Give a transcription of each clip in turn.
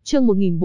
Chương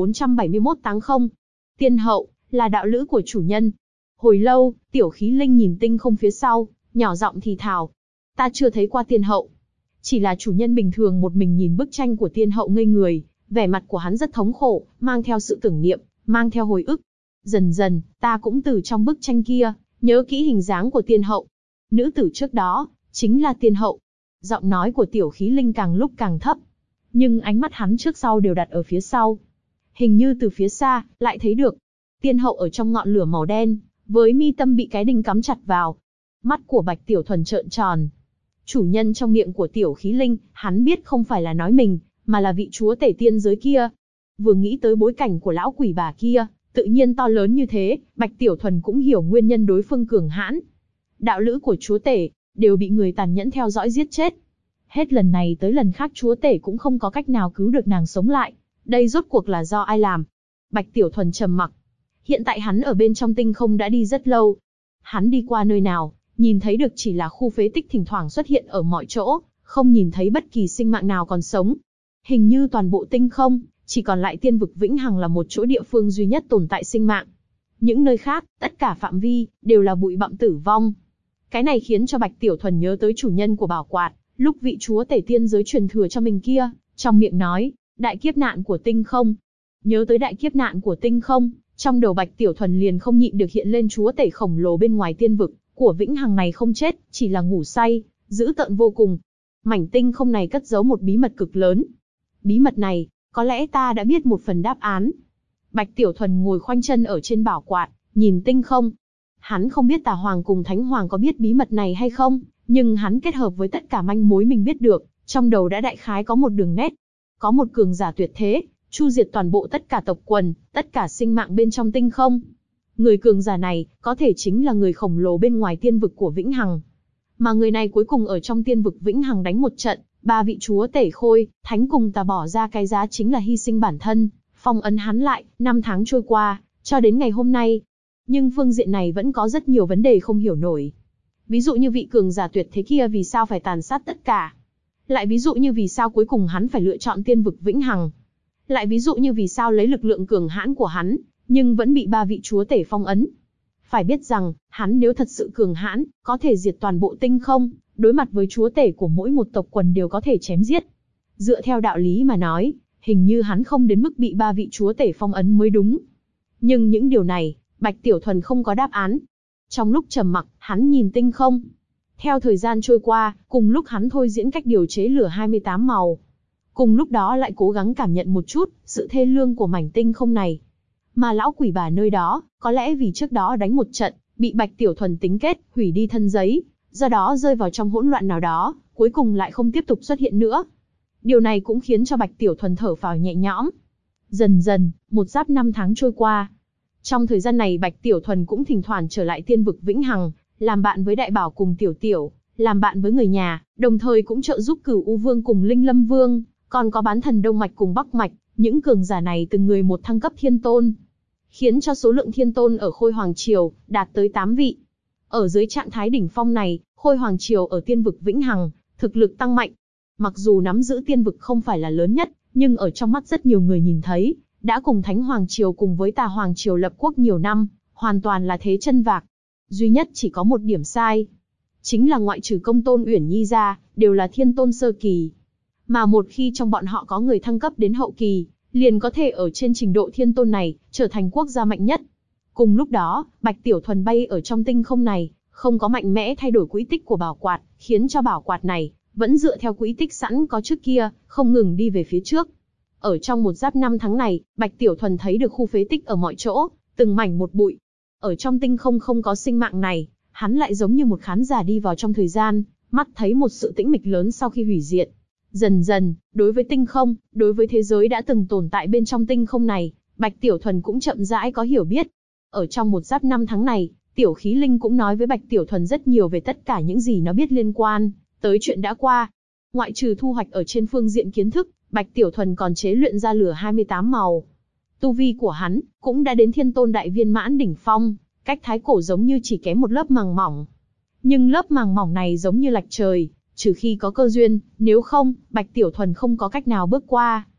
1471 Táng không. Tiên hậu, là đạo lữ của chủ nhân. Hồi lâu, Tiểu Khí Linh nhìn tinh không phía sau, nhỏ giọng thì thào. Ta chưa thấy qua tiên hậu. Chỉ là chủ nhân bình thường một mình nhìn bức tranh của tiên hậu ngây người, vẻ mặt của hắn rất thống khổ, mang theo sự tưởng niệm, mang theo hồi ức. Dần dần, ta cũng từ trong bức tranh kia, nhớ kỹ hình dáng của tiên hậu. Nữ tử trước đó, chính là tiên hậu. Giọng nói của Tiểu Khí Linh càng lúc càng thấp, nhưng ánh mắt hắn trước sau đều đặt ở phía sau. Hình như từ phía xa, lại thấy được tiên hậu ở trong ngọn lửa màu đen, với mi tâm bị cái đinh cắm chặt vào. Mắt của Bạch Tiểu Thuần trợn tròn. Chủ nhân trong miệng của Tiểu Khí Linh, hắn biết không phải là nói mình, mà là vị chúa tể tiên giới kia. Vừa nghĩ tới bối cảnh của lão quỷ bà kia, tự nhiên to lớn như thế, Bạch Tiểu Thuần cũng hiểu nguyên nhân đối phương cường hãn. Đạo lữ của chúa tể, đều bị người tàn nhẫn theo dõi giết chết. Hết lần này tới lần khác chúa tể cũng không có cách nào cứu được nàng sống lại. Đây rốt cuộc là do ai làm? Bạch Tiểu Thuần trầm mặc. Hiện tại hắn ở bên trong tinh không đã đi rất lâu. Hắn đi qua nơi nào, nhìn thấy được chỉ là khu phế tích thỉnh thoảng xuất hiện ở mọi chỗ, không nhìn thấy bất kỳ sinh mạng nào còn sống. Hình như toàn bộ tinh không, chỉ còn lại tiên vực Vĩnh Hằng là một chỗ địa phương duy nhất tồn tại sinh mạng. Những nơi khác, tất cả phạm vi, đều là bụi bặm tử vong. Cái này khiến cho Bạch Tiểu Thuần nhớ tới chủ nhân của bảo quạt, lúc vị chúa tể tiên giới truyền thừa cho mình kia, trong miệng nói, đại kiếp nạn của tinh không. Nhớ tới đại kiếp nạn của tinh không, trong đầu Bạch Tiểu Thuần liền không nhịn được hiện lên chúa tể khổng lồ bên ngoài tiên vực, của Vĩnh Hằng này không chết, chỉ là ngủ say, dữ tợn vô cùng. Mảnh tinh không này cất giấu một bí mật cực lớn. Bí mật này, có lẽ ta đã biết một phần đáp án. Bạch Tiểu Thuần ngồi khoanh chân ở trên bảo quạt, nhìn tinh không. Hắn không biết Tà Hoàng cùng Thánh Hoàng có biết bí mật này hay không, nhưng hắn kết hợp với tất cả manh mối mình biết được, trong đầu đã đại khái có một đường nét. Có một cường giả tuyệt thế, chu diệt toàn bộ tất cả tộc quần, tất cả sinh mạng bên trong tinh không. Người cường giả này, có thể chính là người khổng lồ bên ngoài tiên vực của Vĩnh Hằng. Mà người này cuối cùng ở trong tiên vực Vĩnh Hằng đánh một trận, 3 vị chúa tể khôi, thánh cùng Tà bỏ ra cái giá chính là hy sinh bản thân, phong ấn hắn lại, 5 tháng trôi qua, cho đến ngày hôm nay. Nhưng phương diện này vẫn có rất nhiều vấn đề không hiểu nổi. Ví dụ như vị cường giả tuyệt thế kia vì sao phải tàn sát tất cả. Lại ví dụ như vì sao cuối cùng hắn phải lựa chọn tiên vực Vĩnh Hằng. Lại ví dụ như vì sao lấy lực lượng cường hãn của hắn, nhưng vẫn bị 3 vị chúa tể phong ấn. Phải biết rằng, hắn nếu thật sự cường hãn, có thể diệt toàn bộ tinh không, đối mặt với chúa tể của mỗi một tộc quần đều có thể chém giết. Dựa theo đạo lý mà nói, hình như hắn không đến mức bị 3 vị chúa tể phong ấn mới đúng. Nhưng những điều này, Bạch Tiểu Thuần không có đáp án. Trong lúc trầm mặc, hắn nhìn tinh không. Theo thời gian trôi qua, cùng lúc hắn thôi diễn cách điều chế lửa 28 màu. Cùng lúc đó lại cố gắng cảm nhận một chút, sự thê lương của mảnh tinh không này. Mà lão quỷ bà nơi đó, có lẽ vì trước đó đánh một trận, bị Bạch Tiểu Thuần tính kết, hủy đi thân giấy, do đó rơi vào trong hỗn loạn nào đó, cuối cùng lại không tiếp tục xuất hiện nữa. Điều này cũng khiến cho Bạch Tiểu Thuần thở phào nhẹ nhõm. Dần dần, một giáp 5 tháng trôi qua. Trong thời gian này Bạch Tiểu Thuần cũng thỉnh thoảng trở lại tiên vực Vĩnh Hằng, làm bạn với Đại Bảo cùng Tiểu Tiểu, làm bạn với người nhà, đồng thời cũng trợ giúp Cửu U Vương cùng Linh Lâm Vương, còn có Bán Thần Đông Mạch cùng Bắc Mạch, những cường giả này từng người một thăng cấp thiên tôn, khiến cho số lượng thiên tôn ở Khôi Hoàng Triều đạt tới 8 vị. Ở dưới trạng thái đỉnh phong này, Khôi Hoàng Triều ở tiên vực Vĩnh Hằng, thực lực tăng mạnh. Mặc dù nắm giữ tiên vực không phải là lớn nhất, nhưng ở trong mắt rất nhiều người nhìn thấy, đã cùng Thánh Hoàng Triều cùng với Tà Hoàng Triều lập quốc nhiều năm, hoàn toàn là thế chân vạc. Duy nhất chỉ có một điểm sai, chính là ngoại trừ Công Tôn Uyển Nhi ra, đều là thiên tôn sơ kỳ. Mà một khi trong bọn họ có người thăng cấp đến hậu kỳ, liền có thể ở trên trình độ thiên tôn này, trở thành quốc gia mạnh nhất. Cùng lúc đó, Bạch Tiểu Thuần bay ở trong tinh không này, không có mạnh mẽ thay đổi quỹ tích của bảo quạt, khiến cho bảo quạt này vẫn dựa theo quỹ tích sẵn có trước kia, không ngừng đi về phía trước. Ở trong một giáp 5 tháng này, Bạch Tiểu Thuần thấy được khu phế tích ở mọi chỗ, từng mảnh một bụi. Ở trong tinh không không có sinh mạng này, hắn lại giống như một khán giả đi vào trong thời gian, mắt thấy một sự tĩnh mịch lớn sau khi hủy diệt. Dần dần, đối với tinh không, đối với thế giới đã từng tồn tại bên trong tinh không này, Bạch Tiểu Thuần cũng chậm rãi có hiểu biết. Ở trong một giáp 5 tháng này, Tiểu Khí Linh cũng nói với Bạch Tiểu Thuần rất nhiều về tất cả những gì nó biết liên quan tới chuyện đã qua. Ngoại trừ thu hoạch ở trên phương diện kiến thức, Bạch Tiểu Thuần còn chế luyện ra lửa 28 màu. Tu vi của hắn cũng đã đến thiên tôn đại viên mãn đỉnh phong, cách thái cổ giống như chỉ kém một lớp màng mỏng. Nhưng lớp màng mỏng này giống như lạch trời, trừ khi có cơ duyên, nếu không, Bạch Tiểu Thuần không có cách nào bước qua.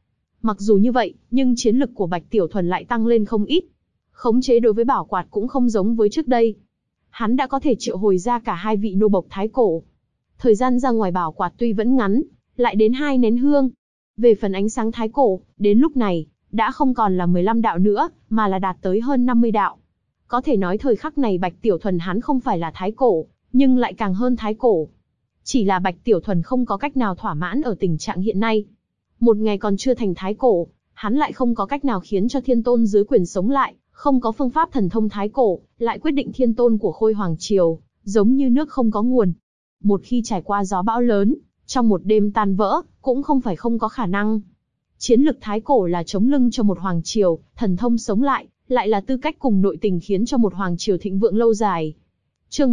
Mặc dù như vậy, nhưng chiến lực của Bạch Tiểu Thuần lại tăng lên không ít. Khống chế đối với bảo quạt cũng không giống với trước đây. Hắn đã có thể triệu hồi ra cả hai vị nô bộc thái cổ. Thời gian ra ngoài bảo quạt tuy vẫn ngắn, lại đến 2 nén hương. Về phần ánh sáng thái cổ, đến lúc này, đã không còn là 15 đạo nữa, mà là đạt tới hơn 50 đạo. Có thể nói thời khắc này Bạch Tiểu Thuần hắn không phải là thái cổ, nhưng lại càng hơn thái cổ. Chỉ là Bạch Tiểu Thuần không có cách nào thỏa mãn ở tình trạng hiện nay. Một ngày còn chưa thành thái cổ, hắn lại không có cách nào khiến cho thiên tôn dưới quyền sống lại, không có phương pháp thần thông thái cổ, lại quyết định thiên tôn của Khôi Hoàng Triều, giống như nước không có nguồn. Một khi trải qua gió bão lớn, trong một đêm tan vỡ, cũng không phải không có khả năng. Chiến lực thái cổ là chống lưng cho một hoàng triều, thần thông sống lại là tư cách cùng nội tình khiến cho một hoàng triều thịnh vượng lâu dài. Chương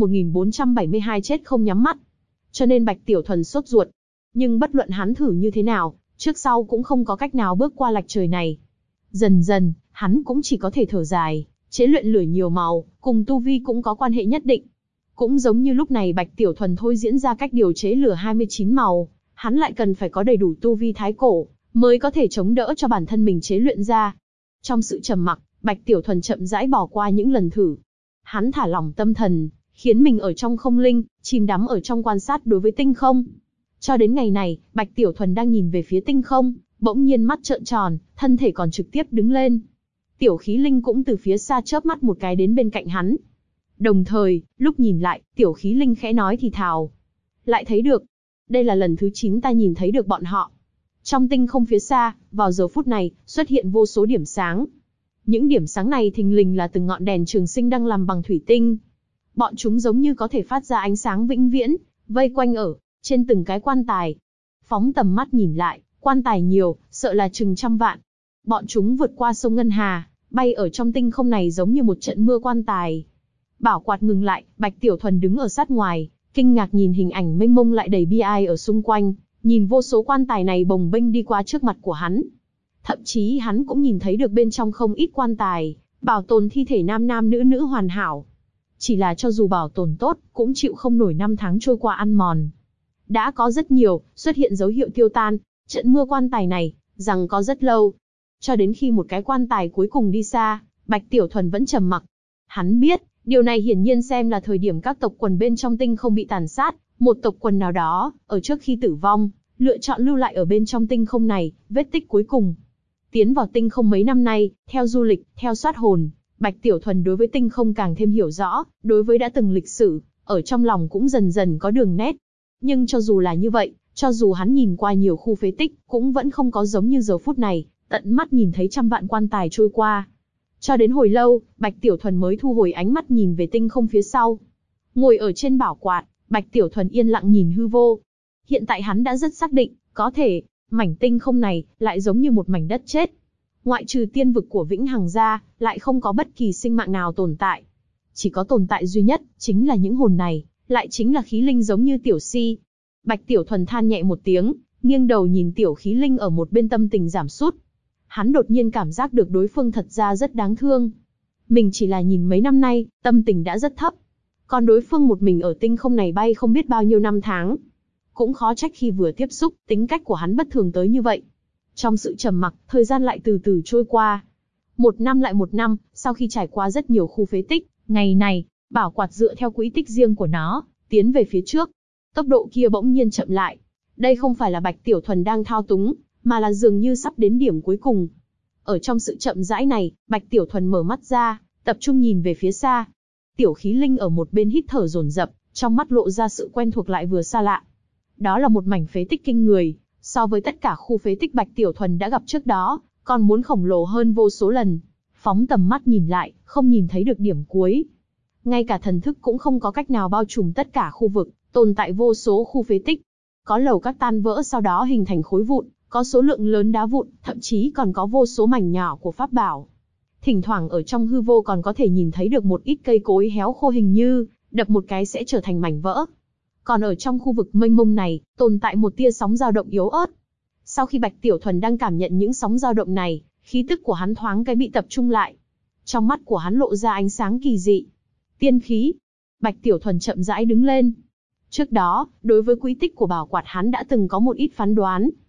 1472 chết không nhắm mắt. Cho nên Bạch Tiểu Thuần sốt ruột. Nhưng bất luận hắn thử như thế nào, trước sau cũng không có cách nào bước qua lạch trời này. Dần dần, hắn cũng chỉ có thể thở dài, chế luyện lửa nhiều màu, cùng tu vi cũng có quan hệ nhất định. Cũng giống như lúc này Bạch Tiểu Thuần thôi diễn ra cách điều chế lửa 29 màu, hắn lại cần phải có đầy đủ tu vi thái cổ, mới có thể chống đỡ cho bản thân mình chế luyện ra. Trong sự trầm mặc, Bạch Tiểu Thuần chậm rãi bỏ qua những lần thử. Hắn thả lỏng tâm thần, khiến mình ở trong không linh, chìm đắm ở trong quan sát đối với tinh không. Cho đến ngày này, Bạch Tiểu Thuần đang nhìn về phía tinh không, bỗng nhiên mắt trợn tròn, thân thể còn trực tiếp đứng lên. Tiểu Khí Linh cũng từ phía xa chớp mắt một cái đến bên cạnh hắn. Đồng thời, lúc nhìn lại, Tiểu Khí Linh khẽ nói thì thào. Lại thấy được. Đây là lần thứ 9 ta nhìn thấy được bọn họ. Trong tinh không phía xa, vào giờ phút này, xuất hiện vô số điểm sáng. Những điểm sáng này thình lình là từng ngọn đèn trường sinh đang làm bằng thủy tinh. Bọn chúng giống như có thể phát ra ánh sáng vĩnh viễn, vây quanh ở trên từng cái quan tài. Phóng tầm mắt nhìn lại, quan tài nhiều, sợ là chừng trăm vạn. Bọn chúng vượt qua sông Ngân Hà, bay ở trong tinh không này giống như một trận mưa quan tài. Bảo quạt ngừng lại, Bạch Tiểu Thuần đứng ở sát ngoài, kinh ngạc nhìn hình ảnh mênh mông lại đầy bi ai ở xung quanh, nhìn vô số quan tài này bồng bênh đi qua trước mặt của hắn. Thậm chí hắn cũng nhìn thấy được bên trong không ít quan tài, bảo tồn thi thể nam nam nữ nữ hoàn hảo. Chỉ là cho dù bảo tồn tốt, cũng chịu không nổi năm tháng trôi qua ăn mòn. Đã có rất nhiều, xuất hiện dấu hiệu tiêu tan, trận mưa quan tài này, rằng có rất lâu. Cho đến khi một cái quan tài cuối cùng đi xa, Bạch Tiểu Thuần vẫn trầm mặc. Hắn biết, điều này hiển nhiên xem là thời điểm các tộc quần bên trong tinh không bị tàn sát, một tộc quần nào đó, ở trước khi tử vong, lựa chọn lưu lại ở bên trong tinh không này, vết tích cuối cùng. Tiến vào tinh không mấy năm nay, theo du lịch, theo soát hồn, Bạch Tiểu Thuần đối với tinh không càng thêm hiểu rõ, đối với đã từng lịch sử, ở trong lòng cũng dần dần có đường nét. Nhưng cho dù là như vậy, cho dù hắn nhìn qua nhiều khu phế tích, cũng vẫn không có giống như giờ phút này, tận mắt nhìn thấy trăm vạn quan tài trôi qua. Cho đến hồi lâu, Bạch Tiểu Thuần mới thu hồi ánh mắt nhìn về tinh không phía sau. Ngồi ở trên bảo quạt, Bạch Tiểu Thuần yên lặng nhìn hư vô. Hiện tại hắn đã rất xác định, có thể, mảnh tinh không này, lại giống như một mảnh đất chết. Ngoại trừ tiên vực của Vĩnh Hằng ra, lại không có bất kỳ sinh mạng nào tồn tại. Chỉ có tồn tại duy nhất, chính là những hồn này, lại chính là khí linh giống như Tiểu Si. Bạch Tiểu Thuần than nhẹ một tiếng, nghiêng đầu nhìn Tiểu Khí Linh ở một bên tâm tình giảm sút. Hắn đột nhiên cảm giác được đối phương thật ra rất đáng thương. Mình chỉ là nhìn mấy năm nay, tâm tình đã rất thấp. Còn đối phương một mình ở tinh không này bay không biết bao nhiêu năm tháng. Cũng khó trách khi vừa tiếp xúc, tính cách của hắn bất thường tới như vậy. Trong sự trầm mặc, thời gian lại từ từ trôi qua. Một năm lại một năm, sau khi trải qua rất nhiều khu phế tích, ngày này, bảo quạt dựa theo quỹ tích riêng của nó, tiến về phía trước. Tốc độ kia bỗng nhiên chậm lại. Đây không phải là Bạch Tiểu Thuần đang thao túng, mà là dường như sắp đến điểm cuối cùng. Ở trong sự chậm rãi này, Bạch Tiểu Thuần mở mắt ra, tập trung nhìn về phía xa. Tiểu Khí Linh ở một bên hít thở dồn dập, trong mắt lộ ra sự quen thuộc lại vừa xa lạ. Đó là một mảnh phế tích kinh người, so với tất cả khu phế tích Bạch Tiểu Thuần đã gặp trước đó, còn muốn khổng lồ hơn vô số lần. Phóng tầm mắt nhìn lại, không nhìn thấy được điểm cuối. Ngay cả thần thức cũng không có cách nào bao trùm tất cả khu vực, tồn tại vô số khu phế tích. Có lầu các tan vỡ sau đó hình thành khối vụn, có số lượng lớn đá vụn, thậm chí còn có vô số mảnh nhỏ của pháp bảo. Thỉnh thoảng ở trong hư vô còn có thể nhìn thấy được một ít cây cối héo khô hình như, đập một cái sẽ trở thành mảnh vỡ. Còn ở trong khu vực mênh mông này, tồn tại một tia sóng dao động yếu ớt. Sau khi Bạch Tiểu Thuần đang cảm nhận những sóng dao động này, khí tức của hắn thoáng cái bị tập trung lại. Trong mắt của hắn lộ ra ánh sáng kỳ dị. Tiên khí. Bạch Tiểu Thuần chậm rãi đứng lên. Trước đó, đối với quỹ tích của bảo quạt hắn đã từng có một ít phán đoán.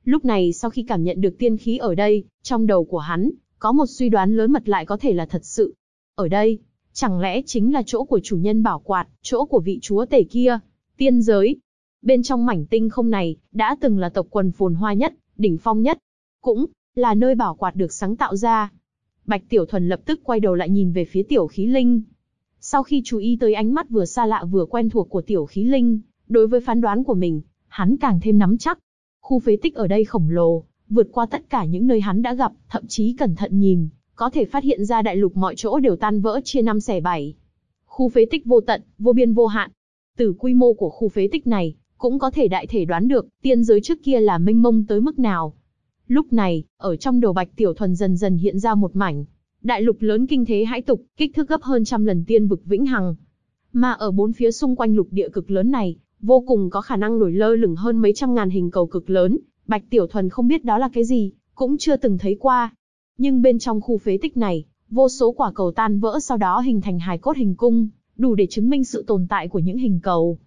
Lúc này sau khi cảm nhận được tiên khí ở đây, trong đầu của hắn, có một suy đoán lớn mật lại có thể là thật sự. Ở đây, chẳng lẽ chính là chỗ của chủ nhân bảo quạt, chỗ của vị chúa tể kia, tiên giới. Bên trong mảnh tinh không này, đã từng là tộc quần phồn hoa nhất, đỉnh phong nhất, cũng là nơi bảo quạt được sáng tạo ra. Bạch Tiểu Thuần lập tức quay đầu lại nhìn về phía Tiểu Khí Linh. Sau khi chú ý tới ánh mắt vừa xa lạ vừa quen thuộc của Tiểu Khí Linh, đối với phán đoán của mình, hắn càng thêm nắm chắc. Khu phế tích ở đây khổng lồ, vượt qua tất cả những nơi hắn đã gặp, thậm chí cẩn thận nhìn, có thể phát hiện ra đại lục mọi chỗ đều tan vỡ chia năm xẻ bảy. Khu phế tích vô tận, vô biên vô hạn. Từ quy mô của khu phế tích này, cũng có thể đại thể đoán được tiên giới trước kia là mênh mông tới mức nào. Lúc này, ở trong đầu Bạch Tiểu Thuần dần dần hiện ra một mảnh đại lục lớn kinh thế hãi tục, kích thước gấp hơn trăm lần tiên vực vĩnh hằng. Mà ở bốn phía xung quanh lục địa cực lớn này, vô cùng có khả năng nổi lơ lửng hơn mấy trăm ngàn hình cầu cực lớn. Bạch Tiểu Thuần không biết đó là cái gì, cũng chưa từng thấy qua. Nhưng bên trong khu phế tích này, vô số quả cầu tan vỡ sau đó hình thành hài cốt hình cung, đủ để chứng minh sự tồn tại của những hình cầu.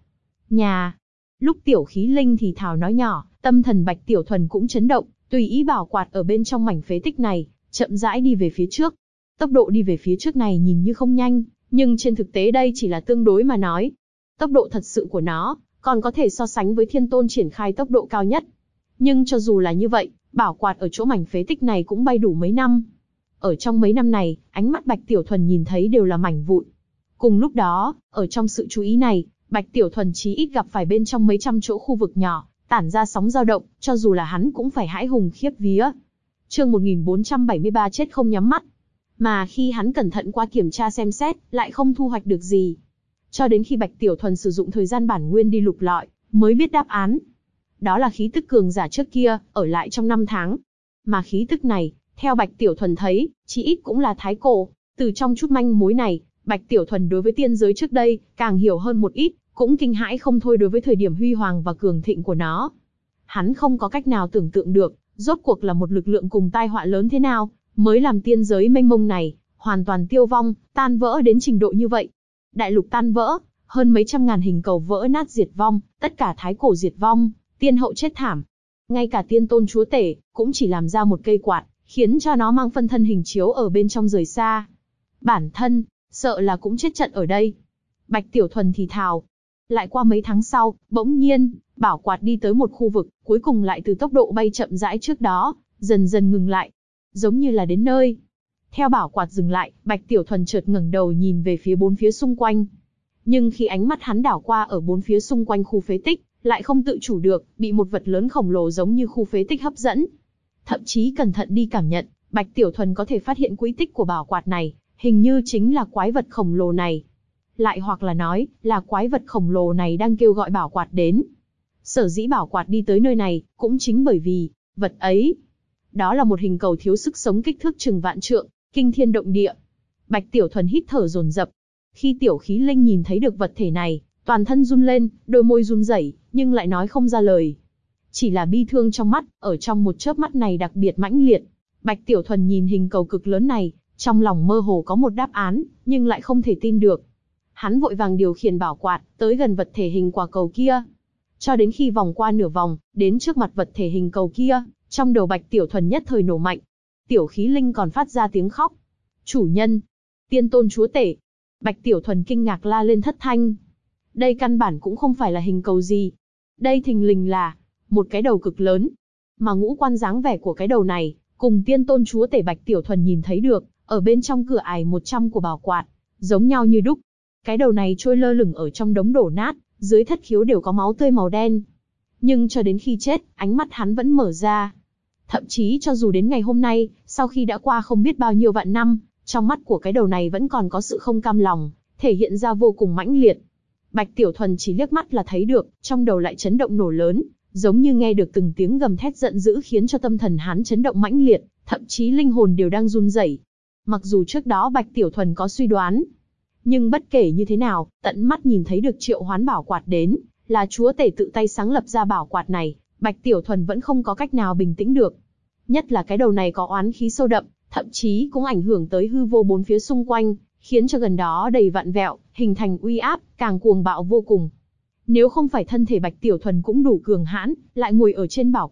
Lúc Tiểu Khí Linh thì thào nói nhỏ, tâm thần Bạch Tiểu Thuần cũng chấn động, tùy ý bảo quạt ở bên trong mảnh phế tích này, chậm rãi đi về phía trước. Tốc độ đi về phía trước này nhìn như không nhanh, nhưng trên thực tế đây chỉ là tương đối mà nói. Tốc độ thật sự của nó, còn có thể so sánh với Thiên Tôn triển khai tốc độ cao nhất. Nhưng cho dù là như vậy, bảo quạt ở chỗ mảnh phế tích này cũng bay đủ mấy năm. Ở trong mấy năm này, ánh mắt Bạch Tiểu Thuần nhìn thấy đều là mảnh vụn. Cùng lúc đó, ở trong sự chú ý này, Bạch Tiểu Thuần chí ít gặp phải bên trong mấy trăm chỗ khu vực nhỏ, tản ra sóng dao động, cho dù là hắn cũng phải hãi hùng khiếp vía. Chương 1473 chết không nhắm mắt. Mà khi hắn cẩn thận qua kiểm tra xem xét, lại không thu hoạch được gì. Cho đến khi Bạch Tiểu Thuần sử dụng thời gian bản nguyên đi lục lọi, mới biết đáp án. Đó là khí tức cường giả trước kia, ở lại trong 5 tháng. Mà khí tức này, theo Bạch Tiểu Thuần thấy, chí ít cũng là thái cổ. Từ trong chút manh mối này, Bạch Tiểu Thuần đối với tiên giới trước đây, càng hiểu hơn một ít, cũng kinh hãi không thôi đối với thời điểm huy hoàng và cường thịnh của nó. Hắn không có cách nào tưởng tượng được, rốt cuộc là một lực lượng cùng tai họa lớn thế nào, mới làm tiên giới mênh mông này, hoàn toàn tiêu vong, tan vỡ đến trình độ như vậy. Đại lục tan vỡ, hơn mấy trăm ngàn hình cầu vỡ nát diệt vong, tất cả thái cổ diệt vong, tiên hậu chết thảm. Ngay cả tiên tôn chúa tể, cũng chỉ làm ra một cây quạt, khiến cho nó mang phân thân hình chiếu ở bên trong rời xa. Bản thân, sợ là cũng chết trận ở đây. Bạch Tiểu Thuần thì thào. Lại qua mấy tháng sau, bỗng nhiên, bảo quạt đi tới một khu vực, cuối cùng lại từ tốc độ bay chậm rãi trước đó, dần dần ngừng lại. Giống như là đến nơi. Theo bảo quạt dừng lại, Bạch Tiểu Thuần chợt ngẩng đầu nhìn về phía bốn phía xung quanh. Nhưng khi ánh mắt hắn đảo qua ở bốn phía xung quanh khu phế tích, lại không tự chủ được, bị một vật lớn khổng lồ giống như khu phế tích hấp dẫn. Thậm chí cẩn thận đi cảm nhận, Bạch Tiểu Thuần có thể phát hiện quỹ tích của bảo quạt này, hình như chính là quái vật khổng lồ này. Lại hoặc là nói, là quái vật khổng lồ này đang kêu gọi bảo quạt đến. Sở dĩ bảo quạt đi tới nơi này, cũng chính bởi vì, vật ấy. Đó là một hình cầu thiếu sức sống kích thước chừng vạn trượng, kinh thiên động địa. Bạch Tiểu Thuần hít thở dồn dập. Khi Tiểu Khí Linh nhìn thấy được vật thể này, toàn thân run lên, đôi môi run rẩy, nhưng lại nói không ra lời. Chỉ là bi thương trong mắt, ở trong một chớp mắt này đặc biệt mãnh liệt. Bạch Tiểu Thuần nhìn hình cầu cực lớn này, trong lòng mơ hồ có một đáp án, nhưng lại không thể tin được. Hắn vội vàng điều khiển bảo quạt, tới gần vật thể hình quả cầu kia. Cho đến khi vòng qua nửa vòng, đến trước mặt vật thể hình cầu kia, trong đầu Bạch Tiểu Thuần nhất thời nổ mạnh. Tiểu Khí Linh còn phát ra tiếng khóc. Chủ nhân! Tiên tôn chúa tể! Bạch Tiểu Thuần kinh ngạc la lên thất thanh. Đây căn bản cũng không phải là hình cầu gì. Đây thình lình là một cái đầu cực lớn. Mà ngũ quan dáng vẻ của cái đầu này, cùng tiên tôn chúa tể Bạch Tiểu Thuần nhìn thấy được, ở bên trong cửa ải 100 của bảo quạt, giống nhau như đúc. Cái đầu này trôi lơ lửng ở trong đống đổ nát, dưới thất khiếu đều có máu tươi màu đen. Nhưng cho đến khi chết, ánh mắt hắn vẫn mở ra. Thậm chí cho dù đến ngày hôm nay, sau khi đã qua không biết bao nhiêu vạn năm, trong mắt của cái đầu này vẫn còn có sự không cam lòng, thể hiện ra vô cùng mãnh liệt. Bạch Tiểu Thuần chỉ liếc mắt là thấy được, trong đầu lại chấn động nổ lớn, giống như nghe được từng tiếng gầm thét giận dữ khiến cho tâm thần hắn chấn động mãnh liệt, thậm chí linh hồn đều đang run rẩy. Mặc dù trước đó Bạch Tiểu Thuần có suy đoán, nhưng bất kể như thế nào, tận mắt nhìn thấy được triệu hoán bảo quạt đến, là chúa tể tự tay sáng lập ra bảo quạt này, Bạch Tiểu Thuần vẫn không có cách nào bình tĩnh được. Nhất là cái đầu này có oán khí sâu đậm, thậm chí cũng ảnh hưởng tới hư vô bốn phía xung quanh, khiến cho gần đó đầy vặn vẹo, hình thành uy áp, càng cuồng bạo vô cùng. Nếu không phải thân thể Bạch Tiểu Thuần cũng đủ cường hãn, lại ngồi ở trên bảo quạt,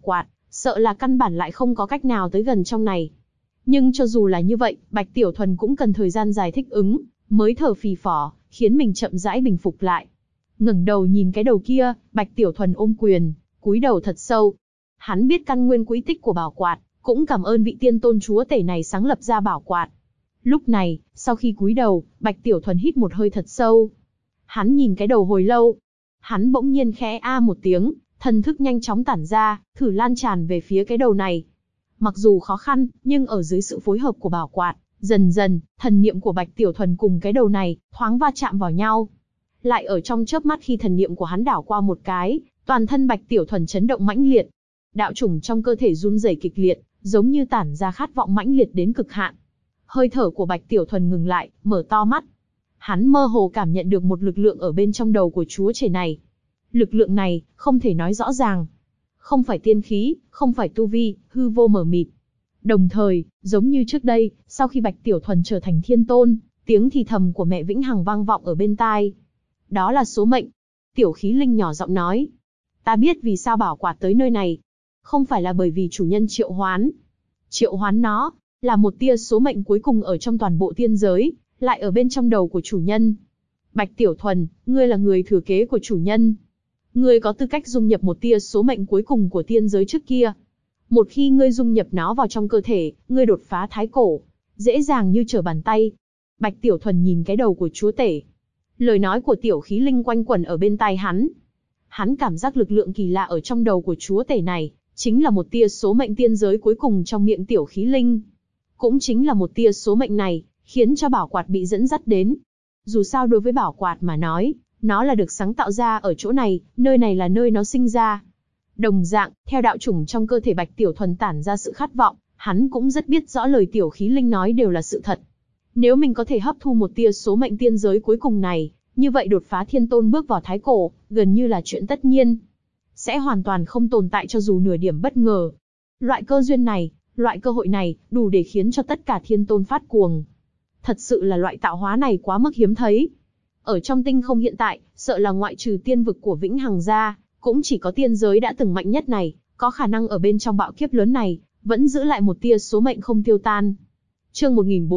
sợ là căn bản lại không có cách nào tới gần trong này. Nhưng cho dù là như vậy, Bạch Tiểu Thuần cũng cần thời gian dài thích ứng, mới thở phì phò, khiến mình chậm rãi bình phục lại. Ngẩng đầu nhìn cái đầu kia, Bạch Tiểu Thuần ôm quyền, cúi đầu thật sâu. Hắn biết căn nguyên quỹ tích của bảo quạt, cũng cảm ơn vị tiên tôn chúa tể này sáng lập ra bảo quạt. Lúc này, sau khi cúi đầu, Bạch Tiểu Thuần hít một hơi thật sâu. Hắn nhìn cái đầu hồi lâu. Hắn bỗng nhiên khẽ a một tiếng, thần thức nhanh chóng tản ra, thử lan tràn về phía cái đầu này. Mặc dù khó khăn, nhưng ở dưới sự phối hợp của bảo quạt, dần dần, thần niệm của Bạch Tiểu Thuần cùng cái đầu này, thoáng va chạm vào nhau. Lại ở trong chớp mắt khi thần niệm của hắn đảo qua một cái, toàn thân Bạch Tiểu Thuần chấn động mãnh liệt. Đạo chủng trong cơ thể run rẩy kịch liệt, giống như tản ra khát vọng mãnh liệt đến cực hạn. Hơi thở của Bạch Tiểu Thuần ngừng lại, mở to mắt. Hắn mơ hồ cảm nhận được một lực lượng ở bên trong đầu của chúa trẻ này. Lực lượng này, không thể nói rõ ràng. Không phải tiên khí, không phải tu vi, hư vô mờ mịt. Đồng thời, giống như trước đây, sau khi Bạch Tiểu Thuần trở thành thiên tôn, tiếng thì thầm của mẹ Vĩnh Hằng vang vọng ở bên tai. Đó là số mệnh. Tiểu Khí Linh nhỏ giọng nói. Ta biết vì sao bảo quạt tới nơi này. Không phải là bởi vì chủ nhân triệu hoán. Triệu hoán nó, là một tia số mệnh cuối cùng ở trong toàn bộ tiên giới, lại ở bên trong đầu của chủ nhân. Bạch Tiểu Thuần, ngươi là người thừa kế của chủ nhân. Ngươi có tư cách dung nhập một tia số mệnh cuối cùng của tiên giới trước kia. Một khi ngươi dung nhập nó vào trong cơ thể, ngươi đột phá thái cổ, dễ dàng như trở bàn tay. Bạch Tiểu Thuần nhìn cái đầu của chúa tể. Lời nói của Tiểu Khí Linh quanh quẩn ở bên tai hắn. Hắn cảm giác lực lượng kỳ lạ ở trong đầu của chúa tể này, chính là một tia số mệnh tiên giới cuối cùng trong miệng Tiểu Khí Linh. Cũng chính là một tia số mệnh này, khiến cho bảo quạt bị dẫn dắt đến. Dù sao đối với bảo quạt mà nói, nó là được sáng tạo ra ở chỗ này, nơi này là nơi nó sinh ra. Đồng dạng, theo đạo chủng trong cơ thể Bạch Tiểu Thuần tản ra sự khát vọng, hắn cũng rất biết rõ lời Tiểu Khí Linh nói đều là sự thật. Nếu mình có thể hấp thu một tia số mệnh tiên giới cuối cùng này, như vậy đột phá thiên tôn bước vào thái cổ, gần như là chuyện tất nhiên. Sẽ hoàn toàn không tồn tại cho dù nửa điểm bất ngờ. Loại cơ duyên này, loại cơ hội này, đủ để khiến cho tất cả thiên tôn phát cuồng. Thật sự là loại tạo hóa này quá mức hiếm thấy. Ở trong tinh không hiện tại, sợ là ngoại trừ tiên vực của Vĩnh Hằng ra, cũng chỉ có tiên giới đã từng mạnh nhất này, có khả năng ở bên trong bạo kiếp lớn này, vẫn giữ lại một tia số mệnh không tiêu tan. Chương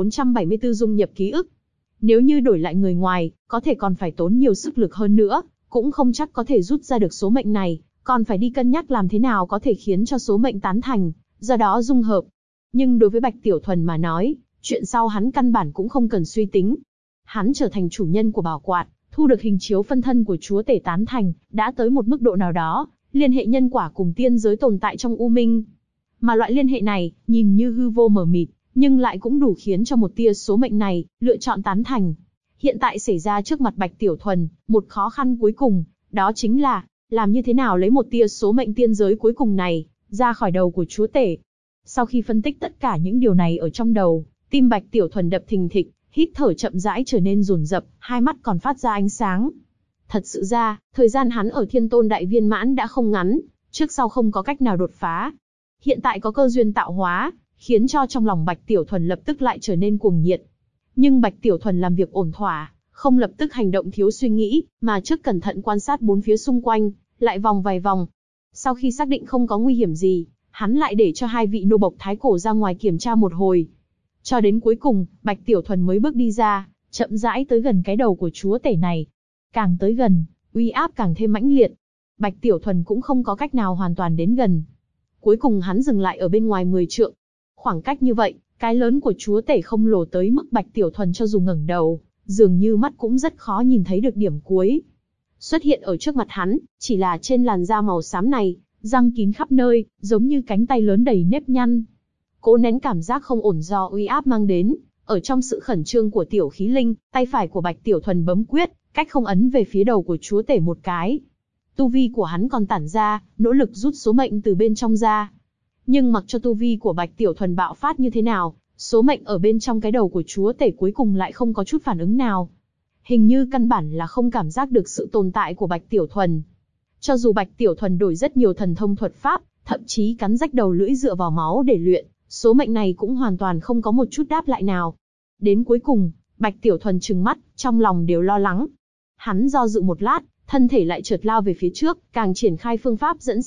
1474 dung nhập ký ức. Nếu như đổi lại người ngoài, có thể còn phải tốn nhiều sức lực hơn nữa, cũng không chắc có thể rút ra được số mệnh này, còn phải đi cân nhắc làm thế nào có thể khiến cho số mệnh tán thành, do đó dung hợp. Nhưng đối với Bạch Tiểu Thuần mà nói, chuyện sau hắn căn bản cũng không cần suy tính. Hắn trở thành chủ nhân của bảo quạt, thu được hình chiếu phân thân của chúa tể tán thành, đã tới một mức độ nào đó, liên hệ nhân quả cùng tiên giới tồn tại trong u minh. Mà loại liên hệ này, nhìn như hư vô mờ mịt, nhưng lại cũng đủ khiến cho một tia số mệnh này, lựa chọn tán thành. Hiện tại xảy ra trước mặt Bạch Tiểu Thuần, một khó khăn cuối cùng, đó chính là, làm như thế nào lấy một tia số mệnh tiên giới cuối cùng này, ra khỏi đầu của chúa tể. Sau khi phân tích tất cả những điều này ở trong đầu, tim Bạch Tiểu Thuần đập thình thịch, hít thở chậm rãi trở nên dồn dập, hai mắt còn phát ra ánh sáng. Thật sự ra, thời gian hắn ở Thiên Tôn Đại Viên Mãn đã không ngắn, trước sau không có cách nào đột phá. Hiện tại có cơ duyên tạo hóa, khiến cho trong lòng Bạch Tiểu Thuần lập tức lại trở nên cuồng nhiệt. Nhưng Bạch Tiểu Thuần làm việc ổn thỏa, không lập tức hành động thiếu suy nghĩ, mà trước cẩn thận quan sát bốn phía xung quanh, lại vòng vài vòng. Sau khi xác định không có nguy hiểm gì, hắn lại để cho hai vị nô bộc thái cổ ra ngoài kiểm tra một hồi. Cho đến cuối cùng, Bạch Tiểu Thuần mới bước đi ra, chậm rãi tới gần cái đầu của chúa tể này. Càng tới gần, uy áp càng thêm mãnh liệt. Bạch Tiểu Thuần cũng không có cách nào hoàn toàn đến gần. Cuối cùng hắn dừng lại ở bên ngoài 10 trượng. Khoảng cách như vậy, cái lớn của chúa tể không lồ tới mức Bạch Tiểu Thuần cho dù ngẩng đầu, dường như mắt cũng rất khó nhìn thấy được điểm cuối. Xuất hiện ở trước mặt hắn, chỉ là trên làn da màu xám này, răng kín khắp nơi, giống như cánh tay lớn đầy nếp nhăn. Cố nén cảm giác không ổn do uy áp mang đến, ở trong sự khẩn trương của Tiểu Khí Linh, tay phải của Bạch Tiểu Thuần bấm quyết, cách không ấn về phía đầu của chúa tể một cái. Tu vi của hắn còn tản ra, nỗ lực rút số mệnh từ bên trong ra. Nhưng mặc cho tu vi của Bạch Tiểu Thuần bạo phát như thế nào, số mệnh ở bên trong cái đầu của chúa tể cuối cùng lại không có chút phản ứng nào. Hình như căn bản là không cảm giác được sự tồn tại của Bạch Tiểu Thuần. Cho dù Bạch Tiểu Thuần đổi rất nhiều thần thông thuật pháp, thậm chí cắn rách đầu lưỡi dựa vào máu để luyện, số mệnh này cũng hoàn toàn không có một chút đáp lại nào. Đến cuối cùng, Bạch Tiểu Thuần trừng mắt, trong lòng đều lo lắng. Hắn do dự một lát, thân thể lại chợt lao về phía trước, càng triển khai phương pháp dẫn sát,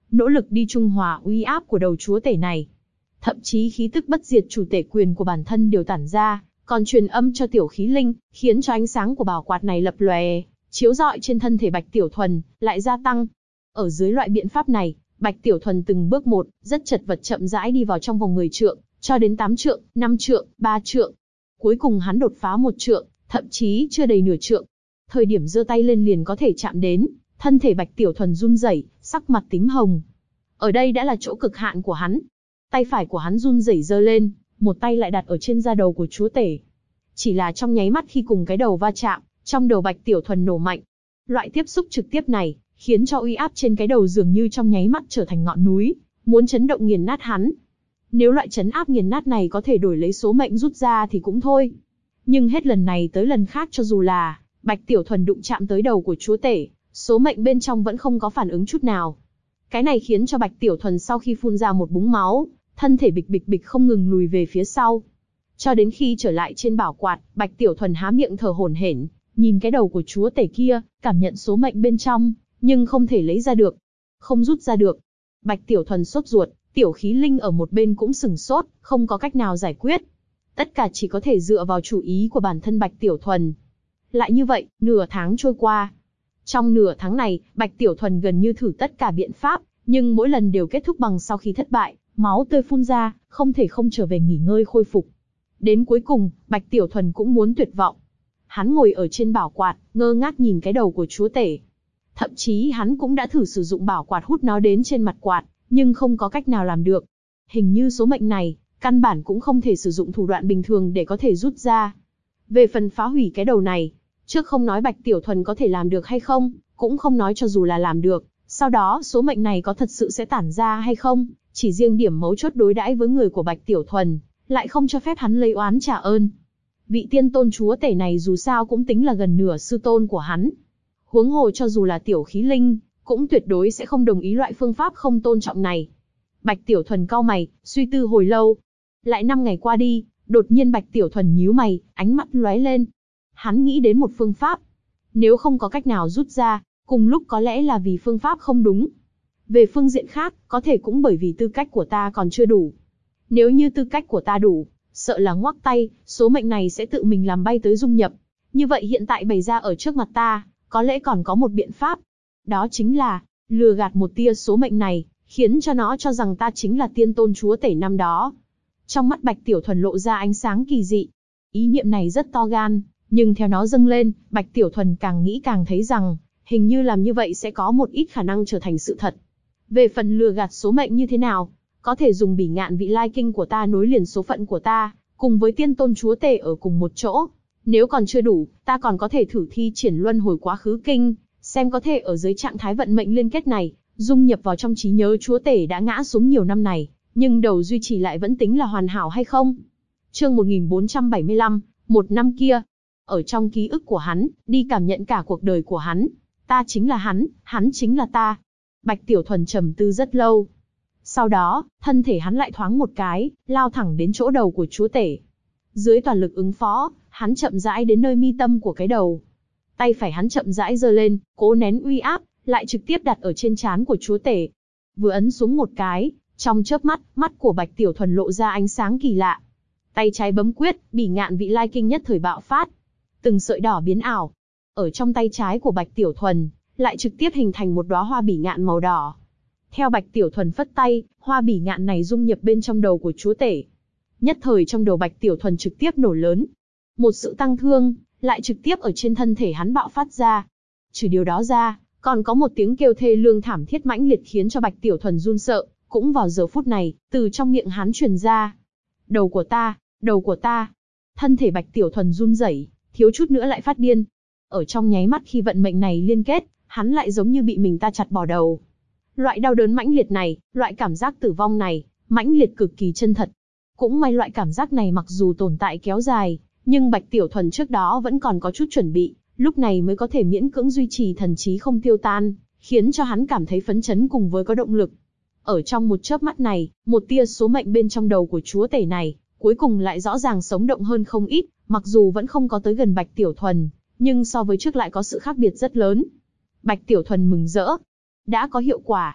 nỗ lực đi trung hòa uy áp của đầu chúa tể này. Thậm chí khí tức bất diệt chủ tể quyền của bản thân đều tản ra, còn truyền âm cho tiểu khí linh, khiến cho ánh sáng của bảo quạt này lập lòe, chiếu rọi trên thân thể Bạch Tiểu Thuần, lại gia tăng. Ở dưới loại biện pháp này, Bạch Tiểu Thuần từng bước một, rất chật vật chậm rãi đi vào trong vòng 10 trượng, cho đến 8 trượng, 5 trượng, 3 trượng. Cuối cùng hắn đột phá 1 trượng, thậm chí chưa đầy nửa trượng. Thời điểm giơ tay lên liền có thể chạm đến, thân thể Bạch Tiểu Thuần run rẩy, sắc mặt tím hồng. Ở đây đã là chỗ cực hạn của hắn. Tay phải của hắn run rẩy giơ lên, một tay lại đặt ở trên da đầu của chúa tể. Chỉ là trong nháy mắt khi cùng cái đầu va chạm, trong đầu Bạch Tiểu Thuần nổ mạnh. Loại tiếp xúc trực tiếp này, khiến cho uy áp trên cái đầu dường như trong nháy mắt trở thành ngọn núi, muốn chấn động nghiền nát hắn. Nếu loại chấn áp nghiền nát này có thể đổi lấy số mệnh rút ra thì cũng thôi. Nhưng hết lần này tới lần khác, cho dù là Bạch Tiểu Thuần đụng chạm tới đầu của chúa tể, số mệnh bên trong vẫn không có phản ứng chút nào. Cái này khiến cho Bạch Tiểu Thuần sau khi phun ra một búng máu, thân thể bịch bịch bịch không ngừng lùi về phía sau. Cho đến khi trở lại trên bảo quạt, Bạch Tiểu Thuần há miệng thở hổn hển, nhìn cái đầu của chúa tể kia, cảm nhận số mệnh bên trong, nhưng không thể lấy ra được. Không rút ra được. Bạch Tiểu Thuần sốt ruột, tiểu khí linh ở một bên cũng sừng sốt, không có cách nào giải quyết. Tất cả chỉ có thể dựa vào chủ ý của bản thân Bạch Tiểu Thuần. Lại như vậy, nửa tháng trôi qua. Trong nửa tháng này, Bạch Tiểu Thuần gần như thử tất cả biện pháp, nhưng mỗi lần đều kết thúc bằng sau khi thất bại, máu tươi phun ra, không thể không trở về nghỉ ngơi khôi phục. Đến cuối cùng, Bạch Tiểu Thuần cũng muốn tuyệt vọng. Hắn ngồi ở trên bảo quạt, ngơ ngác nhìn cái đầu của chúa tể. Thậm chí hắn cũng đã thử sử dụng bảo quạt hút nó đến trên mặt quạt, nhưng không có cách nào làm được. Hình như số mệnh này, căn bản cũng không thể sử dụng thủ đoạn bình thường để có thể rút ra. Về phần phá hủy cái đầu này, trước không nói Bạch Tiểu Thuần có thể làm được hay không, cũng không nói cho dù là làm được, sau đó số mệnh này có thật sự sẽ tản ra hay không, chỉ riêng điểm mấu chốt đối đãi với người của Bạch Tiểu Thuần, lại không cho phép hắn lấy oán trả ơn. Vị tiên tôn chúa tể này dù sao cũng tính là gần nửa sư tôn của hắn. Huống hồ cho dù là tiểu khí linh, cũng tuyệt đối sẽ không đồng ý loại phương pháp không tôn trọng này. Bạch Tiểu Thuần cau mày, suy tư hồi lâu. Lại 5 ngày qua đi, đột nhiên Bạch Tiểu Thuần nhíu mày, ánh mắt lóe lên. Hắn nghĩ đến một phương pháp. Nếu không có cách nào rút ra, cùng lúc có lẽ là vì phương pháp không đúng. Về phương diện khác, có thể cũng bởi vì tư cách của ta còn chưa đủ. Nếu như tư cách của ta đủ, sợ là ngoắc tay, số mệnh này sẽ tự mình làm bay tới dung nhập. Như vậy hiện tại bày ra ở trước mặt ta, có lẽ còn có một biện pháp. Đó chính là, lừa gạt một tia số mệnh này, khiến cho nó cho rằng ta chính là tiên tôn chúa tể năm đó. Trong mắt Bạch Tiểu Thuần lộ ra ánh sáng kỳ dị. Ý niệm này rất to gan, nhưng theo nó dâng lên, Bạch Tiểu Thuần càng nghĩ càng thấy rằng, hình như làm như vậy sẽ có một ít khả năng trở thành sự thật. Về phần lừa gạt số mệnh như thế nào, có thể dùng bỉ ngạn vị lai kinh của ta nối liền số phận của ta, cùng với tiên tôn chúa tể ở cùng một chỗ. Nếu còn chưa đủ, ta còn có thể thử thi triển luân hồi quá khứ kinh, xem có thể ở dưới trạng thái vận mệnh liên kết này, dung nhập vào trong trí nhớ chúa tể đã ngã xuống nhiều năm này, nhưng đầu duy trì lại vẫn tính là hoàn hảo hay không. Chương 1475, một năm kia. Ở trong ký ức của hắn, đi cảm nhận cả cuộc đời của hắn. Ta chính là hắn chính là ta. Bạch Tiểu Thuần trầm tư rất lâu. Sau đó, thân thể hắn lại thoáng một cái, lao thẳng đến chỗ đầu của chúa tể. Dưới toàn lực ứng phó, hắn chậm rãi đến nơi mi tâm của cái đầu. Tay phải hắn chậm rãi giơ lên, cố nén uy áp, lại trực tiếp đặt ở trên trán của chúa tể. Vừa ấn xuống một cái, trong chớp mắt, mắt của Bạch Tiểu Thuần lộ ra ánh sáng kỳ lạ. Tay trái bấm quyết, bỉ ngạn vị lai kinh nhất thời bạo phát. Từng sợi đỏ biến ảo. Ở trong tay trái của Bạch Tiểu Thuần, lại trực tiếp hình thành một đóa hoa bỉ ngạn màu đỏ. Theo Bạch Tiểu Thuần phất tay, hoa bỉ ngạn này dung nhập bên trong đầu của chúa tể. Nhất thời trong đầu Bạch Tiểu Thuần trực tiếp nổ lớn. Một sự tăng thương, lại trực tiếp ở trên thân thể hắn bạo phát ra. Trừ điều đó ra, còn có một tiếng kêu thê lương thảm thiết mãnh liệt khiến cho Bạch Tiểu Thuần run sợ, cũng vào giờ phút này, từ trong miệng hắn truyền ra. Đầu của ta, đầu của ta. Thân thể Bạch Tiểu Thuần run rẩy, thiếu chút nữa lại phát điên. Ở trong nháy mắt khi vận mệnh này liên kết, hắn lại giống như bị mình ta chặt bỏ đầu. Loại đau đớn mãnh liệt này, loại cảm giác tử vong này, mãnh liệt cực kỳ chân thật. Cũng may loại cảm giác này mặc dù tồn tại kéo dài, nhưng Bạch Tiểu Thuần trước đó vẫn còn có chút chuẩn bị, lúc này mới có thể miễn cưỡng duy trì thần trí không tiêu tan, khiến cho hắn cảm thấy phấn chấn cùng với có động lực. Ở trong một chớp mắt này, một tia số mệnh bên trong đầu của chúa tể này, cuối cùng lại rõ ràng sống động hơn không ít, mặc dù vẫn không có tới gần Bạch Tiểu Thuần, nhưng so với trước lại có sự khác biệt rất lớn. Bạch Tiểu Thuần mừng rỡ. Đã có hiệu quả.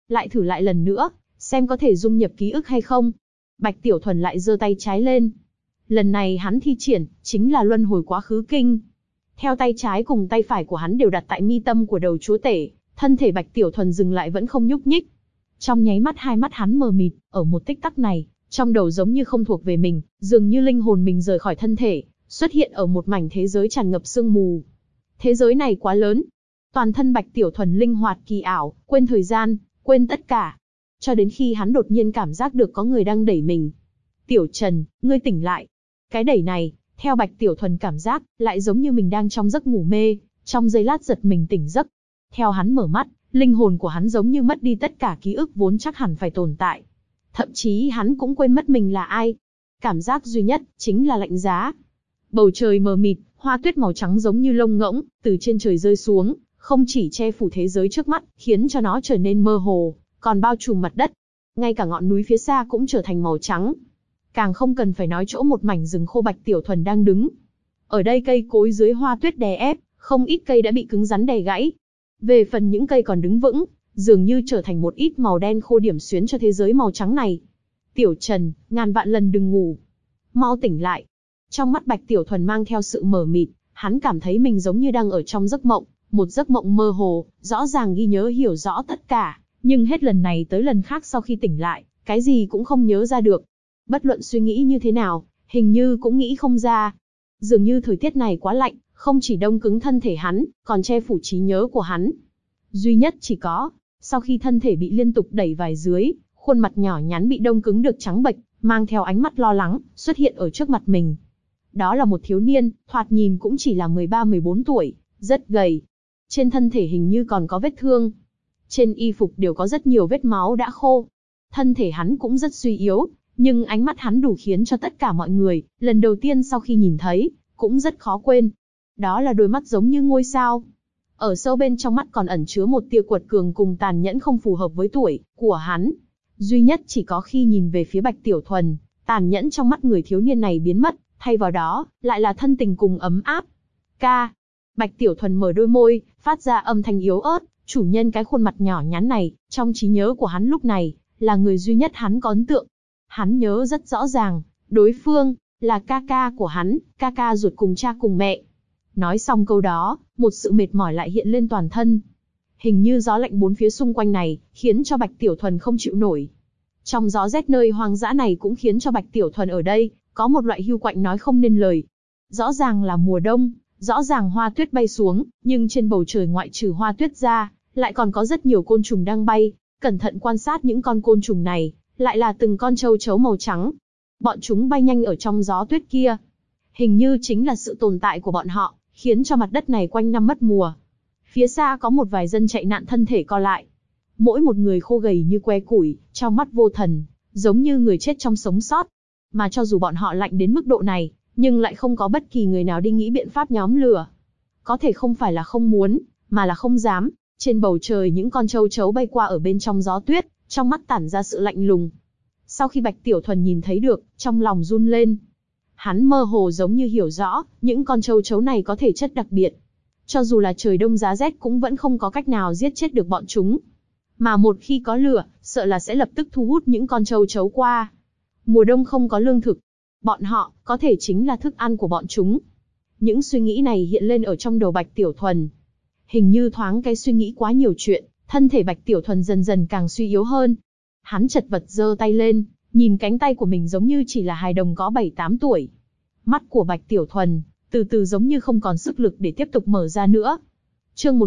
lại thử lại lần nữa, xem có thể dung nhập ký ức hay không. Bạch Tiểu Thuần lại giơ tay trái lên. Lần này hắn thi triển, chính là luân hồi quá khứ kinh. Theo tay trái cùng tay phải của hắn đều đặt tại mi tâm của đầu chúa tể, thân thể Bạch Tiểu Thuần dừng lại vẫn không nhúc nhích. Trong nháy mắt hai mắt hắn mờ mịt, ở một tích tắc này, trong đầu giống như không thuộc về mình, dường như linh hồn mình rời khỏi thân thể, xuất hiện ở một mảnh thế giới tràn ngập sương mù. Thế giới này quá lớn. Toàn thân Bạch Tiểu Thuần linh hoạt kỳ ảo, quên thời gian, quên tất cả. Cho đến khi hắn đột nhiên cảm giác được có người đang đẩy mình. Tiểu Trần, ngươi tỉnh lại. Cái đẩy này, theo Bạch Tiểu Thuần cảm giác, lại giống như mình đang trong giấc ngủ mê, trong giây lát giật mình tỉnh giấc. Theo hắn mở mắt, linh hồn của hắn giống như mất đi tất cả ký ức vốn chắc hẳn phải tồn tại. Thậm chí hắn cũng quên mất mình là ai. Cảm giác duy nhất, chính là lạnh giá. Bầu trời mờ mịt, hoa tuyết màu trắng giống như lông ngỗng, từ trên trời rơi xuống, không chỉ che phủ thế giới trước mắt, khiến cho nó trở nên mơ hồ, còn bao trùm mặt đất. Ngay cả ngọn núi phía xa cũng trở thành màu trắng. Càng không cần phải nói chỗ một mảnh rừng khô Bạch Tiểu Thuần đang đứng. Ở đây cây cối dưới hoa tuyết đè ép, không ít cây đã bị cứng rắn đè gãy. Về phần những cây còn đứng vững, dường như trở thành một ít màu đen khô điểm xuyến cho thế giới màu trắng này. Tiểu Trần, ngàn vạn lần đừng ngủ. Mau tỉnh lại. Trong mắt Bạch Tiểu Thuần mang theo sự mờ mịt, hắn cảm thấy mình giống như đang ở trong giấc mộng, một giấc mộng mơ hồ, rõ ràng ghi nhớ hiểu rõ tất cả, nhưng hết lần này tới lần khác sau khi tỉnh lại, cái gì cũng không nhớ ra được. Bất luận suy nghĩ như thế nào, hình như cũng nghĩ không ra. Dường như thời tiết này quá lạnh, không chỉ đông cứng thân thể hắn, còn che phủ trí nhớ của hắn. Duy nhất chỉ có, sau khi thân thể bị liên tục đẩy vài dưới, khuôn mặt nhỏ nhắn bị đông cứng được trắng bệch, mang theo ánh mắt lo lắng, xuất hiện ở trước mặt mình. Đó là một thiếu niên, thoạt nhìn cũng chỉ là 13-14 tuổi, rất gầy. Trên thân thể hình như còn có vết thương. Trên y phục đều có rất nhiều vết máu đã khô. Thân thể hắn cũng rất suy yếu, nhưng ánh mắt hắn đủ khiến cho tất cả mọi người, lần đầu tiên sau khi nhìn thấy, cũng rất khó quên. Đó là đôi mắt giống như ngôi sao. Ở sâu bên trong mắt còn ẩn chứa một tia quật cường cùng tàn nhẫn không phù hợp với tuổi của hắn. Duy nhất chỉ có khi nhìn về phía Bạch Tiểu Thuần, tàn nhẫn trong mắt người thiếu niên này biến mất, thay vào đó, lại là thân tình cùng ấm áp. Ca. Bạch Tiểu Thuần mở đôi môi, phát ra âm thanh yếu ớt, chủ nhân cái khuôn mặt nhỏ nhắn này, trong trí nhớ của hắn lúc này, là người duy nhất hắn có ấn tượng. Hắn nhớ rất rõ ràng, đối phương, là ca ca của hắn, ca ca ruột cùng cha cùng mẹ. Nói xong câu đó, một sự mệt mỏi lại hiện lên toàn thân. Hình như gió lạnh bốn phía xung quanh này, khiến cho Bạch Tiểu Thuần không chịu nổi. Trong gió rét nơi hoang dã này cũng khiến cho Bạch Tiểu Thuần ở đây, có một loại hưu quạnh nói không nên lời. Rõ ràng là mùa đông, rõ ràng hoa tuyết bay xuống, nhưng trên bầu trời ngoại trừ hoa tuyết ra, lại còn có rất nhiều côn trùng đang bay. Cẩn thận quan sát những con côn trùng này, lại là từng con châu chấu màu trắng. Bọn chúng bay nhanh ở trong gió tuyết kia. Hình như chính là sự tồn tại của bọn họ, khiến cho mặt đất này quanh năm mất mùa. Phía xa có một vài dân chạy nạn thân thể co lại. Mỗi một người khô gầy như que củi, trong mắt vô thần, giống như người chết trong sống sót. Mà cho dù bọn họ lạnh đến mức độ này, nhưng lại không có bất kỳ người nào đi nghĩ biện pháp nhóm lửa. Có thể không phải là không muốn, mà là không dám. Trên bầu trời những con châu chấu bay qua ở bên trong gió tuyết, trong mắt tản ra sự lạnh lùng. Sau khi Bạch Tiểu Thuần nhìn thấy được, trong lòng run lên. Hắn mơ hồ giống như hiểu rõ, những con châu chấu này có thể chất đặc biệt. Cho dù là trời đông giá rét cũng vẫn không có cách nào giết chết được bọn chúng. Mà một khi có lửa, sợ là sẽ lập tức thu hút những con châu chấu qua. Mùa đông không có lương thực. Bọn họ, có thể chính là thức ăn của bọn chúng. Những suy nghĩ này hiện lên ở trong đầu Bạch Tiểu Thuần. Hình như thoáng cái suy nghĩ quá nhiều chuyện, thân thể Bạch Tiểu Thuần dần dần càng suy yếu hơn. Hắn chật vật giơ tay lên, nhìn cánh tay của mình giống như chỉ là hài đồng có 7-8 tuổi. Mắt của Bạch Tiểu Thuần, từ từ giống như không còn sức lực để tiếp tục mở ra nữa. Chương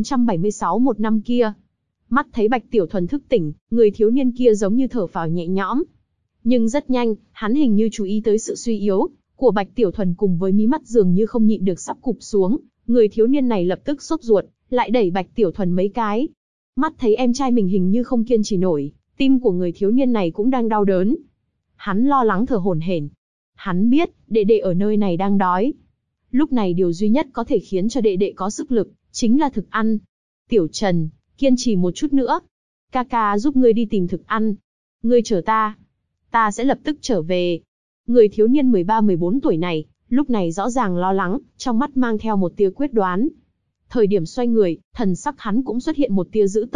1476 một năm kia. Mắt thấy Bạch Tiểu Thuần thức tỉnh, người thiếu niên kia giống như thở phào nhẹ nhõm. Nhưng rất nhanh, hắn hình như chú ý tới sự suy yếu của Bạch Tiểu Thuần cùng với mí mắt dường như không nhịn được sắp cụp xuống. Người thiếu niên này lập tức sốt ruột, lại đẩy Bạch Tiểu Thuần mấy cái. Mắt thấy em trai mình hình như không kiên trì nổi, tim của người thiếu niên này cũng đang đau đớn. Hắn lo lắng thở hổn hển. Hắn biết, đệ đệ ở nơi này đang đói. Lúc này điều duy nhất có thể khiến cho đệ đệ có sức lực, chính là thực ăn. Tiểu Trần, kiên trì một chút nữa. Ca giúp ngươi đi tìm thực ăn. Ngươi chờ ta. Ta sẽ lập tức trở về. Người thiếu niên 13-14 tuổi này, lúc này rõ ràng lo lắng, trong mắt mang theo một tia quyết đoán. Thời điểm xoay người, thần sắc hắn cũng xuất hiện một tia dữ tợn,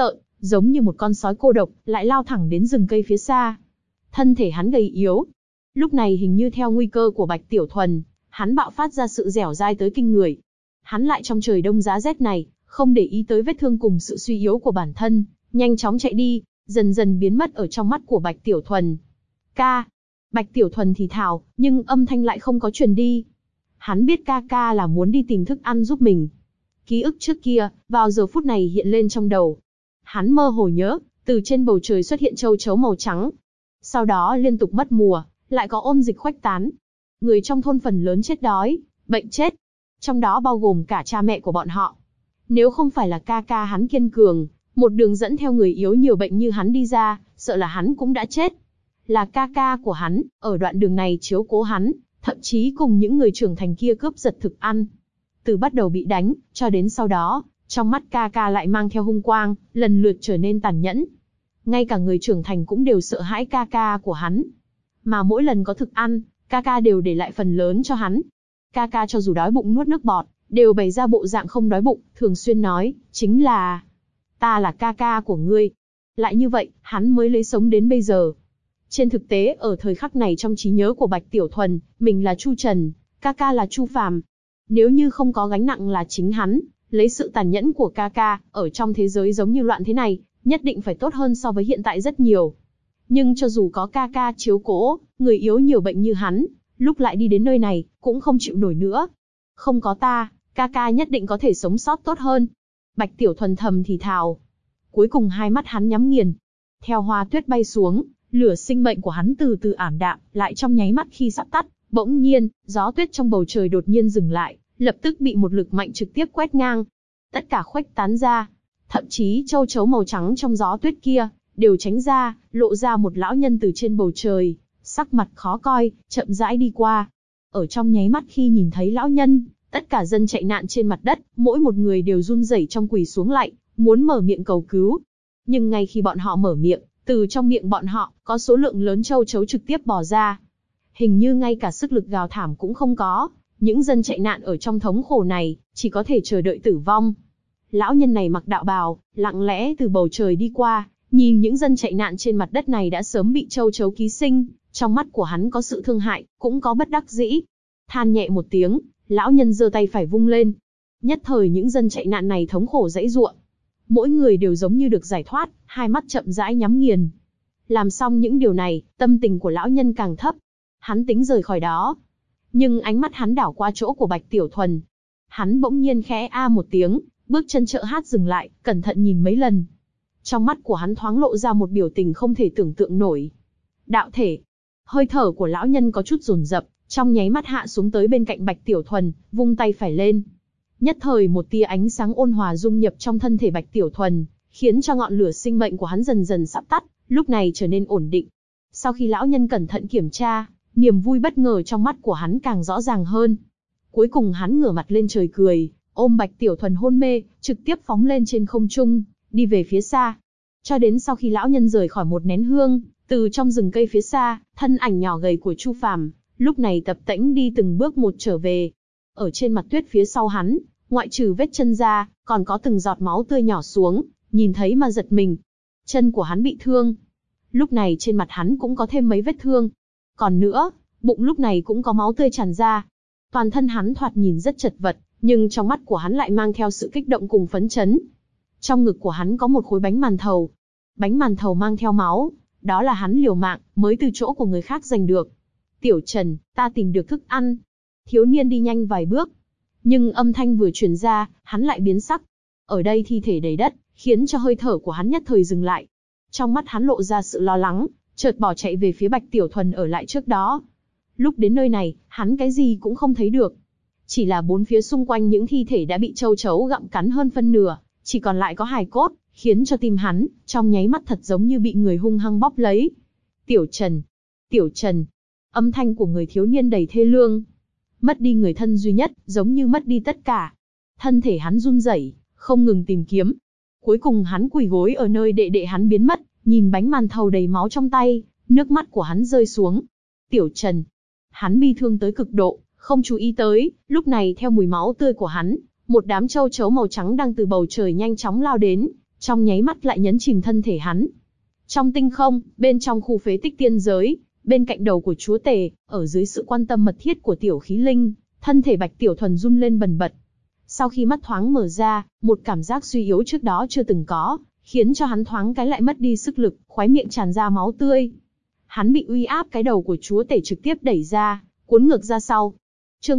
giống như một con sói cô độc, lại lao thẳng đến rừng cây phía xa. Thân thể hắn gầy yếu. Lúc này hình như theo nguy cơ của Bạch Tiểu Thuần, hắn bạo phát ra sự dẻo dai tới kinh người. Hắn lại trong trời đông giá rét này, không để ý tới vết thương cùng sự suy yếu của bản thân, nhanh chóng chạy đi, dần dần biến mất ở trong mắt của Bạch Tiểu Thuần. Ca. Bạch Tiểu Thuần thì thào, nhưng âm thanh lại không có truyền đi. Hắn biết ca ca là muốn đi tìm thức ăn giúp mình. Ký ức trước kia, vào giờ phút này hiện lên trong đầu. Hắn mơ hồ nhớ, từ trên bầu trời xuất hiện châu chấu màu trắng. Sau đó liên tục mất mùa, lại có ôn dịch khuếch tán. Người trong thôn phần lớn chết đói, bệnh chết. Trong đó bao gồm cả cha mẹ của bọn họ. Nếu không phải là ca ca hắn kiên cường, một đường dẫn theo người yếu nhiều bệnh như hắn đi ra, sợ là hắn cũng đã chết. Là ca ca của hắn, ở đoạn đường này chiếu cố hắn, thậm chí cùng những người trưởng thành kia cướp giật thực ăn. Từ bắt đầu bị đánh, cho đến sau đó, trong mắt ca ca lại mang theo hung quang, lần lượt trở nên tàn nhẫn. Ngay cả người trưởng thành cũng đều sợ hãi ca ca của hắn. Mà mỗi lần có thực ăn, ca ca đều để lại phần lớn cho hắn. Ca ca cho dù đói bụng nuốt nước bọt, đều bày ra bộ dạng không đói bụng, thường xuyên nói, chính là ta là ca ca của ngươi. Lại như vậy, hắn mới lấy sống đến bây giờ. Trên thực tế ở thời khắc này trong trí nhớ của Bạch Tiểu Thuần, mình là Chu Trần, ca ca là Chu Phàm. Nếu như không có gánh nặng là chính hắn, lấy sự tàn nhẫn của ca ca, ở trong thế giới giống như loạn thế này, nhất định phải tốt hơn so với hiện tại rất nhiều. Nhưng cho dù có ca ca chiếu cố, người yếu nhiều bệnh như hắn, lúc lại đi đến nơi này, cũng không chịu nổi nữa. Không có ta, ca ca nhất định có thể sống sót tốt hơn. Bạch Tiểu Thuần thầm thì thào. Cuối cùng hai mắt hắn nhắm nghiền. Theo hoa tuyết bay xuống, lửa sinh mệnh của hắn từ từ ảm đạm, lại trong nháy mắt khi sắp tắt, bỗng nhiên, gió tuyết trong bầu trời đột nhiên dừng lại, lập tức bị một lực mạnh trực tiếp quét ngang. Tất cả khuếch tán ra, thậm chí châu chấu màu trắng trong gió tuyết kia, đều tránh ra, lộ ra một lão nhân từ trên bầu trời, sắc mặt khó coi, chậm rãi đi qua. Ở trong nháy mắt khi nhìn thấy lão nhân, tất cả dân chạy nạn trên mặt đất, mỗi một người đều run rẩy trong quỳ xuống lạy, muốn mở miệng cầu cứu. Nhưng ngay khi bọn họ mở miệng, từ trong miệng bọn họ, có số lượng lớn châu chấu trực tiếp bò ra. Hình như ngay cả sức lực gào thảm cũng không có, những dân chạy nạn ở trong thống khổ này, chỉ có thể chờ đợi tử vong. Lão nhân này mặc đạo bào, lặng lẽ từ bầu trời đi qua, nhìn những dân chạy nạn trên mặt đất này đã sớm bị châu chấu ký sinh, trong mắt của hắn có sự thương hại, cũng có bất đắc dĩ. Than nhẹ một tiếng, lão nhân giơ tay phải vung lên. Nhất thời những dân chạy nạn này thống khổ giãy giụa. Mỗi người đều giống như được giải thoát, hai mắt chậm rãi nhắm nghiền. Làm xong những điều này, tâm tình của lão nhân càng thấp. Hắn tính rời khỏi đó. Nhưng ánh mắt hắn đảo qua chỗ của Bạch Tiểu Thuần. Hắn bỗng nhiên khẽ a một tiếng, bước chân chợ hát dừng lại, cẩn thận nhìn mấy lần. Trong mắt của hắn thoáng lộ ra một biểu tình không thể tưởng tượng nổi. Đạo thể. Hơi thở của lão nhân có chút dồn dập, trong nháy mắt hạ xuống tới bên cạnh Bạch Tiểu Thuần, vung tay phải lên. Nhất thời một tia ánh sáng ôn hòa dung nhập trong thân thể Bạch Tiểu Thuần, khiến cho ngọn lửa sinh mệnh của hắn dần dần sắp tắt, lúc này trở nên ổn định. Sau khi lão nhân cẩn thận kiểm tra, niềm vui bất ngờ trong mắt của hắn càng rõ ràng hơn. Cuối cùng hắn ngửa mặt lên trời cười, ôm Bạch Tiểu Thuần hôn mê, trực tiếp phóng lên trên không trung, đi về phía xa. Cho đến sau khi lão nhân rời khỏi một nén hương, từ trong rừng cây phía xa, thân ảnh nhỏ gầy của Chu Phàm, lúc này tập tễnh đi từng bước một trở về. Ở trên mặt tuyết phía sau hắn, ngoại trừ vết chân ra, còn có từng giọt máu tươi nhỏ xuống, nhìn thấy mà giật mình. Chân của hắn bị thương. Lúc này trên mặt hắn cũng có thêm mấy vết thương. Còn nữa, bụng lúc này cũng có máu tươi tràn ra. Toàn thân hắn thoạt nhìn rất chật vật, nhưng trong mắt của hắn lại mang theo sự kích động cùng phấn chấn. Trong ngực của hắn có một khối bánh màn thầu. Bánh màn thầu mang theo máu, đó là hắn liều mạng, mới từ chỗ của người khác giành được. Tiểu Trần, ta tìm được thức ăn. Thiếu niên đi nhanh vài bước. Nhưng âm thanh vừa truyền ra, hắn lại biến sắc. Ở đây thi thể đầy đất, khiến cho hơi thở của hắn nhất thời dừng lại. Trong mắt hắn lộ ra sự lo lắng, chợt bỏ chạy về phía Bạch Tiểu Thuần ở lại trước đó. Lúc đến nơi này, hắn cái gì cũng không thấy được. Chỉ là bốn phía xung quanh những thi thể đã bị châu chấu gặm cắn hơn phân nửa, chỉ còn lại có hài cốt, khiến cho tim hắn, trong nháy mắt thật giống như bị người hung hăng bóp lấy. Tiểu Trần, Tiểu Trần, âm thanh của người thiếu niên đầy thê lương. Mất đi người thân duy nhất, giống như mất đi tất cả. Thân thể hắn run rẩy, không ngừng tìm kiếm. Cuối cùng hắn quỳ gối ở nơi đệ đệ hắn biến mất, nhìn bánh màn thầu đầy máu trong tay, nước mắt của hắn rơi xuống. Tiểu Trần, hắn bi thương tới cực độ, không chú ý tới, lúc này theo mùi máu tươi của hắn, một đám châu chấu màu trắng đang từ bầu trời nhanh chóng lao đến, trong nháy mắt lại nhấn chìm thân thể hắn. Trong tinh không, bên trong khu phế tích tiên giới, bên cạnh đầu của chúa tể, ở dưới sự quan tâm mật thiết của Tiểu Khí Linh, thân thể Bạch Tiểu Thuần run lên bần bật. Sau khi mắt thoáng mở ra, một cảm giác suy yếu trước đó chưa từng có, khiến cho hắn thoáng cái lại mất đi sức lực, khóe miệng tràn ra máu tươi. Hắn bị uy áp cái đầu của chúa tể trực tiếp đẩy ra, cuốn ngược ra sau. Chương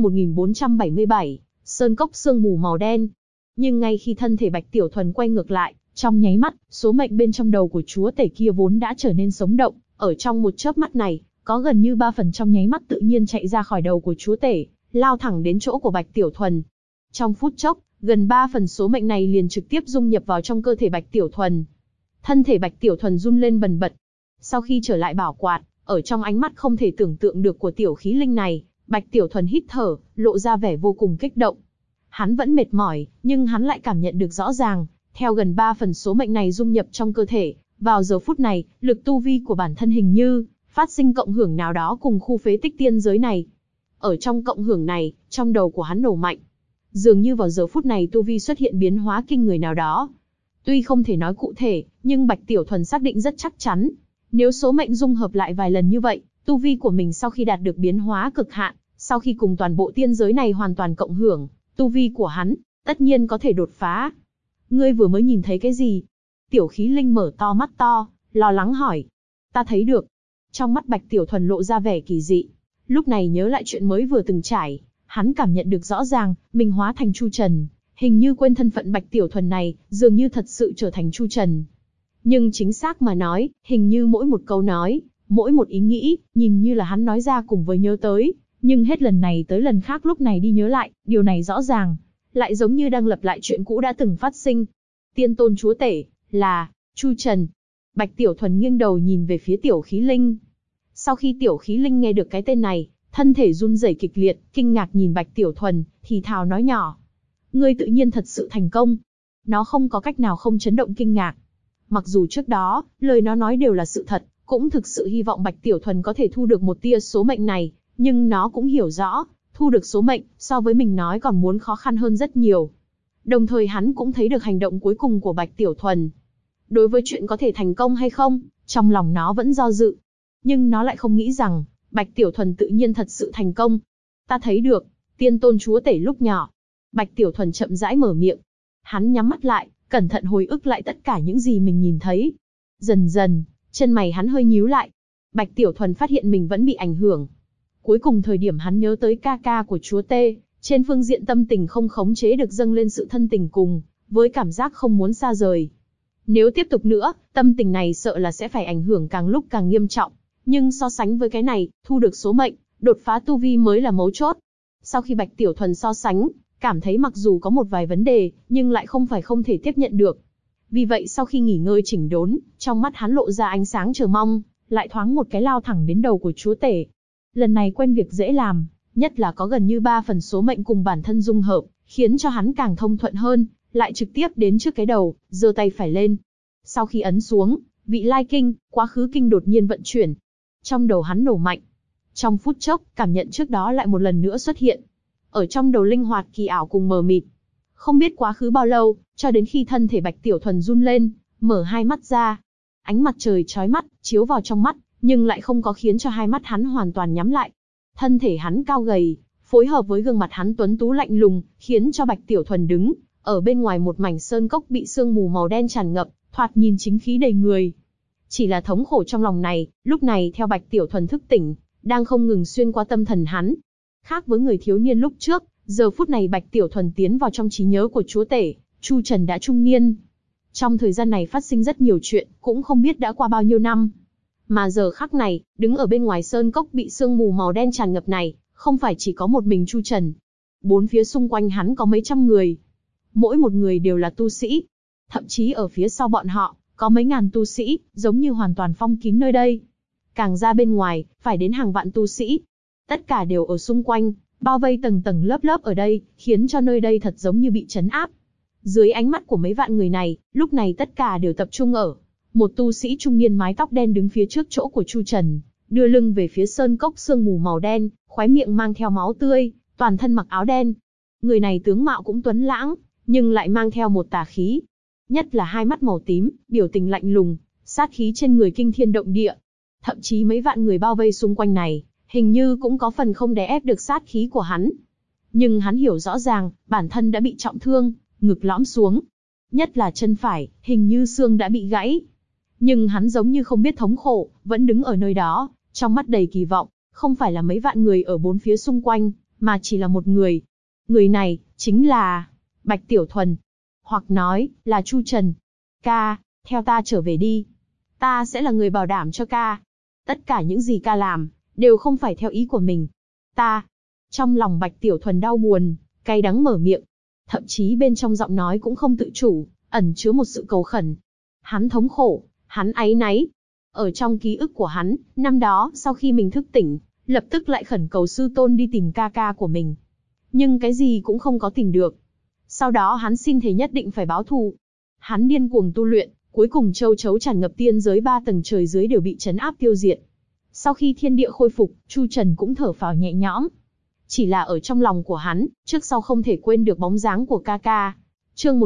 1477, Sơn Cốc sương mù màu đen. Nhưng ngay khi thân thể Bạch Tiểu Thuần quay ngược lại, trong nháy mắt, số mệnh bên trong đầu của chúa tể kia vốn đã trở nên sống động, ở trong một chớp mắt này, có gần như 3 phần trong nháy mắt tự nhiên chạy ra khỏi đầu của chúa tể, lao thẳng đến chỗ của Bạch Tiểu Thuần. Trong phút chốc, gần 3 phần số mệnh này liền trực tiếp dung nhập vào trong cơ thể Bạch Tiểu Thuần. Thân thể Bạch Tiểu Thuần run lên bần bật. Sau khi trở lại bảo quạt, ở trong ánh mắt không thể tưởng tượng được của Tiểu Khí Linh này, Bạch Tiểu Thuần hít thở, lộ ra vẻ vô cùng kích động. Hắn vẫn mệt mỏi, nhưng hắn lại cảm nhận được rõ ràng, theo gần 3 phần số mệnh này dung nhập trong cơ thể, vào giờ phút này, lực tu vi của bản thân hình như phát sinh cộng hưởng nào đó cùng khu phế tích tiên giới này. Ở trong cộng hưởng này, trong đầu của hắn nổ mạnh. Dường như vào giờ phút này tu vi xuất hiện biến hóa kinh người nào đó. Tuy không thể nói cụ thể, nhưng Bạch Tiểu Thuần xác định rất chắc chắn. Nếu số mệnh dung hợp lại vài lần như vậy, tu vi của mình sau khi đạt được biến hóa cực hạn, sau khi cùng toàn bộ tiên giới này hoàn toàn cộng hưởng, tu vi của hắn, tất nhiên có thể đột phá. Ngươi vừa mới nhìn thấy cái gì? Tiểu Khí Linh mở to mắt to, lo lắng hỏi. Ta thấy được. Trong mắt Bạch Tiểu Thuần lộ ra vẻ kỳ dị. Lúc này nhớ lại chuyện mới vừa từng trải, hắn cảm nhận được rõ ràng, mình hóa thành Chu Trần, hình như quên thân phận Bạch Tiểu Thuần này, dường như thật sự trở thành Chu Trần. Nhưng chính xác mà nói, hình như mỗi một câu nói, mỗi một ý nghĩ, nhìn như là hắn nói ra cùng với nhớ tới, nhưng hết lần này tới lần khác lúc này đi nhớ lại, điều này rõ ràng, lại giống như đang lặp lại chuyện cũ đã từng phát sinh. Tiên tôn chúa tể, là Chu Trần. Bạch Tiểu Thuần nghiêng đầu nhìn về phía Tiểu Khí Linh. Sau khi Tiểu Khí Linh nghe được cái tên này, thân thể run rẩy kịch liệt, kinh ngạc nhìn Bạch Tiểu Thuần, thì thào nói nhỏ. Ngươi tự nhiên thật sự thành công. Nó không có cách nào không chấn động kinh ngạc. Mặc dù trước đó, lời nó nói đều là sự thật, cũng thực sự hy vọng Bạch Tiểu Thuần có thể thu được một tia số mệnh này, nhưng nó cũng hiểu rõ, thu được số mệnh, so với mình nói còn muốn khó khăn hơn rất nhiều. Đồng thời hắn cũng thấy được hành động cuối cùng của Bạch Tiểu Thuần. Đối với chuyện có thể thành công hay không, trong lòng nó vẫn do dự. Nhưng nó lại không nghĩ rằng, Bạch Tiểu Thuần tự nhiên thật sự thành công. Ta thấy được, tiên tôn chúa tể lúc nhỏ. Bạch Tiểu Thuần chậm rãi mở miệng. Hắn nhắm mắt lại, cẩn thận hồi ức lại tất cả những gì mình nhìn thấy. Dần dần, chân mày hắn hơi nhíu lại. Bạch Tiểu Thuần phát hiện mình vẫn bị ảnh hưởng. Cuối cùng thời điểm hắn nhớ tới ca ca của chúa tê, trên phương diện tâm tình không khống chế được dâng lên sự thân tình cùng, với cảm giác không muốn xa rời. Nếu tiếp tục nữa, tâm tình này sợ là sẽ phải ảnh hưởng càng lúc càng nghiêm trọng. Nhưng so sánh với cái này, thu được số mệnh, đột phá tu vi mới là mấu chốt. Sau khi Bạch Tiểu Thuần so sánh, cảm thấy mặc dù có một vài vấn đề, nhưng lại không phải không thể tiếp nhận được. Vì vậy sau khi nghỉ ngơi chỉnh đốn, trong mắt hắn lộ ra ánh sáng chờ mong, lại thoáng một cái lao thẳng đến đầu của chúa tể. Lần này quen việc dễ làm, nhất là có gần như 3 phần số mệnh cùng bản thân dung hợp, khiến cho hắn càng thông thuận hơn, lại trực tiếp đến trước cái đầu, giơ tay phải lên. Sau khi ấn xuống, vị lai kinh, quá khứ kinh đột nhiên vận chuyển. Trong đầu hắn nổ mạnh. Trong phút chốc, cảm nhận trước đó lại một lần nữa xuất hiện. Ở trong đầu linh hoạt kỳ ảo cùng mờ mịt. Không biết quá khứ bao lâu, cho đến khi thân thể Bạch Tiểu Thuần run lên, mở hai mắt ra. Ánh mặt trời chói mắt, chiếu vào trong mắt, nhưng lại không có khiến cho hai mắt hắn hoàn toàn nhắm lại. Thân thể hắn cao gầy, phối hợp với gương mặt hắn tuấn tú lạnh lùng, khiến cho Bạch Tiểu Thuần đứng ở bên ngoài một mảnh sơn cốc bị sương mù màu đen tràn ngập, thoạt nhìn chính khí đầy người. Chỉ là thống khổ trong lòng này, lúc này theo Bạch Tiểu Thuần thức tỉnh, đang không ngừng xuyên qua tâm thần hắn. Khác với người thiếu niên lúc trước, giờ phút này Bạch Tiểu Thuần tiến vào trong trí nhớ của chúa tể, Chu Trần đã trung niên. Trong thời gian này phát sinh rất nhiều chuyện, cũng không biết đã qua bao nhiêu năm. Mà giờ khắc này, đứng ở bên ngoài sơn cốc bị sương mù màu đen tràn ngập này, không phải chỉ có một mình Chu Trần. Bốn phía xung quanh hắn có mấy trăm người. Mỗi một người đều là tu sĩ. Thậm chí ở phía sau bọn họ, có mấy ngàn tu sĩ, giống như hoàn toàn phong kín nơi đây. Càng ra bên ngoài, phải đến hàng vạn tu sĩ. Tất cả đều ở xung quanh, bao vây tầng tầng lớp lớp ở đây, khiến cho nơi đây thật giống như bị trấn áp. Dưới ánh mắt của mấy vạn người này, lúc này tất cả đều tập trung ở. Một tu sĩ trung niên mái tóc đen đứng phía trước chỗ của Chu Trần, đưa lưng về phía sơn cốc sương mù màu đen, khóe miệng mang theo máu tươi, toàn thân mặc áo đen. Người này tướng mạo cũng tuấn lãng, nhưng lại mang theo một tà khí. nhất là hai mắt màu tím, biểu tình lạnh lùng, sát khí trên người kinh thiên động địa. Thậm chí mấy vạn người bao vây xung quanh này, hình như cũng có phần không đè ép được sát khí của hắn. Nhưng hắn hiểu rõ ràng, bản thân đã bị trọng thương, ngực lõm xuống. Nhất là chân phải, hình như xương đã bị gãy. Nhưng hắn giống như không biết thống khổ, vẫn đứng ở nơi đó, trong mắt đầy kỳ vọng, không phải là mấy vạn người ở bốn phía xung quanh, mà chỉ là một người. Người này, chính là Bạch Tiểu Thuần. Hoặc nói, là Chu Trần. Ca, theo ta trở về đi. Ta sẽ là người bảo đảm cho ca. Tất cả những gì ca làm, đều không phải theo ý của mình. Ta. Trong lòng Bạch Tiểu Thuần đau buồn, cay đắng mở miệng. Thậm chí bên trong giọng nói cũng không tự chủ, ẩn chứa một sự cầu khẩn. Hắn thống khổ, hắn áy náy. Ở trong ký ức của hắn, năm đó, sau khi mình thức tỉnh, lập tức lại khẩn cầu sư tôn đi tìm ca ca của mình. Nhưng cái gì cũng không có tìm được. Sau đó hắn xin thề nhất định phải báo thù. Hắn điên cuồng tu luyện, cuối cùng châu chấu tràn ngập tiên giới 3 tầng trời dưới đều bị trấn áp tiêu diệt. Sau khi thiên địa khôi phục, Chu Trần cũng thở phào nhẹ nhõm. Chỉ là ở trong lòng của hắn, trước sau không thể quên được bóng dáng của ca ca. Chương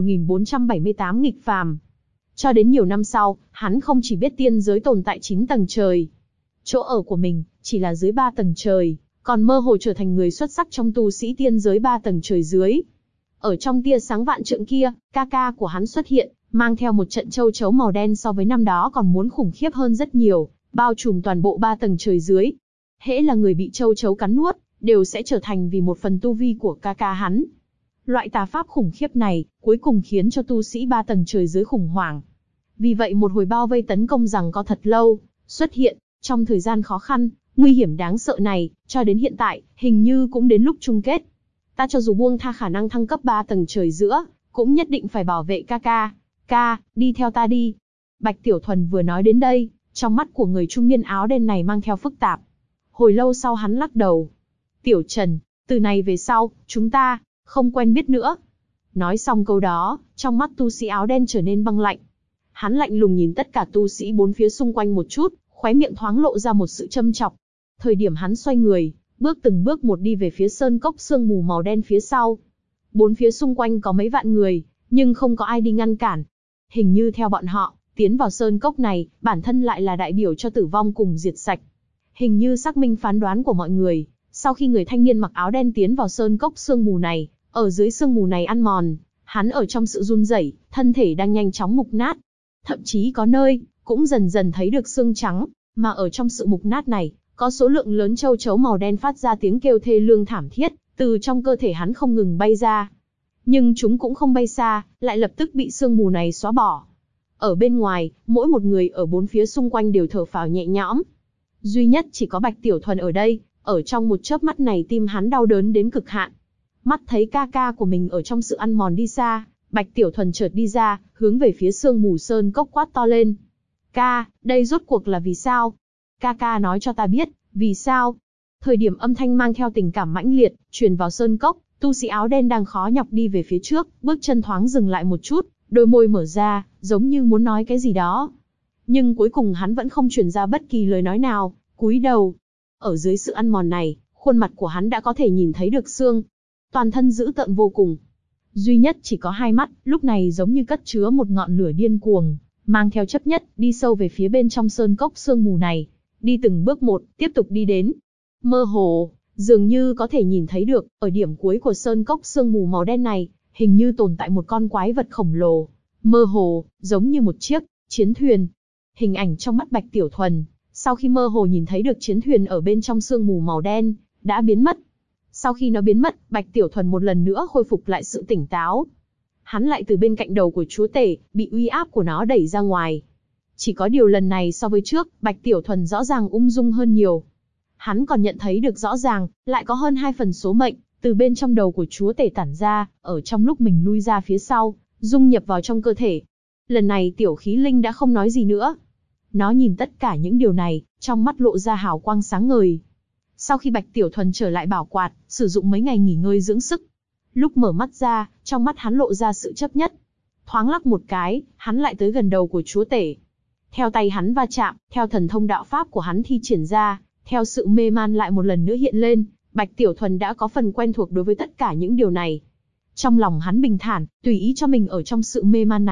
1478 nghịch phàm. Cho đến nhiều năm sau, hắn không chỉ biết tiên giới tồn tại 9 tầng trời. Chỗ ở của mình, chỉ là dưới 3 tầng trời, còn mơ hồ trở thành người xuất sắc trong tu sĩ tiên giới 3 tầng trời dưới. Ở trong tia sáng vạn trượng kia, ca ca của hắn xuất hiện, mang theo một trận châu chấu màu đen so với năm đó còn muốn khủng khiếp hơn rất nhiều, bao trùm toàn bộ 3 tầng trời dưới. Hễ là người bị châu chấu cắn nuốt, đều sẽ trở thành vì một phần tu vi của ca ca hắn. Loại tà pháp khủng khiếp này, cuối cùng khiến cho tu sĩ 3 tầng trời dưới khủng hoảng. Vì vậy một hồi bao vây tấn công rằng có thật lâu, xuất hiện, trong thời gian khó khăn, nguy hiểm đáng sợ này, cho đến hiện tại, hình như cũng đến lúc chung kết. Ta cho dù buông tha khả năng thăng cấp 3 tầng trời giữa, cũng nhất định phải bảo vệ ca ca. Ca, đi theo ta đi. Bạch Tiểu Thuần vừa nói đến đây, trong mắt của người trung niên áo đen này mang theo phức tạp. Hồi lâu sau hắn lắc đầu. Tiểu Trần, từ này về sau, chúng ta không quen biết nữa. Nói xong câu đó, trong mắt tu sĩ áo đen trở nên băng lạnh. Hắn lạnh lùng nhìn tất cả tu sĩ bốn phía xung quanh một chút, khóe miệng thoáng lộ ra một sự châm chọc. Thời điểm hắn xoay người, bước từng bước một đi về phía sơn cốc sương mù màu đen phía sau. Bốn phía xung quanh có mấy vạn người, nhưng không có ai đi ngăn cản. Hình như theo bọn họ, tiến vào sơn cốc này, bản thân lại là đại biểu cho tử vong cùng diệt sạch. Hình như xác minh phán đoán của mọi người, sau khi người thanh niên mặc áo đen tiến vào sơn cốc sương mù này, ở dưới sương mù này ăn mòn, hắn ở trong sự run rẩy, thân thể đang nhanh chóng mục nát. Thậm chí có nơi, cũng dần dần thấy được xương trắng, mà ở trong sự mục nát này, có số lượng lớn châu chấu màu đen phát ra tiếng kêu thê lương thảm thiết, từ trong cơ thể hắn không ngừng bay ra. Nhưng chúng cũng không bay xa, lại lập tức bị sương mù này xóa bỏ. Ở bên ngoài, mỗi một người ở bốn phía xung quanh đều thở phào nhẹ nhõm. Duy nhất chỉ có Bạch Tiểu Thuần ở đây, ở trong một chớp mắt này tim hắn đau đớn đến cực hạn. Mắt thấy ca ca của mình ở trong sự ăn mòn đi xa, Bạch Tiểu Thuần chợt đi ra, hướng về phía sương mù sơn cốc quát to lên. Ca, đây rốt cuộc là vì sao? Ca ca nói cho ta biết, vì sao? Thời điểm âm thanh mang theo tình cảm mãnh liệt, truyền vào sơn cốc, tu sĩ áo đen đang khó nhọc đi về phía trước, bước chân thoáng dừng lại một chút, đôi môi mở ra, giống như muốn nói cái gì đó. Nhưng cuối cùng hắn vẫn không truyền ra bất kỳ lời nói nào, cúi đầu. Ở dưới sự ăn mòn này, khuôn mặt của hắn đã có thể nhìn thấy được xương. Toàn thân dữ tợn vô cùng. Duy nhất chỉ có hai mắt, lúc này giống như cất chứa một ngọn lửa điên cuồng, mang theo chấp nhất, đi sâu về phía bên trong sơn cốc sương mù này. Đi từng bước một, tiếp tục đi đến. Mơ hồ, dường như có thể nhìn thấy được, ở điểm cuối của sơn cốc sương mù màu đen này, hình như tồn tại một con quái vật khổng lồ. Mơ hồ, giống như một chiếc chiến thuyền. Hình ảnh trong mắt Bạch Tiểu Thuần, sau khi mơ hồ nhìn thấy được chiến thuyền ở bên trong sương mù màu đen, đã biến mất. Sau khi nó biến mất, Bạch Tiểu Thuần một lần nữa khôi phục lại sự tỉnh táo. Hắn lại từ bên cạnh đầu của chúa tể, bị uy áp của nó đẩy ra ngoài. Chỉ có điều lần này so với trước, Bạch Tiểu Thuần rõ ràng ung dung hơn nhiều. Hắn còn nhận thấy được rõ ràng, lại có hơn 2 phần số mệnh, từ bên trong đầu của chúa tể tản ra, ở trong lúc mình lui ra phía sau, dung nhập vào trong cơ thể. Lần này Tiểu Khí Linh đã không nói gì nữa. Nó nhìn tất cả những điều này, trong mắt lộ ra hào quang sáng ngời. Sau khi Bạch Tiểu Thuần trở lại bảo quạt, sử dụng mấy ngày nghỉ ngơi dưỡng sức. Lúc mở mắt ra, trong mắt hắn lộ ra sự chấp nhất. Thoáng lắc một cái, hắn lại tới gần đầu của chúa tể. Theo tay hắn va chạm, theo thần thông đạo pháp của hắn thi triển ra, theo sự mê man lại một lần nữa hiện lên, Bạch Tiểu Thuần đã có phần quen thuộc đối với tất cả những điều này. Trong lòng hắn bình thản, tùy ý cho mình ở trong sự mê man này,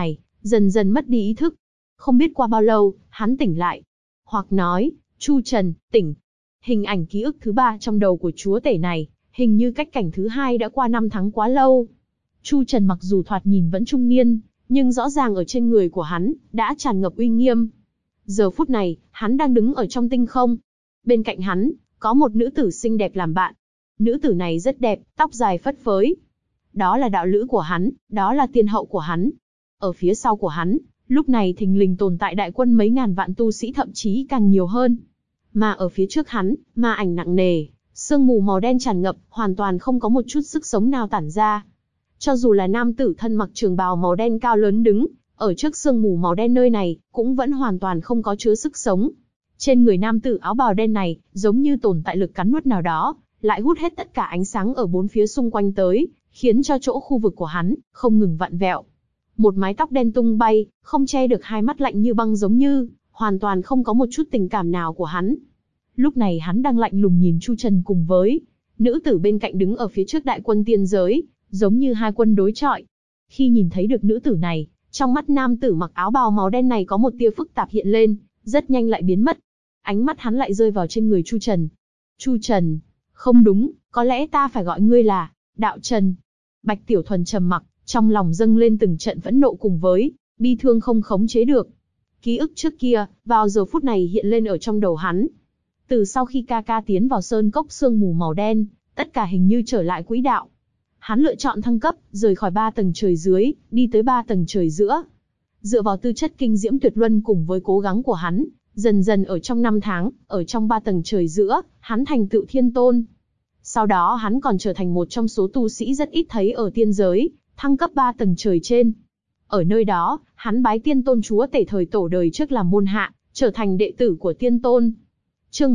dần dần mất đi ý thức. Không biết qua bao lâu, hắn tỉnh lại. Hoặc nói, Chu Trần, tỉnh. Hình ảnh ký ức thứ 3 trong đầu của chúa tể này, hình như cách cảnh thứ 2 đã qua 5 tháng quá lâu. Chu Trần mặc dù thoạt nhìn vẫn trung niên, nhưng rõ ràng ở trên người của hắn, đã tràn ngập uy nghiêm. Giờ phút này, hắn đang đứng ở trong tinh không. Bên cạnh hắn, có một nữ tử xinh đẹp làm bạn. Nữ tử này rất đẹp, tóc dài phất phới. Đó là đạo lữ của hắn, đó là tiên hậu của hắn. Ở phía sau của hắn, lúc này thình lình tồn tại đại quân mấy ngàn vạn tu sĩ, thậm chí càng nhiều hơn. Mà ở phía trước hắn, ma ảnh nặng nề, sương mù màu đen tràn ngập, hoàn toàn không có một chút sức sống nào tản ra. Cho dù là nam tử thân mặc trường bào màu đen cao lớn đứng ở trước sương mù màu đen nơi này, cũng vẫn hoàn toàn không có chứa sức sống. Trên người nam tử áo bào đen này, giống như tồn tại lực cắn nuốt nào đó, lại hút hết tất cả ánh sáng ở bốn phía xung quanh tới, khiến cho chỗ khu vực của hắn không ngừng vặn vẹo. Một mái tóc đen tung bay, không che được hai mắt lạnh như băng, giống như hoàn toàn không có một chút tình cảm nào của hắn. Lúc này hắn đang lạnh lùng nhìn Chu Trần cùng với nữ tử bên cạnh đứng ở phía trước đại quân tiên giới, giống như hai quân đối chọi. Khi nhìn thấy được nữ tử này, trong mắt nam tử mặc áo bào màu đen này có một tia phức tạp hiện lên, rất nhanh lại biến mất. Ánh mắt hắn lại rơi vào trên người Chu Trần. Chu Trần, không đúng, có lẽ ta phải gọi ngươi là Đạo Trần. Bạch Tiểu Thuần trầm mặc, trong lòng dâng lên từng trận phẫn nộ cùng với bi thương không khống chế được. Ký ức trước kia, vào giờ phút này hiện lên ở trong đầu hắn. Từ sau khi ca ca tiến vào sơn cốc sương mù màu đen, tất cả hình như trở lại quỹ đạo. Hắn lựa chọn thăng cấp, rời khỏi 3 tầng trời dưới, đi tới 3 tầng trời giữa. Dựa vào tư chất kinh diễm tuyệt luân cùng với cố gắng của hắn, dần dần ở trong 5 tháng, ở trong 3 tầng trời giữa, hắn thành tựu thiên tôn. Sau đó hắn còn trở thành một trong số tu sĩ rất ít thấy ở tiên giới, thăng cấp 3 tầng trời trên. Ở nơi đó, hắn bái tiên tôn chúa tể thời tổ đời trước làm môn hạ, trở thành đệ tử của tiên tôn. Chương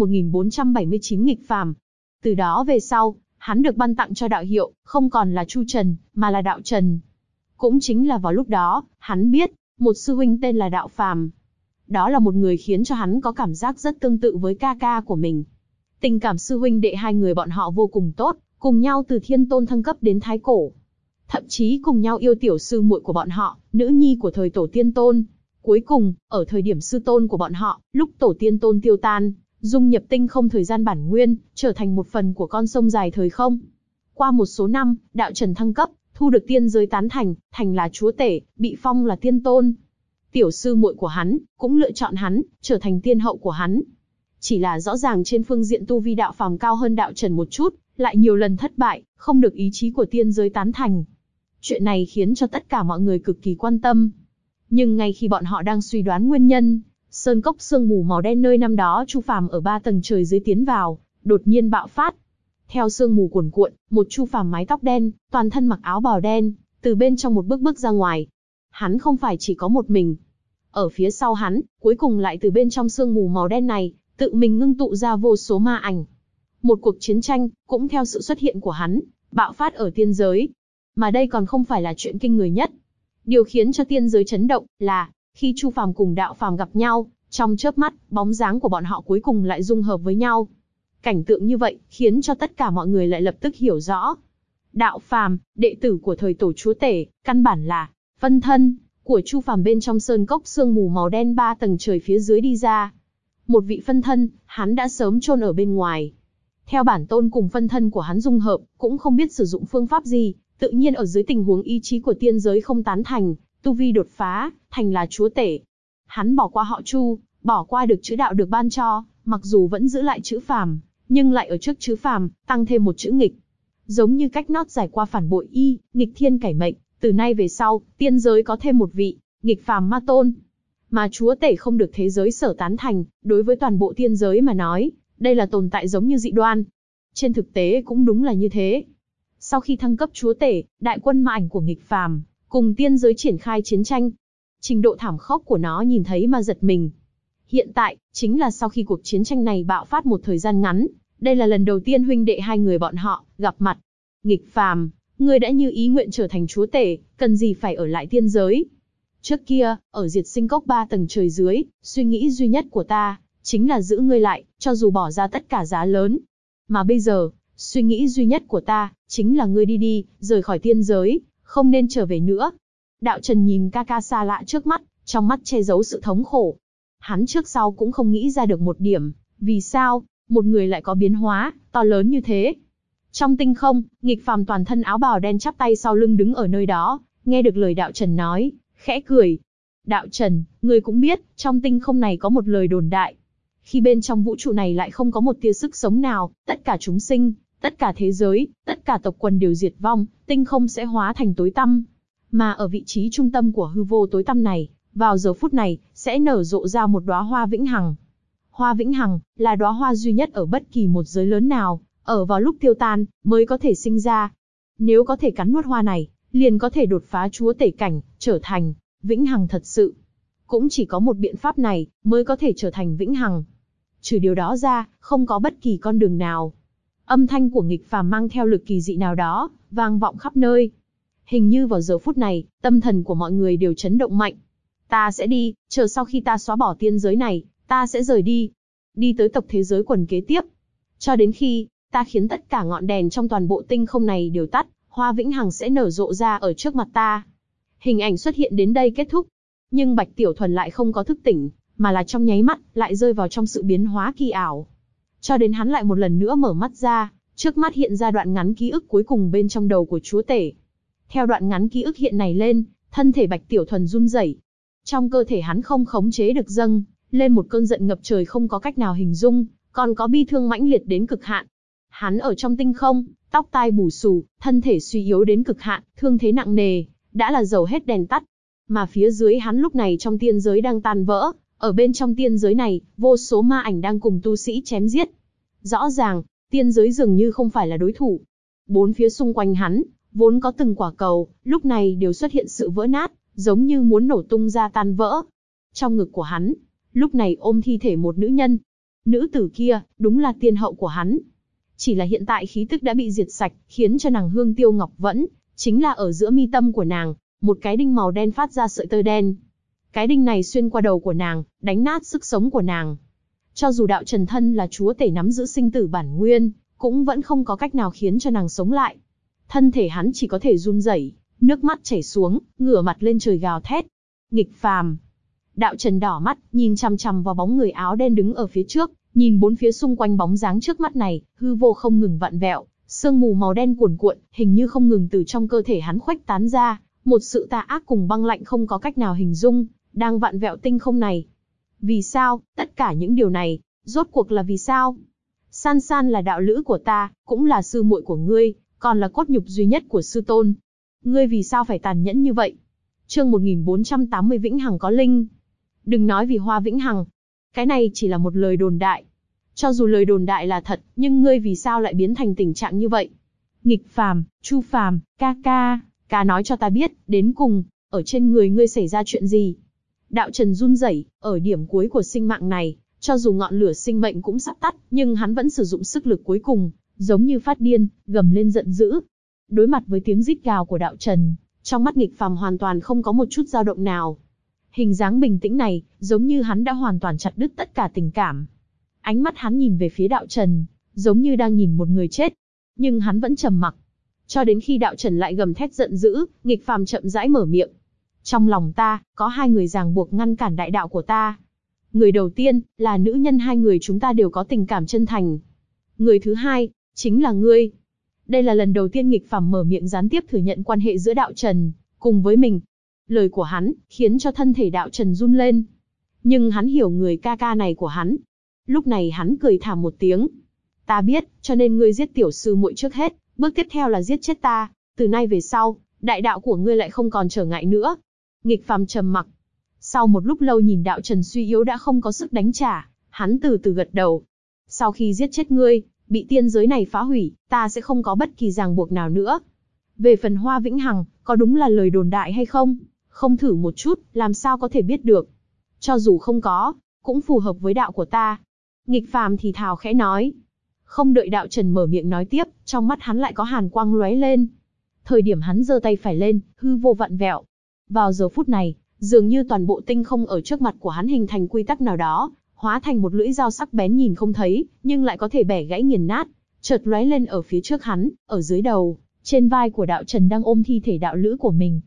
1479 nghịch phàm. Từ đó về sau, hắn được ban tặng cho đạo hiệu, không còn là Chu Trần, mà là Đạo Trần. Cũng chính là vào lúc đó, hắn biết, một sư huynh tên là Đạo Phàm. Đó là một người khiến cho hắn có cảm giác rất tương tự với ca ca của mình. Tình cảm sư huynh đệ hai người bọn họ vô cùng tốt, cùng nhau từ thiên tôn thăng cấp đến thái cổ. Thậm chí cùng nhau yêu tiểu sư muội của bọn họ, nữ nhi của thời tổ tiên tôn. Cuối cùng, ở thời điểm sư tôn của bọn họ, lúc tổ tiên tôn tiêu tan, dung nhập tinh không thời gian bản nguyên, trở thành một phần của con sông dài thời không. Qua một số năm, Đạo Trần thăng cấp, thu được tiên giới tán thành, thành là chúa tể, bị phong là tiên tôn. Tiểu sư muội của hắn, cũng lựa chọn hắn, trở thành tiên hậu của hắn. Chỉ là rõ ràng trên phương diện tu vi Đạo Phàm cao hơn Đạo Trần một chút, lại nhiều lần thất bại, không được ý chí của tiên giới tán thành. Chuyện này khiến cho tất cả mọi người cực kỳ quan tâm. Nhưng ngay khi bọn họ đang suy đoán nguyên nhân, sơn cốc sương mù màu đen nơi năm đó Chu Phàm ở 3 tầng trời dưới tiến vào, đột nhiên bạo phát. Theo sương mù cuồn cuộn, một Chu Phàm mái tóc đen, toàn thân mặc áo bào đen, từ bên trong một bước ra ngoài. Hắn không phải chỉ có một mình. Ở phía sau hắn, cuối cùng lại từ bên trong sương mù màu đen này, tự mình ngưng tụ ra vô số ma ảnh. Một cuộc chiến tranh, cũng theo sự xuất hiện của hắn, bạo phát ở tiên giới. Mà đây còn không phải là chuyện kinh người nhất. Điều khiến cho tiên giới chấn động là, khi Chu Phàm cùng Đạo Phàm gặp nhau, trong chớp mắt, bóng dáng của bọn họ cuối cùng lại dung hợp với nhau. Cảnh tượng như vậy, khiến cho tất cả mọi người lại lập tức hiểu rõ. Đạo Phàm, đệ tử của thời tổ chúa tể, căn bản là phân thân của Chu Phàm bên trong sơn cốc sương mù màu đen 3 tầng trời phía dưới đi ra. Một vị phân thân, hắn đã sớm chôn ở bên ngoài. Theo bản tôn cùng phân thân của hắn dung hợp, cũng không biết sử dụng phương pháp gì, tự nhiên ở dưới tình huống ý chí của tiên giới không tán thành, tu vi đột phá, thành là chúa tể. Hắn bỏ qua họ Chu, bỏ qua được chữ đạo được ban cho, mặc dù vẫn giữ lại chữ phàm, nhưng lại ở trước chữ phàm, tăng thêm một chữ nghịch. Giống như cách nót giải qua phản bội y, nghịch thiên cải mệnh, từ nay về sau, tiên giới có thêm một vị, nghịch phàm ma tôn. Mà chúa tể không được thế giới sở tán thành, đối với toàn bộ tiên giới mà nói, đây là tồn tại giống như dị đoan. Trên thực tế cũng đúng là như thế. Sau khi thăng cấp chúa tể, đại quân ma ảnh của nghịch phàm, cùng tiên giới triển khai chiến tranh. Trình độ thảm khốc của nó nhìn thấy mà giật mình. Hiện tại, chính là sau khi cuộc chiến tranh này bạo phát một thời gian ngắn, đây là lần đầu tiên huynh đệ hai người bọn họ gặp mặt. Nghịch phàm, ngươi đã như ý nguyện trở thành chúa tể, cần gì phải ở lại tiên giới. Trước kia, ở diệt sinh cốc 3 tầng trời dưới, suy nghĩ duy nhất của ta, chính là giữ ngươi lại, cho dù bỏ ra tất cả giá lớn. Mà bây giờ, suy nghĩ duy nhất của ta, chính là ngươi đi đi, rời khỏi tiên giới, không nên trở về nữa. Đạo Trần nhìn ca ca xa lạ trước mắt, trong mắt che giấu sự thống khổ. Hắn trước sau cũng không nghĩ ra được một điểm, vì sao, một người lại có biến hóa, to lớn như thế. Trong tinh không, Nghịch Phàm toàn thân áo bào đen chắp tay sau lưng đứng ở nơi đó, nghe được lời Đạo Trần nói, khẽ cười. Đạo Trần, ngươi cũng biết, trong tinh không này có một lời đồn đại. Khi bên trong vũ trụ này lại không có một tia sức sống nào, tất cả chúng sinh, tất cả thế giới, tất cả tộc quần đều diệt vong, tinh không sẽ hóa thành tối tăm. Mà ở vị trí trung tâm của hư vô tối tăm này, vào giờ phút này, sẽ nở rộ ra một đóa hoa vĩnh hằng. Hoa vĩnh hằng, là đóa hoa duy nhất ở bất kỳ một giới lớn nào, ở vào lúc tiêu tan, mới có thể sinh ra. Nếu có thể cắn nuốt hoa này, liền có thể đột phá chúa tể cảnh, trở thành vĩnh hằng thật sự. Cũng chỉ có một biện pháp này, mới có thể trở thành vĩnh hằng. Trừ điều đó ra, không có bất kỳ con đường nào. Âm thanh của Nghịch Phàm mang theo lực kỳ dị nào đó, vang vọng khắp nơi. Hình như vào giờ phút này, tâm thần của mọi người đều chấn động mạnh. Ta sẽ đi, chờ sau khi ta xóa bỏ tiên giới này, ta sẽ rời đi. Đi tới tộc thế giới quần kế tiếp. Cho đến khi, ta khiến tất cả ngọn đèn trong toàn bộ tinh không này đều tắt, hoa vĩnh hằng sẽ nở rộ ra ở trước mặt ta. Hình ảnh xuất hiện đến đây kết thúc. Nhưng Bạch Tiểu Thuần lại không có thức tỉnh, mà là trong nháy mắt, lại rơi vào trong sự biến hóa kỳ ảo. Cho đến hắn lại một lần nữa mở mắt ra, trước mắt hiện ra đoạn ngắn ký ức cuối cùng bên trong đầu của chúa tể. Theo đoạn ngắn ký ức hiện này lên, thân thể Bạch Tiểu Thuần run rẩy. Trong cơ thể hắn không khống chế được dâng lên một cơn giận ngập trời không có cách nào hình dung, còn có bi thương mãnh liệt đến cực hạn. Hắn ở trong tinh không, tóc tai bù xù, thân thể suy yếu đến cực hạn, thương thế nặng nề, đã là dầu hết đèn tắt. Mà phía dưới hắn lúc này trong tiên giới đang tan vỡ, ở bên trong tiên giới này, vô số ma ảnh đang cùng tu sĩ chém giết. Rõ ràng, tiên giới dường như không phải là đối thủ. Bốn phía xung quanh hắn, vốn có từng quả cầu, lúc này đều xuất hiện sự vỡ nát, giống như muốn nổ tung ra tan vỡ. Trong ngực của hắn, lúc này ôm thi thể một nữ nhân. Nữ tử kia, đúng là tiên hậu của hắn. Chỉ là hiện tại khí tức đã bị diệt sạch, khiến cho nàng Hương Tiêu Ngọc Vẫn, chính là ở giữa mi tâm của nàng, một cái đinh màu đen phát ra sợi tơ đen. Cái đinh này xuyên qua đầu của nàng, đánh nát sức sống của nàng. Cho dù Đạo Trần thân là chúa tể nắm giữ sinh tử bản nguyên, cũng vẫn không có cách nào khiến cho nàng sống lại. Thân thể hắn chỉ có thể run rẩy, nước mắt chảy xuống, ngửa mặt lên trời gào thét. Nghịch Phàm. Đạo Trần đỏ mắt, nhìn chằm chằm vào bóng người áo đen đứng ở phía trước, nhìn bốn phía xung quanh bóng dáng trước mắt này, hư vô không ngừng vặn vẹo, sương mù màu đen cuồn cuộn, hình như không ngừng từ trong cơ thể hắn khuếch tán ra, một sự tà ác cùng băng lạnh không có cách nào hình dung, đang vặn vẹo tinh không này. Vì sao, tất cả những điều này, rốt cuộc là vì sao? San San là đạo lữ của ta, cũng là sư muội của ngươi, còn là cốt nhục duy nhất của sư tôn. Ngươi vì sao phải tàn nhẫn như vậy? Chương 1480 Vĩnh Hằng có linh. Đừng nói vì hoa vĩnh hằng. Cái này chỉ là một lời đồn đại. Cho dù lời đồn đại là thật, nhưng ngươi vì sao lại biến thành tình trạng như vậy? Nghịch Phàm, Chu Phàm, ca nói cho ta biết, đến cùng, ở trên người ngươi xảy ra chuyện gì? Đạo Trần run rẩy, ở điểm cuối của sinh mạng này, cho dù ngọn lửa sinh mệnh cũng sắp tắt, nhưng hắn vẫn sử dụng sức lực cuối cùng, giống như phát điên, gầm lên giận dữ. Đối mặt với tiếng rít gào của Đạo Trần, trong mắt Nghịch Phàm hoàn toàn không có một chút dao động nào. Hình dáng bình tĩnh này, giống như hắn đã hoàn toàn chặt đứt tất cả tình cảm. Ánh mắt hắn nhìn về phía Đạo Trần, giống như đang nhìn một người chết. Nhưng hắn vẫn trầm mặc. Cho đến khi Đạo Trần lại gầm thét giận dữ, Nghịch Phàm chậm rãi mở miệng. Trong lòng ta, có hai người ràng buộc ngăn cản đại đạo của ta. Người đầu tiên, là nữ nhân hai người chúng ta đều có tình cảm chân thành. Người thứ hai, chính là ngươi. Đây là lần đầu tiên Nghịch Phàm mở miệng gián tiếp thừa nhận quan hệ giữa Đạo Trần, cùng với mình. Lời của hắn, khiến cho thân thể Đạo Trần run lên. Nhưng hắn hiểu người ca ca này của hắn. Lúc này hắn cười thảm một tiếng. Ta biết, cho nên ngươi giết tiểu sư muội trước hết, bước tiếp theo là giết chết ta. Từ nay về sau, đại đạo của ngươi lại không còn trở ngại nữa. Nghịch Phàm trầm mặc. Sau một lúc lâu nhìn Đạo Trần suy yếu đã không có sức đánh trả, hắn từ từ gật đầu. Sau khi giết chết ngươi, bị tiên giới này phá hủy, ta sẽ không có bất kỳ ràng buộc nào nữa. Về phần hoa vĩnh hằng, có đúng là lời đồn đại hay không? Không thử một chút, làm sao có thể biết được. Cho dù không có, cũng phù hợp với đạo của ta. Nghịch Phàm thì thào khẽ nói. Không đợi Đạo Trần mở miệng nói tiếp, trong mắt hắn lại có hàn quang lóe lên. Thời điểm hắn giơ tay phải lên, hư vô vặn vẹo. Vào giờ phút này, dường như toàn bộ tinh không ở trước mặt của hắn hình thành quy tắc nào đó, hóa thành một lưỡi dao sắc bén nhìn không thấy, nhưng lại có thể bẻ gãy nghiền nát, chợt lóe lên ở phía trước hắn, ở dưới đầu, trên vai của Đạo Trần đang ôm thi thể đạo lữ của mình.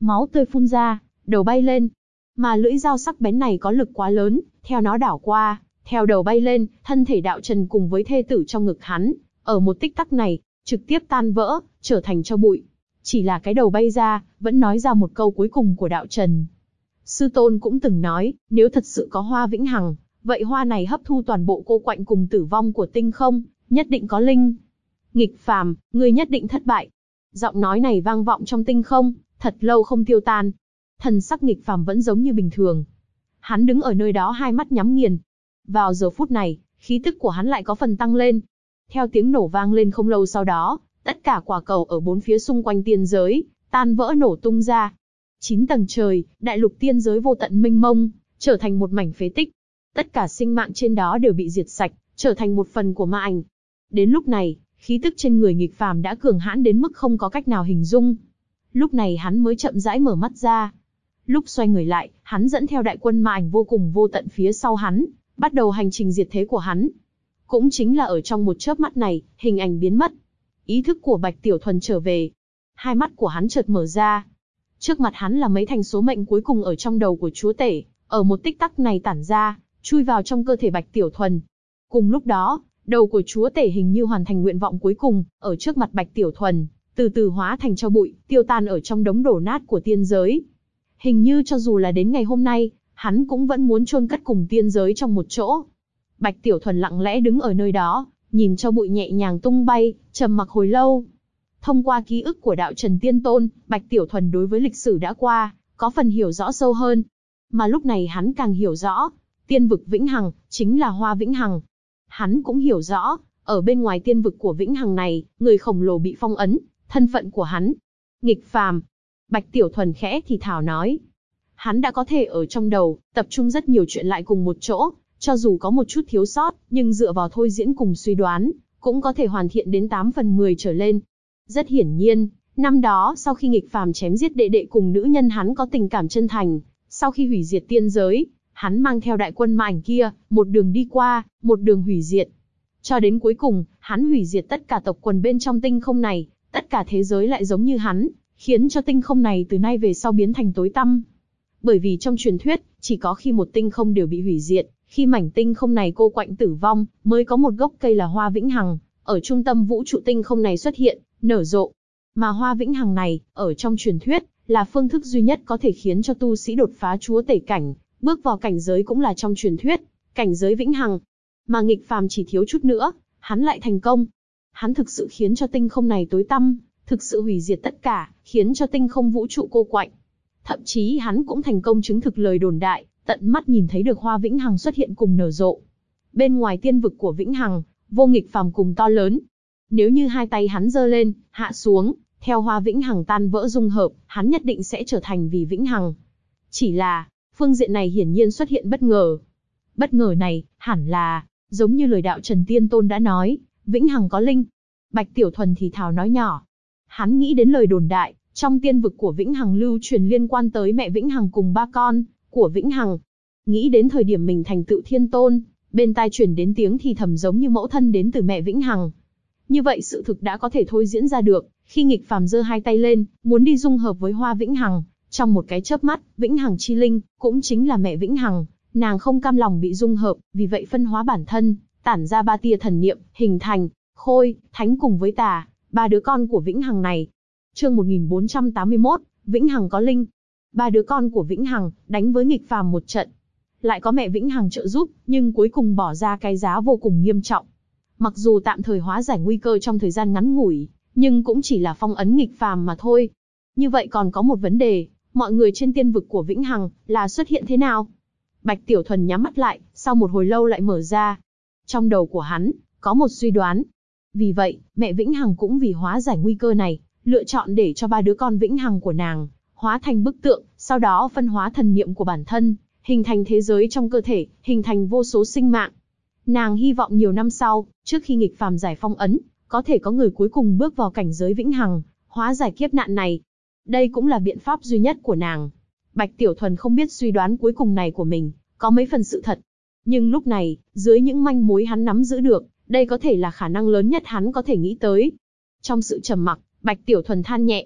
Máu tươi phun ra, đầu bay lên. Mà lưỡi dao sắc bén này có lực quá lớn, theo nó đảo qua, theo đầu bay lên, thân thể Đạo Trần cùng với thê tử trong ngực hắn, ở một tích tắc này, trực tiếp tan vỡ, trở thành tro bụi. Chỉ là cái đầu bay ra, vẫn nói ra một câu cuối cùng của Đạo Trần. Sư tôn cũng từng nói, nếu thật sự có hoa vĩnh hằng, vậy hoa này hấp thu toàn bộ cô quạnh cùng tử vong của tinh không, nhất định có linh. Nghịch phàm, ngươi nhất định thất bại. Giọng nói này vang vọng trong tinh không, thật lâu không tiêu tan. Thần sắc Nghịch phàm vẫn giống như bình thường. Hắn đứng ở nơi đó hai mắt nhắm nghiền. Vào giờ phút này, khí tức của hắn lại có phần tăng lên. Theo tiếng nổ vang lên không lâu sau đó, tất cả quả cầu ở bốn phía xung quanh tiên giới, tan vỡ nổ tung ra. 9 tầng trời, đại lục tiên giới vô tận mênh mông, trở thành một mảnh phế tích. Tất cả sinh mạng trên đó đều bị diệt sạch, trở thành một phần của ma ảnh. Đến lúc này, khí tức trên người Nghịch phàm đã cường hãn đến mức không có cách nào hình dung. Lúc này hắn mới chậm rãi mở mắt ra. Lúc xoay người lại, hắn dẫn theo đại quân ma ảnh vô cùng vô tận phía sau hắn, bắt đầu hành trình diệt thế của hắn. Cũng chính là ở trong một chớp mắt này, hình ảnh biến mất. Ý thức của Bạch Tiểu Thuần trở về. Hai mắt của hắn chợt mở ra. Trước mặt hắn là mấy thành số mệnh cuối cùng ở trong đầu của chúa tể, ở một tích tắc này tản ra, chui vào trong cơ thể Bạch Tiểu Thuần. Cùng lúc đó, đầu của chúa tể hình như hoàn thành nguyện vọng cuối cùng, ở trước mặt Bạch Tiểu Thuần, từ từ hóa thành tro bụi, tiêu tan ở trong đống đổ nát của tiên giới. Hình như cho dù là đến ngày hôm nay, hắn cũng vẫn muốn chôn cất cùng tiên giới trong một chỗ. Bạch Tiểu Thuần lặng lẽ đứng ở nơi đó, nhìn tro bụi nhẹ nhàng tung bay, trầm mặc hồi lâu. Thông qua ký ức của Đạo Trần Tiên Tôn, Bạch Tiểu Thuần đối với lịch sử đã qua, có phần hiểu rõ sâu hơn. Mà lúc này hắn càng hiểu rõ, tiên vực vĩnh hằng, chính là hoa vĩnh hằng. Hắn cũng hiểu rõ, ở bên ngoài tiên vực của vĩnh hằng này, người khổng lồ bị phong ấn, thân phận của hắn. Nghịch phàm. Bạch Tiểu Thuần khẽ thì thào nói. Hắn đã có thể ở trong đầu, tập trung rất nhiều chuyện lại cùng một chỗ, cho dù có một chút thiếu sót, nhưng dựa vào thôi diễn cùng suy đoán, cũng có thể hoàn thiện đến 8 phần 10 trở lên. Rất hiển nhiên, năm đó sau khi Nghịch phàm chém giết đệ đệ cùng nữ nhân hắn có tình cảm chân thành, sau khi hủy diệt tiên giới, hắn mang theo đại quân ma ảnh kia, một đường đi qua, một đường hủy diệt. Cho đến cuối cùng, hắn hủy diệt tất cả tộc quần bên trong tinh không này, tất cả thế giới lại giống như hắn, khiến cho tinh không này từ nay về sau biến thành tối tăm. Bởi vì trong truyền thuyết, chỉ có khi một tinh không đều bị hủy diệt, khi mảnh tinh không này cô quạnh tử vong, mới có một gốc cây là hoa vĩnh hằng, ở trung tâm vũ trụ tinh không này xuất hiện, nở rộ. Mà hoa vĩnh hằng này, ở trong truyền thuyết, là phương thức duy nhất có thể khiến cho tu sĩ đột phá chúa tể cảnh, bước vào cảnh giới cũng là trong truyền thuyết, cảnh giới vĩnh hằng. Mà Nghịch phàm chỉ thiếu chút nữa, hắn lại thành công. Hắn thực sự khiến cho tinh không này tối tăm, thực sự hủy diệt tất cả, khiến cho tinh không vũ trụ cô quạnh. Thậm chí hắn cũng thành công chứng thực lời đồn đại, tận mắt nhìn thấy được hoa vĩnh hằng xuất hiện cùng nở rộ. Bên ngoài tiên vực của vĩnh hằng, vô Nghịch phàm cùng to lớn. Nếu như hai tay hắn giơ lên, hạ xuống, theo hoa vĩnh hằng tan vỡ dung hợp, hắn nhất định sẽ trở thành vì vĩnh hằng. Chỉ là, phương diện này hiển nhiên xuất hiện bất ngờ. Bất ngờ này, hẳn là, giống như lời Đạo Trần Tiên Tôn đã nói, vĩnh hằng có linh. Bạch Tiểu Thuần thì thào nói nhỏ. Hắn nghĩ đến lời đồn đại, trong tiên vực của vĩnh hằng lưu truyền liên quan tới mẹ vĩnh hằng cùng ba con của vĩnh hằng. Nghĩ đến thời điểm mình thành tựu thiên tôn, bên tai truyền đến tiếng thì thầm giống như mẫu thân đến từ mẹ vĩnh hằng. Như vậy sự thực đã có thể thôi diễn ra được, khi Nghịch phàm giơ hai tay lên, muốn đi dung hợp với hoa vĩnh hằng, trong một cái chớp mắt, vĩnh hằng chi linh, cũng chính là mẹ vĩnh hằng, nàng không cam lòng bị dung hợp, vì vậy phân hóa bản thân, tản ra 3 tia thần niệm, hình thành Khôi, Thánh cùng với Tà, 3 đứa con của vĩnh hằng này. Chương 1481, vĩnh hằng có linh. 3 đứa con của vĩnh hằng đánh với Nghịch phàm một trận, lại có mẹ vĩnh hằng trợ giúp, nhưng cuối cùng bỏ ra cái giá vô cùng nghiêm trọng. Mặc dù tạm thời hóa giải nguy cơ trong thời gian ngắn ngủi, nhưng cũng chỉ là phong ấn Nghịch phàm mà thôi. Như vậy còn có một vấn đề, mọi người trên tiên vực của vĩnh hằng là xuất hiện thế nào? Bạch Tiểu Thuần nhắm mắt lại, sau một hồi lâu lại mở ra. Trong đầu của hắn, có một suy đoán. Vì vậy, mẹ vĩnh hằng cũng vì hóa giải nguy cơ này, lựa chọn để cho 3 đứa con vĩnh hằng của nàng, hóa thành bức tượng, sau đó phân hóa thần niệm của bản thân, hình thành thế giới trong cơ thể, hình thành vô số sinh mạng. Nàng hy vọng nhiều năm sau, trước khi Nghịch phàm giải phong ấn, có thể có người cuối cùng bước vào cảnh giới vĩnh hằng, hóa giải kiếp nạn này. Đây cũng là biện pháp duy nhất của nàng. Bạch Tiểu Thuần không biết suy đoán cuối cùng này của mình có mấy phần sự thật. Nhưng lúc này, dưới những manh mối hắn nắm giữ được, đây có thể là khả năng lớn nhất hắn có thể nghĩ tới. Trong sự trầm mặc, Bạch Tiểu Thuần than nhẹ.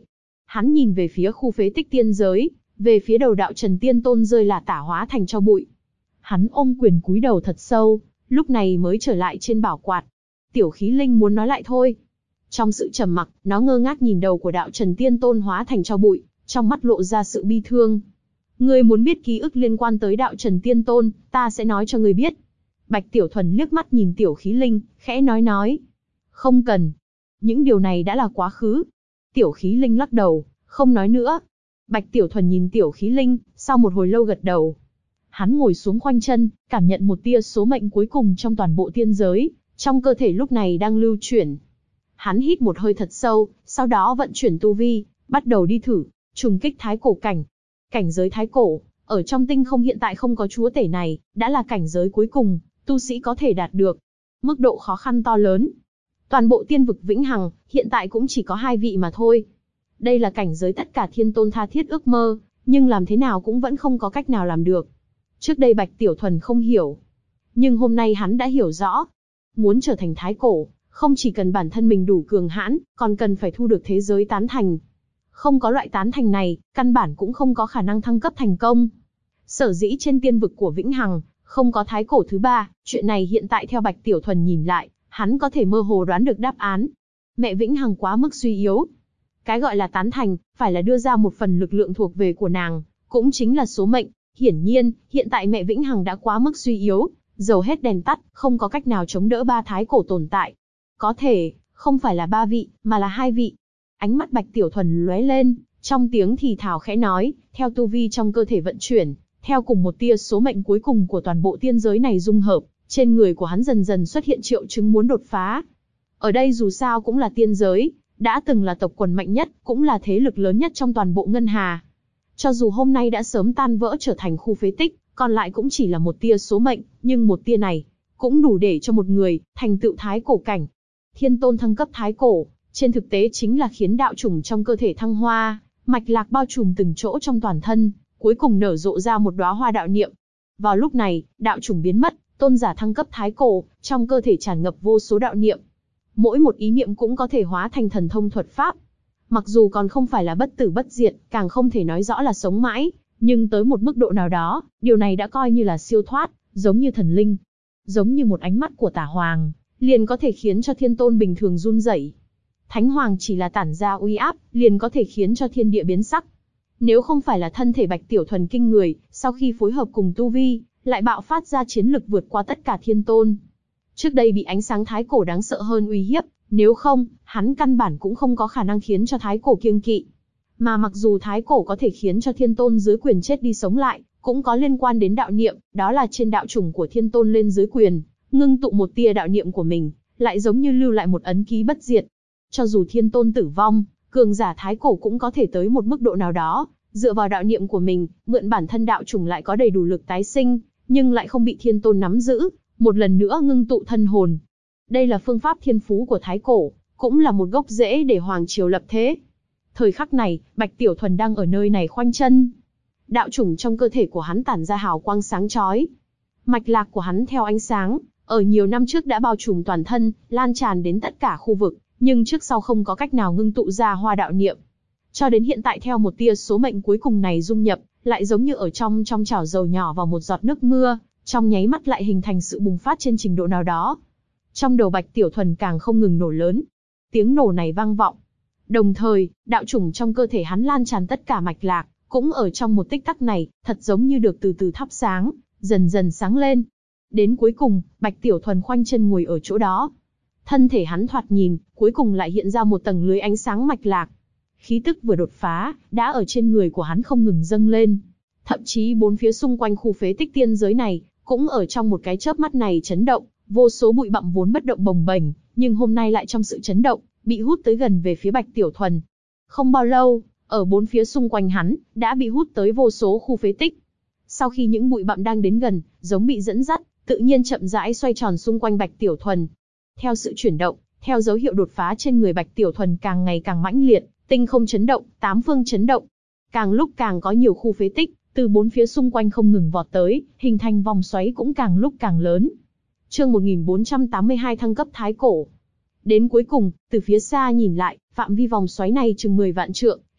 Hắn nhìn về phía khu phế tích tiên giới, về phía đầu đạo Trần Tiên Tôn rơi là tả hóa thành tro bụi. Hắn ôm quyền cúi đầu thật sâu, lúc này mới trở lại trên bảo quạt. Tiểu Khí Linh muốn nói lại thôi. Trong sự trầm mặc, nó ngơ ngác nhìn đầu của đạo Trần Tiên Tôn hóa thành tro bụi, trong mắt lộ ra sự bi thương. Ngươi muốn biết ký ức liên quan tới đạo Trần Tiên Tôn, ta sẽ nói cho ngươi biết. Bạch Tiểu Thuần liếc mắt nhìn Tiểu Khí Linh, khẽ nói. Không cần. Những điều này đã là quá khứ. Tiểu Khí Linh lắc đầu, không nói nữa. Bạch Tiểu Thuần nhìn Tiểu Khí Linh, sau một hồi lâu gật đầu. Hắn ngồi xuống khoanh chân, cảm nhận một tia số mệnh cuối cùng trong toàn bộ tiên giới, trong cơ thể lúc này đang lưu chuyển. Hắn hít một hơi thật sâu, sau đó vận chuyển tu vi, bắt đầu đi thử, trùng kích thái cổ cảnh. Cảnh giới thái cổ, ở trong tinh không hiện tại không có chúa tể này, đã là cảnh giới cuối cùng, tu sĩ có thể đạt được. Mức độ khó khăn to lớn. Toàn bộ tiên vực vĩnh hằng, hiện tại cũng chỉ có 2 vị mà thôi. Đây là cảnh giới tất cả thiên tôn tha thiết ước mơ, nhưng làm thế nào cũng vẫn không có cách nào làm được. Trước đây Bạch Tiểu Thuần không hiểu. Nhưng hôm nay hắn đã hiểu rõ. Muốn trở thành thái cổ, không chỉ cần bản thân mình đủ cường hãn, còn cần phải thu được thế giới tán thành. Không có loại tán thành này, căn bản cũng không có khả năng thăng cấp thành công. Sở dĩ trên tiên vực của vĩnh hằng, không có thái cổ thứ 3, chuyện này hiện tại theo Bạch Tiểu Thuần nhìn lại, hắn có thể mơ hồ đoán được đáp án. Mẹ vĩnh hằng quá mức suy yếu. Cái gọi là tán thành, phải là đưa ra một phần lực lượng thuộc về của nàng, cũng chính là số mệnh. Hiển nhiên, hiện tại mẹ vĩnh hằng đã quá mức suy yếu, dầu hết đèn tắt, không có cách nào chống đỡ 3 thái cổ tồn tại. Có thể, không phải là 3 vị, mà là 2 vị. Ánh mắt Bạch Tiểu Thuần lóe lên, trong tiếng thì thào khẽ nói, theo tu vi trong cơ thể vận chuyển, theo cùng một tia số mệnh cuối cùng của toàn bộ tiên giới này dung hợp, trên người của hắn dần dần xuất hiện triệu chứng muốn đột phá. Ở đây dù sao cũng là tiên giới, đã từng là tộc quần mạnh nhất, cũng là thế lực lớn nhất trong toàn bộ ngân hà. Cho dù hôm nay đã sớm tan vỡ trở thành khu phế tích, còn lại cũng chỉ là một tia số mệnh, nhưng một tia này, cũng đủ để cho một người, thành tựu thái cổ cảnh. Thiên tôn thăng cấp thái cổ, trên thực tế chính là khiến đạo chủng trong cơ thể thăng hoa, mạch lạc bao trùm từng chỗ trong toàn thân, cuối cùng nở rộ ra một đóa hoa đạo niệm. Vào lúc này, đạo chủng biến mất, tôn giả thăng cấp thái cổ, trong cơ thể tràn ngập vô số đạo niệm. Mỗi một ý niệm cũng có thể hóa thành thần thông thuật pháp. Mặc dù còn không phải là bất tử bất diệt, càng không thể nói rõ là sống mãi, nhưng tới một mức độ nào đó, điều này đã coi như là siêu thoát, giống như thần linh. Giống như một ánh mắt của Tả Hoàng, liền có thể khiến cho thiên tôn bình thường run rẩy. Thánh Hoàng chỉ là tản ra uy áp, liền có thể khiến cho thiên địa biến sắc. Nếu không phải là thân thể Bạch Tiểu Thuần kinh người, sau khi phối hợp cùng tu vi, lại bạo phát ra chiến lực vượt qua tất cả thiên tôn. Trước đây bị ánh sáng thái cổ đáng sợ hơn uy hiếp, nếu không, hắn căn bản cũng không có khả năng khiến cho thái cổ kiêng kỵ. Mà mặc dù thái cổ có thể khiến cho thiên tôn dưới quyền chết đi sống lại, cũng có liên quan đến đạo niệm, đó là trên đạo chủng của thiên tôn lên dưới quyền, ngưng tụ một tia đạo niệm của mình, lại giống như lưu lại một ấn ký bất diệt. Cho dù thiên tôn tử vong, cường giả thái cổ cũng có thể tới một mức độ nào đó, dựa vào đạo niệm của mình, mượn bản thân đạo chủng lại có đầy đủ lực tái sinh, nhưng lại không bị thiên tôn nắm giữ, một lần nữa ngưng tụ thân hồn. Đây là phương pháp thiên phú của thái cổ, cũng là một gốc rễ để hoàng triều lập thế. Thời khắc này, Bạch Tiểu Thuần đang ở nơi này khoanh chân. Đạo chủng trong cơ thể của hắn tản ra hào quang sáng chói. Mạch lạc của hắn theo ánh sáng, ở nhiều năm trước đã bao trùm toàn thân, lan tràn đến tất cả khu vực, nhưng trước sau không có cách nào ngưng tụ ra hoa đạo niệm. Cho đến hiện tại theo một tia số mệnh cuối cùng này dung nhập, lại giống như ở trong chảo dầu nhỏ vào một giọt nước mưa, trong nháy mắt lại hình thành sự bùng phát trên trình độ nào đó. Trong đầu Bạch Tiểu Thuần càng không ngừng nổ lớn. Tiếng nổ này vang vọng. Đồng thời, đạo chủng trong cơ thể hắn lan tràn tất cả mạch lạc, cũng ở trong một tích tắc này, thật giống như được từ từ thắp sáng, dần dần sáng lên. Đến cuối cùng, Bạch Tiểu Thuần khoanh chân ngồi ở chỗ đó. Thân thể hắn thoạt nhìn, cuối cùng lại hiện ra một tầng lưới ánh sáng mạch lạc. Khí tức vừa đột phá, đã ở trên người của hắn không ngừng dâng lên. Thậm chí bốn phía xung quanh khu phế tích tiên giới này, cũng ở trong một cái chớp mắt này chấn động, vô số bụi bặm vốn bất động bồng bềnh, nhưng hôm nay lại trong sự chấn động, bị hút tới gần về phía Bạch Tiểu Thuần. Không bao lâu, ở bốn phía xung quanh hắn, đã bị hút tới vô số khu phế tích. Sau khi những bụi bặm đang đến gần, giống bị dẫn dắt, tự nhiên chậm rãi xoay tròn xung quanh Bạch Tiểu Thuần. Theo sự chuyển động, theo dấu hiệu đột phá trên người Bạch Tiểu Thuần càng ngày càng mãnh liệt, tinh không chấn động, tám phương chấn động. Càng lúc càng có nhiều khu phế tích, từ bốn phía xung quanh không ngừng vọt tới, hình thành vòng xoáy cũng càng lúc càng lớn. Chương 1482 thăng cấp thái cổ. Đến cuối cùng, từ phía xa nhìn lại, phạm vi vòng xoáy này chừng 10 vạn trượng,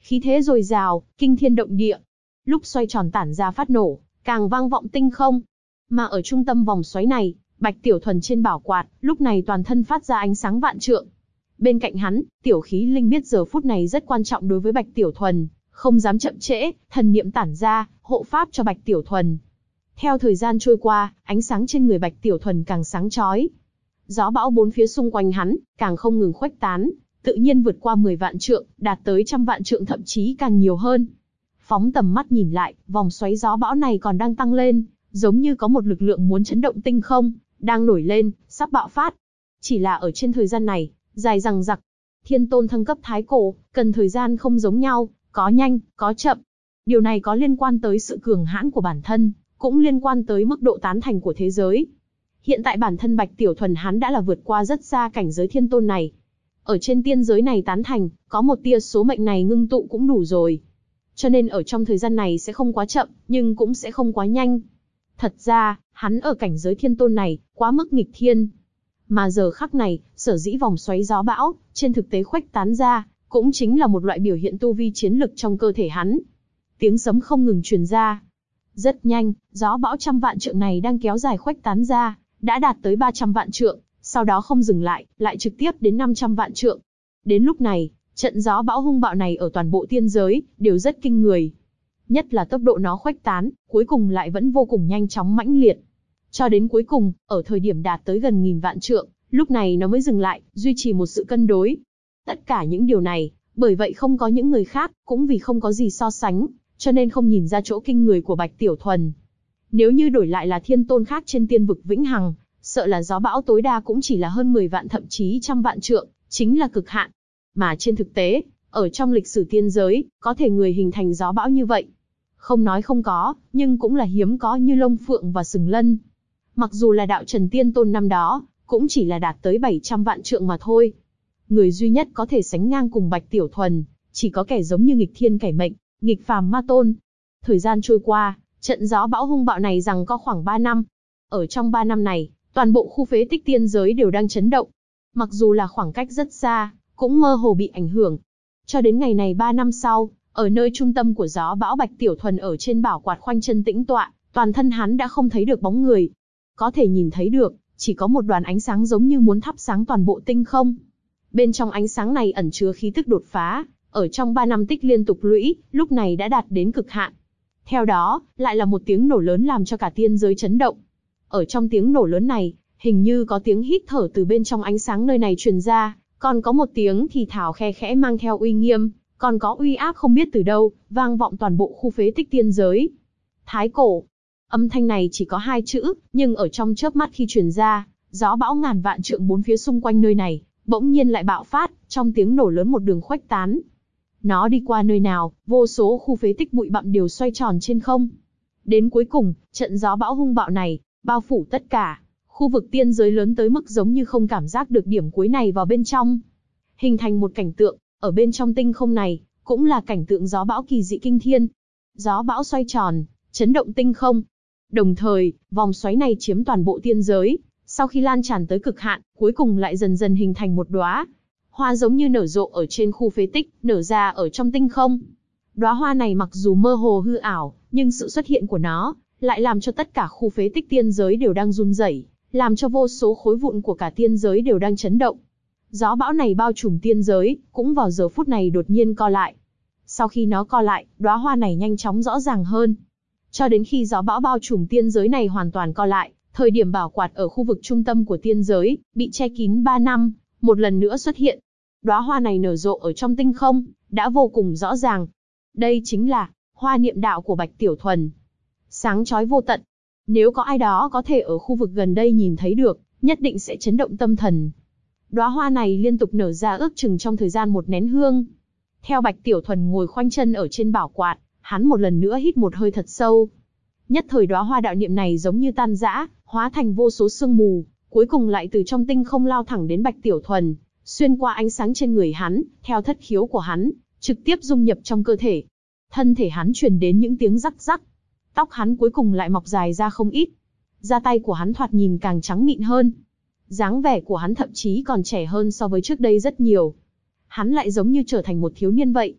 khí thế dồi dào, kinh thiên động địa. Lúc xoay tròn tản ra phát nổ, càng vang vọng tinh không. Mà ở trung tâm vòng xoáy này, Bạch Tiểu Thuần trên bảo quạt, lúc này toàn thân phát ra ánh sáng vạn trượng. Bên cạnh hắn, Tiểu Khí Linh biết giờ phút này rất quan trọng đối với Bạch Tiểu Thuần, không dám chậm trễ, thần niệm tản ra, hộ pháp cho Bạch Tiểu Thuần. Theo thời gian trôi qua, ánh sáng trên người Bạch Tiểu Thuần càng sáng chói. Gió bão bốn phía xung quanh hắn, càng không ngừng khuếch tán, tự nhiên vượt qua 10 vạn trượng, đạt tới trăm vạn trượng thậm chí càng nhiều hơn. Phóng tầm mắt nhìn lại, vòng xoáy gió bão này còn đang tăng lên, giống như có một lực lượng muốn chấn động tinh không, đang nổi lên, sắp bạo phát. Chỉ là ở trên thời gian này, dài dằng dặc. Thiên Tôn thăng cấp thái cổ, cần thời gian không giống nhau, có nhanh, có chậm. Điều này có liên quan tới sự cường hãn của bản thân, cũng liên quan tới mức độ tán thành của thế giới. Hiện tại bản thân Bạch Tiểu Thuần hắn đã là vượt qua rất xa cảnh giới Thiên Tôn này. Ở trên tiên giới này tán thành, có một tia số mệnh này ngưng tụ cũng đủ rồi. Cho nên ở trong thời gian này sẽ không quá chậm, nhưng cũng sẽ không quá nhanh. Thật ra, hắn ở cảnh giới Thiên Tôn này, quá mức nghịch thiên. Mà giờ khắc này, sở dĩ vòng xoáy gió bão, trên thực tế khuếch tán ra, cũng chính là một loại biểu hiện tu vi chiến lực trong cơ thể hắn. Tiếng sấm không ngừng truyền ra. Rất nhanh, gió bão trăm vạn trượng này đang kéo dài khuếch tán ra, đã đạt tới 300 vạn trượng, sau đó không dừng lại, lại trực tiếp đến 500 vạn trượng. Đến lúc này, trận gió bão hung bạo này ở toàn bộ tiên giới, đều rất kinh người. Nhất là tốc độ nó khuếch tán, cuối cùng lại vẫn vô cùng nhanh chóng mãnh liệt. Cho đến cuối cùng, ở thời điểm đạt tới gần 1000 vạn trượng, lúc này nó mới dừng lại, duy trì một sự cân đối. Tất cả những điều này, bởi vậy không có những người khác, cũng vì không có gì so sánh, cho nên không nhìn ra chỗ kinh người của Bạch Tiểu Thuần. Nếu như đổi lại là Thiên Tôn khác trên tiên vực vĩnh hằng, sợ là gió bão tối đa cũng chỉ là hơn 10 vạn thậm chí trăm vạn trượng, chính là cực hạn. Mà trên thực tế, ở trong lịch sử tiên giới, có thể người hình thành gió bão như vậy. Không nói không có, nhưng cũng là hiếm có như Long Phượng và Sừng Lân. Mặc dù là đạo Trần Tiên Tôn năm đó, cũng chỉ là đạt tới 700 vạn trượng mà thôi. Người duy nhất có thể sánh ngang cùng Bạch Tiểu Thuần, chỉ có kẻ giống như nghịch thiên cải mệnh, nghịch phàm ma tôn. Thời gian trôi qua, trận gió bão hung bạo này rằng có khoảng 3 năm. Ở trong 3 năm này, toàn bộ khu phế tích tiên giới đều đang chấn động. Mặc dù là khoảng cách rất xa, cũng mơ hồ bị ảnh hưởng. Cho đến ngày này 3 năm sau, ở nơi trung tâm của gió bão Bạch Tiểu Thuần ở trên bảo quạt khoanh chân tĩnh tọa, toàn thân hắn đã không thấy được bóng người. Có thể nhìn thấy được, chỉ có một đoàn ánh sáng giống như muốn thắp sáng toàn bộ tinh không. Bên trong ánh sáng này ẩn chứa khí tức đột phá, ở trong 3 năm tích liên tục lũy, lúc này đã đạt đến cực hạn. Theo đó, lại là một tiếng nổ lớn làm cho cả tiên giới chấn động. Ở trong tiếng nổ lớn này, hình như có tiếng hít thở từ bên trong ánh sáng nơi này truyền ra, còn có một tiếng thì thào khe khẽ mang theo uy nghiêm, còn có uy áp không biết từ đâu, vang vọng toàn bộ khu phế tích tiên giới. Thái cổ. Âm thanh này chỉ có 2 chữ, nhưng ở trong chớp mắt khi truyền ra, gió bão ngàn vạn trượng bốn phía xung quanh nơi này, bỗng nhiên lại bạo phát, trong tiếng nổ lớn một đường khuếch tán. Nó đi qua nơi nào, vô số khu phế tích bụi bặm đều xoay tròn trên không. Đến cuối cùng, trận gió bão hung bạo này, bao phủ tất cả. Khu vực tiên giới lớn tới mức giống như không cảm giác được điểm cuối này vào bên trong. Hình thành một cảnh tượng, ở bên trong tinh không này, cũng là cảnh tượng gió bão kỳ dị kinh thiên. Gió bão xoay tròn, chấn động tinh không. Đồng thời, vòng xoáy này chiếm toàn bộ tiên giới, sau khi lan tràn tới cực hạn, cuối cùng lại dần dần hình thành một đóa hoa giống như nở rộ ở trên khu phế tích, nở ra ở trong tinh không. Đóa hoa này mặc dù mơ hồ hư ảo, nhưng sự xuất hiện của nó lại làm cho tất cả khu phế tích tiên giới đều đang run rẩy, làm cho vô số khối vụn của cả tiên giới đều đang chấn động. Gió bão này bao trùm tiên giới, cũng vào giờ phút này đột nhiên co lại. Sau khi nó co lại, đóa hoa này nhanh chóng rõ ràng hơn. Cho đến khi gió bão bao trùm tiên giới này hoàn toàn co lại, thời điểm bảo quạt ở khu vực trung tâm của tiên giới, bị che kín 3 năm, một lần nữa xuất hiện. Đóa hoa này nở rộ ở trong tinh không, đã vô cùng rõ ràng. Đây chính là hoa niệm đạo của Bạch Tiểu Thuần. Sáng chói vô tận. Nếu có ai đó có thể ở khu vực gần đây nhìn thấy được, nhất định sẽ chấn động tâm thần. Đóa hoa này liên tục nở ra ước chừng trong thời gian một nén hương. Theo Bạch Tiểu Thuần ngồi khoanh chân ở trên bảo quạt, hắn một lần nữa hít một hơi thật sâu. Nhất thời đóa hoa đạo niệm này giống như tan rã, hóa thành vô số sương mù, cuối cùng lại từ trong tinh không lao thẳng đến Bạch Tiểu Thuần, xuyên qua ánh sáng trên người hắn, theo thất khiếu của hắn, trực tiếp dung nhập trong cơ thể. Thân thể hắn truyền đến những tiếng rắc rắc. Tóc hắn cuối cùng lại mọc dài ra không ít. Da tay của hắn thoạt nhìn càng trắng mịn hơn. Dáng vẻ của hắn thậm chí còn trẻ hơn so với trước đây rất nhiều. Hắn lại giống như trở thành một thiếu niên vậy.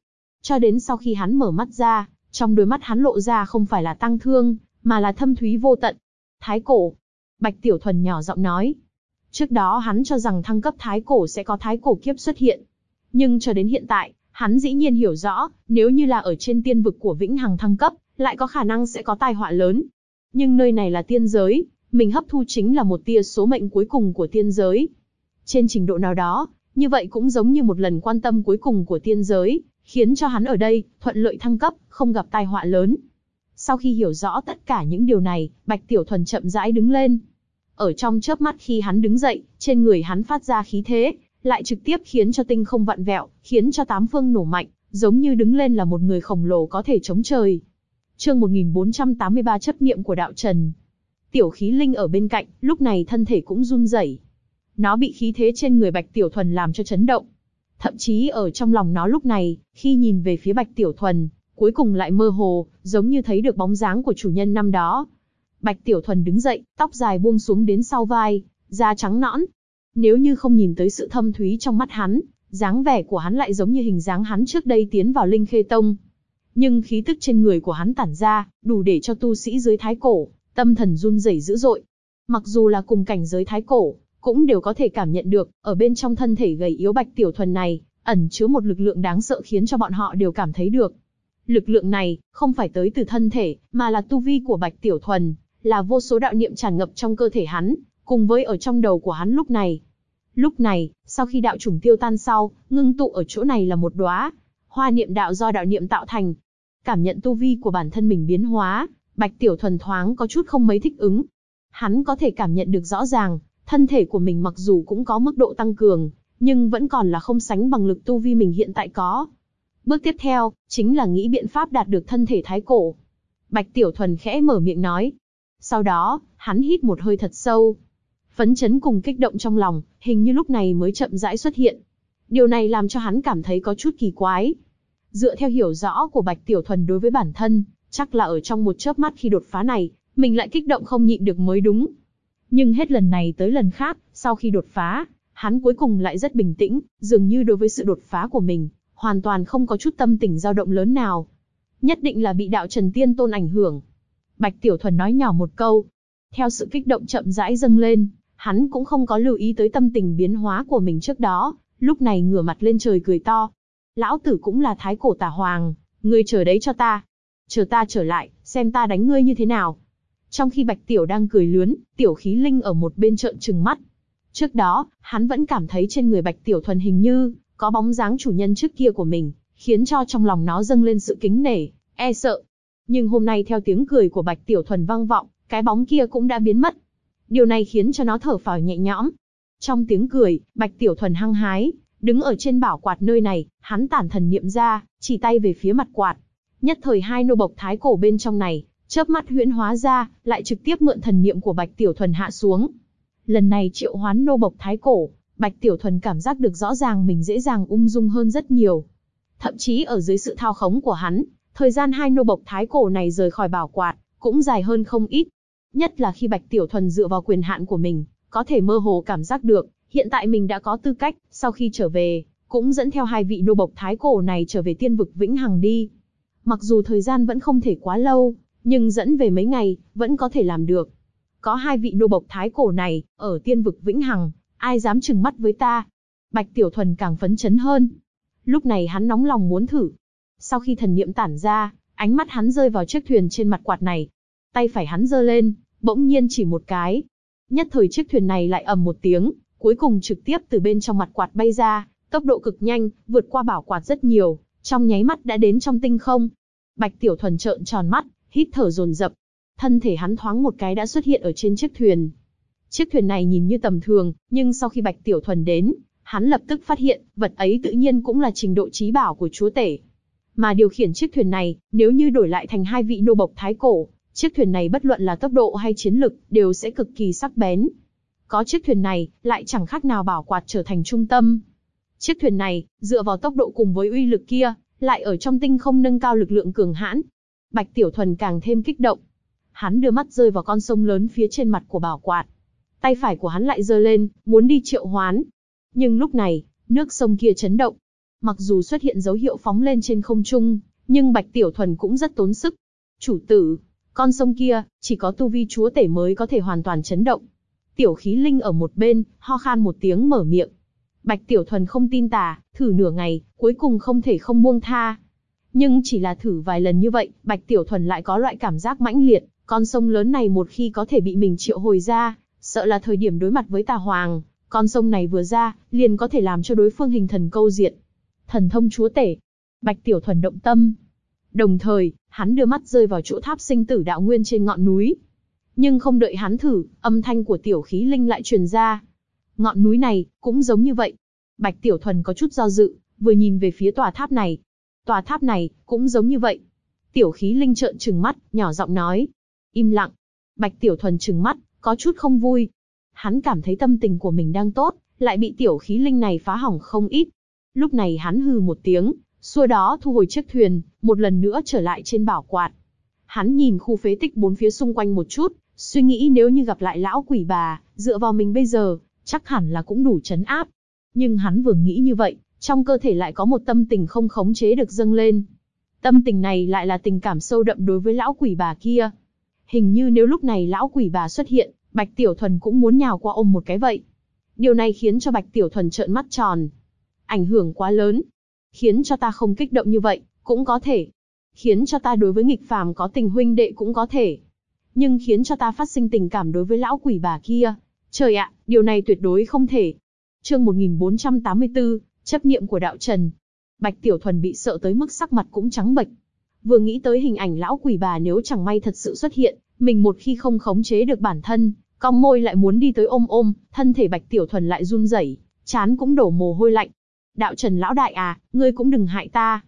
cho đến sau khi hắn mở mắt ra, trong đôi mắt hắn lộ ra không phải là tang thương, mà là thâm thúy vô tận. Thái cổ. Bạch Tiểu Thuần nhỏ giọng nói. Trước đó hắn cho rằng thăng cấp thái cổ sẽ có thái cổ kiếp xuất hiện. Nhưng cho đến hiện tại, hắn dĩ nhiên hiểu rõ, nếu như là ở trên tiên vực của Vĩnh Hằng thăng cấp, lại có khả năng sẽ có tai họa lớn. Nhưng nơi này là tiên giới, mình hấp thu chính là một tia số mệnh cuối cùng của tiên giới. Trên trình độ nào đó, như vậy cũng giống như một lần quan tâm cuối cùng của tiên giới, khiến cho hắn ở đây, thuận lợi thăng cấp, không gặp tai họa lớn. Sau khi hiểu rõ tất cả những điều này, Bạch Tiểu Thuần chậm rãi đứng lên. Ở trong chớp mắt khi hắn đứng dậy, trên người hắn phát ra khí thế, lại trực tiếp khiến cho tinh không vặn vẹo, khiến cho tám phương nổ mạnh, giống như đứng lên là một người khổng lồ có thể chống trời. Chương 1483 chấp niệm của đạo trần. Tiểu Khí Linh ở bên cạnh, lúc này thân thể cũng run rẩy. Nó bị khí thế trên người Bạch Tiểu Thuần làm cho chấn động. Thậm chí ở trong lòng nó lúc này, khi nhìn về phía Bạch Tiểu Thuần, cuối cùng lại mơ hồ, giống như thấy được bóng dáng của chủ nhân năm đó. Bạch Tiểu Thuần đứng dậy, tóc dài buông xuống đến sau vai, da trắng nõn. Nếu như không nhìn tới sự thâm thúy trong mắt hắn, dáng vẻ của hắn lại giống như hình dáng hắn trước đây tiến vào Linh Khê Tông. Nhưng khí tức trên người của hắn tản ra, đủ để cho tu sĩ dưới thái cổ, tâm thần run rẩy dữ dội. Mặc dù là cùng cảnh giới thái cổ, cũng đều có thể cảm nhận được, ở bên trong thân thể gầy yếu Bạch Tiểu Thuần này, ẩn chứa một lực lượng đáng sợ khiến cho bọn họ đều cảm thấy được. Lực lượng này, không phải tới từ thân thể, mà là tu vi của Bạch Tiểu Thuần, là vô số đạo niệm tràn ngập trong cơ thể hắn, cùng với ở trong đầu của hắn lúc này. Lúc này, sau khi đạo chủng tiêu tan sau, ngưng tụ ở chỗ này là một đóa hoa niệm đạo do đạo niệm tạo thành. Cảm nhận tu vi của bản thân mình biến hóa, Bạch Tiểu Thuần thoáng có chút không mấy thích ứng. Hắn có thể cảm nhận được rõ ràng, thân thể của mình mặc dù cũng có mức độ tăng cường, nhưng vẫn còn là không sánh bằng lực tu vi mình hiện tại có. Bước tiếp theo, chính là nghĩ biện pháp đạt được thân thể thái cổ. Bạch Tiểu Thuần khẽ mở miệng nói. Sau đó, hắn hít một hơi thật sâu. Phấn chấn cùng kích động trong lòng, hình như lúc này mới chậm rãi xuất hiện. Điều này làm cho hắn cảm thấy có chút kỳ quái. Dựa theo hiểu rõ của Bạch Tiểu Thuần đối với bản thân, chắc là ở trong một chớp mắt khi đột phá này, mình lại kích động không nhịn được mới đúng. Nhưng hết lần này tới lần khác, sau khi đột phá, hắn cuối cùng lại rất bình tĩnh, dường như đối với sự đột phá của mình, hoàn toàn không có chút tâm tình dao động lớn nào. Nhất định là bị đạo Trần Tiên Tôn ảnh hưởng. Bạch Tiểu Thuần nói nhỏ một câu. Theo sự kích động chậm rãi dâng lên, hắn cũng không có lưu ý tới tâm tình biến hóa của mình trước đó, lúc này ngửa mặt lên trời cười to. Lão tử cũng là thái cổ tà hoàng, ngươi chờ đấy cho ta. Chờ ta trở lại, xem ta đánh ngươi như thế nào. Trong khi Bạch Tiểu đang cười lướn, Tiểu Khí Linh ở một bên trợn trừng mắt. Trước đó, hắn vẫn cảm thấy trên người Bạch Tiểu Thuần hình như có bóng dáng chủ nhân trước kia của mình, khiến cho trong lòng nó dâng lên sự kính nể, e sợ. Nhưng hôm nay theo tiếng cười của Bạch Tiểu Thuần vang vọng, cái bóng kia cũng đã biến mất. Điều này khiến cho nó thở phào nhẹ nhõm. Trong tiếng cười, Bạch Tiểu Thuần hăng hái, đứng ở trên bảo quạt nơi này, hắn tản thần niệm ra, chỉ tay về phía mặt quạt. Nhất thời hai nô bộc thái cổ bên trong này, chớp mắt huyễn hóa ra, lại trực tiếp mượn thần niệm của Bạch Tiểu Thuần hạ xuống. Lần này triệu hoán nô bộc thái cổ, Bạch Tiểu Thuần cảm giác được rõ ràng mình dễ dàng ung dung hơn rất nhiều. Thậm chí ở dưới sự thao khống của hắn, thời gian hai nô bộc thái cổ này rời khỏi bảo quạt, cũng dài hơn không ít. Nhất là khi Bạch Tiểu Thuần dựa vào quyền hạn của mình, có thể mơ hồ cảm giác được, hiện tại mình đã có tư cách, sau khi trở về, cũng dẫn theo hai vị nô bộc thái cổ này trở về tiên vực Vĩnh Hằng đi. Mặc dù thời gian vẫn không thể quá lâu, nhưng dẫn về mấy ngày, vẫn có thể làm được. Có hai vị nô bộc thái cổ này, ở tiên vực Vĩnh Hằng, ai dám trừng mắt với ta? Bạch Tiểu Thuần càng phấn chấn hơn. Lúc này hắn nóng lòng muốn thử. Sau khi thần niệm tản ra, ánh mắt hắn rơi vào chiếc thuyền trên mặt quạt này. Tay phải hắn giơ lên, bỗng nhiên chỉ một cái. Nhất thời chiếc thuyền này lại ầm một tiếng, cuối cùng trực tiếp từ bên trong mặt quạt bay ra, tốc độ cực nhanh, vượt qua bảo quạt rất nhiều, trong nháy mắt đã đến trong tinh không. Bạch Tiểu Thuần trợn tròn mắt, hít thở dồn dập. Thân thể hắn thoáng một cái đã xuất hiện ở trên chiếc thuyền. Chiếc thuyền này nhìn như tầm thường, nhưng sau khi Bạch Tiểu Thuần đến, hắn lập tức phát hiện, vật ấy tự nhiên cũng là trình độ trí bảo của chúa tể. Mà điều khiển chiếc thuyền này, nếu như đổi lại thành hai vị nô bộc thái cổ, chiếc thuyền này bất luận là tốc độ hay chiến lực, đều sẽ cực kỳ sắc bén. Có chiếc thuyền này, lại chẳng khác nào bảo quạt trở thành trung tâm. Chiếc thuyền này, dựa vào tốc độ cùng với uy lực kia, lại ở trong tinh không nâng cao lực lượng cường hãn. Bạch Tiểu Thuần càng thêm kích động. Hắn đưa mắt rơi vào con sông lớn phía trên mặt của bảo quạt. Tay phải của hắn lại giơ lên, muốn đi triệu hoán. Nhưng lúc này, nước sông kia chấn động. Mặc dù xuất hiện dấu hiệu phóng lên trên không trung, nhưng Bạch Tiểu Thuần cũng rất tốn sức. Chủ tử, con sông kia, chỉ có tu vi chúa tể mới có thể hoàn toàn chấn động. Tiểu Khí Linh ở một bên, ho khan một tiếng mở miệng. Bạch Tiểu Thuần không tin tà, thử nửa ngày, cuối cùng không thể không buông tha. Nhưng chỉ là thử vài lần như vậy, Bạch Tiểu Thuần lại có loại cảm giác mãnh liệt, con sông lớn này một khi có thể bị mình triệu hồi ra, sợ là thời điểm đối mặt với Tà Hoàng, con sông này vừa ra, liền có thể làm cho đối phương hình thần câu diệt. Thần thông chúa tể. Bạch Tiểu Thuần động tâm. Đồng thời, hắn đưa mắt rơi vào chỗ tháp sinh tử đạo nguyên trên ngọn núi. Nhưng không đợi hắn thử, âm thanh của Tiểu Khí Linh lại truyền ra. Ngọn núi này, cũng giống như vậy. Bạch Tiểu Thuần có chút do dự, vừa nhìn về phía tòa tháp này. Tòa tháp này, cũng giống như vậy. Tiểu Khí Linh trợn trừng mắt, nhỏ giọng nói. Im lặng. Bạch Tiểu Thuần trừng mắt, có chút không vui. Hắn cảm thấy tâm tình của mình đang tốt, lại bị Tiểu Khí Linh này phá hỏng không ít. Lúc này hắn hừ một tiếng, xua đó thu hồi chiếc thuyền, một lần nữa trở lại trên bảo quạt. Hắn nhìn khu phế tích bốn phía xung quanh một chút, suy nghĩ nếu như gặp lại lão quỷ bà, dựa vào mình bây giờ, chắc hẳn là cũng đủ trấn áp. Nhưng hắn vừa nghĩ như vậy, trong cơ thể lại có một tâm tình không khống chế được dâng lên. Tâm tình này lại là tình cảm sâu đậm đối với lão quỷ bà kia. Hình như nếu lúc này lão quỷ bà xuất hiện, Bạch Tiểu Thuần cũng muốn nhào qua ôm một cái vậy. Điều này khiến cho Bạch Tiểu Thuần trợn mắt tròn. Ảnh hưởng quá lớn. Khiến cho ta không kích động như vậy, cũng có thể. Khiến cho ta đối với nghịch phàm có tình huynh đệ cũng có thể. Nhưng khiến cho ta phát sinh tình cảm đối với lão quỷ bà kia. Trời ạ, điều này tuyệt đối không thể. Chương 1484, chấp niệm của đạo trần. Bạch Tiểu Thuần bị sợ tới mức sắc mặt cũng trắng bệch. Vừa nghĩ tới hình ảnh lão quỷ bà nếu chẳng may thật sự xuất hiện, mình một khi không khống chế được bản thân, cong môi lại muốn đi tới ôm, thân thể Bạch Tiểu Thuần lại run rẩy, trán cũng đổ mồ hôi lạnh. Đạo Trần lão đại à, ngươi cũng đừng hại ta.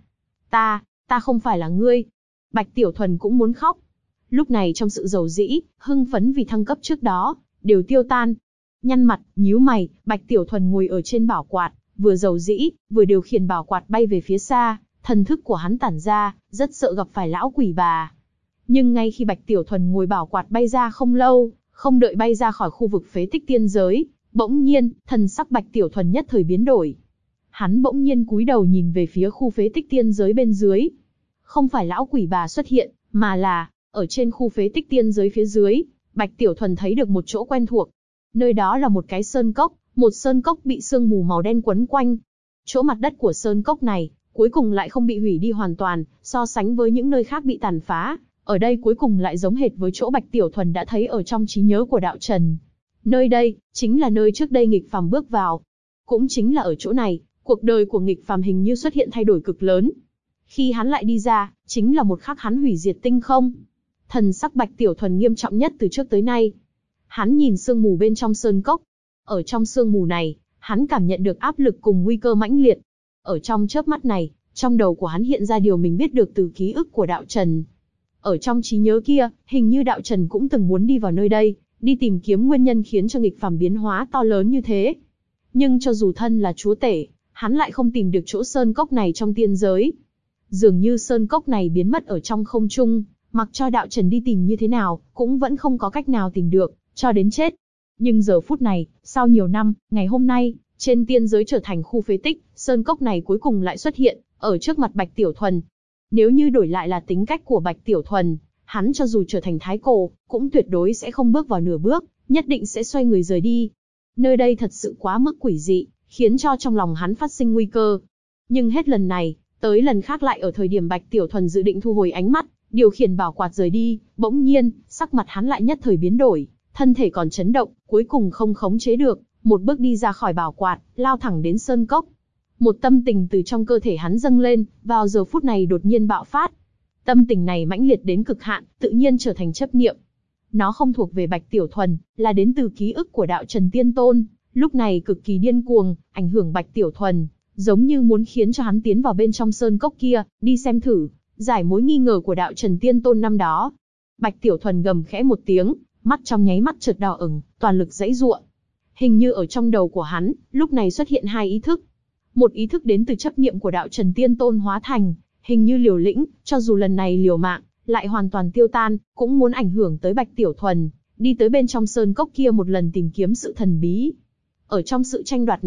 Ta không phải là ngươi. Bạch Tiểu Thuần cũng muốn khóc. Lúc này trong sự dầu dĩ, hưng phấn vì thăng cấp trước đó, đều tiêu tan. Nhăn mặt, nhíu mày, Bạch Tiểu Thuần ngồi ở trên bảo quạt, vừa dầu dĩ, vừa điều khiển bảo quạt bay về phía xa, thần thức của hắn tản ra, rất sợ gặp phải lão quỷ bà. Nhưng ngay khi Bạch Tiểu Thuần ngồi bảo quạt bay ra không lâu, không đợi bay ra khỏi khu vực phế tích tiên giới, bỗng nhiên, thần sắc Bạch Tiểu Thuần nhất thời biến đổi. Hắn bỗng nhiên cúi đầu nhìn về phía khu phế tích tiên giới bên dưới. Không phải lão quỷ bà xuất hiện, mà là, ở trên khu phế tích tiên giới phía dưới, Bạch Tiểu Thuần thấy được một chỗ quen thuộc. Nơi đó là một cái sơn cốc, một sơn cốc bị sương mù màu đen quấn quanh. Chỗ mặt đất của sơn cốc này, cuối cùng lại không bị hủy đi hoàn toàn, so sánh với những nơi khác bị tàn phá, ở đây cuối cùng lại giống hệt với chỗ Bạch Tiểu Thuần đã thấy ở trong trí nhớ của đạo trần. Nơi đây, chính là nơi trước đây nghịch phàm bước vào. Cũng chính là ở chỗ này, cuộc đời của nghịch phàm hình như xuất hiện thay đổi cực lớn. Khi hắn lại đi ra, chính là một khắc hắn hủy diệt tinh không. Thần sắc Bạch Tiểu Thuần nghiêm trọng nhất từ trước tới nay. Hắn nhìn sương mù bên trong sơn cốc. Ở trong sương mù này, hắn cảm nhận được áp lực cùng nguy cơ mãnh liệt. Ở trong chớp mắt này, trong đầu của hắn hiện ra điều mình biết được từ ký ức của đạo trần. Ở trong trí nhớ kia, hình như đạo trần cũng từng muốn đi vào nơi đây, đi tìm kiếm nguyên nhân khiến cho nghịch phàm biến hóa to lớn như thế. Nhưng cho dù thân là chúa tể, hắn lại không tìm được chỗ sơn cốc này trong tiên giới. Dường như sơn cốc này biến mất ở trong không trung, mặc cho đạo trần đi tìm như thế nào, cũng vẫn không có cách nào tìm được, cho đến chết. Nhưng giờ phút này, sau nhiều năm, ngày hôm nay, trên tiên giới trở thành khu phế tích, sơn cốc này cuối cùng lại xuất hiện, ở trước mặt Bạch Tiểu Thuần. Nếu như đổi lại là tính cách của Bạch Tiểu Thuần, hắn cho dù trở thành thái cổ, cũng tuyệt đối sẽ không bước vào nửa bước, nhất định sẽ xoay người rời đi. Nơi đây thật sự quá mức quỷ dị, khiến cho trong lòng hắn phát sinh nguy cơ. Nhưng hết lần này, tới lần khác lại ở thời điểm Bạch Tiểu Thuần dự định thu hồi ánh mắt, điều khiển bảo quạt rời đi, bỗng nhiên, sắc mặt hắn lại nhất thời biến đổi, thân thể còn chấn động, cuối cùng không khống chế được, một bước đi ra khỏi bảo quạt, lao thẳng đến sơn cốc. Một tâm tình từ trong cơ thể hắn dâng lên, vào giờ phút này đột nhiên bạo phát. Tâm tình này mãnh liệt đến cực hạn, tự nhiên trở thành chấp niệm. Nó không thuộc về Bạch Tiểu Thuần, là đến từ ký ức của đạo Trần Tiên Tôn, lúc này cực kỳ điên cuồng, ảnh hưởng Bạch Tiểu Thuần, giống như muốn khiến cho hắn tiến vào bên trong sơn cốc kia, đi xem thử, giải mối nghi ngờ của đạo Trần Tiên Tôn năm đó. Bạch Tiểu Thuần gầm khẽ một tiếng, mắt trong nháy mắt chợt đỏ ửng, toàn lực giãy giụa. Hình như ở trong đầu của hắn, lúc này xuất hiện hai ý thức. Một ý thức đến từ chấp niệm của đạo Trần Tiên Tôn hóa thành, hình như liều lĩnh, cho dù lần này liều mạng, lại hoàn toàn tiêu tan, cũng muốn ảnh hưởng tới Bạch Tiểu Thuần, đi tới bên trong sơn cốc kia một lần tìm kiếm sự thần bí. Ở trong sự tranh đoạt này,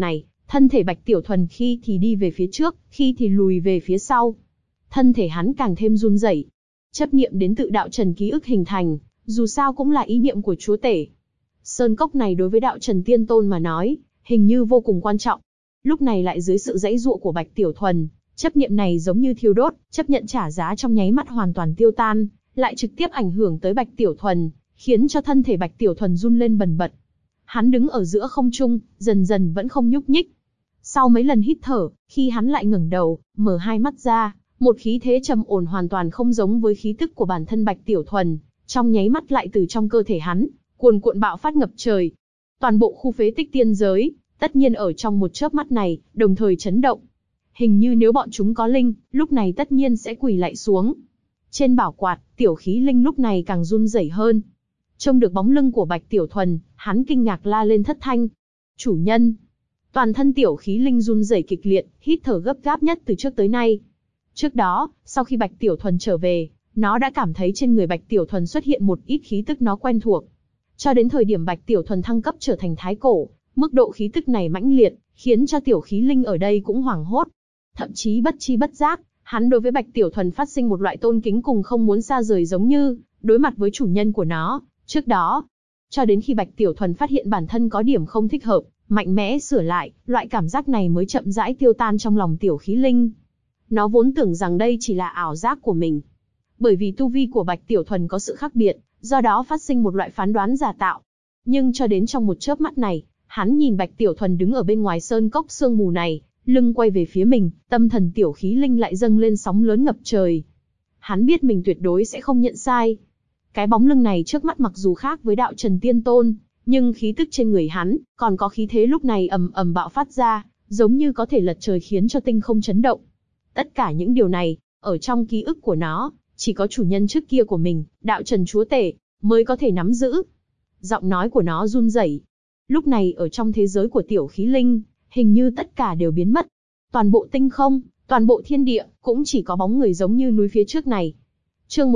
Thân thể Bạch Tiểu Thuần khi thì đi về phía trước, khi thì lùi về phía sau. Thân thể hắn càng thêm run rẩy. Chấp niệm đến tự đạo trần ký ức hình thành, dù sao cũng là ý niệm của chúa tể. Sơn cốc này đối với đạo trần tiên tôn mà nói, hình như vô cùng quan trọng. Lúc này lại dưới sự giãy giụa của Bạch Tiểu Thuần, chấp niệm này giống như thiêu đốt, chấp nhận trả giá trong nháy mắt hoàn toàn tiêu tan, lại trực tiếp ảnh hưởng tới Bạch Tiểu Thuần, khiến cho thân thể Bạch Tiểu Thuần run lên bần bật. Hắn đứng ở giữa không trung, dần dần vẫn không nhúc nhích. Sau mấy lần hít thở, khi hắn lại ngẩng đầu, mở hai mắt ra, một khí thế trầm ổn hoàn toàn không giống với khí tức của bản thân Bạch Tiểu Thuần, trong nháy mắt lại từ trong cơ thể hắn, cuồn cuộn bạo phát ngập trời. Toàn bộ khu phế tích tiên giới, tất nhiên ở trong một chớp mắt này, đồng thời chấn động. Hình như nếu bọn chúng có linh, lúc này tất nhiên sẽ quỳ lạy xuống. Trên bảo quạt, tiểu khí linh lúc này càng run rẩy hơn. Trông được bóng lưng của Bạch Tiểu Thuần, hắn kinh ngạc la lên thất thanh. Chủ nhân! Toàn thân tiểu khí linh run rẩy kịch liệt, hít thở gấp gáp nhất từ trước tới nay. Trước đó, sau khi Bạch Tiểu Thuần trở về, nó đã cảm thấy trên người Bạch Tiểu Thuần xuất hiện một ít khí tức nó quen thuộc. Cho đến thời điểm Bạch Tiểu Thuần thăng cấp trở thành thái cổ, mức độ khí tức này mãnh liệt, khiến cho tiểu khí linh ở đây cũng hoảng hốt. Thậm chí bất chi bất giác, hắn đối với Bạch Tiểu Thuần phát sinh một loại tôn kính cùng không muốn xa rời, giống như đối mặt với chủ nhân của nó. Trước đó, cho đến khi Bạch Tiểu Thuần phát hiện bản thân có điểm không thích hợp, mạnh mẽ sửa lại, loại cảm giác này mới chậm rãi tiêu tan trong lòng tiểu khí linh. Nó vốn tưởng rằng đây chỉ là ảo giác của mình. Bởi vì tu vi của Bạch Tiểu Thuần có sự khác biệt, do đó phát sinh một loại phán đoán giả tạo. Nhưng cho đến trong một chớp mắt này, hắn nhìn Bạch Tiểu Thuần đứng ở bên ngoài sơn cốc sương mù này, lưng quay về phía mình, tâm thần tiểu khí linh lại dâng lên sóng lớn ngập trời. Hắn biết mình tuyệt đối sẽ không nhận sai. Cái bóng lưng này trước mắt mặc dù khác với đạo Trần Tiên Tôn, nhưng khí tức trên người hắn, còn có khí thế lúc này ầm ầm bạo phát ra, giống như có thể lật trời khiến cho tinh không chấn động. Tất cả những điều này, ở trong ký ức của nó, chỉ có chủ nhân trước kia của mình, đạo Trần Chúa Tể, mới có thể nắm giữ. Giọng nói của nó run rẩy. Lúc này ở trong thế giới của tiểu khí linh, hình như tất cả đều biến mất. Toàn bộ tinh không, toàn bộ thiên địa, cũng chỉ có bóng người giống như núi phía trước này. Chương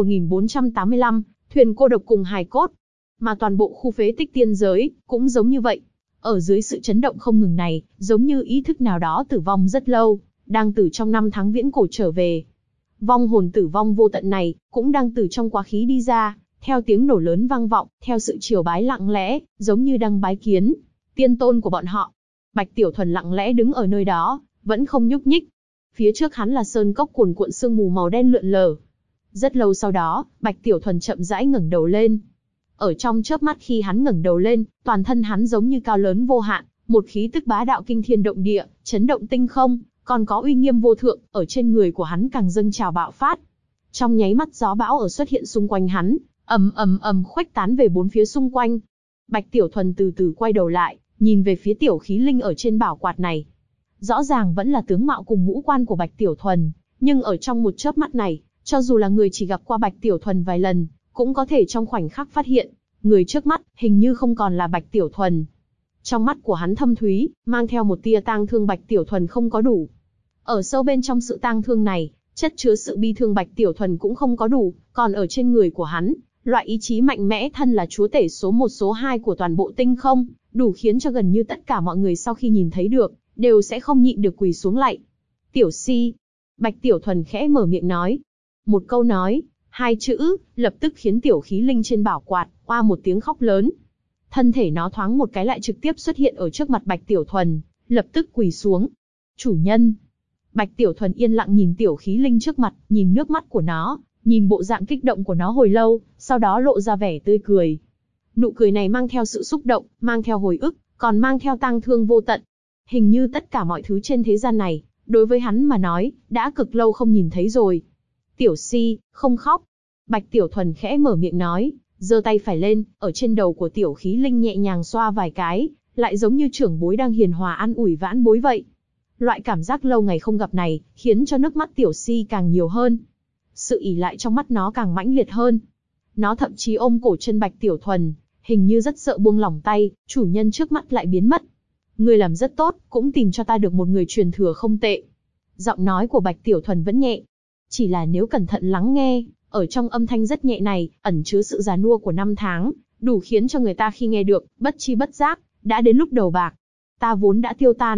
1485, thuyền cô độc cùng hài cốt. Mà toàn bộ khu phế tích tiên giới, cũng giống như vậy. Ở dưới sự chấn động không ngừng này, giống như ý thức nào đó tử vong rất lâu, đang từ trong năm tháng viễn cổ trở về. Vong hồn tử vong vô tận này, cũng đang từ trong quá khứ đi ra, theo tiếng nổ lớn vang vọng, theo sự triều bái lặng lẽ, giống như đang bái kiến tiên tôn của bọn họ. Bạch Tiểu Thuần lặng lẽ đứng ở nơi đó, vẫn không nhúc nhích. Phía trước hắn là sơn cốc cuồn cuộn sương mù màu đen lượn lờ. Rất lâu sau đó, Bạch Tiểu Thuần chậm rãi ngẩng đầu lên. Ở trong chớp mắt khi hắn ngẩng đầu lên, toàn thân hắn giống như cao lớn vô hạn, một khí tức bá đạo kinh thiên động địa, chấn động tinh không, còn có uy nghiêm vô thượng, ở trên người của hắn càng dâng trào bạo phát. Trong nháy mắt gió bão ở xuất hiện xung quanh hắn, ầm ầm ầm khuếch tán về bốn phía xung quanh. Bạch Tiểu Thuần từ từ quay đầu lại, nhìn về phía tiểu khí linh ở trên bảo quạt này. Rõ ràng vẫn là tướng mạo cùng ngũ quan của Bạch Tiểu Thuần, nhưng ở trong một chớp mắt này, cho dù là người chỉ gặp qua Bạch Tiểu Thuần vài lần, cũng có thể trong khoảnh khắc phát hiện, người trước mắt hình như không còn là Bạch Tiểu Thuần. Trong mắt của hắn thâm thúy, mang theo một tia tang thương Bạch Tiểu Thuần không có đủ. Ở sâu bên trong sự tang thương này, chất chứa sự bi thương Bạch Tiểu Thuần cũng không có đủ, còn ở trên người của hắn, loại ý chí mạnh mẽ thân là chúa tể số 1 số 2 của toàn bộ tinh không, đủ khiến cho gần như tất cả mọi người sau khi nhìn thấy được, đều sẽ không nhịn được quỳ xuống lạy. Tiểu si. Bạch Tiểu Thuần khẽ mở miệng nói. Một câu nói, hai chữ, lập tức khiến tiểu khí linh trên bảo quạt, oa một tiếng khóc lớn. Thân thể nó thoáng một cái lại trực tiếp xuất hiện ở trước mặt Bạch Tiểu Thuần, lập tức quỳ xuống. Chủ nhân. Bạch Tiểu Thuần yên lặng nhìn tiểu khí linh trước mặt, nhìn nước mắt của nó, nhìn bộ dạng kích động của nó hồi lâu, sau đó lộ ra vẻ tươi cười. Nụ cười này mang theo sự xúc động, mang theo hồi ức, còn mang theo tang thương vô tận. Hình như tất cả mọi thứ trên thế gian này, đối với hắn mà nói, đã cực lâu không nhìn thấy rồi. Tiểu si, không khóc. Bạch Tiểu Thuần khẽ mở miệng nói, giơ tay phải lên, ở trên đầu của tiểu khí linh nhẹ nhàng xoa vài cái, lại giống như trưởng bối đang hiền hòa an ủi vãn bối vậy. Loại cảm giác lâu ngày không gặp này, khiến cho nước mắt tiểu si càng nhiều hơn. Sự ỉ lại trong mắt nó càng mãnh liệt hơn. Nó thậm chí ôm cổ chân Bạch Tiểu Thuần, hình như rất sợ buông lỏng tay, chủ nhân trước mắt lại biến mất. Ngươi làm rất tốt, cũng tìm cho ta được một người truyền thừa không tệ. Giọng nói của Bạch Tiểu Thuần vẫn nhẹ. Chỉ là nếu cẩn thận lắng nghe, ở trong âm thanh rất nhẹ này, ẩn chứa sự già nua của năm tháng, đủ khiến cho người ta khi nghe được, bất chi bất giác, đã đến lúc đầu bạc. Ta vốn đã tiêu tan.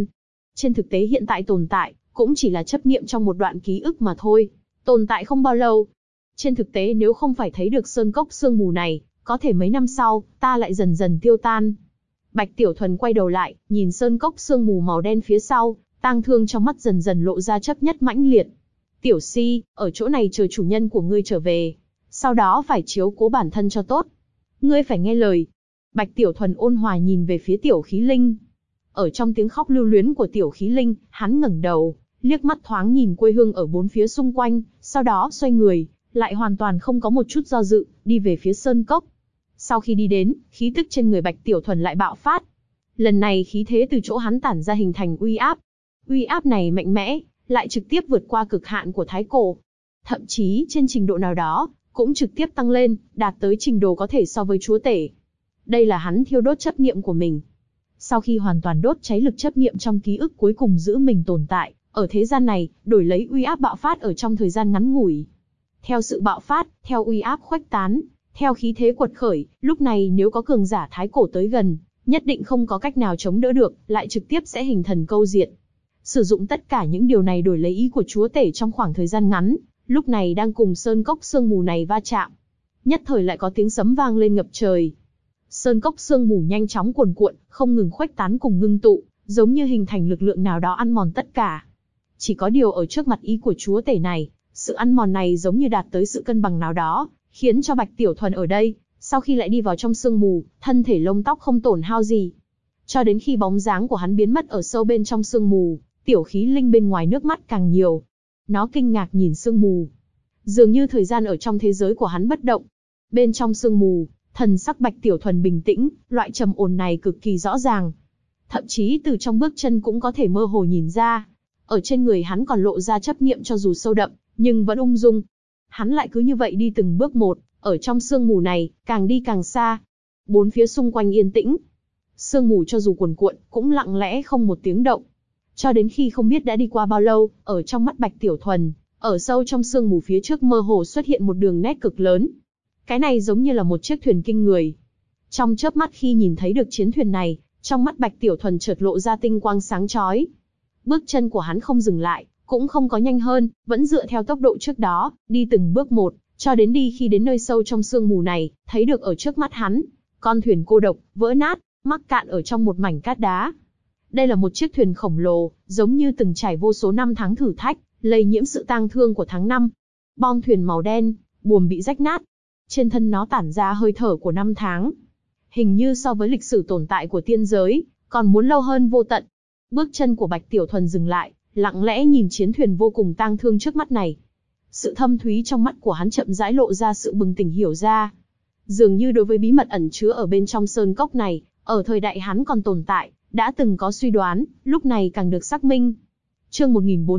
Trên thực tế hiện tại tồn tại, cũng chỉ là chấp niệm trong một đoạn ký ức mà thôi, tồn tại không bao lâu. Trên thực tế nếu không phải thấy được sơn cốc sương mù này, có thể mấy năm sau, ta lại dần dần tiêu tan. Bạch Tiểu Thuần quay đầu lại, nhìn sơn cốc sương mù màu đen phía sau, tang thương trong mắt dần dần lộ ra chấp nhất mãnh liệt. Tiểu Si, ở chỗ này chờ chủ nhân của ngươi trở về. Sau đó phải chiếu cố bản thân cho tốt. Ngươi phải nghe lời. Bạch Tiểu Thuần ôn hòa nhìn về phía Tiểu Khí Linh. Ở trong tiếng khóc lưu luyến của Tiểu Khí Linh, hắn ngẩng đầu, liếc mắt thoáng nhìn quê hương ở bốn phía xung quanh, sau đó xoay người, lại hoàn toàn không có một chút do dự, đi về phía sơn cốc. Sau khi đi đến, khí tức trên người Bạch Tiểu Thuần lại bạo phát. Lần này khí thế từ chỗ hắn tản ra hình thành uy áp. Uy áp này mạnh mẽ, lại trực tiếp vượt qua cực hạn của thái cổ. Thậm chí trên trình độ nào đó, cũng trực tiếp tăng lên, đạt tới trình độ có thể so với chúa tể. Đây là hắn thiêu đốt chấp niệm của mình. Sau khi hoàn toàn đốt cháy lực chấp niệm trong ký ức cuối cùng giữ mình tồn tại, ở thế gian này, đổi lấy uy áp bạo phát ở trong thời gian ngắn ngủi. Theo sự bạo phát, theo uy áp khuếch tán, theo khí thế quật khởi, lúc này nếu có cường giả thái cổ tới gần, nhất định không có cách nào chống đỡ được, lại trực tiếp sẽ hình thần câu diệt. Sử dụng tất cả những điều này đổi lấy ý của chúa tể trong khoảng thời gian ngắn, lúc này đang cùng sơn cốc sương mù này va chạm. Nhất thời lại có tiếng sấm vang lên ngập trời. Sơn cốc sương mù nhanh chóng cuồn cuộn, không ngừng khuếch tán cùng ngưng tụ, giống như hình thành lực lượng nào đó ăn mòn tất cả. Chỉ có điều ở trước mặt ý của chúa tể này, sự ăn mòn này giống như đạt tới sự cân bằng nào đó, khiến cho Bạch Tiểu Thuần ở đây, sau khi lại đi vào trong sương mù, thân thể lông tóc không tổn hao gì. Cho đến khi bóng dáng của hắn biến mất ở sâu bên trong sương mù, Tiểu Khí Linh bên ngoài nước mắt càng nhiều. Nó kinh ngạc nhìn sương mù. Dường như thời gian ở trong thế giới của hắn bất động. Bên trong sương mù, thần sắc Bạch Tiểu Thuần bình tĩnh, loại trầm ổn này cực kỳ rõ ràng. Thậm chí từ trong bước chân cũng có thể mơ hồ nhìn ra. Ở trên người hắn còn lộ ra chấp niệm cho dù sâu đậm, nhưng vẫn ung dung. Hắn lại cứ như vậy đi từng bước một, ở trong sương mù này, càng đi càng xa. Bốn phía xung quanh yên tĩnh. Sương mù cho dù cuồn cuộn, cũng lặng lẽ không một tiếng động. Cho đến khi không biết đã đi qua bao lâu, ở trong mắt Bạch Tiểu Thuần, ở sâu trong sương mù phía trước mơ hồ xuất hiện một đường nét cực lớn. Cái này giống như là một chiếc thuyền kinh người. Trong chớp mắt khi nhìn thấy được chiến thuyền này, trong mắt Bạch Tiểu Thuần chợt lộ ra tinh quang sáng chói. Bước chân của hắn không dừng lại, cũng không có nhanh hơn, vẫn dựa theo tốc độ trước đó, đi từng bước một, cho đến khi đến nơi sâu trong sương mù này, thấy được ở trước mắt hắn, con thuyền cô độc, vỡ nát, mắc cạn ở trong một mảnh cát đá. Đây là một chiếc thuyền khổng lồ, giống như từng trải vô số năm tháng thử thách, lây nhiễm sự tang thương của tháng năm. Bong thuyền màu đen, buồm bị rách nát. Trên thân nó tản ra hơi thở của năm tháng. Hình như so với lịch sử tồn tại của tiên giới, còn muốn lâu hơn vô tận. Bước chân của Bạch Tiểu Thuần dừng lại, lặng lẽ nhìn chiến thuyền vô cùng tang thương trước mắt này. Sự thâm thúy trong mắt của hắn chậm rãi lộ ra sự bừng tỉnh hiểu ra. Dường như đối với bí mật ẩn chứa ở bên trong sơn cốc này, ở thời đại hắn còn tồn tại, đã từng có suy đoán, lúc này càng được xác minh. Chương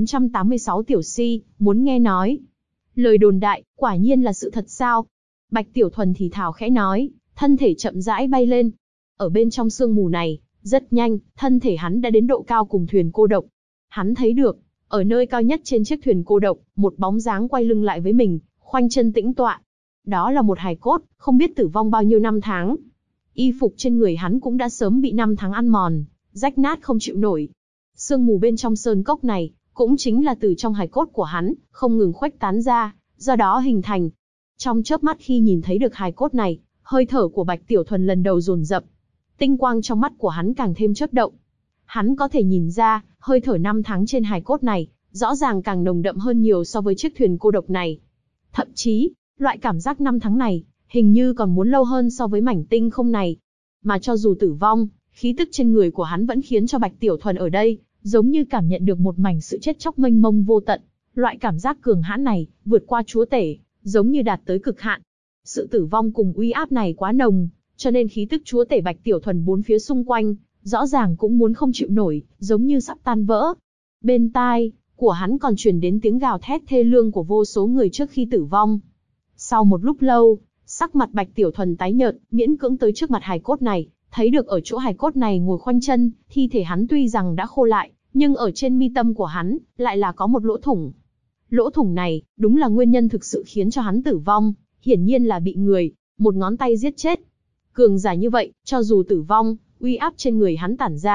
1486 Tiểu Si, muốn nghe nói. Lời đồn đại, quả nhiên là sự thật sao? Bạch Tiểu Thuần thì thào khẽ nói, thân thể chậm rãi bay lên. Ở bên trong sương mù này, rất nhanh, thân thể hắn đã đến độ cao cùng thuyền cô độc. Hắn thấy được, ở nơi cao nhất trên chiếc thuyền cô độc, một bóng dáng quay lưng lại với mình, khoanh chân tĩnh tọa. Đó là một hài cốt, không biết tử vong bao nhiêu năm tháng. Y phục trên người hắn cũng đã sớm bị năm tháng ăn mòn, rách nát không chịu nổi. Sương mù bên trong sơn cốc này, cũng chính là từ trong hài cốt của hắn, không ngừng khuếch tán ra, do đó hình thành. Trong chớp mắt khi nhìn thấy được hài cốt này, hơi thở của Bạch Tiểu Thuần lần đầu dồn dập. Tinh quang trong mắt của hắn càng thêm chớp động. Hắn có thể nhìn ra, hơi thở năm tháng trên hài cốt này, rõ ràng càng nồng đậm hơn nhiều so với chiếc thuyền cô độc này. Thậm chí, loại cảm giác năm tháng này, hình như còn muốn lâu hơn so với mảnh tinh không này. Mà cho dù tử vong, khí tức trên người của hắn vẫn khiến cho Bạch Tiểu Thuần ở đây, giống như cảm nhận được một mảnh sự chết chóc mênh mông vô tận. Loại cảm giác cường hãn này, vượt qua chúa tể, giống như đạt tới cực hạn. Sự tử vong cùng uy áp này quá nồng, cho nên khí tức chúa tể Bạch Tiểu Thuần bốn phía xung quanh, rõ ràng cũng muốn không chịu nổi, giống như sắp tan vỡ. Bên tai của hắn còn truyền đến tiếng gào thét thê lương của vô số người trước khi tử vong. Sau một lúc lâu, sắc mặt Bạch Tiểu Thuần tái nhợt, miễn cưỡng tới trước mặt hài cốt này, thấy được ở chỗ hài cốt này ngồi khoanh chân, thi thể hắn tuy rằng đã khô lại, nhưng ở trên mi tâm của hắn, lại là có một lỗ thủng. Lỗ thủng này, đúng là nguyên nhân thực sự khiến cho hắn tử vong, hiển nhiên là bị người, một ngón tay giết chết. Cường giả như vậy, cho dù tử vong, uy áp trên người hắn tản ra,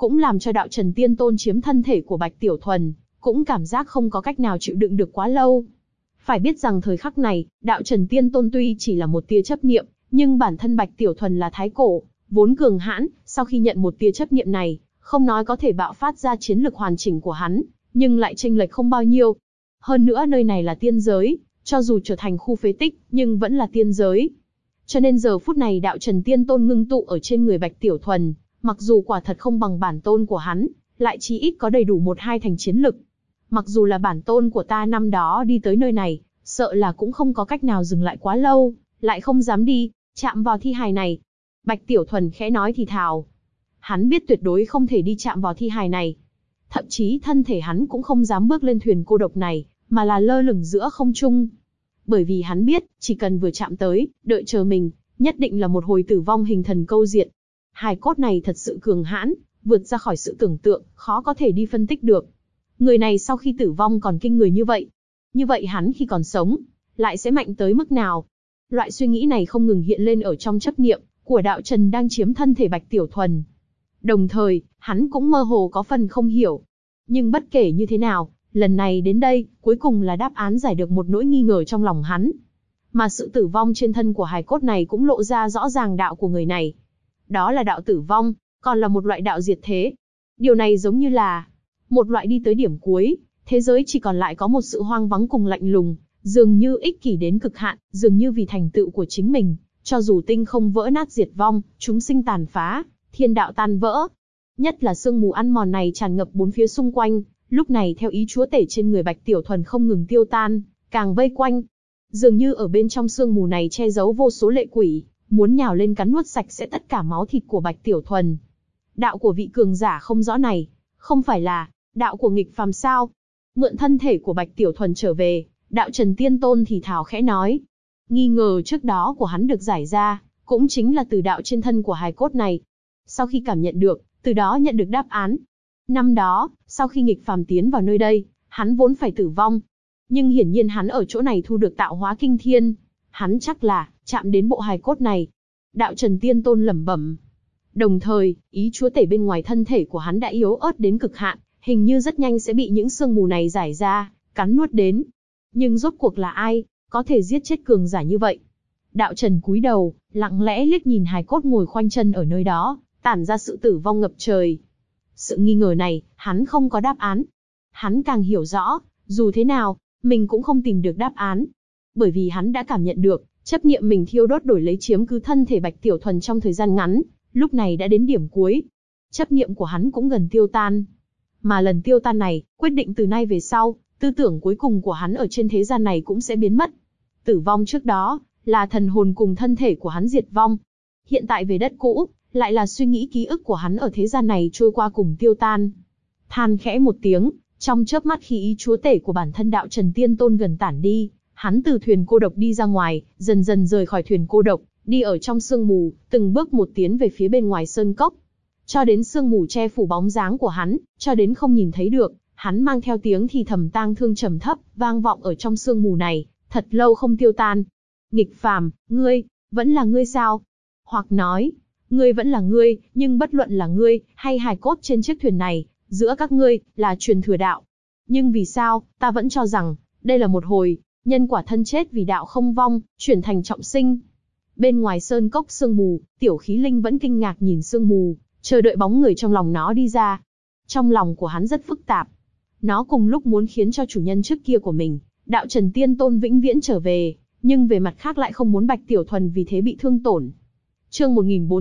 cũng làm cho đạo Trần Tiên Tôn chiếm thân thể của Bạch Tiểu Thuần, cũng cảm giác không có cách nào chịu đựng được quá lâu. Phải biết rằng thời khắc này, đạo Trần Tiên Tôn tuy chỉ là một tia chấp niệm, nhưng bản thân Bạch Tiểu Thuần là thái cổ, vốn cường hãn, sau khi nhận một tia chấp niệm này, không nói có thể bạo phát ra chiến lực hoàn chỉnh của hắn, nhưng lại chênh lệch không bao nhiêu. Hơn nữa nơi này là tiên giới, cho dù trở thành khu phế tích, nhưng vẫn là tiên giới. Cho nên giờ phút này đạo Trần Tiên Tôn ngưng tụ ở trên người Bạch Tiểu Thuần, mặc dù quả thật không bằng bản tôn của hắn, lại chí ít có đầy đủ 1-2 thành chiến lực. Mặc dù là bản tôn của ta năm đó đi tới nơi này, sợ là cũng không có cách nào dừng lại quá lâu, lại không dám đi, chạm vào thi hài này. Bạch Tiểu Thuần khẽ nói thì thào. Hắn biết tuyệt đối không thể đi chạm vào thi hài này. Thậm chí thân thể hắn cũng không dám bước lên thuyền cô độc này, mà là lơ lửng giữa không trung. Bởi vì hắn biết, chỉ cần vừa chạm tới, đợi chờ mình, nhất định là một hồi tử vong hình thần câu diệt. Hài cốt này thật sự cường hãn, vượt ra khỏi sự tưởng tượng, khó có thể đi phân tích được. Người này sau khi tử vong còn kinh người như vậy. Như vậy hắn khi còn sống, lại sẽ mạnh tới mức nào? Loại suy nghĩ này không ngừng hiện lên ở trong chấp niệm của đạo Trần đang chiếm thân thể Bạch Tiểu Thuần. Đồng thời, hắn cũng mơ hồ có phần không hiểu. Nhưng bất kể như thế nào, lần này đến đây, cuối cùng là đáp án giải được một nỗi nghi ngờ trong lòng hắn. Mà sự tử vong trên thân của hài cốt này cũng lộ ra rõ ràng đạo của người này. Đó là đạo tử vong, còn là một loại đạo diệt thế. Điều này giống như là một loại đi tới điểm cuối, thế giới chỉ còn lại có một sự hoang vắng cùng lạnh lùng, dường như ích kỷ đến cực hạn, dường như vì thành tựu của chính mình, cho dù tinh không vỡ nát diệt vong, chúng sinh tàn phá, thiên đạo tan vỡ. Nhất là sương mù ăn mòn này tràn ngập bốn phía xung quanh, lúc này theo ý chúa tể trên người Bạch Tiểu Thuần không ngừng tiêu tan, càng vây quanh. Dường như ở bên trong sương mù này che giấu vô số lệ quỷ, muốn nhào lên cắn nuốt sạch sẽ tất cả máu thịt của Bạch Tiểu Thuần. Đạo của vị cường giả không rõ này, không phải là đạo của nghịch phàm sao? Mượn thân thể của Bạch Tiểu Thuần trở về, đạo Trần Tiên Tôn thì thào khẽ nói. Nghi ngờ trước đó của hắn được giải ra, cũng chính là từ đạo trên thân của hài cốt này. Sau khi cảm nhận được, từ đó nhận được đáp án. Năm đó, sau khi nghịch phàm tiến vào nơi đây, hắn vốn phải tử vong. Nhưng hiển nhiên hắn ở chỗ này thu được tạo hóa kinh thiên. Hắn chắc là chạm đến bộ hài cốt này. Đạo Trần Tiên Tôn lẩm bẩm. Đồng thời, ý chúa tể bên ngoài thân thể của hắn đã yếu ớt đến cực hạn, hình như rất nhanh sẽ bị những sương mù này giải ra, cắn nuốt đến. Nhưng rốt cuộc là ai, có thể giết chết cường giả như vậy? Đạo Trần cúi đầu, lặng lẽ liếc nhìn hài cốt ngồi khoanh chân ở nơi đó, tản ra sự tử vong ngập trời. Sự nghi ngờ này, hắn không có đáp án. Hắn càng hiểu rõ, dù thế nào, mình cũng không tìm được đáp án. Bởi vì hắn đã cảm nhận được, chấp niệm mình thiêu đốt đổi lấy chiếm cứ thân thể Bạch Tiểu Thuần trong thời gian ngắn, lúc này đã đến điểm cuối. Chấp niệm của hắn cũng gần tiêu tan. Mà lần tiêu tan này, quyết định từ nay về sau, tư tưởng cuối cùng của hắn ở trên thế gian này cũng sẽ biến mất. Tử vong trước đó, là thần hồn cùng thân thể của hắn diệt vong. Hiện tại về đất cũ, lại là suy nghĩ ký ức của hắn ở thế gian này trôi qua cùng tiêu tan. Than khẽ một tiếng, trong chớp mắt khi ý chúa tể của bản thân đạo Trần Tiên Tôn gần tản đi, hắn từ thuyền cô độc đi ra ngoài, dần dần rời khỏi thuyền cô độc, đi ở trong sương mù, từng bước một tiến về phía bên ngoài sơn cốc. Cho đến sương mù che phủ bóng dáng của hắn, cho đến không nhìn thấy được, hắn mang theo tiếng thì thầm tang thương trầm thấp, vang vọng ở trong sương mù này, thật lâu không tiêu tan. Nghịch phàm, ngươi, vẫn là ngươi sao? Hoặc nói, ngươi vẫn là ngươi, nhưng bất luận là ngươi, hay hài cốt trên chiếc thuyền này, giữa các ngươi, là truyền thừa đạo. Nhưng vì sao, ta vẫn cho rằng, đây là một hồi, nhân quả thân chết vì đạo không vong, chuyển thành trọng sinh. Bên ngoài sơn cốc sương mù, Tiểu Khí Linh vẫn kinh ngạc nhìn sương mù, chờ đợi bóng người trong lòng nó đi ra. Trong lòng của hắn rất phức tạp. Nó cùng lúc muốn khiến cho chủ nhân trước kia của mình, đạo Trần Tiên Tôn vĩnh viễn trở về, nhưng về mặt khác lại không muốn Bạch Tiểu Thuần vì thế bị thương tổn. Chương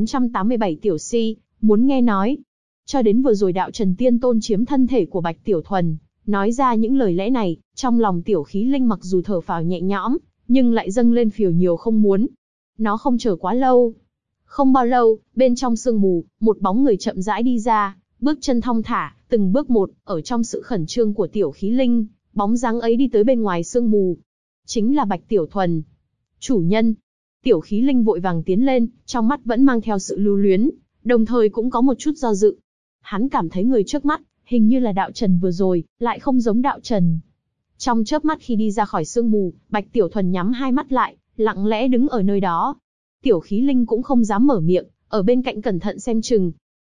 1487 Tiểu Si, muốn nghe nói. Cho đến vừa rồi đạo Trần Tiên Tôn chiếm thân thể của Bạch Tiểu Thuần, nói ra những lời lẽ này, trong lòng Tiểu Khí Linh mặc dù thở phào nhẹ nhõm, nhưng lại dâng lên phiền nhiều không muốn. Nó không chờ quá lâu. Không bao lâu, bên trong sương mù, một bóng người chậm rãi đi ra, bước chân thong thả, từng bước một, ở trong sự khẩn trương của Tiểu Khí Linh, bóng dáng ấy đi tới bên ngoài sương mù. Chính là Bạch Tiểu Thuần. Chủ nhân. Tiểu Khí Linh vội vàng tiến lên, trong mắt vẫn mang theo sự lưu luyến, đồng thời cũng có một chút do dự. Hắn cảm thấy người trước mắt, hình như là đạo Trần vừa rồi, lại không giống đạo Trần. Trong chớp mắt khi đi ra khỏi sương mù, Bạch Tiểu Thuần nhắm hai mắt lại, lặng lẽ đứng ở nơi đó. Tiểu Khí Linh cũng không dám mở miệng, ở bên cạnh cẩn thận xem chừng.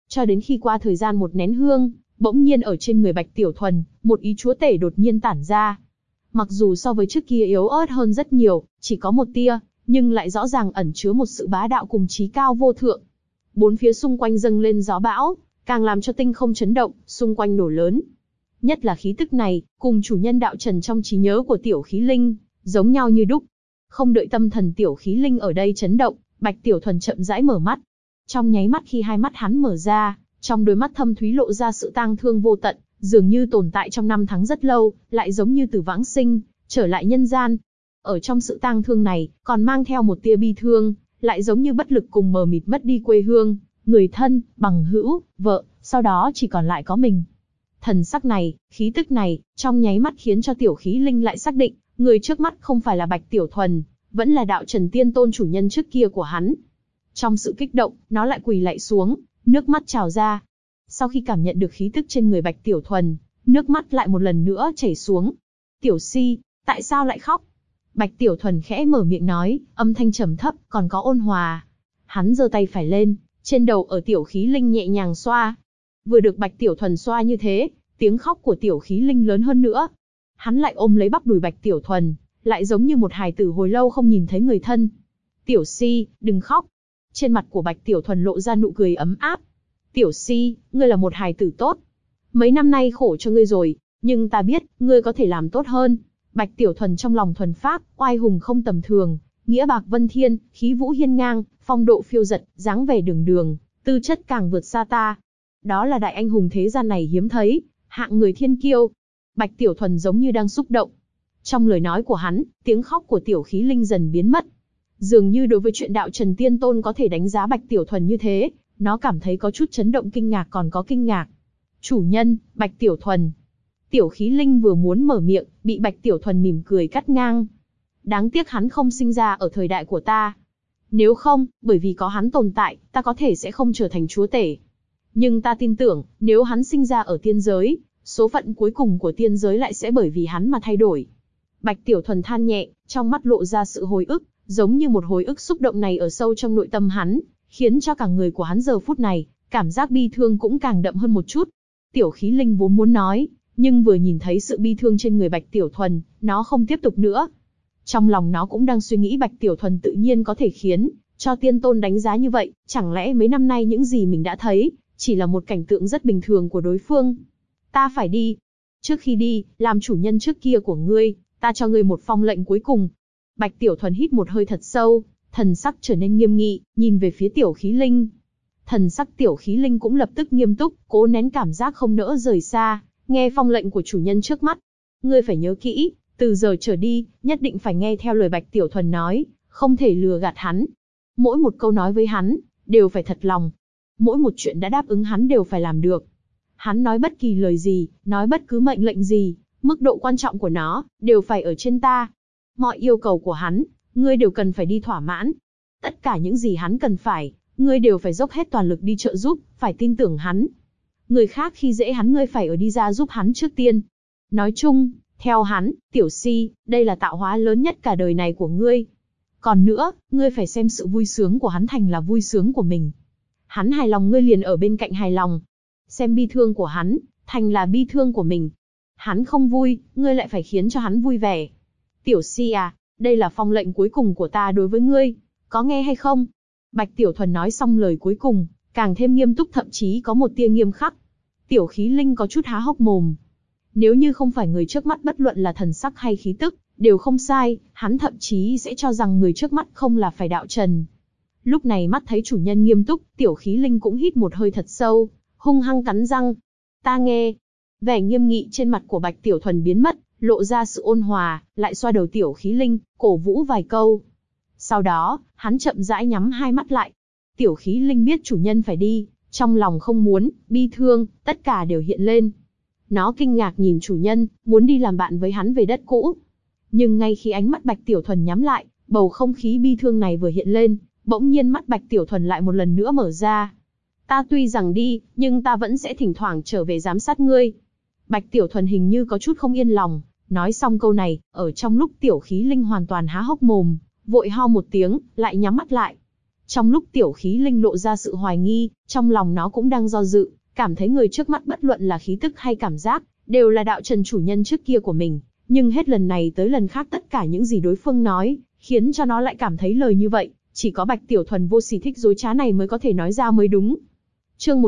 Cho đến khi qua thời gian một nén hương, bỗng nhiên ở trên người Bạch Tiểu Thuần, một ý chúa tể đột nhiên tản ra. Mặc dù so với trước kia yếu ớt hơn rất nhiều, chỉ có một tia, nhưng lại rõ ràng ẩn chứa một sự bá đạo cùng chí cao vô thượng. Bốn phía xung quanh dâng lên gió bão, càng làm cho tinh không chấn động, xung quanh nổ lớn. Nhất là khí tức này, cùng chủ nhân đạo trần trong trí nhớ của Tiểu Khí Linh, giống nhau như đúc. Không đợi tâm thần Tiểu Khí Linh ở đây chấn động, Bạch Tiểu Thuần chậm rãi mở mắt. Trong nháy mắt khi hai mắt hắn mở ra, trong đôi mắt thâm thúy lộ ra sự tang thương vô tận, dường như tồn tại trong năm tháng rất lâu, lại giống như từ vãng sinh, trở lại nhân gian. Ở trong sự tang thương này, còn mang theo một tia bi thương, lại giống như bất lực cùng mờ mịt mất đi quê hương, người thân, bằng hữu, vợ, sau đó chỉ còn lại có mình. Thần sắc này, khí tức này, trong nháy mắt khiến cho Tiểu Khí Linh lại xác định, người trước mắt không phải là Bạch Tiểu Thuần, vẫn là đạo Trần Tiên Tôn chủ nhân trước kia của hắn. Trong sự kích động, nó lại quỳ lạy xuống, nước mắt trào ra. Sau khi cảm nhận được khí tức trên người Bạch Tiểu Thuần, nước mắt lại một lần nữa chảy xuống. Tiểu Si, tại sao lại khóc? Bạch Tiểu Thuần khẽ mở miệng nói, âm thanh trầm thấp, còn có ôn hòa. Hắn giơ tay phải lên, trên đầu ở Tiểu Khí Linh nhẹ nhàng xoa. Vừa được Bạch Tiểu Thuần xoa như thế, tiếng khóc của Tiểu Khí Linh lớn hơn nữa. Hắn lại ôm lấy bắp đùi Bạch Tiểu Thuần, lại giống như một hài tử hồi lâu không nhìn thấy người thân. Tiểu Si, đừng khóc. Trên mặt của Bạch Tiểu Thuần lộ ra nụ cười ấm áp. Tiểu Si, ngươi là một hài tử tốt. Mấy năm nay khổ cho ngươi rồi, nhưng ta biết, ngươi có thể làm tốt hơn. Bạch Tiểu Thuần trong lòng thuần phác, oai hùng không tầm thường, nghĩa bạc vân thiên, khí vũ hiên ngang, phong độ phiêu dật, dáng vẻ đường đường, tư chất càng vượt xa ta. Đó là đại anh hùng thế gian này hiếm thấy, hạng người thiên kiêu. Bạch Tiểu Thuần giống như đang xúc động. Trong lời nói của hắn, tiếng khóc của Tiểu Khí Linh dần biến mất. Dường như đối với chuyện đạo Trần Tiên Tôn có thể đánh giá Bạch Tiểu Thuần như thế, nó cảm thấy có chút chấn động kinh ngạc còn có kinh ngạc. Chủ nhân, Bạch Tiểu Thuần. Tiểu Khí Linh vừa muốn mở miệng, bị Bạch Tiểu Thuần mỉm cười cắt ngang. Đáng tiếc hắn không sinh ra ở thời đại của ta. Nếu không, bởi vì có hắn tồn tại, ta có thể sẽ không trở thành chúa tể. Nhưng ta tin tưởng, nếu hắn sinh ra ở tiên giới, số phận cuối cùng của tiên giới lại sẽ bởi vì hắn mà thay đổi. Bạch Tiểu Thuần than nhẹ, trong mắt lộ ra sự hồi ức, giống như một hồi ức xúc động này ở sâu trong nội tâm hắn, khiến cho cả người của hắn giờ phút này, cảm giác bi thương cũng càng đậm hơn một chút. Tiểu Khí Linh vốn muốn nói, nhưng vừa nhìn thấy sự bi thương trên người Bạch Tiểu Thuần, nó không tiếp tục nữa. Trong lòng nó cũng đang suy nghĩ Bạch Tiểu Thuần tự nhiên có thể khiến cho Tiên Tôn đánh giá như vậy, chẳng lẽ mấy năm nay những gì mình đã thấy, chỉ là một cảnh tượng rất bình thường của đối phương. Ta phải đi. Trước khi đi, làm chủ nhân trước kia của ngươi, ta cho ngươi một phong lệnh cuối cùng. Bạch Tiểu Thuần hít một hơi thật sâu, thần sắc trở nên nghiêm nghị, nhìn về phía Tiểu Khí Linh. Thần sắc Tiểu Khí Linh cũng lập tức nghiêm túc, cố nén cảm giác không nỡ rời xa, nghe phong lệnh của chủ nhân trước mắt. Ngươi phải nhớ kỹ, từ giờ trở đi, nhất định phải nghe theo lời Bạch Tiểu Thuần nói, không thể lừa gạt hắn. Mỗi một câu nói với hắn, đều phải thật lòng. Mỗi một chuyện đã đáp ứng hắn đều phải làm được. Hắn nói bất kỳ lời gì, nói bất cứ mệnh lệnh gì, mức độ quan trọng của nó, đều phải ở trên ta. Mọi yêu cầu của hắn, ngươi đều cần phải đi thỏa mãn. Tất cả những gì hắn cần phải, ngươi đều phải dốc hết toàn lực đi trợ giúp, phải tin tưởng hắn. Người khác khi dễ hắn ngươi phải ở đi ra giúp hắn trước tiên. Nói chung, theo hắn, Tiểu Si, đây là tạo hóa lớn nhất cả đời này của ngươi. Còn nữa, ngươi phải xem sự vui sướng của hắn thành là vui sướng của mình. Hắn hài lòng ngươi liền ở bên cạnh hài lòng. Xem bi thương của hắn, thành là bi thương của mình. Hắn không vui, ngươi lại phải khiến cho hắn vui vẻ. Tiểu Si à, đây là phong lệnh cuối cùng của ta đối với ngươi, có nghe hay không? Bạch Tiểu Thuần nói xong lời cuối cùng, càng thêm nghiêm túc thậm chí có một tia nghiêm khắc. Tiểu Khí Linh có chút há hốc mồm. Nếu như không phải người trước mắt bất luận là thần sắc hay khí tức, đều không sai, hắn thậm chí sẽ cho rằng người trước mắt không là phải đạo trần. Lúc này mắt thấy chủ nhân nghiêm túc, Tiểu Khí Linh cũng hít một hơi thật sâu, hung hăng cắn răng. Ta nghe. Vẻ nghiêm nghị trên mặt của Bạch Tiểu Thuần biến mất, lộ ra sự ôn hòa, lại xoa đầu Tiểu Khí Linh, cổ vũ vài câu. Sau đó, hắn chậm rãi nhắm hai mắt lại. Tiểu Khí Linh biết chủ nhân phải đi, trong lòng không muốn, bi thương, tất cả đều hiện lên. Nó kinh ngạc nhìn chủ nhân, muốn đi làm bạn với hắn về đất cũ. Nhưng ngay khi ánh mắt Bạch Tiểu Thuần nhắm lại, bầu không khí bi thương này vừa hiện lên, bỗng nhiên mắt Bạch Tiểu Thuần lại một lần nữa mở ra. Ta tuy rằng đi, nhưng ta vẫn sẽ thỉnh thoảng trở về giám sát ngươi. Bạch Tiểu Thuần hình như có chút không yên lòng, nói xong câu này, ở trong lúc Tiểu Khí Linh hoàn toàn há hốc mồm, vội ho một tiếng, lại nhắm mắt lại. Trong lúc Tiểu Khí Linh lộ ra sự hoài nghi, trong lòng nó cũng đang do dự, cảm thấy người trước mắt bất luận là khí tức hay cảm giác, đều là đạo trần chủ nhân trước kia của mình. Nhưng hết lần này tới lần khác tất cả những gì đối phương nói, khiến cho nó lại cảm thấy lời như vậy, chỉ có Bạch Tiểu Thuần vô sỉ thích dối trá này mới có thể nói ra mới đúng. Chương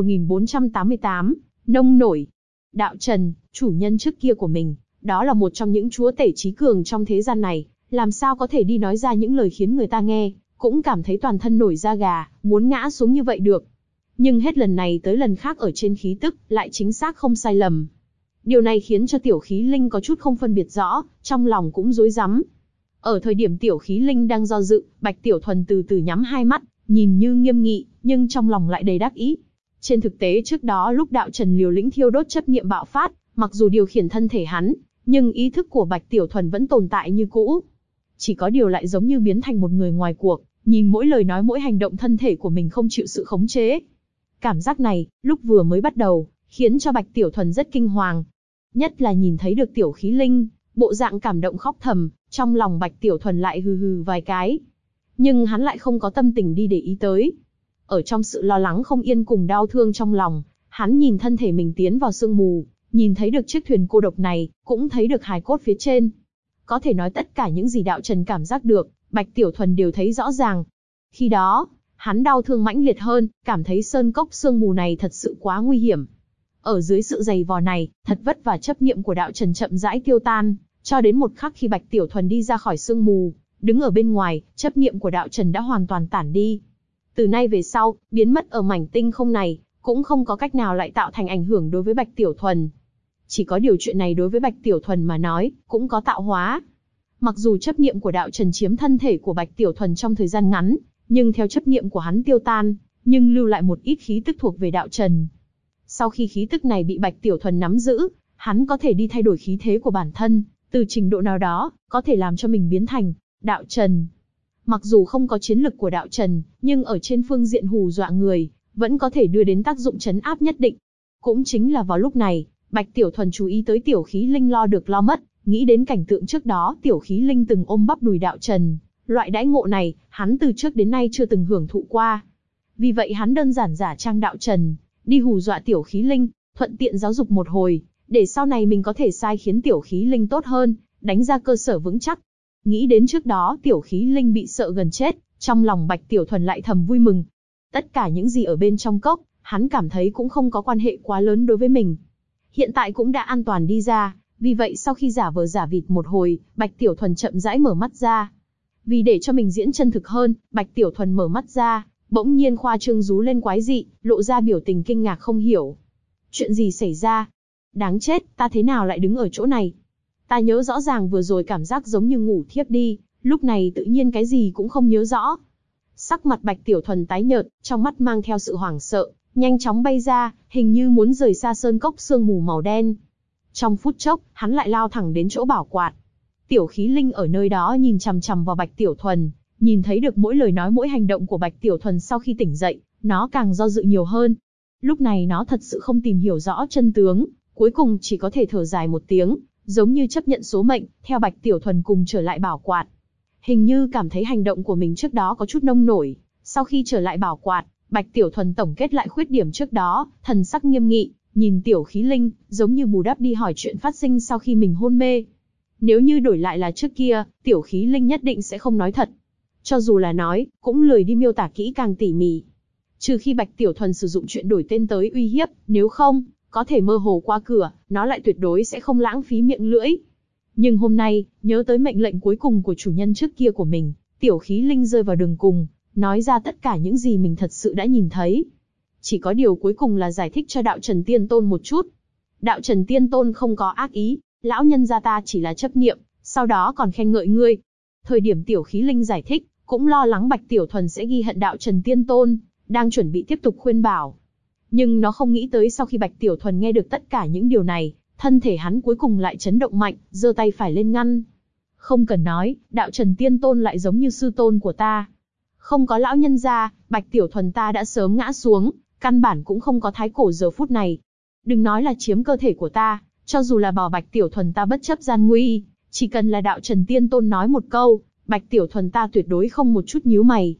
1488, nông nổi. Đạo trần, chủ nhân trước kia của mình, đó là một trong những chúa tể trí cường trong thế gian này, làm sao có thể đi nói ra những lời khiến người ta nghe cũng cảm thấy toàn thân nổi da gà, muốn ngã xuống như vậy được. Nhưng hết lần này tới lần khác ở trên khí tức, lại chính xác không sai lầm. Điều này khiến cho Tiểu Khí Linh có chút không phân biệt rõ, trong lòng cũng rối rắm. Ở thời điểm Tiểu Khí Linh đang do dự, Bạch Tiểu Thuần từ từ nhắm hai mắt, nhìn như nghiêm nghị, nhưng trong lòng lại đầy đắc ý. Trên thực tế trước đó lúc đạo trần liều lĩnh thiêu đốt chấp niệm bạo phát, mặc dù điều khiển thân thể hắn, nhưng ý thức của Bạch Tiểu Thuần vẫn tồn tại như cũ. Chỉ có điều lại giống như biến thành một người ngoài cuộc, nhìn mỗi lời nói mỗi hành động thân thể của mình không chịu sự khống chế. Cảm giác này, lúc vừa mới bắt đầu, khiến cho Bạch Tiểu Thuần rất kinh hoàng. Nhất là nhìn thấy được Tiểu Khí Linh, bộ dạng cảm động khóc thầm, trong lòng Bạch Tiểu Thuần lại hừ hừ vài cái. Nhưng hắn lại không có tâm tình đi để ý tới. Ở trong sự lo lắng không yên cùng đau thương trong lòng, hắn nhìn thân thể mình tiến vào sương mù, nhìn thấy được chiếc thuyền cô độc này, cũng thấy được hài cốt phía trên. Có thể nói tất cả những gì đạo trần cảm giác được, Bạch Tiểu Thuần đều thấy rõ ràng. Khi đó, hắn đau thương mãnh liệt hơn, cảm thấy sơn cốc sương mù này thật sự quá nguy hiểm. Ở dưới sự giày vò này, thật vất vả chấp niệm của đạo trần chậm rãi tiêu tan, cho đến một khắc khi Bạch Tiểu Thuần đi ra khỏi sương mù, đứng ở bên ngoài, chấp niệm của đạo trần đã hoàn toàn tản đi. Từ nay về sau, biến mất ở mảnh tinh không này, cũng không có cách nào lại tạo thành ảnh hưởng đối với Bạch Tiểu Thuần. Chỉ có điều chuyện này đối với Bạch Tiểu Thuần mà nói, cũng có tạo hóa. Mặc dù chấp niệm của đạo trần chiếm thân thể của Bạch Tiểu Thuần trong thời gian ngắn, nhưng theo chấp niệm của hắn tiêu tan, nhưng lưu lại một ít khí tức thuộc về đạo trần. Sau khi khí tức này bị Bạch Tiểu Thuần nắm giữ, hắn có thể đi thay đổi khí thế của bản thân, từ trình độ nào đó, có thể làm cho mình biến thành đạo trần. Mặc dù không có chiến lực của đạo trần, nhưng ở trên phương diện hù dọa người, vẫn có thể đưa đến tác dụng trấn áp nhất định. Cũng chính là vào lúc này, Bạch Tiểu Thuần chú ý tới Tiểu Khí Linh lo được lo mất, nghĩ đến cảnh tượng trước đó Tiểu Khí Linh từng ôm bắp đùi đạo trần. Loại đãi ngộ này, hắn từ trước đến nay chưa từng hưởng thụ qua. Vì vậy hắn đơn giản giả trang đạo trần, đi hù dọa Tiểu Khí Linh, thuận tiện giáo dục một hồi, để sau này mình có thể sai khiến Tiểu Khí Linh tốt hơn, đánh ra cơ sở vững chắc. Nghĩ đến trước đó Tiểu Khí Linh bị sợ gần chết, trong lòng Bạch Tiểu Thuần lại thầm vui mừng. Tất cả những gì ở bên trong cốc, hắn cảm thấy cũng không có quan hệ quá lớn đối với mình. Hiện tại cũng đã an toàn đi ra, vì vậy sau khi giả vờ giả vịt một hồi, Bạch Tiểu Thuần chậm rãi mở mắt ra. Vì để cho mình diễn chân thực hơn, Bạch Tiểu Thuần mở mắt ra, bỗng nhiên khoa trương rú lên quái dị, lộ ra biểu tình kinh ngạc không hiểu. Chuyện gì xảy ra? Đáng chết, ta thế nào lại đứng ở chỗ này? Ta nhớ rõ ràng vừa rồi cảm giác giống như ngủ thiếp đi, lúc này tự nhiên cái gì cũng không nhớ rõ. Sắc mặt Bạch Tiểu Thuần tái nhợt, trong mắt mang theo sự hoảng sợ, nhanh chóng bay ra, hình như muốn rời xa sơn cốc sương mù màu đen. Trong phút chốc, hắn lại lao thẳng đến chỗ bảo quạt. Tiểu Khí Linh ở nơi đó nhìn chằm chằm vào Bạch Tiểu Thuần, nhìn thấy được mỗi lời nói mỗi hành động của Bạch Tiểu Thuần sau khi tỉnh dậy, nó càng do dự nhiều hơn. Lúc này nó thật sự không tìm hiểu rõ chân tướng, cuối cùng chỉ có thể thở dài một tiếng, giống như chấp nhận số mệnh, theo Bạch Tiểu Thuần cùng trở lại bảo quạt. Hình như cảm thấy hành động của mình trước đó có chút nông nổi, sau khi trở lại bảo quạt, Bạch Tiểu Thuần tổng kết lại khuyết điểm trước đó, thần sắc nghiêm nghị, nhìn Tiểu Khí Linh, giống như bù đắp đi hỏi chuyện phát sinh sau khi mình hôn mê. Nếu như đổi lại là trước kia, Tiểu Khí Linh nhất định sẽ không nói thật. Cho dù là nói, cũng lười đi miêu tả kỹ càng tỉ mỉ. Trừ khi Bạch Tiểu Thuần sử dụng chuyện đổi tên tới uy hiếp, nếu không, có thể mơ hồ qua cửa, nó lại tuyệt đối sẽ không lãng phí miệng lưỡi. Nhưng hôm nay, nhớ tới mệnh lệnh cuối cùng của chủ nhân trước kia của mình, Tiểu Khí Linh rơi vào đường cùng, nói ra tất cả những gì mình thật sự đã nhìn thấy. Chỉ có điều cuối cùng là giải thích cho Đạo Trần Tiên Tôn một chút. Đạo Trần Tiên Tôn không có ác ý, lão nhân gia ta chỉ là chấp niệm, sau đó còn khen ngợi ngươi. Thời điểm Tiểu Khí Linh giải thích, cũng lo lắng Bạch Tiểu Thuần sẽ ghi hận Đạo Trần Tiên Tôn, đang chuẩn bị tiếp tục khuyên bảo. Nhưng nó không nghĩ tới sau khi Bạch Tiểu Thuần nghe được tất cả những điều này, thân thể hắn cuối cùng lại chấn động mạnh, giơ tay phải lên ngăn. Không cần nói, Đạo Trần Tiên Tôn lại giống như sư tôn của ta. Không có lão nhân gia, Bạch Tiểu Thuần ta đã sớm ngã xuống, căn bản cũng không có thái cổ giờ phút này. Đừng nói là chiếm cơ thể của ta, cho dù là bảo Bạch Tiểu Thuần ta bất chấp gian nguy, chỉ cần là Đạo Trần Tiên Tôn nói một câu, Bạch Tiểu Thuần ta tuyệt đối không một chút nhíu mày.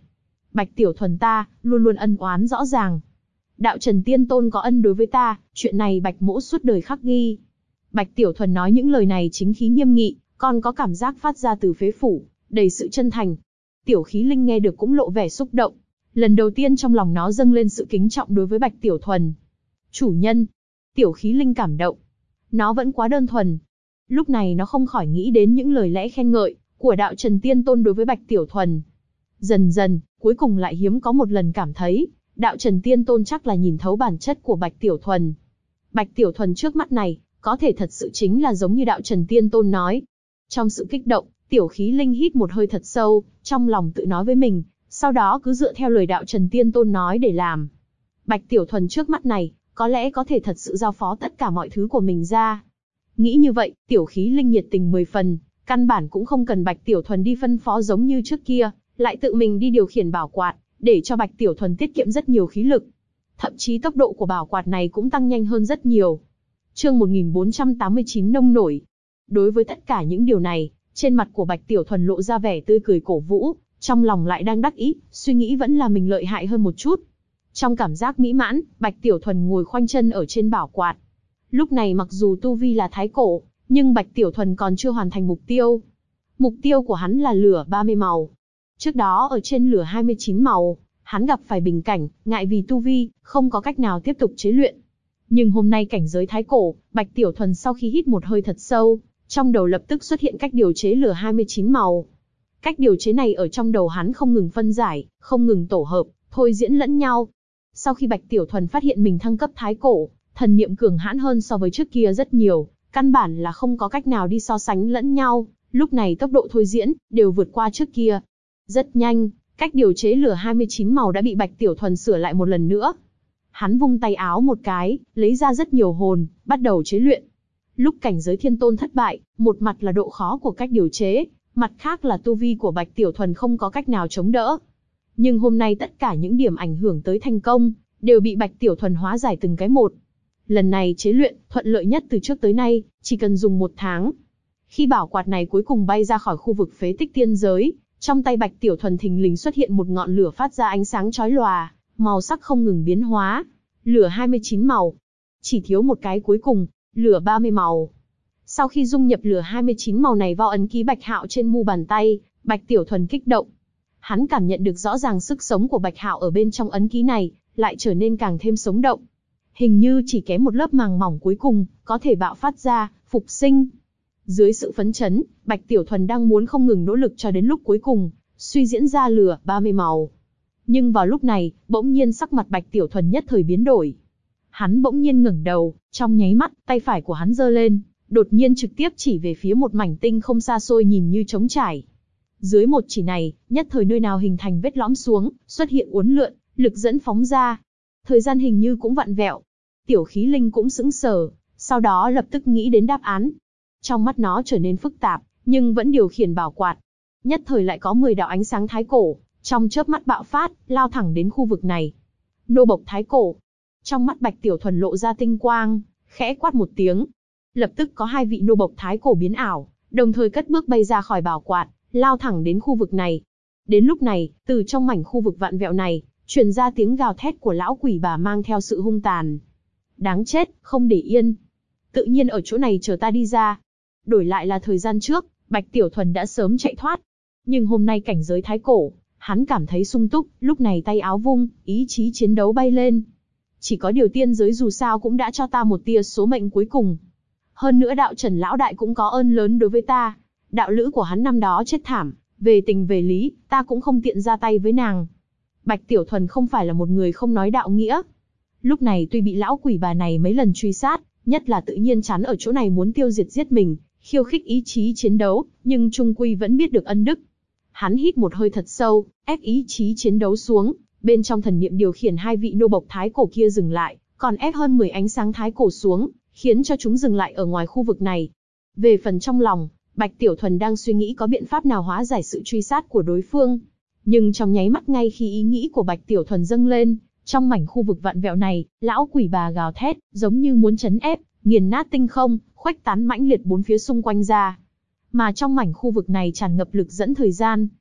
Bạch Tiểu Thuần ta, luôn luôn ân oán rõ ràng. Đạo Trần Tiên Tôn có ân đối với ta, chuyện này Bạch Mỗ suốt đời khắc ghi. Bạch Tiểu Thuần nói những lời này chính khí nghiêm nghị, còn có cảm giác phát ra từ phế phủ, đầy sự chân thành. Tiểu Khí Linh nghe được cũng lộ vẻ xúc động. Lần đầu tiên trong lòng nó dâng lên sự kính trọng đối với Bạch Tiểu Thuần. Chủ nhân. Tiểu Khí Linh cảm động. Nó vẫn quá đơn thuần. Lúc này nó không khỏi nghĩ đến những lời lẽ khen ngợi của đạo Trần Tiên Tôn đối với Bạch Tiểu Thuần. Dần dần, cuối cùng lại hiếm có một lần cảm thấy, đạo Trần Tiên Tôn chắc là nhìn thấu bản chất của Bạch Tiểu Thuần. Bạch Tiểu Thuần trước mắt này, có thể thật sự chính là giống như đạo Trần Tiên Tôn nói. Trong sự kích động, Tiểu Khí Linh hít một hơi thật sâu, trong lòng tự nói với mình, sau đó cứ dựa theo lời đạo Trần Tiên Tôn nói để làm. Bạch Tiểu Thuần trước mắt này, có lẽ có thể thật sự giao phó tất cả mọi thứ của mình ra. Nghĩ như vậy, Tiểu Khí Linh nhiệt tình 10 phần, căn bản cũng không cần Bạch Tiểu Thuần đi phân phó giống như trước kia, lại tự mình đi điều khiển bảo quạt, để cho Bạch Tiểu Thuần tiết kiệm rất nhiều khí lực. Thậm chí tốc độ của bảo quạt này cũng tăng nhanh hơn rất nhiều. Chương 1489 nông nổi. Đối với tất cả những điều này, trên mặt của Bạch Tiểu Thuần lộ ra vẻ tươi cười cổ vũ, trong lòng lại đang đắc ý, suy nghĩ vẫn là mình lợi hại hơn một chút. Trong cảm giác mỹ mãn, Bạch Tiểu Thuần ngồi khoanh chân ở trên bảo quạt. Lúc này mặc dù tu vi là thái cổ, nhưng Bạch Tiểu Thuần còn chưa hoàn thành mục tiêu. Mục tiêu của hắn là lửa 30 màu. Trước đó ở trên lửa 29 màu, hắn gặp phải bình cảnh, ngại vì tu vi, không có cách nào tiếp tục chế luyện. Nhưng hôm nay cảnh giới thái cổ, Bạch Tiểu Thuần sau khi hít một hơi thật sâu, trong đầu lập tức xuất hiện cách điều chế lửa 29 màu. Cách điều chế này ở trong đầu hắn không ngừng phân giải, không ngừng tổ hợp, thôi diễn lẫn nhau. Sau khi Bạch Tiểu Thuần phát hiện mình thăng cấp thái cổ, thần niệm cường hãn hơn so với trước kia rất nhiều, căn bản là không có cách nào đi so sánh lẫn nhau, lúc này tốc độ thôi diễn, đều vượt qua trước kia. Rất nhanh, cách điều chế lửa 29 màu đã bị Bạch Tiểu Thuần sửa lại một lần nữa. Hắn vung tay áo một cái, lấy ra rất nhiều hồn, bắt đầu chế luyện. Lúc cảnh giới thiên tôn thất bại, một mặt là độ khó của cách điều chế, mặt khác là tu vi của Bạch Tiểu Thuần không có cách nào chống đỡ. Nhưng hôm nay tất cả những điểm ảnh hưởng tới thành công, đều bị Bạch Tiểu Thuần hóa giải từng cái một. Lần này chế luyện, thuận lợi nhất từ trước tới nay, chỉ cần dùng 1 tháng. Khi bảo quạt này cuối cùng bay ra khỏi khu vực phế tích tiên giới, trong tay Bạch Tiểu Thuần thình lình xuất hiện một ngọn lửa phát ra ánh sáng chói lòa, màu sắc không ngừng biến hóa. Lửa 29 màu. Chỉ thiếu một cái cuối cùng, lửa 30 màu. Sau khi dung nhập lửa 29 màu này vào ấn ký Bạch Hạo trên mu bàn tay, Bạch Tiểu Thuần kích động. Hắn cảm nhận được rõ ràng sức sống của Bạch Hạo ở bên trong ấn ký này, lại trở nên càng thêm sống động. Hình như chỉ kém một lớp màng mỏng cuối cùng, có thể bạo phát ra, phục sinh. Dưới sự phấn chấn, Bạch Tiểu Thuần đang muốn không ngừng nỗ lực cho đến lúc cuối cùng, suy diễn ra lửa 30 màu. Nhưng vào lúc này, bỗng nhiên sắc mặt Bạch Tiểu Thuần nhất thời biến đổi. Hắn bỗng nhiên ngẩng đầu, trong nháy mắt, tay phải của hắn giơ lên, đột nhiên trực tiếp chỉ về phía một mảnh tinh không xa xôi nhìn như trống trải. Dưới một chỉ này, nhất thời nơi nào hình thành vết lõm xuống, xuất hiện uốn lượn, lực dẫn phóng ra. Thời gian hình như cũng vặn vẹo. Tiểu Khí Linh cũng sững sờ, sau đó lập tức nghĩ đến đáp án. Trong mắt nó trở nên phức tạp, nhưng vẫn điều khiển bảo quạt. Nhất thời lại có 10 đạo ánh sáng thái cổ, trong chớp mắt bạo phát, lao thẳng đến khu vực này. Nô bộc thái cổ. Trong mắt Bạch Tiểu Thuần lộ ra tinh quang, khẽ quát một tiếng. Lập tức có 2 vị nô bộc thái cổ biến ảo, đồng thời cất bước bay ra khỏi bảo quạt, lao thẳng đến khu vực này. Đến lúc này, từ trong mảnh khu vực vạn vẹo này, truyền ra tiếng gào thét của lão quỷ bà mang theo sự hung tàn. Đáng chết, không để yên. Tự nhiên ở chỗ này chờ ta đi ra. Đổi lại là thời gian trước, Bạch Tiểu Thuần đã sớm chạy thoát. Nhưng hôm nay cảnh giới thái cổ, hắn cảm thấy sung túc, lúc này tay áo vung, ý chí chiến đấu bay lên. Chỉ có điều tiên giới dù sao cũng đã cho ta một tia số mệnh cuối cùng. Hơn nữa đạo Trần Lão Đại cũng có ơn lớn đối với ta. Đạo lữ của hắn năm đó chết thảm, về tình về lý, ta cũng không tiện ra tay với nàng. Bạch Tiểu Thuần không phải là một người không nói đạo nghĩa. Lúc này tuy bị lão quỷ bà này mấy lần truy sát, nhất là tự nhiên chắn ở chỗ này muốn tiêu diệt giết mình, khiêu khích ý chí chiến đấu, nhưng trung quy vẫn biết được ân đức. Hắn hít một hơi thật sâu, ép ý chí chiến đấu xuống, bên trong thần niệm điều khiển 2 vị nô bộc thái cổ kia dừng lại, còn ép hơn 10 ánh sáng thái cổ xuống, khiến cho chúng dừng lại ở ngoài khu vực này. Về phần trong lòng, Bạch Tiểu Thuần đang suy nghĩ có biện pháp nào hóa giải sự truy sát của đối phương. Nhưng trong nháy mắt ngay khi ý nghĩ của Bạch Tiểu Thuần dâng lên, trong mảnh khu vực vạn vẹo này, lão quỷ bà gào thét, giống như muốn trấn ép, nghiền nát tinh không, khuếch tán mãnh liệt bốn phía xung quanh ra. Mà trong mảnh khu vực này tràn ngập lực dẫn thời gian,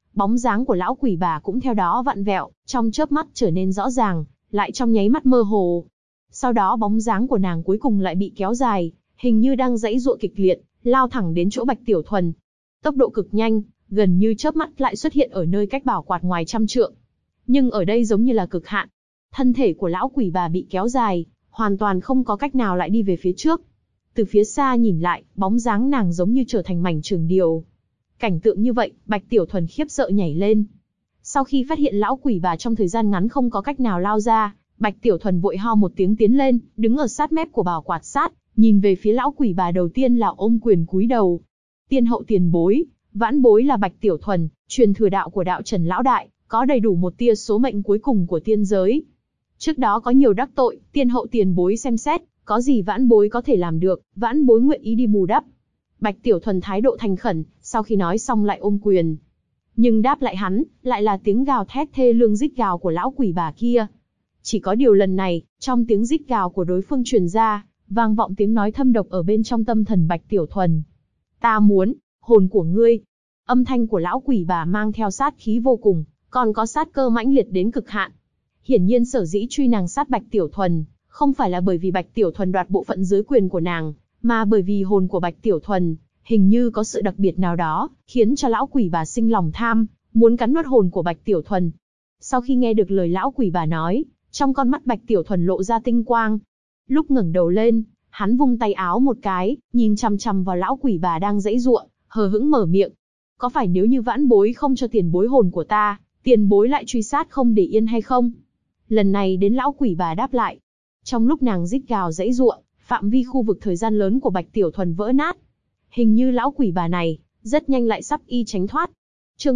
bóng dáng của lão quỷ bà cũng theo đó vặn vẹo, trong chớp mắt trở nên rõ ràng, lại trong nháy mắt mơ hồ. Sau đó bóng dáng của nàng cuối cùng lại bị kéo dài, hình như đang giãy giụa kịch liệt, lao thẳng đến chỗ Bạch Tiểu Thuần. Tốc độ cực nhanh, gần như chớp mắt lại xuất hiện ở nơi cách bảo quạt ngoài trăm trượng. Nhưng ở đây giống như là cực hạn. Thân thể của lão quỷ bà bị kéo dài, hoàn toàn không có cách nào lại đi về phía trước. Từ phía xa nhìn lại, bóng dáng nàng giống như trở thành mảnh trường điều. Cảnh tượng như vậy, Bạch Tiểu Thuần khiếp sợ nhảy lên. Sau khi phát hiện lão quỷ bà trong thời gian ngắn không có cách nào lao ra, Bạch Tiểu Thuần vội ho một tiếng tiến lên, đứng ở sát mép của bảo quạt sát, nhìn về phía lão quỷ bà đầu tiên là ôm quyền cúi đầu. Tiên hậu tiền bối, vãn bối là Bạch Tiểu Thuần, truyền thừa đạo của đạo Trần lão đại, có đầy đủ một tia số mệnh cuối cùng của tiên giới. Trước đó có nhiều đắc tội, tiên hậu tiền bối xem xét, có gì vãn bối có thể làm được, vãn bối nguyện ý đi bù đắp. Bạch Tiểu Thuần thái độ thành khẩn, sau khi nói xong lại ôm quyền. Nhưng đáp lại hắn, lại là tiếng gào thét thê lương rít gào của lão quỷ bà kia. Chỉ có điều lần này, trong tiếng rít gào của đối phương truyền ra, vang vọng tiếng nói thâm độc ở bên trong tâm thần Bạch Tiểu Thuần. Ta muốn, hồn của ngươi. Âm thanh của lão quỷ bà mang theo sát khí vô cùng, còn có sát cơ mãnh liệt đến cực hạn. Hiển nhiên sở dĩ truy nàng sát Bạch Tiểu Thuần, không phải là bởi vì Bạch Tiểu Thuần đoạt bộ phận dưới quyền của nàng, mà bởi vì hồn của Bạch Tiểu Thuần, hình như có sự đặc biệt nào đó, khiến cho lão quỷ bà sinh lòng tham, muốn cắn nuốt hồn của Bạch Tiểu Thuần. Sau khi nghe được lời lão quỷ bà nói, trong con mắt Bạch Tiểu Thuần lộ ra tinh quang. Lúc ngẩng đầu lên, hắn vung tay áo một cái, nhìn chằm chằm vào lão quỷ bà đang giãy giụa, hờ hững mở miệng. Có phải nếu như vãn bối không cho tiền bối hồn của ta, tiền bối lại truy sát không để yên hay không? Lần này đến lão quỷ bà đáp lại. Trong lúc nàng rít gào giãy giụa, phạm vi khu vực thời gian lớn của Bạch Tiểu Thuần vỡ nát. Hình như lão quỷ bà này, rất nhanh lại sắp y tránh thoát. Chương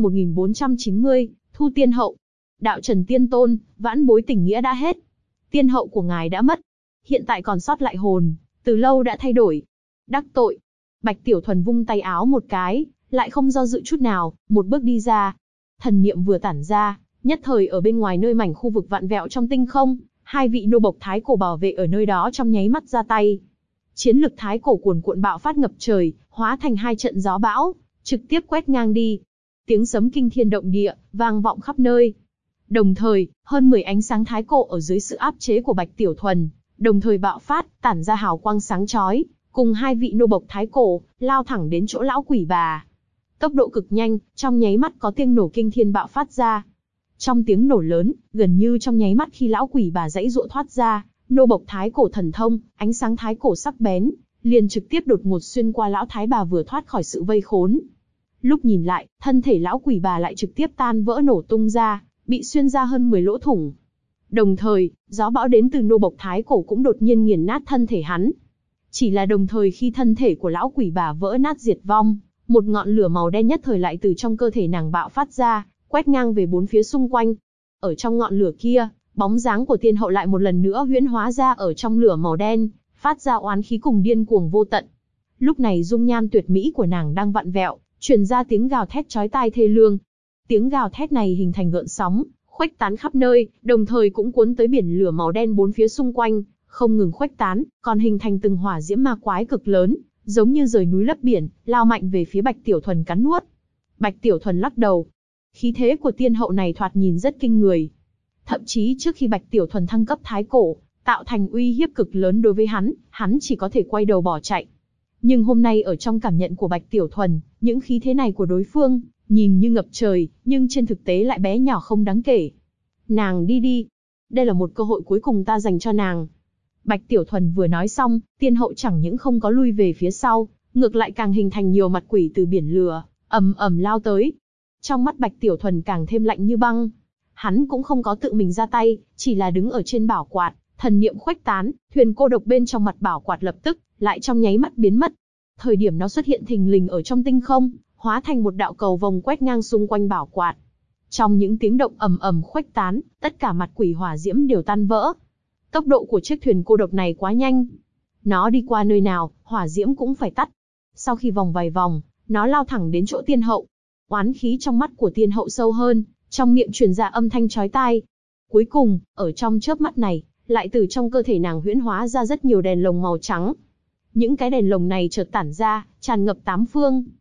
1490, Thu Tiên Hậu. Đạo Trần Tiên Tôn, vãn bối tình nghĩa đã hết. Tiên hậu của ngài đã mất. Hiện tại còn sót lại hồn, từ lâu đã thay đổi. Đắc tội. Bạch Tiểu Thuần vung tay áo một cái, lại không do dự chút nào, một bước đi ra. Thần niệm vừa tản ra, nhất thời ở bên ngoài nơi mảnh khu vực vạn vẹo trong tinh không, hai vị nô bộc thái cổ bảo vệ ở nơi đó trong nháy mắt ra tay. Chiến lực thái cổ cuồn cuộn bạo phát ngập trời, hóa thành hai trận gió bão, trực tiếp quét ngang đi. Tiếng sấm kinh thiên động địa, vang vọng khắp nơi. Đồng thời, hơn 10 ánh sáng thái cổ ở dưới sự áp chế của Bạch Tiểu Thuần, đồng thời bạo phát, tản ra hào quang sáng chói, cùng hai vị nô bộc thái cổ, lao thẳng đến chỗ lão quỷ bà. Tốc độ cực nhanh, trong nháy mắt có tiếng nổ kinh thiên bạo phát ra. Trong tiếng nổ lớn, gần như trong nháy mắt khi lão quỷ bà giãy giụa thoát ra, nô bộc thái cổ thần thông, ánh sáng thái cổ sắc bén, liền trực tiếp đột ngột xuyên qua lão thái bà vừa thoát khỏi sự vây khốn. Lúc nhìn lại, thân thể lão quỷ bà lại trực tiếp tan vỡ nổ tung ra, bị xuyên ra hơn 10 lỗ thủng. Đồng thời, gió bão đến từ nô bộc thái cổ cũng đột nhiên nghiền nát thân thể hắn. Chỉ là đồng thời khi thân thể của lão quỷ bà vỡ nát diệt vong, một ngọn lửa màu đen nhất thời lại từ trong cơ thể nàng bạo phát ra, quét ngang về bốn phía xung quanh. Ở trong ngọn lửa kia, bóng dáng của tiên hậu lại một lần nữa huyễn hóa ra ở trong lửa màu đen, phát ra oán khí cùng điên cuồng vô tận. Lúc này dung nhan tuyệt mỹ của nàng đang vặn vẹo, truyền ra tiếng gào thét chói tai thê lương. Tiếng gào thét này hình thành gợn sóng, khuếch tán khắp nơi, đồng thời cũng cuốn tới biển lửa màu đen bốn phía xung quanh, không ngừng khuếch tán, còn hình thành từng hỏa diễm ma quái cực lớn, giống như rời núi lấp biển, lao mạnh về phía Bạch Tiểu Thuần cắn nuốt. Bạch Tiểu Thuần lắc đầu. Khí thế của tiên hậu này thoạt nhìn rất kinh người. Thậm chí trước khi Bạch Tiểu Thuần thăng cấp thái cổ, tạo thành uy hiếp cực lớn đối với hắn chỉ có thể quay đầu bỏ chạy. Nhưng hôm nay ở trong cảm nhận của Bạch Tiểu Thuần, những khí thế này của đối phương, nhìn như ngập trời, nhưng trên thực tế lại bé nhỏ không đáng kể. Nàng đi đi. Đây là một cơ hội cuối cùng ta dành cho nàng. Bạch Tiểu Thuần vừa nói xong, tiên hậu chẳng những không có lui về phía sau, ngược lại càng hình thành nhiều mặt quỷ từ biển lửa, ầm ầm lao tới. Trong mắt Bạch Tiểu Thuần càng thêm lạnh như băng. Hắn cũng không có tự mình ra tay, chỉ là đứng ở trên bảo quạt, thần niệm khuếch tán, thuyền cô độc bên trong mặt bảo quạt lập tức, lại trong nháy mắt biến mất. Thời điểm nó xuất hiện thình lình ở trong tinh không, hóa thành một đạo cầu vồng quét ngang xung quanh bảo quạt. Trong những tiếng động ầm ầm khuếch tán, tất cả mặt quỷ hỏa diễm đều tan vỡ. Tốc độ của chiếc thuyền cô độc này quá nhanh. Nó đi qua nơi nào, hỏa diễm cũng phải tắt. Sau khi vòng vài vòng, nó lao thẳng đến chỗ tiên hậu. Oán khí trong mắt của tiên hậu sâu hơn, trong miệng truyền ra âm thanh chói tai. Cuối cùng, ở trong chớp mắt này, lại từ trong cơ thể nàng huyễn hóa ra rất nhiều đèn lồng màu trắng. Những cái đèn lồng này chợt tản ra, tràn ngập tám phương.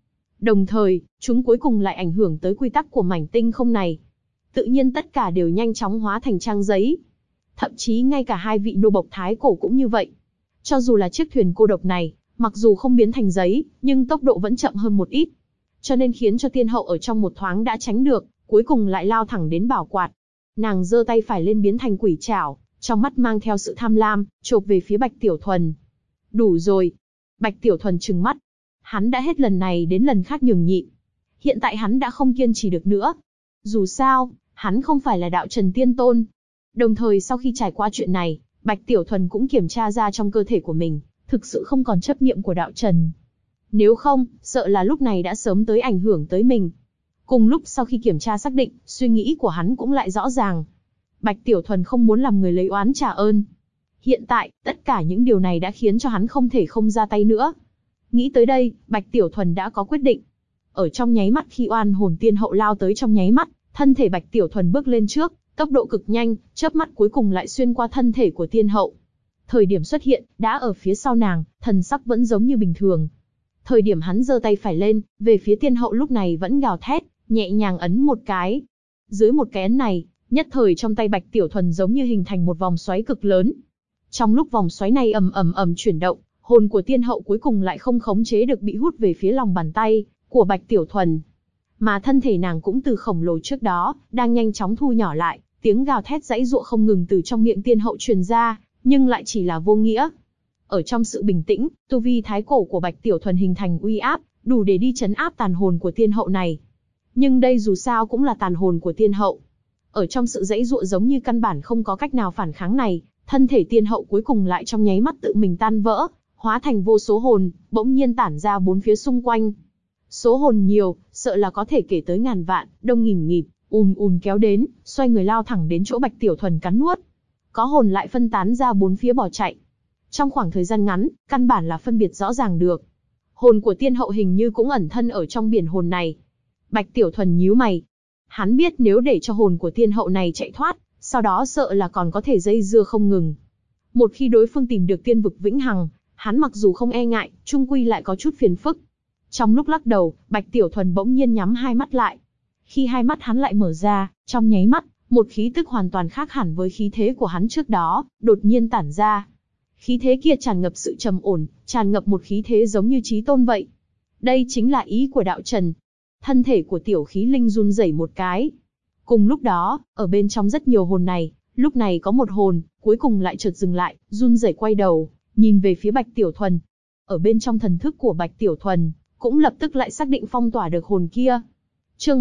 Đồng thời, chúng cuối cùng lại ảnh hưởng tới quy tắc của mảnh tinh không này. Tự nhiên tất cả đều nhanh chóng hóa thành trang giấy. Thậm chí ngay cả hai vị nô bộc thái cổ cũng như vậy. Cho dù là chiếc thuyền cô độc này, mặc dù không biến thành giấy, nhưng tốc độ vẫn chậm hơn một ít. Cho nên khiến cho tiên hậu ở trong một thoáng đã tránh được, cuối cùng lại lao thẳng đến bảo quạt. Nàng giơ tay phải lên biến thành quỷ trảo, trong mắt mang theo sự tham lam, chộp về phía Bạch Tiểu Thuần. Đủ rồi. Bạch Tiểu Thuần trừng mắt. Hắn đã hết lần này đến lần khác nhường nhịn. Hiện tại hắn đã không kiên trì được nữa. Dù sao, hắn không phải là đạo trần tiên tôn. Đồng thời sau khi trải qua chuyện này, Bạch Tiểu Thuần cũng kiểm tra ra trong cơ thể của mình, thực sự không còn chấp niệm của đạo trần. Nếu không, sợ là lúc này đã sớm tới ảnh hưởng tới mình. Cùng lúc sau khi kiểm tra xác định, suy nghĩ của hắn cũng lại rõ ràng. Bạch Tiểu Thuần không muốn làm người lấy oán trả ơn. Hiện tại, tất cả những điều này đã khiến cho hắn không thể không ra tay nữa. Nghĩ tới đây, Bạch Tiểu Thuần đã có quyết định. Ở trong nháy mắt khi oan hồn tiên hậu lao tới trong nháy mắt, thân thể Bạch Tiểu Thuần bước lên trước, tốc độ cực nhanh, chớp mắt cuối cùng lại xuyên qua thân thể của tiên hậu. Thời điểm xuất hiện, đã ở phía sau nàng, thần sắc vẫn giống như bình thường. Thời điểm hắn giơ tay phải lên, về phía tiên hậu lúc này vẫn gào thét, nhẹ nhàng ấn một cái. Dưới một cái ấn này, nhất thời trong tay Bạch Tiểu Thuần giống như hình thành một vòng xoáy cực lớn. Trong lúc vòng xoáy này ầm chuyển động, hồn của tiên hậu cuối cùng lại không khống chế được bị hút về phía lòng bàn tay của Bạch Tiểu Thuần. Mà thân thể nàng cũng từ khổng lồ trước đó, đang nhanh chóng thu nhỏ lại, tiếng gào thét giãy giụa không ngừng từ trong miệng tiên hậu truyền ra, nhưng lại chỉ là vô nghĩa. Ở trong sự bình tĩnh, tu vi thái cổ của Bạch Tiểu Thuần hình thành uy áp, đủ để đi trấn áp tàn hồn của tiên hậu này. Nhưng đây dù sao cũng là tàn hồn của tiên hậu. Ở trong sự giãy giụa giống như căn bản không có cách nào phản kháng này, thân thể tiên hậu cuối cùng lại trong nháy mắt tự mình tan vỡ, hóa thành vô số hồn, bỗng nhiên tản ra bốn phía xung quanh. Số hồn nhiều, sợ là có thể kể tới ngàn vạn, đông nghìn nghịt, kéo đến, xoay người lao thẳng đến chỗ Bạch Tiểu Thuần cắn nuốt. Có hồn lại phân tán ra bốn phía bỏ chạy. Trong khoảng thời gian ngắn, căn bản là phân biệt rõ ràng được. Hồn của tiên hậu hình như cũng ẩn thân ở trong biển hồn này. Bạch Tiểu Thuần nhíu mày. Hắn biết nếu để cho hồn của tiên hậu này chạy thoát, sau đó sợ là còn có thể dây dưa không ngừng. Một khi đối phương tìm được tiên vực vĩnh hằng, hắn mặc dù không e ngại, chung quy lại có chút phiền phức. Trong lúc lắc đầu, Bạch Tiểu Thuần bỗng nhiên nhắm hai mắt lại. Khi hai mắt hắn lại mở ra, trong nháy mắt, một khí tức hoàn toàn khác hẳn với khí thế của hắn trước đó, đột nhiên tản ra. Khí thế kia tràn ngập sự trầm ổn, tràn ngập một khí thế giống như chí tôn vậy. Đây chính là ý của đạo trần. Thân thể của tiểu khí linh run rẩy một cái. Cùng lúc đó, ở bên trong rất nhiều hồn này, lúc này có một hồn, cuối cùng lại chợt dừng lại, run rẩy quay đầu, nhìn về phía Bạch Tiểu Thuần. Ở bên trong thần thức của Bạch Tiểu Thuần, cũng lập tức lại xác định phong tỏa được hồn kia. Chương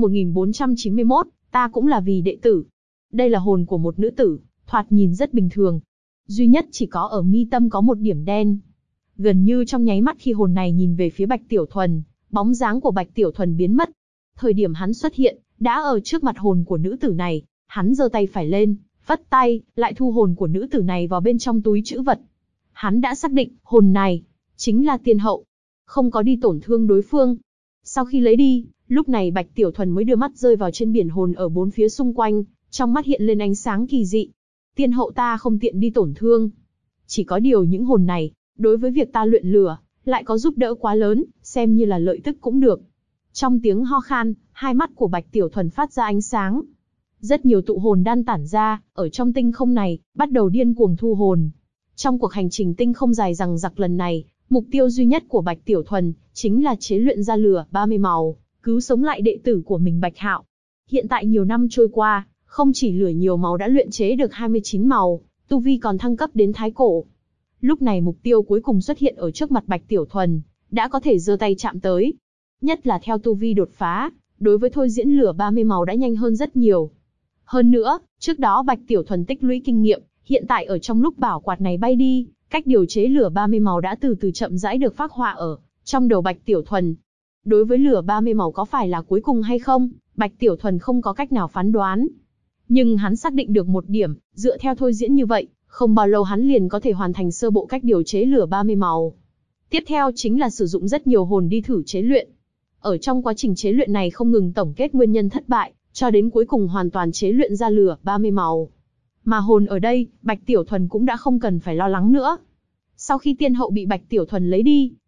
1491, ta cũng là vì đệ tử. Đây là hồn của một nữ tử, thoạt nhìn rất bình thường. Duy nhất chỉ có ở mi tâm có một điểm đen. Gần như trong nháy mắt khi hồn này nhìn về phía Bạch Tiểu Thuần, bóng dáng của Bạch Tiểu Thuần biến mất. Thời điểm hắn xuất hiện, đã ở trước mặt hồn của nữ tử này, hắn giơ tay phải lên, phất tay, lại thu hồn của nữ tử này vào bên trong túi trữ vật. Hắn đã xác định, hồn này chính là tiên hậu, không có đi tổn thương đối phương. Sau khi lấy đi, lúc này Bạch Tiểu Thuần mới đưa mắt rơi vào trên biển hồn ở bốn phía xung quanh, trong mắt hiện lên ánh sáng kỳ dị. Tiên hậu ta không tiện đi tổn thương. Chỉ có điều những hồn này, đối với việc ta luyện lửa, lại có giúp đỡ quá lớn, xem như là lợi tức cũng được. Trong tiếng ho khan, hai mắt của Bạch Tiểu Thuần phát ra ánh sáng. Rất nhiều tụ hồn đan tản ra, ở trong tinh không này, bắt đầu điên cuồng thu hồn. Trong cuộc hành trình tinh không dài dằng dặc lần này, mục tiêu duy nhất của Bạch Tiểu Thuần, chính là chế luyện ra lửa 30 màu, cứu sống lại đệ tử của mình Bạch Hạo. Hiện tại nhiều năm trôi qua, không chỉ lửa nhiều màu đã luyện chế được 29 màu, tu vi còn thăng cấp đến thái cổ. Lúc này mục tiêu cuối cùng xuất hiện ở trước mặt Bạch Tiểu Thuần, đã có thể giơ tay chạm tới. Nhất là theo tu vi đột phá, đối với thôi diễn lửa 30 màu đã nhanh hơn rất nhiều. Hơn nữa, trước đó Bạch Tiểu Thuần tích lũy kinh nghiệm, hiện tại ở trong lúc bảo quạt này bay đi, cách điều chế lửa 30 màu đã từ từ chậm rãi được phác họa ở trong đầu Bạch Tiểu Thuần. Đối với lửa 30 màu có phải là cuối cùng hay không, Bạch Tiểu Thuần không có cách nào phán đoán. Nhưng hắn xác định được một điểm, dựa theo thôi diễn như vậy, không bao lâu hắn liền có thể hoàn thành sơ bộ cách điều chế lửa 30 màu. Tiếp theo chính là sử dụng rất nhiều hồn đi thử chế luyện. Ở trong quá trình chế luyện này không ngừng tổng kết nguyên nhân thất bại, cho đến cuối cùng hoàn toàn chế luyện ra lửa 30 màu. Mà hồn ở đây, Bạch Tiểu Thuần cũng đã không cần phải lo lắng nữa. Sau khi tiên hậu bị Bạch Tiểu Thuần lấy đi,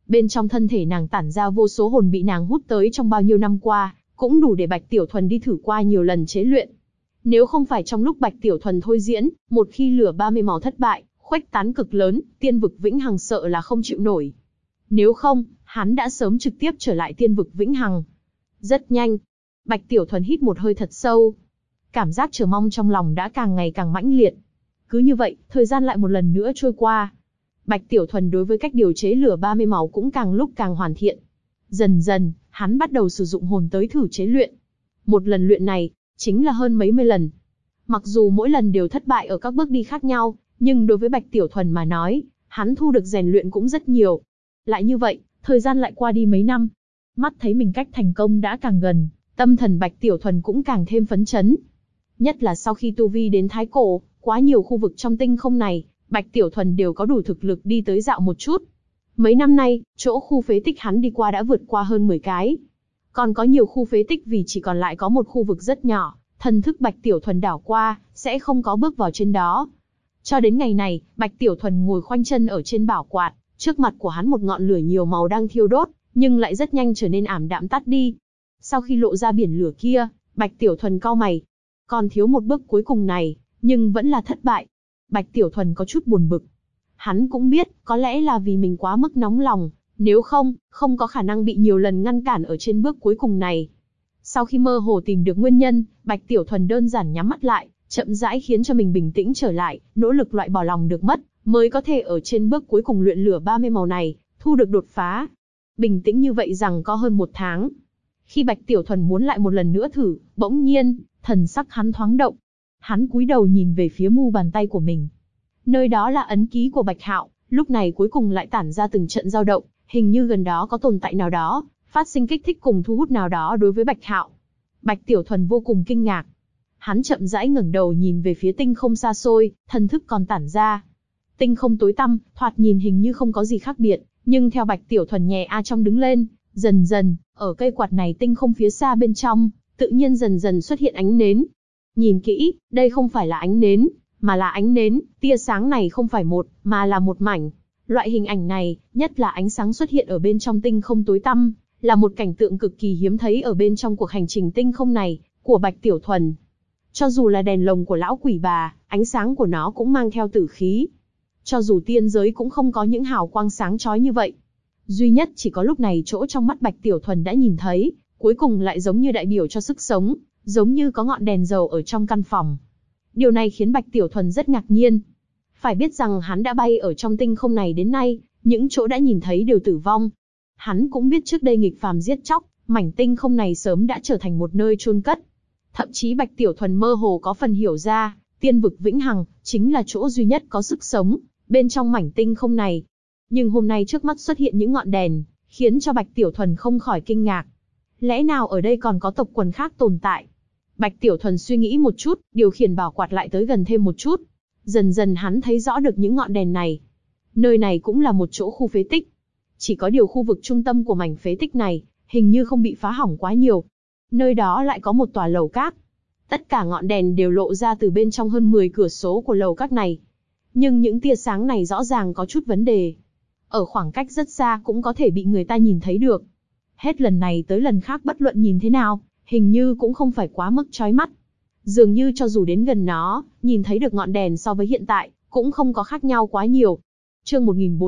Bên trong thân thể nàng tản ra vô số hồn bị nàng hút tới trong bao nhiêu năm qua, cũng đủ để Bạch Tiểu Thuần đi thử qua nhiều lần chế luyện. Nếu không phải trong lúc Bạch Tiểu Thuần thôi diễn, một khi lửa 30 màu thất bại, khuếch tán cực lớn, tiên vực vĩnh hằng sợ là không chịu nổi. Nếu không, hắn đã sớm trực tiếp trở lại tiên vực vĩnh hằng. Rất nhanh, Bạch Tiểu Thuần hít một hơi thật sâu. Cảm giác chờ mong trong lòng đã càng ngày càng mãnh liệt. Cứ như vậy, thời gian lại một lần nữa trôi qua. Bạch Tiểu Thuần đối với cách điều chế lửa 30 màu cũng càng lúc càng hoàn thiện. Dần dần, hắn bắt đầu sử dụng hồn tới thử chế luyện. Một lần luyện này, chính là hơn mấy mươi lần. Mặc dù mỗi lần đều thất bại ở các bước đi khác nhau, nhưng đối với Bạch Tiểu Thuần mà nói, hắn thu được rèn luyện cũng rất nhiều. Lại như vậy, thời gian lại qua đi mấy năm. Mắt thấy mình cách thành công đã càng gần, tâm thần Bạch Tiểu Thuần cũng càng thêm phấn chấn. Nhất là sau khi tu vi đến Thái Cổ, quá nhiều khu vực trong tinh không này, Bạch Tiểu Thuần đều có đủ thực lực đi tới dạo một chút. Mấy năm nay, chỗ khu phế tích hắn đi qua đã vượt qua hơn 10 cái. Còn có nhiều khu phế tích vì chỉ còn lại có một khu vực rất nhỏ, thần thức Bạch Tiểu Thuần đảo qua, sẽ không có bước vào trên đó. Cho đến ngày này, Bạch Tiểu Thuần ngồi khoanh chân ở trên bảo quạt, trước mặt của hắn một ngọn lửa nhiều màu đang thiêu đốt, nhưng lại rất nhanh trở nên ảm đạm tắt đi. Sau khi lộ ra biển lửa kia, Bạch Tiểu Thuần cau mày. Còn thiếu một bước cuối cùng này, nhưng vẫn là thất bại. Bạch Tiểu Thuần có chút buồn bực. Hắn cũng biết, có lẽ là vì mình quá mức nóng lòng, nếu không, không có khả năng bị nhiều lần ngăn cản ở trên bước cuối cùng này. Sau khi mơ hồ tìm được nguyên nhân, Bạch Tiểu Thuần đơn giản nhắm mắt lại, chậm rãi khiến cho mình bình tĩnh trở lại, nỗ lực loại bỏ lòng được mất, mới có thể ở trên bước cuối cùng luyện lửa 30 màu này, thu được đột phá. Bình tĩnh như vậy rằng có hơn 1 tháng. Khi Bạch Tiểu Thuần muốn lại một lần nữa thử, bỗng nhiên, thần sắc hắn thoáng động. Hắn cúi đầu nhìn về phía mu bàn tay của mình. Nơi đó là ấn ký của Bạch Hạo, lúc này cuối cùng lại tản ra từng trận dao động, hình như gần đó có tồn tại nào đó, phát sinh kích thích cùng thu hút nào đó đối với Bạch Hạo. Bạch Tiểu Thuần vô cùng kinh ngạc. Hắn chậm rãi ngẩng đầu nhìn về phía tinh không xa xôi, thần thức còn tản ra. Tinh không tối tăm, thoạt nhìn hình như không có gì khác biệt, nhưng theo Bạch Tiểu Thuần nhẹ trong đứng lên, dần dần, ở cây quạt này tinh không phía xa bên trong, tự nhiên dần dần xuất hiện ánh nến. Nhìn kỹ, đây không phải là ánh nến, mà là ánh nến, tia sáng này không phải một, mà là một mảnh. Loại hình ảnh này, nhất là ánh sáng xuất hiện ở bên trong tinh không tối tăm, là một cảnh tượng cực kỳ hiếm thấy ở bên trong cuộc hành trình tinh không này, của Bạch Tiểu Thuần. Cho dù là đèn lồng của lão quỷ bà, ánh sáng của nó cũng mang theo tử khí. Cho dù tiên giới cũng không có những hào quang sáng chói như vậy. Duy nhất chỉ có lúc này chỗ trong mắt Bạch Tiểu Thuần đã nhìn thấy, cuối cùng lại giống như đại biểu cho sức sống, giống như có ngọn đèn dầu ở trong căn phòng. Điều này khiến Bạch Tiểu Thuần rất ngạc nhiên. Phải biết rằng hắn đã bay ở trong tinh không này đến nay, những chỗ đã nhìn thấy đều tử vong. Hắn cũng biết trước đây nghịch phàm giết chóc, mảnh tinh không này sớm đã trở thành một nơi chôn cất. Thậm chí Bạch Tiểu Thuần mơ hồ có phần hiểu ra, tiên vực vĩnh hằng, chính là chỗ duy nhất có sức sống, bên trong mảnh tinh không này. Nhưng hôm nay trước mắt xuất hiện những ngọn đèn, khiến cho Bạch Tiểu Thuần không khỏi kinh ngạc. Lẽ nào ở đây còn có tộc quần khác tồn tại? Bạch Tiểu Thuần suy nghĩ một chút, điều khiển bảo quạt lại tới gần thêm một chút. Dần dần hắn thấy rõ được những ngọn đèn này. Nơi này cũng là một chỗ khu phế tích. Chỉ có điều khu vực trung tâm của mảnh phế tích này, hình như không bị phá hỏng quá nhiều. Nơi đó lại có một tòa lầu các. Tất cả ngọn đèn đều lộ ra từ bên trong hơn 10 cửa sổ của lầu các này. Nhưng những tia sáng này rõ ràng có chút vấn đề. Ở khoảng cách rất xa cũng có thể bị người ta nhìn thấy được. Hết lần này tới lần khác bất luận nhìn thế nào, hình như cũng không phải quá mức chói mắt. Dường như cho dù đến gần nó, nhìn thấy được ngọn đèn so với hiện tại, cũng không có khác nhau quá nhiều. Chương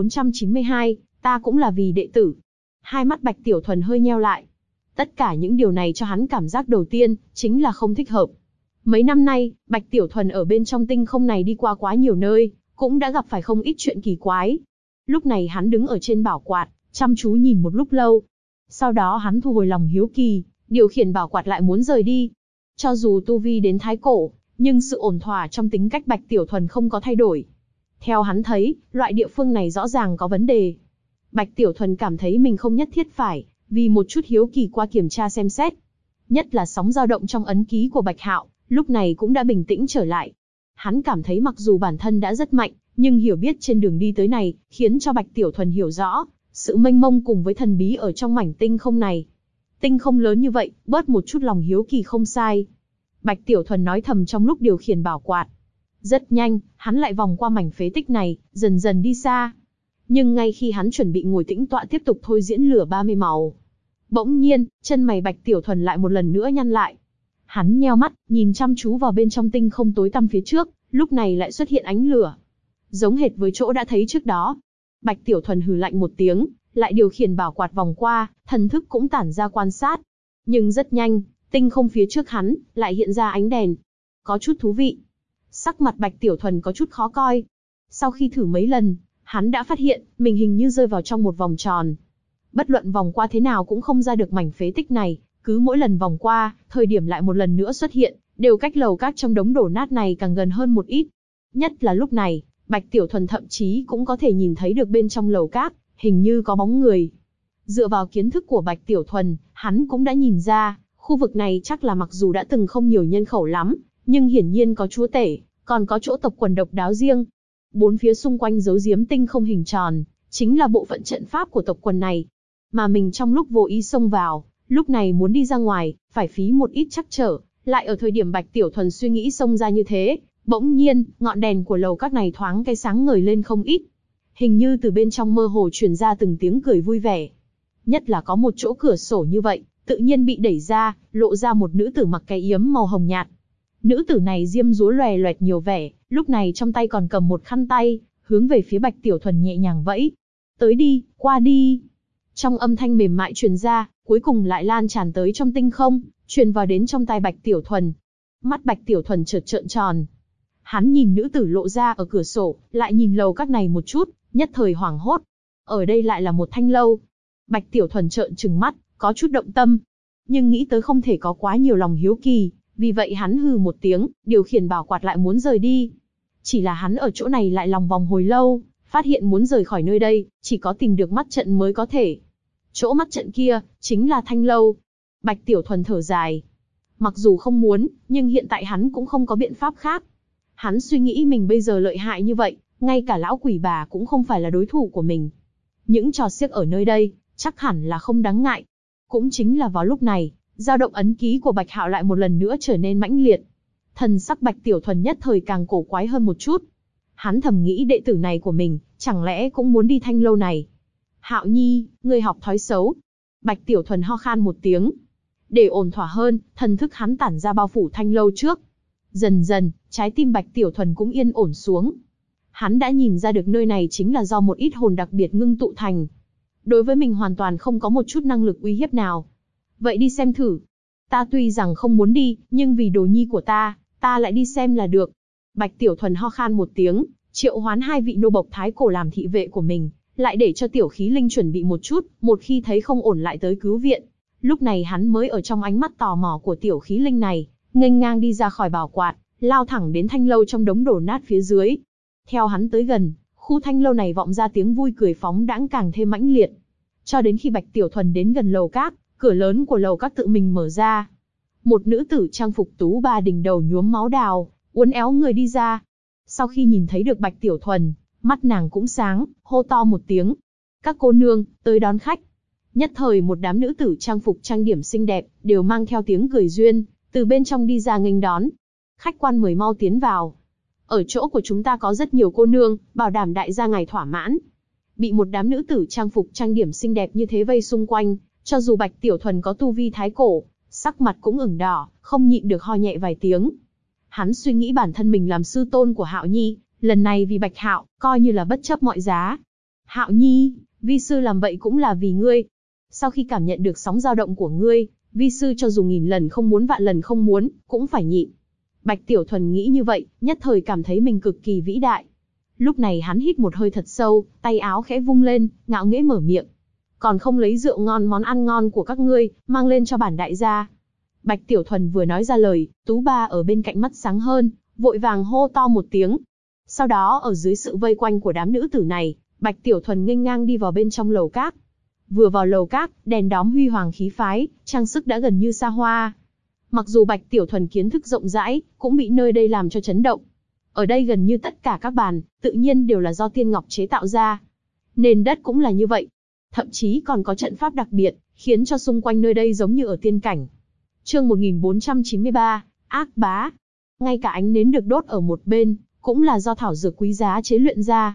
1492, ta cũng là vì đệ tử. Hai mắt Bạch Tiểu Thuần hơi nheo lại. Tất cả những điều này cho hắn cảm giác đầu tiên, chính là không thích hợp. Mấy năm nay, Bạch Tiểu Thuần ở bên trong tinh không này đi qua quá nhiều nơi, cũng đã gặp phải không ít chuyện kỳ quái. Lúc này hắn đứng ở trên bảo quạt, chăm chú nhìn một lúc lâu. Sau đó hắn thu hồi lòng hiếu kỳ, điều khiển bảo quạt lại muốn rời đi. Cho dù tu vi đến thái cổ, nhưng sự ổn thỏa trong tính cách Bạch Tiểu Thuần không có thay đổi. Theo hắn thấy, loại địa phương này rõ ràng có vấn đề. Bạch Tiểu Thuần cảm thấy mình không nhất thiết phải, vì một chút hiếu kỳ qua kiểm tra xem xét. Nhất là sóng dao động trong ấn ký của Bạch Hạo, lúc này cũng đã bình tĩnh trở lại. Hắn cảm thấy mặc dù bản thân đã rất mạnh, nhưng hiểu biết trên đường đi tới này, khiến cho Bạch Tiểu Thuần hiểu rõ, sự mênh mông cùng với thần bí ở trong mảnh tinh không này. Tinh không lớn như vậy, bớt một chút lòng hiếu kỳ không sai. Bạch Tiểu Thuần nói thầm trong lúc điều khiển bảo quạt. Rất nhanh, hắn lại vòng qua mảnh phế tích này, dần dần đi xa. Nhưng ngay khi hắn chuẩn bị ngồi tĩnh tọa tiếp tục thôi diễn lửa 30 màu, bỗng nhiên, chân mày Bạch Tiểu Thuần lại một lần nữa nhăn lại. Hắn nheo mắt, nhìn chăm chú vào bên trong tinh không tối tăm phía trước, lúc này lại xuất hiện ánh lửa. Giống hệt với chỗ đã thấy trước đó. Bạch Tiểu Thuần hừ lạnh một tiếng, lại điều khiển bảo quạt vòng qua, thần thức cũng tản ra quan sát. Nhưng rất nhanh, tinh không phía trước hắn, lại hiện ra ánh đèn. Có chút thú vị. Sắc mặt Bạch Tiểu Thuần có chút khó coi. Sau khi thử mấy lần, hắn đã phát hiện, mình hình như rơi vào trong một vòng tròn. Bất luận vòng qua thế nào cũng không ra được mảnh phế tích này, cứ mỗi lần vòng qua, thời điểm lại một lần nữa xuất hiện, đều cách lầu các trong đống đổ nát này càng gần hơn một ít. Nhất là lúc này, Bạch Tiểu Thuần thậm chí cũng có thể nhìn thấy được bên trong lầu các, hình như có bóng người. Dựa vào kiến thức của Bạch Tiểu Thuần, hắn cũng đã nhìn ra, khu vực này chắc là mặc dù đã từng không nhiều nhân khẩu lắm, nhưng hiển nhiên có chúa tể, còn có chỗ tộc quần độc đáo riêng. Bốn phía xung quanh giấu giếm tinh không hình tròn, chính là bộ phận trận pháp của tộc quần này. Mà mình trong lúc vô ý xông vào, lúc này muốn đi ra ngoài, phải phí một ít trắc trở, lại ở thời điểm Bạch Tiểu Thuần suy nghĩ xông ra như thế, bỗng nhiên, ngọn đèn của lầu các này thoáng cái sáng ngời lên không ít. Hình như từ bên trong mơ hồ truyền ra từng tiếng cười vui vẻ. Nhất là có một chỗ cửa sổ như vậy, tự nhiên bị đẩy ra, lộ ra một nữ tử mặc cái yếm màu hồng nhạt. Nữ tử này diêm dúa lòe loẹt nhiều vẻ, lúc này trong tay còn cầm một khăn tay, hướng về phía Bạch Tiểu Thuần nhẹ nhàng vẫy. Tới đi, qua đi. Trong âm thanh mềm mại truyền ra, cuối cùng lại lan tràn tới trong tinh không, truyền vào đến trong tai Bạch Tiểu Thuần. Mắt Bạch Tiểu Thuần chợt trợn tròn. Hắn nhìn nữ tử lộ ra ở cửa sổ, lại nhìn lầu các này một chút, nhất thời hoảng hốt. Ở đây lại là một thanh lâu. Bạch Tiểu Thuần trợn trừng mắt, có chút động tâm. Nhưng nghĩ tới không thể có quá nhiều lòng hiếu kỳ, vì vậy hắn hừ một tiếng, điều khiển bảo quạt lại muốn rời đi. Chỉ là hắn ở chỗ này lại lòng vòng hồi lâu, phát hiện muốn rời khỏi nơi đây, chỉ có tìm được mắt trận mới có thể. Chỗ mắt trận kia, chính là thanh lâu. Bạch Tiểu Thuần thở dài. Mặc dù không muốn, nhưng hiện tại hắn cũng không có biện pháp khác. Hắn suy nghĩ mình bây giờ lợi hại như vậy, ngay cả lão quỷ bà cũng không phải là đối thủ của mình. Những trò xiếc ở nơi đây, chắc hẳn là không đáng ngại. Cũng chính là vào lúc này, dao động ấn ký của Bạch Hạo lại một lần nữa trở nên mãnh liệt. Thần sắc Bạch Tiểu Thuần nhất thời càng cổ quái hơn một chút. Hắn thầm nghĩ đệ tử này của mình, chẳng lẽ cũng muốn đi thanh lâu này. Hạo Nhi, ngươi học thói xấu. Bạch Tiểu Thuần ho khan một tiếng. Để ổn thỏa hơn, thần thức hắn tản ra bao phủ thanh lâu trước. Dần dần, trái tim Bạch Tiểu Thuần cũng yên ổn xuống. Hắn đã nhìn ra được nơi này chính là do một ít hồn đặc biệt ngưng tụ thành. Đối với mình hoàn toàn không có một chút năng lực uy hiếp nào. Vậy đi xem thử. Ta tuy rằng không muốn đi, nhưng vì đồ nhi của ta lại đi xem là được. Bạch Tiểu Thuần ho khan một tiếng, triệu hoán hai vị nô bộc thái cổ làm thị vệ của mình, lại để cho Tiểu Khí Linh chuẩn bị một chút, một khi thấy không ổn lại tới cứu viện. Lúc này hắn mới ở trong ánh mắt tò mò của Tiểu Khí Linh này, nghênh ngang đi ra khỏi bảo quạt, lao thẳng đến thanh lâu trong đống đổ nát phía dưới. Theo hắn tới gần, khu thanh lâu này vọng ra tiếng vui cười phóng đãng càng thêm mãnh liệt. Cho đến khi Bạch Tiểu Thuần đến gần lầu các, cửa lớn của lầu các tự mình mở ra. Một nữ tử trang phục tú ba đỉnh đầu nhuốm máu đào, uốn éo người đi ra. Sau khi nhìn thấy được Bạch Tiểu Thuần, mắt nàng cũng sáng, hô to một tiếng. Các cô nương, tới đón khách. Nhất thời một đám nữ tử trang phục trang điểm xinh đẹp, đều mang theo tiếng cười duyên, từ bên trong đi ra nghênh đón. Khách quan mời mau tiến vào. Ở chỗ của chúng ta có rất nhiều cô nương, bảo đảm đại gia ngài thỏa mãn. Bị một đám nữ tử trang phục trang điểm xinh đẹp như thế vây xung quanh, cho dù Bạch Tiểu Thuần có tu vi thái cổ, sắc mặt cũng ửng đỏ, không nhịn được ho nhẹ vài tiếng. Hắn suy nghĩ bản thân mình làm sư tôn của Hạo Nhi, lần này vì Bạch Hạo, coi như là bất chấp mọi giá. Hạo Nhi, vi sư làm vậy cũng là vì ngươi. Sau khi cảm nhận được sóng dao động của ngươi, vi sư cho dù nghìn lần không muốn vạn lần không muốn, cũng phải nhịn. Bạch Tiểu Thuần nghĩ như vậy, nhất thời cảm thấy mình cực kỳ vĩ đại. Lúc này hắn hít một hơi thật sâu, tay áo khẽ vung lên, ngạo nghễ mở miệng. Còn không lấy rượu ngon món ăn ngon của các ngươi, mang lên cho bản đại gia. Bạch Tiểu Thuần vừa nói ra lời, Tú Ba ở bên cạnh mắt sáng hơn, vội vàng hô to một tiếng. Sau đó ở dưới sự vây quanh của đám nữ tử này, Bạch Tiểu Thuần nghênh ngang đi vào bên trong lầu các. Vừa vào lầu các, đèn đóm huy hoàng khí phái, trang sức đã gần như xa hoa. Mặc dù Bạch Tiểu Thuần kiến thức rộng rãi, cũng bị nơi đây làm cho chấn động. Ở đây gần như tất cả các bàn, tự nhiên đều là do tiên ngọc chế tạo ra. Nền đất cũng là như vậy. Thậm chí còn có trận pháp đặc biệt, khiến cho xung quanh nơi đây giống như ở tiên cảnh. Chương 1493, ác bá. Ngay cả ánh nến được đốt ở một bên, cũng là do thảo dược quý giá chế luyện ra.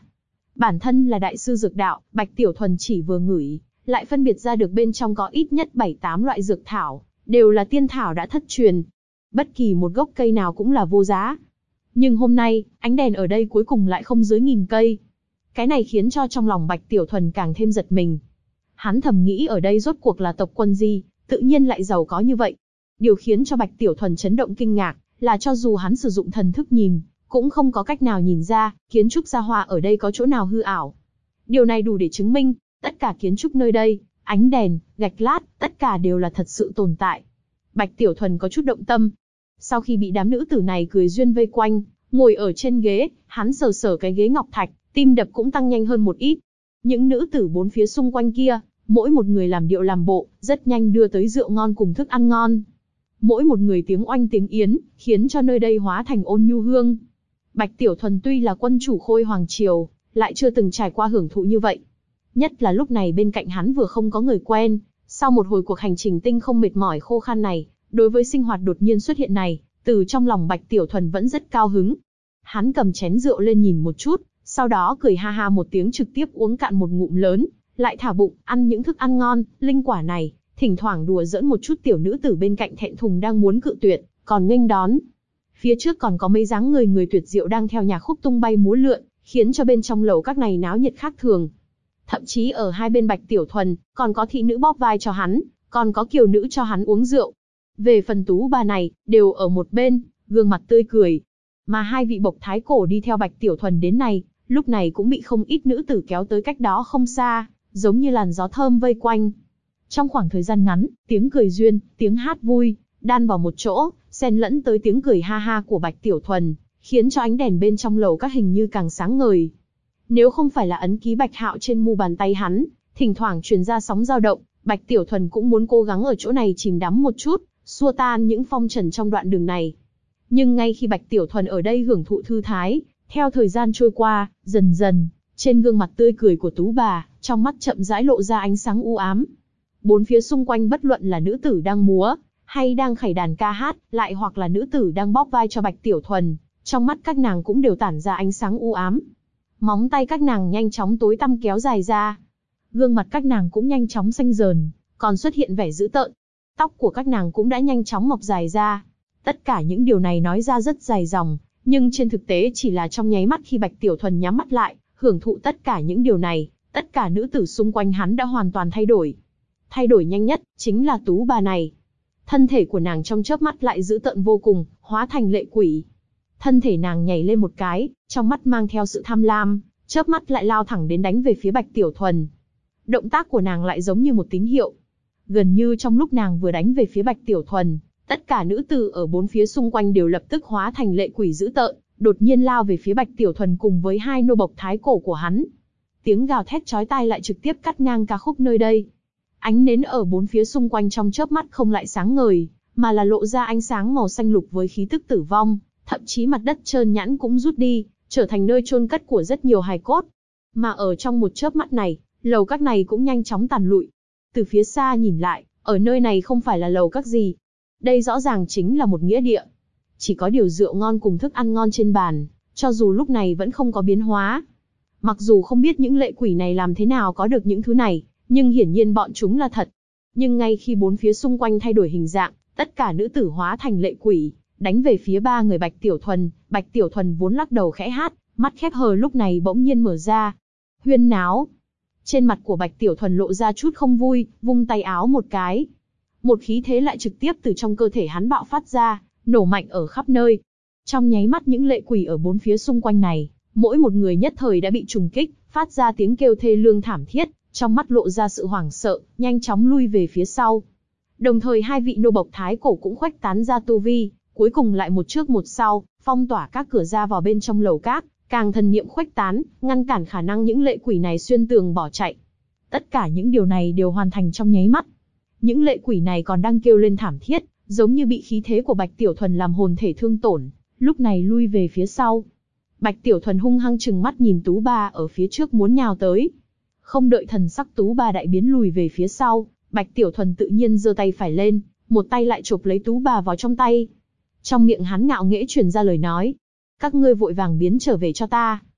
Bản thân là đại sư dược đạo, Bạch Tiểu Thuần chỉ vừa ngửi, lại phân biệt ra được bên trong có ít nhất 7-8 loại dược thảo, đều là tiên thảo đã thất truyền. Bất kỳ một gốc cây nào cũng là vô giá. Nhưng hôm nay, ánh đèn ở đây cuối cùng lại không dưới 1000 cây. Cái này khiến cho trong lòng Bạch Tiểu Thuần càng thêm giật mình. Hắn thầm nghĩ ở đây rốt cuộc là tộc quân gì, tự nhiên lại giàu có như vậy. Điều khiến cho Bạch Tiểu Thuần chấn động kinh ngạc, là cho dù hắn sử dụng thần thức nhìn, cũng không có cách nào nhìn ra, kiến trúc gia hoa ở đây có chỗ nào hư ảo. Điều này đủ để chứng minh, tất cả kiến trúc nơi đây, ánh đèn, gạch lát, tất cả đều là thật sự tồn tại. Bạch Tiểu Thuần có chút động tâm. Sau khi bị đám nữ tử này cười duyên vây quanh, ngồi ở trên ghế, hắn sờ sờ cái ghế ngọc thạch, tim đập cũng tăng nhanh hơn một ít. Những nữ tử bốn phía xung quanh kia, mỗi một người làm điệu làm bộ, rất nhanh đưa tới rượu ngon cùng thức ăn ngon. Mỗi một người tiếng oanh tiếng yến, khiến cho nơi đây hóa thành ôn nhu hương. Bạch Tiểu Thuần tuy là quân chủ Khôi Hoàng Triều, lại chưa từng trải qua hưởng thụ như vậy. Nhất là lúc này bên cạnh hắn vừa không có người quen, sau một hồi cuộc hành trình tinh không mệt mỏi khô khan này, đối với sinh hoạt đột nhiên xuất hiện này, từ trong lòng Bạch Tiểu Thuần vẫn rất cao hứng. Hắn cầm chén rượu lên nhìn một chút, sau đó cười ha ha một tiếng trực tiếp uống cạn một ngụm lớn, lại thả bụng, ăn những thức ăn ngon, linh quả này, thỉnh thoảng đùa giỡn một chút tiểu nữ tử bên cạnh thẹn thùng đang muốn cự tuyệt, còn nghênh đón. Phía trước còn có mấy dáng người tuyệt diệu đang theo nhạc khúc tung bay múa lượn, khiến cho bên trong lầu các này náo nhiệt khác thường. Thậm chí ở hai bên Bạch Tiểu Thuần, còn có thị nữ bóp vai cho hắn, còn có kiều nữ cho hắn uống rượu. Về phần tú bà này, đều ở một bên, gương mặt tươi cười. Mà hai vị bộc thái cổ đi theo Bạch Tiểu Thuần đến này, lúc này cũng bị không ít nữ tử kéo tới cách đó không xa, giống như làn gió thơm vây quanh. Trong khoảng thời gian ngắn, tiếng cười duyên, tiếng hát vui, đan vào một chỗ, xen lẫn tới tiếng cười ha ha của Bạch Tiểu Thuần, khiến cho ánh đèn bên trong lầu các hình như càng sáng ngời. Nếu không phải là ấn ký Bạch Hạo trên mu bàn tay hắn, thỉnh thoảng truyền ra sóng dao động, Bạch Tiểu Thuần cũng muốn cố gắng ở chỗ này chìm đắm một chút, xua tan những phong trần trong đoạn đường này. Nhưng ngay khi Bạch Tiểu Thuần ở đây hưởng thụ thư thái, theo thời gian trôi qua, dần dần, trên gương mặt tươi cười của tú bà, trong mắt chậm rãi lộ ra ánh sáng u ám. Bốn phía xung quanh bất luận là nữ tử đang múa, hay đang khẩy đàn ca hát, lại hoặc là nữ tử đang bóp vai cho Bạch Tiểu Thuần, trong mắt các nàng cũng đều tản ra ánh sáng u ám. Móng tay các nàng nhanh chóng tối tăm kéo dài ra. Gương mặt các nàng cũng nhanh chóng xanh dờn, còn xuất hiện vẻ dữ tợn. Tóc của các nàng cũng đã nhanh chóng mọc dài ra. Tất cả những điều này nói ra rất dài dòng, nhưng trên thực tế chỉ là trong nháy mắt khi Bạch Tiểu Thuần nhắm mắt lại, hưởng thụ tất cả những điều này, tất cả nữ tử xung quanh hắn đã hoàn toàn thay đổi. Thay đổi nhanh nhất, chính là tú bà này. Thân thể của nàng trong chớp mắt lại dữ tợn vô cùng, hóa thành lệ quỷ. Thân thể nàng nhảy lên một cái, trong mắt mang theo sự tham lam, chớp mắt lại lao thẳng đến đánh về phía Bạch Tiểu Thuần. Động tác của nàng lại giống như một tín hiệu. Gần như trong lúc nàng vừa đánh về phía Bạch Tiểu Thuần, tất cả nữ tử ở bốn phía xung quanh đều lập tức hóa thành lệ quỷ dữ tợn, đột nhiên lao về phía Bạch Tiểu Thuần cùng với hai nô bộc thái cổ của hắn. Tiếng gào thét chói tai lại trực tiếp cắt ngang ca khúc nơi đây. Ánh nến ở bốn phía xung quanh trong chớp mắt không lại sáng ngời, mà là lộ ra ánh sáng màu xanh lục với khí tức tử vong, thậm chí mặt đất trơn nhẵn cũng rút đi, trở thành nơi chôn cất của rất nhiều hài cốt. Mà ở trong một chớp mắt này, lầu các này cũng nhanh chóng tàn lụi. Từ phía xa nhìn lại, ở nơi này không phải là lầu các gì. Đây rõ ràng chính là một nghĩa địa. Chỉ có điều rượu ngon cùng thức ăn ngon trên bàn, cho dù lúc này vẫn không có biến hóa. Mặc dù không biết những lệ quỷ này làm thế nào có được những thứ này, nhưng hiển nhiên bọn chúng là thật. Nhưng ngay khi bốn phía xung quanh thay đổi hình dạng, tất cả nữ tử hóa thành lệ quỷ, đánh về phía ba người Bạch Tiểu Thuần vốn lắc đầu khẽ hát, mắt khép hờ lúc này bỗng nhiên mở ra. Huyên náo. Trên mặt của Bạch Tiểu Thuần lộ ra chút không vui, vung tay áo một cái. Một khí thế lại trực tiếp từ trong cơ thể hắn bạo phát ra, nổ mạnh ở khắp nơi. Trong nháy mắt những lệ quỷ ở bốn phía xung quanh này, mỗi một người nhất thời đã bị trùng kích, phát ra tiếng kêu thê lương thảm thiết, trong mắt lộ ra sự hoảng sợ, nhanh chóng lui về phía sau. Đồng thời hai vị nô bộc thái cổ cũng khuếch tán ra tu vi, cuối cùng lại một trước một sau, phong tỏa các cửa ra vào bên trong lầu các, càng thần niệm khuếch tán, ngăn cản khả năng những lệ quỷ này xuyên tường bỏ chạy. Tất cả những điều này đều hoàn thành trong nháy mắt. Những lệ quỷ này còn đang kêu lên thảm thiết, giống như bị khí thế của Bạch Tiểu Thuần làm hồn thể thương tổn, lúc này lui về phía sau. Bạch Tiểu Thuần hung hăng trừng mắt nhìn tú ba ở phía trước muốn nhào tới. Không đợi thần sắc tú ba đại biến lùi về phía sau, Bạch Tiểu Thuần tự nhiên giơ tay phải lên, một tay lại chộp lấy tú bà vào trong tay. Trong miệng hắn ngạo nghễ truyền ra lời nói. Các ngươi vội vàng biến trở về cho ta.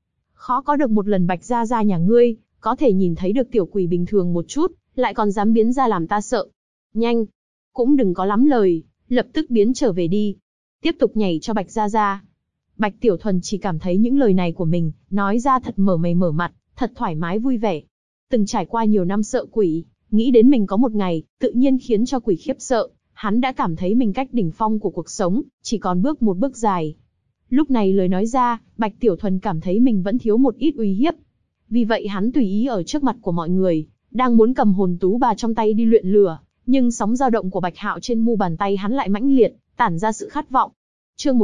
khó có được một lần Bạch gia gia nhà ngươi, có thể nhìn thấy được tiểu quỷ bình thường một chút, lại còn dám biến ra làm ta sợ. Nhanh, cũng đừng có lắm lời, lập tức biến trở về đi. Tiếp tục nhảy cho Bạch gia gia. Bạch Tiểu Thuần chỉ cảm thấy những lời này của mình, nói ra thật mở mày mở mặt, thật thoải mái vui vẻ. Từng trải qua nhiều năm sợ quỷ, nghĩ đến mình có một ngày, tự nhiên khiến cho quỷ khiếp sợ, hắn đã cảm thấy mình cách đỉnh phong của cuộc sống, chỉ còn bước một bước dài. Lúc này lời nói ra, Bạch Tiểu Thuần cảm thấy mình vẫn thiếu một ít uy hiếp. Vì vậy hắn tùy ý ở trước mặt của mọi người, đang muốn cầm hồn tú bà trong tay đi luyện lửa, nhưng sóng dao động của Bạch Hạo trên mu bàn tay hắn lại mãnh liệt, tản ra sự khát vọng. Chương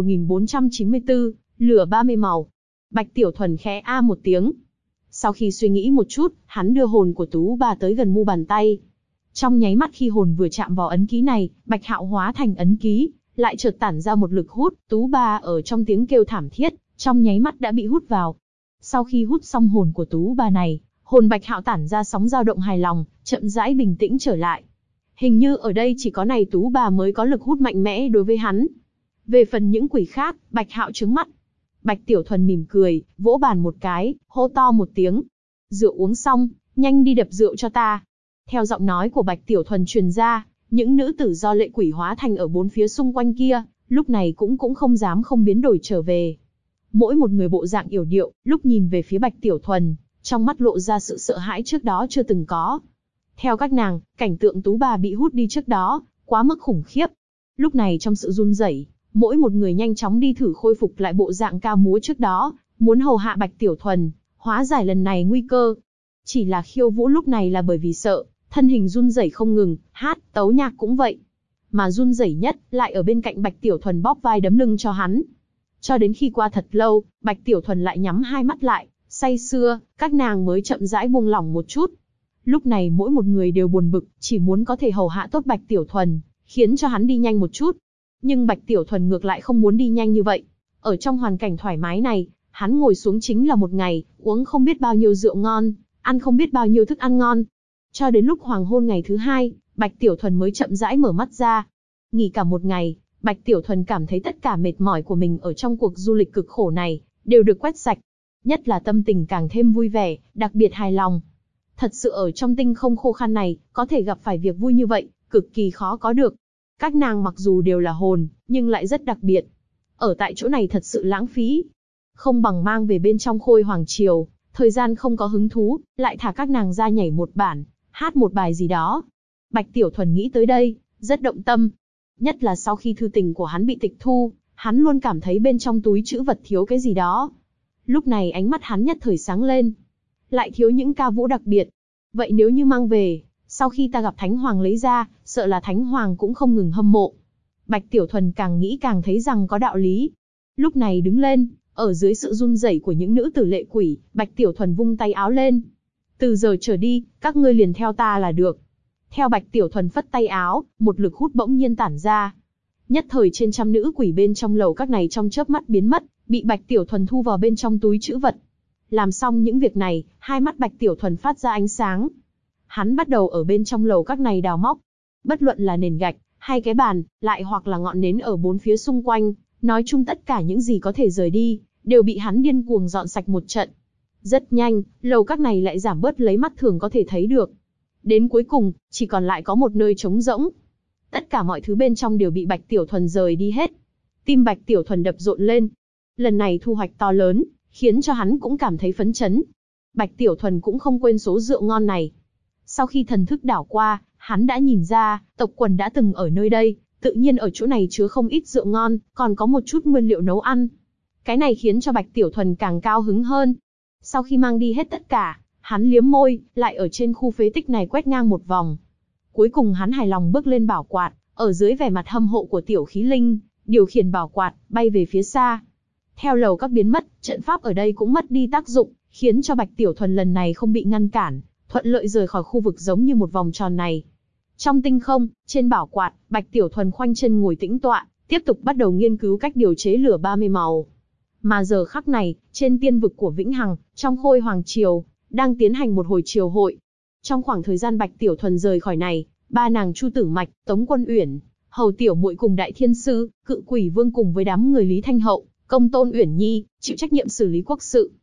1494, lửa 30 màu. Bạch Tiểu Thuần khẽ a một tiếng. Sau khi suy nghĩ một chút, hắn đưa hồn của tú bà tới gần mu bàn tay. Trong nháy mắt khi hồn vừa chạm vào ấn ký này, Bạch Hạo hóa thành ấn ký, lại chợt tản ra một lực hút, tú bà ở trong tiếng kêu thảm thiết, trong nháy mắt đã bị hút vào. Sau khi hút xong hồn của tú bà này, hồn Bạch Hạo tản ra sóng dao động hài lòng, chậm rãi bình tĩnh trở lại. Hình như ở đây chỉ có này tú bà mới có lực hút mạnh mẽ đối với hắn. Về phần những quỷ khác, Bạch Hạo trừng mắt. Bạch Tiểu Thuần mỉm cười, vỗ bàn một cái, hô to một tiếng. Rượu uống xong, nhanh đi đập rượu cho ta. Theo giọng nói của Bạch Tiểu Thuần truyền ra, những nữ tử do lệ quỷ hóa thành ở bốn phía xung quanh kia, lúc này cũng không dám không biến đổi trở về. Mỗi một người bộ dạng yểu điệu, lúc nhìn về phía Bạch Tiểu Thuần, trong mắt lộ ra sự sợ hãi trước đó chưa từng có. Theo các nàng, cảnh tượng tú bà bị hút đi trước đó, quá mức khủng khiếp. Lúc này trong sự run rẩy, mỗi một người nhanh chóng đi thử khôi phục lại bộ dạng ca múa trước đó, muốn hầu hạ Bạch Tiểu Thuần, hóa giải lần này nguy cơ. Chỉ là Khiêu Vũ lúc này là bởi vì sợ, thân hình run rẩy không ngừng, hát, tấu nhạc cũng vậy. Mà run rẩy nhất, lại ở bên cạnh Bạch Tiểu Thuần bóp vai đấm lưng cho hắn. Cho đến khi qua thật lâu, Bạch Tiểu Thuần lại nhắm hai mắt lại, say sưa, các nàng mới chậm rãi buông lỏng một chút. Lúc này mỗi một người đều buồn bực, chỉ muốn có thể hầu hạ tốt Bạch Tiểu Thuần, khiến cho hắn đi nhanh một chút. Nhưng Bạch Tiểu Thuần ngược lại không muốn đi nhanh như vậy. Ở trong hoàn cảnh thoải mái này, hắn ngồi xuống chính là một ngày, uống không biết bao nhiêu rượu ngon, ăn không biết bao nhiêu thức ăn ngon. Cho đến lúc hoàng hôn ngày thứ hai, Bạch Tiểu Thuần mới chậm rãi mở mắt ra. Nghỉ cả một ngày, Bạch Tiểu Thuần cảm thấy tất cả mệt mỏi của mình ở trong cuộc du lịch cực khổ này, đều được quét sạch. Nhất là tâm tình càng thêm vui vẻ, đặc biệt hài lòng. Thật sự ở trong tinh không khô khan này, có thể gặp phải việc vui như vậy, cực kỳ khó có được. Các nàng mặc dù đều là hồn, nhưng lại rất đặc biệt. Ở tại chỗ này thật sự lãng phí. Không bằng mang về bên trong Khôi Hoàng Triều, thời gian không có hứng thú, lại thả các nàng ra nhảy một bản, hát một bài gì đó. Bạch Tiểu Thuần nghĩ tới đây, rất động tâm. Nhất là sau khi thư tình của hắn bị tịch thu, hắn luôn cảm thấy bên trong túi trữ vật thiếu cái gì đó. Lúc này ánh mắt hắn nhất thời sáng lên. Lại thiếu những ca vũ đặc biệt. Vậy nếu như mang về, sau khi ta gặp Thánh Hoàng lấy ra, sợ là Thánh Hoàng cũng không ngừng hâm mộ. Bạch Tiểu Thuần càng nghĩ càng thấy rằng có đạo lý. Lúc này đứng lên, ở dưới sự run rẩy của những nữ tử lệ quỷ, Bạch Tiểu Thuần vung tay áo lên. Từ giờ trở đi, các ngươi liền theo ta là được. Theo Bạch Tiểu Thuần phất tay áo, một lực hút bỗng nhiên tản ra. Nhất thời trên trăm nữ quỷ bên trong lầu các này trong chớp mắt biến mất, bị Bạch Tiểu Thuần thu vào bên trong túi trữ vật. Làm xong những việc này, hai mắt Bạch Tiểu Thuần phát ra ánh sáng. Hắn bắt đầu ở bên trong lầu các này đào móc. Bất luận là nền gạch, hay cái bàn, lại hoặc là ngọn nến ở bốn phía xung quanh, nói chung tất cả những gì có thể rời đi, đều bị hắn điên cuồng dọn sạch một trận. Rất nhanh, lầu các này lại giảm bớt lấy mắt thường có thể thấy được. Đến cuối cùng, chỉ còn lại có một nơi trống rỗng. Tất cả mọi thứ bên trong đều bị Bạch Tiểu Thuần rời đi hết. Tim Bạch Tiểu Thuần đập rộn lên. Lần này thu hoạch to lớn, khiến cho hắn cũng cảm thấy phấn chấn. Bạch Tiểu Thuần cũng không quên số rượu ngon này. Sau khi thần thức đảo qua, hắn đã nhìn ra, tộc quần đã từng ở nơi đây, tự nhiên ở chỗ này chứa không ít rượu ngon, còn có một chút nguyên liệu nấu ăn. Cái này khiến cho Bạch Tiểu Thuần càng cao hứng hơn. Sau khi mang đi hết tất cả, hắn liếm môi, lại ở trên khu phế tích này quét ngang một vòng. Cuối cùng hắn hài lòng bước lên bảo quạt, ở dưới vẻ mặt hâm mộ của Tiểu Khí Linh, điều khiển bảo quạt, bay về phía xa. Theo lầu các biến mất, trận pháp ở đây cũng mất đi tác dụng, khiến cho Bạch Tiểu Thuần lần này không bị ngăn cản, thuận lợi rời khỏi khu vực giống như một vòng tròn này. Trong tinh không, trên bảo quạt, Bạch Tiểu Thuần khoanh chân ngồi tĩnh tọa, tiếp tục bắt đầu nghiên cứu cách điều chế lửa 30 màu. Mà giờ khắc này, trên tiên vực của Vĩnh Hằng, trong Khôi Hoàng Triều, đang tiến hành một hồi triều hội. Trong khoảng thời gian Bạch Tiểu Thuần rời khỏi này, ba nàng Chu Tử Mạch, Tống Quân Uyển, Hầu Tiểu Muội cùng Đại Thiên Sư, Cự Quỷ Vương cùng với đám người Lý Thanh Hậu, Công Tôn Uyển Nhi, chịu trách nhiệm xử lý quốc sự.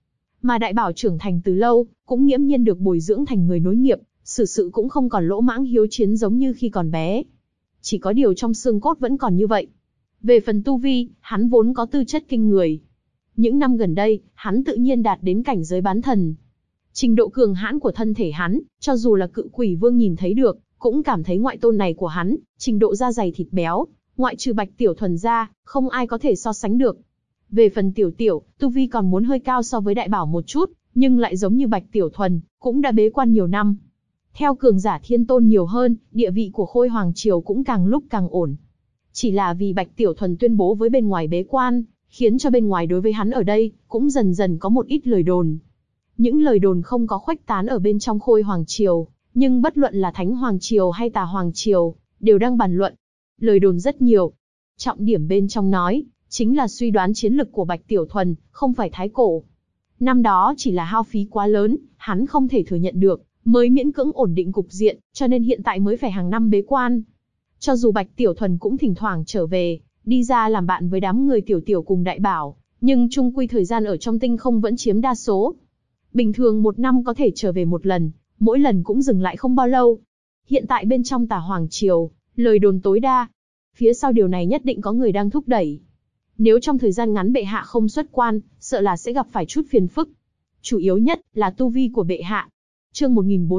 Mà đại bảo trưởng thành từ lâu, cũng nghiễm nhiên được bồi dưỡng thành người nối nghiệp, xử sự cũng không còn lỗ mãng hiếu chiến giống như khi còn bé. Chỉ có điều trong xương cốt vẫn còn như vậy. Về phần tu vi, hắn vốn có tư chất kinh người. Những năm gần đây, hắn tự nhiên đạt đến cảnh giới bán thần. Trình độ cường hãn của thân thể hắn, cho dù là cự quỷ vương nhìn thấy được, cũng cảm thấy ngoại tôn này của hắn, trình độ da dày thịt béo, ngoại trừ Bạch Tiểu Thuần ra, không ai có thể so sánh được. Về phần Tiểu Tiểu, tu vi còn muốn hơi cao so với đại bảo một chút, nhưng lại giống như Bạch Tiểu Thuần, cũng đã bế quan nhiều năm. Theo cường giả thiên tôn nhiều hơn, địa vị của Khôi Hoàng Triều cũng càng lúc càng ổn. Chỉ là vì Bạch Tiểu Thuần tuyên bố với bên ngoài bế quan, khiến cho bên ngoài đối với hắn ở đây, cũng dần dần có một ít lời đồn. Những lời đồn không có khuếch tán ở bên trong Khôi Hoàng Triều, nhưng bất luận là Thánh Hoàng Triều hay Tà Hoàng Triều, đều đang bàn luận. Lời đồn rất nhiều. Trọng điểm bên trong nói, chính là suy đoán chiến lực của Bạch Tiểu Thuần, không phải thái cổ. Năm đó chỉ là hao phí quá lớn, hắn không thể thừa nhận được, mới miễn cưỡng ổn định cục diện, cho nên hiện tại mới phải hàng năm bế quan. Cho dù Bạch Tiểu Thuần cũng thỉnh thoảng trở về, đi ra làm bạn với đám người Tiểu Tiểu cùng đại bảo, nhưng chung quy thời gian ở trong tinh không vẫn chiếm đa số. Bình thường một năm có thể trở về một lần, mỗi lần cũng dừng lại không bao lâu. Hiện tại bên trong Tà Hoàng Triều, lời đồn tối đa. Phía sau điều này nhất định có người đang thúc đẩy. Nếu trong thời gian ngắn bệ hạ không xuất quan, sợ là sẽ gặp phải chút phiền phức. Chủ yếu nhất là tu vi của bệ hạ. Chương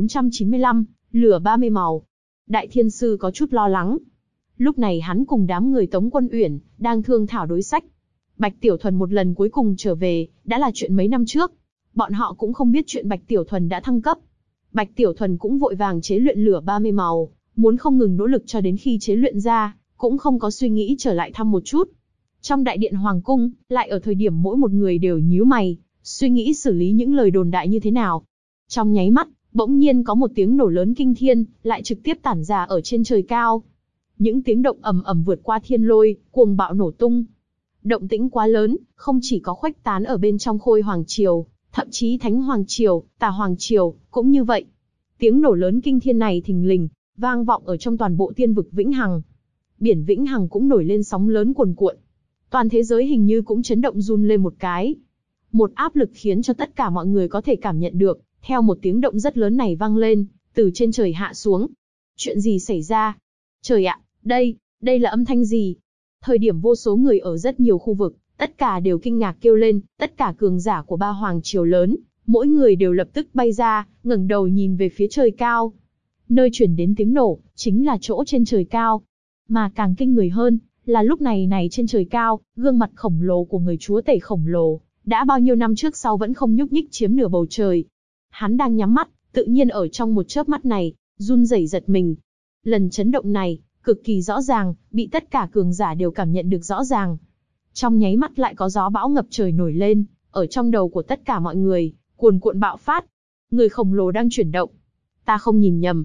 1495, lửa 30 màu. Đại Thiên Sư có chút lo lắng. Lúc này hắn cùng đám người Tống Quân Uyển đang thương thảo đối sách. Bạch Tiểu Thuần một lần cuối cùng trở về, đã là chuyện mấy năm trước. Bọn họ cũng không biết chuyện Bạch Tiểu Thuần đã thăng cấp. Bạch Tiểu Thuần cũng vội vàng chế luyện lửa 30 màu, muốn không ngừng nỗ lực cho đến khi chế luyện ra, cũng không có suy nghĩ trở lại thăm một chút. Trong đại điện hoàng cung, lại ở thời điểm mỗi một người đều nhíu mày, suy nghĩ xử lý những lời đồn đại như thế nào. Trong nháy mắt, bỗng nhiên có một tiếng nổ lớn kinh thiên, lại trực tiếp tản ra ở trên trời cao. Những tiếng động ầm ầm vượt qua thiên lôi, cuồng bạo nổ tung. Động tĩnh quá lớn, không chỉ có khuếch tán ở bên trong Khôi Hoàng Triều, thậm chí Thánh Hoàng Triều, Tà Hoàng Triều, cũng như vậy. Tiếng nổ lớn kinh thiên này thình lình, vang vọng ở trong toàn bộ tiên vực Vĩnh Hằng. Biển Vĩnh Hằng cũng nổi lên sóng lớn cuồn cuộn. Toàn thế giới hình như cũng chấn động run lên một cái. Một áp lực khiến cho tất cả mọi người có thể cảm nhận được, theo một tiếng động rất lớn này vang lên, từ trên trời hạ xuống. Chuyện gì xảy ra? Trời ạ, đây là âm thanh gì? Thời điểm vô số người ở rất nhiều khu vực, tất cả đều kinh ngạc kêu lên, tất cả cường giả của ba hoàng triều lớn, mỗi người đều lập tức bay ra, ngẩng đầu nhìn về phía trời cao. Nơi truyền đến tiếng nổ, chính là chỗ trên trời cao. Mà càng kinh người hơn, là lúc này trên trời cao, gương mặt khổng lồ của người chúa tể khổng lồ, đã bao nhiêu năm trước sau vẫn không nhúc nhích chiếm nửa bầu trời. Hắn đang nhắm mắt, tự nhiên ở trong một chớp mắt này, run rẩy giật mình. Lần chấn động này, cực kỳ rõ ràng, bị tất cả cường giả đều cảm nhận được rõ ràng. Trong nháy mắt lại có gió bão ngập trời nổi lên, ở trong đầu của tất cả mọi người, cuồn cuộn bạo phát. Người khổng lồ đang chuyển động. Ta không nhìn nhầm.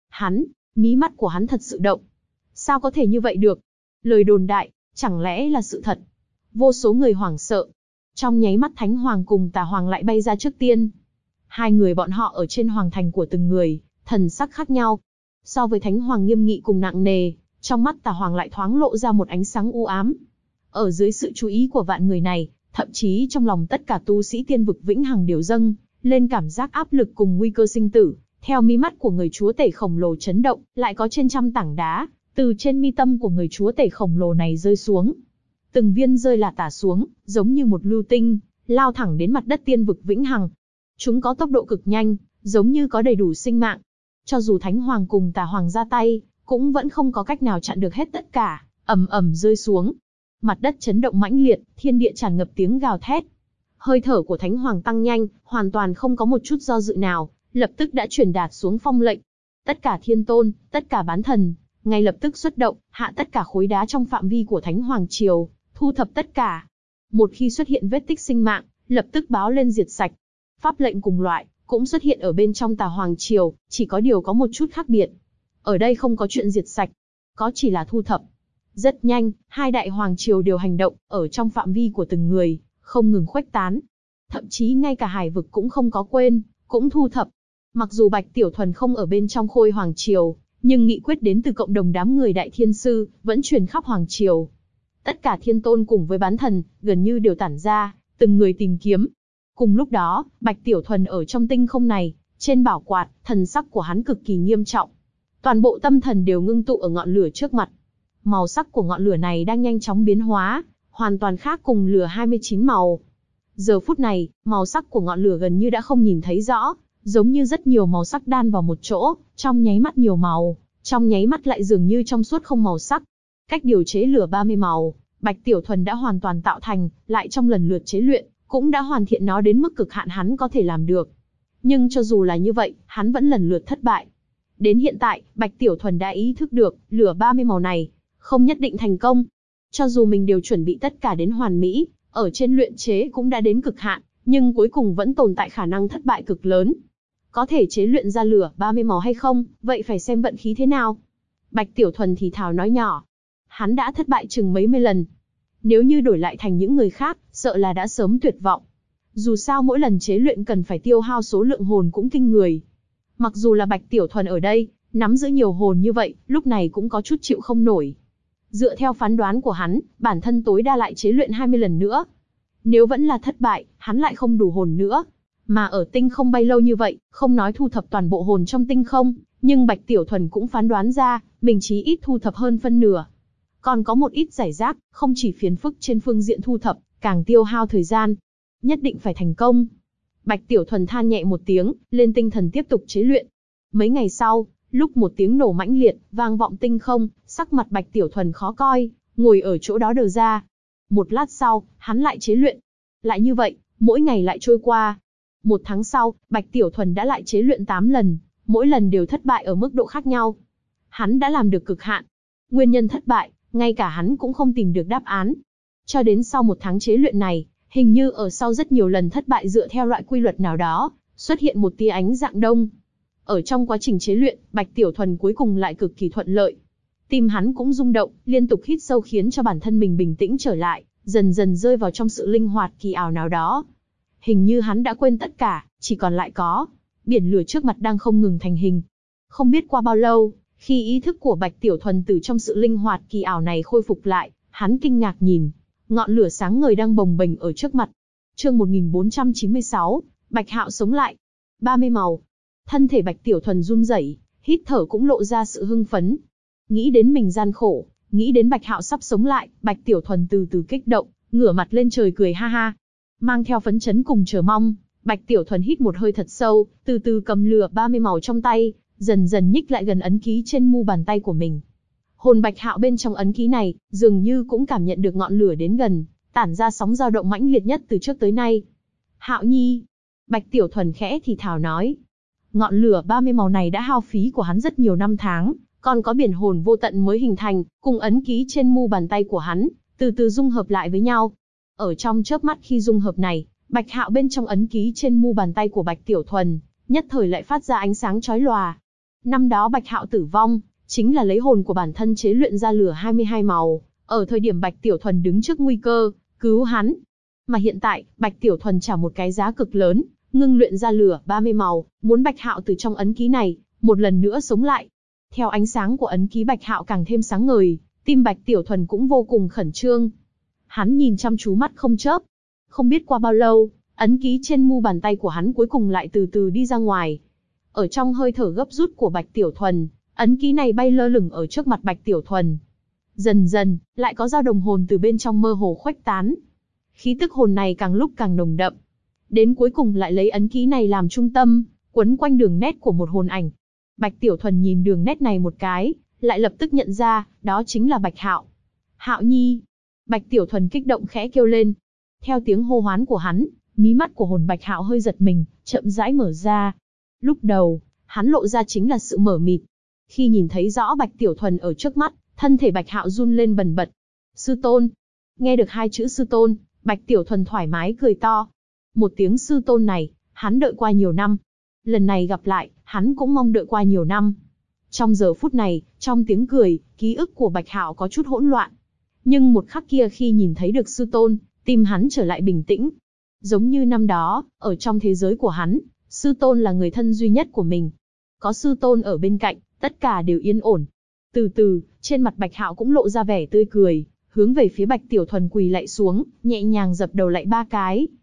Mí mắt của hắn thật sự động. Sao có thể như vậy được? Lời đồn đại, chẳng lẽ là sự thật? Vô số người hoảng sợ. Trong nháy mắt Thánh Hoàng cùng Tà Hoàng lại bay ra trước tiên. Hai người bọn họ ở trên hoàng thành của từng người, thần sắc khác nhau. So với Thánh Hoàng nghiêm nghị cùng nặng nề, trong mắt Tà Hoàng lại thoáng lộ ra một ánh sáng u ám. Ở dưới sự chú ý của vạn người này, thậm chí trong lòng tất cả tu sĩ tiên vực Vĩnh Hằng đều dâng lên cảm giác áp lực cùng nguy cơ sinh tử. Theo mí mắt của người chúa tể khổng lồ chấn động, lại có trên trăm tảng đá từ trên mi tâm của người chúa tể khổng lồ này rơi xuống. Từng viên rơi lả tả xuống, giống như một lưu tinh, lao thẳng đến mặt đất tiên vực Vĩnh Hằng. Chúng có tốc độ cực nhanh, giống như có đầy đủ sinh mạng. Cho dù Thánh Hoàng cùng Tà Hoàng ra tay, cũng vẫn không có cách nào chặn được hết tất cả, ầm ầm rơi xuống. Mặt đất chấn động mãnh liệt, thiên địa tràn ngập tiếng gào thét. Hơi thở của Thánh Hoàng tăng nhanh, hoàn toàn không có một chút do dự nào, lập tức đã truyền đạt xuống phong lệnh. Tất cả thiên tôn, tất cả bán thần, ngay lập tức xuất động, hạ tất cả khối đá trong phạm vi của Thánh Hoàng Triều, thu thập tất cả. Một khi xuất hiện vết tích sinh mạng, lập tức báo lên diệt sạch. Pháp lệnh cùng loại, cũng xuất hiện ở bên trong Tà Hoàng Triều, chỉ có điều có một chút khác biệt. Ở đây không có chuyện diệt sạch, có chỉ là thu thập. Rất nhanh, hai đại hoàng triều đều hành động, ở trong phạm vi của từng người, không ngừng khuếch tán. Thậm chí ngay cả hải vực cũng không có quên, cũng thu thập. Mặc dù Bạch Tiểu Thuần không ở bên trong Khôi Hoàng Triều, nhưng nghị quyết đến từ cộng đồng đám người Đại Thiên Sư, vẫn truyền khắp Hoàng Triều. Tất cả thiên tôn cùng với bán thần, gần như đều tản ra, từng người tìm kiếm. Cùng lúc đó, Bạch Tiểu Thuần ở trong tinh không này, trên bảo quạt, thần sắc của hắn cực kỳ nghiêm trọng. Toàn bộ tâm thần đều ngưng tụ ở ngọn lửa trước mặt. Màu sắc của ngọn lửa này đang nhanh chóng biến hóa, hoàn toàn khác cùng lửa 29 màu. Giờ phút này, màu sắc của ngọn lửa gần như đã không nhìn thấy rõ, giống như rất nhiều màu sắc đan vào một chỗ, trong nháy mắt nhiều màu, trong nháy mắt lại dường như trong suốt không màu sắc. Cách điều chế lửa 30 màu, Bạch Tiểu Thuần đã hoàn toàn tạo thành, lại trong lần lượt chế luyện, cũng đã hoàn thiện nó đến mức cực hạn hắn có thể làm được. Nhưng cho dù là như vậy, hắn vẫn lần lượt thất bại. Đến hiện tại, Bạch Tiểu Thuần đã ý thức được, lửa 30 màu này, không nhất định thành công. Cho dù mình đều chuẩn bị tất cả đến hoàn mỹ, ở trên luyện chế cũng đã đến cực hạn, nhưng cuối cùng vẫn tồn tại khả năng thất bại cực lớn. Có thể chế luyện ra lửa 30 màu hay không, vậy phải xem vận khí thế nào. Bạch Tiểu Thuần thì thào nói nhỏ. Hắn đã thất bại chừng mấy mươi lần. Nếu như đổi lại thành những người khác, sợ là đã sớm tuyệt vọng. Dù sao mỗi lần chế luyện cần phải tiêu hao số lượng hồn cũng kinh người. Mặc dù là Bạch Tiểu Thuần ở đây, nắm giữ nhiều hồn như vậy, lúc này cũng có chút chịu không nổi. Dựa theo phán đoán của hắn, bản thân tối đa lại chế luyện 20 lần nữa. Nếu vẫn là thất bại, hắn lại không đủ hồn nữa. Mà ở tinh không bay lâu như vậy, không nói thu thập toàn bộ hồn trong tinh không, nhưng Bạch Tiểu Thuần cũng phán đoán ra, mình chí ít thu thập hơn phân nửa. Còn có một ít giải rác, không chỉ phiền phức trên phương diện thu thập, càng tiêu hao thời gian. Nhất định phải thành công. Bạch Tiểu Thuần than nhẹ một tiếng, lên tinh thần tiếp tục chế luyện. Mấy ngày sau, lúc một tiếng nổ mãnh liệt, vang vọng tinh không, sắc mặt Bạch Tiểu Thuần khó coi, ngồi ở chỗ đó đờ ra. Một lát sau, hắn lại chế luyện. Lại như vậy, mỗi ngày lại trôi qua. Một tháng sau, Bạch Tiểu Thuần đã lại chế luyện 8 lần, mỗi lần đều thất bại ở mức độ khác nhau. Hắn đã làm được cực hạn. Nguyên nhân thất bại, ngay cả hắn cũng không tìm được đáp án. Cho đến sau một tháng chế luyện này, hình như ở sau rất nhiều lần thất bại dựa theo loại quy luật nào đó, xuất hiện một tia ánh dạng đông. Ở trong quá trình chế luyện, Bạch Tiểu Thuần cuối cùng lại cực kỳ thuận lợi. Tim hắn cũng rung động, liên tục hít sâu khiến cho bản thân mình bình tĩnh trở lại, dần dần rơi vào trong sự linh hoạt kỳ ảo nào đó. Hình như hắn đã quên tất cả, chỉ còn lại có biển lửa trước mặt đang không ngừng thành hình. Không biết qua bao lâu, khi ý thức của Bạch Tiểu Thuần từ trong sự linh hoạt kỳ ảo này khôi phục lại, hắn kinh ngạc nhìn ngọn lửa sáng ngời đang bồng bềnh ở trước mặt. Chương 1496, Bạch Hạo sống lại. 30 màu. Thân thể Bạch Tiểu Thuần run rẩy, hít thở cũng lộ ra sự hưng phấn. Nghĩ đến mình gian khổ, nghĩ đến Bạch Hạo sắp sống lại, Bạch Tiểu Thuần từ từ kích động, ngửa mặt lên trời cười ha ha. Mang theo phấn chấn cùng chờ mong, Bạch Tiểu Thuần hít một hơi thật sâu, từ từ cầm lửa 30 màu trong tay, dần dần nhích lại gần ấn ký trên mu bàn tay của mình. Hồn Bạch Hạo bên trong ấn ký này, dường như cũng cảm nhận được ngọn lửa đến gần, tản ra sóng dao động mãnh liệt nhất từ trước tới nay. Hạo Nhi, Bạch Tiểu Thuần khẽ thì thào nói. Ngọn lửa 30 màu này đã hao phí của hắn rất nhiều năm tháng, còn có biển hồn vô tận mới hình thành, cùng ấn ký trên mu bàn tay của hắn, từ từ dung hợp lại với nhau. Ở trong chớp mắt khi dung hợp này, Bạch Hạo bên trong ấn ký trên mu bàn tay của Bạch Tiểu Thuần, nhất thời lại phát ra ánh sáng chói lòa. Năm đó Bạch Hạo tử vong, chính là lấy hồn của bản thân chế luyện ra lửa 22 màu, ở thời điểm Bạch Tiểu Thuần đứng trước nguy cơ, cứu hắn. Mà hiện tại, Bạch Tiểu Thuần trả một cái giá cực lớn, ngưng luyện ra lửa 30 màu, muốn Bạch Hạo từ trong ấn ký này, một lần nữa sống lại. Theo ánh sáng của ấn ký Bạch Hạo càng thêm sáng ngời, tim Bạch Tiểu Thuần cũng vô cùng khẩn trương. Hắn nhìn chăm chú mắt không chớp. Không biết qua bao lâu, ấn ký trên mu bàn tay của hắn cuối cùng lại từ từ đi ra ngoài. Ở trong hơi thở gấp rút của Bạch Tiểu Thuần, ấn ký này bay lơ lửng ở trước mặt Bạch Tiểu Thuần. Dần dần, lại có dao động hồn từ bên trong mơ hồ khuếch tán. Khí tức hồn này càng lúc càng nồng đậm. Đến cuối cùng lại lấy ấn ký này làm trung tâm, quấn quanh đường nét của một hồn ảnh. Bạch Tiểu Thuần nhìn đường nét này một cái, lại lập tức nhận ra, đó chính là Bạch Hạo. Hạo Nhi. Bạch Tiểu Thuần kích động khẽ kêu lên. Theo tiếng hô hoán của hắn, mí mắt của hồn Bạch Hạo hơi giật mình, chậm rãi mở ra. Lúc đầu, hắn lộ ra chính là sự mờ mịt. Khi nhìn thấy rõ Bạch Tiểu Thuần ở trước mắt, thân thể Bạch Hạo run lên bần bật. Sư tôn. Nghe được hai chữ sư tôn, Bạch Tiểu Thuần thoải mái cười to. Một tiếng sư tôn này, hắn đợi qua nhiều năm. Lần này gặp lại, hắn cũng mong đợi qua nhiều năm. Trong giờ phút này, trong tiếng cười, ký ức của Bạch Hạo có chút hỗn loạn. Nhưng một khắc kia khi nhìn thấy được sư tôn, tim hắn trở lại bình tĩnh. Giống như năm đó, ở trong thế giới của hắn, sư tôn là người thân duy nhất của mình. Có sư tôn ở bên cạnh, tất cả đều yên ổn. Từ từ, trên mặt Bạch Hạo cũng lộ ra vẻ tươi cười, hướng về phía Bạch Tiểu Thuần quỳ lạy xuống, nhẹ nhàng dập đầu lạy 3 cái.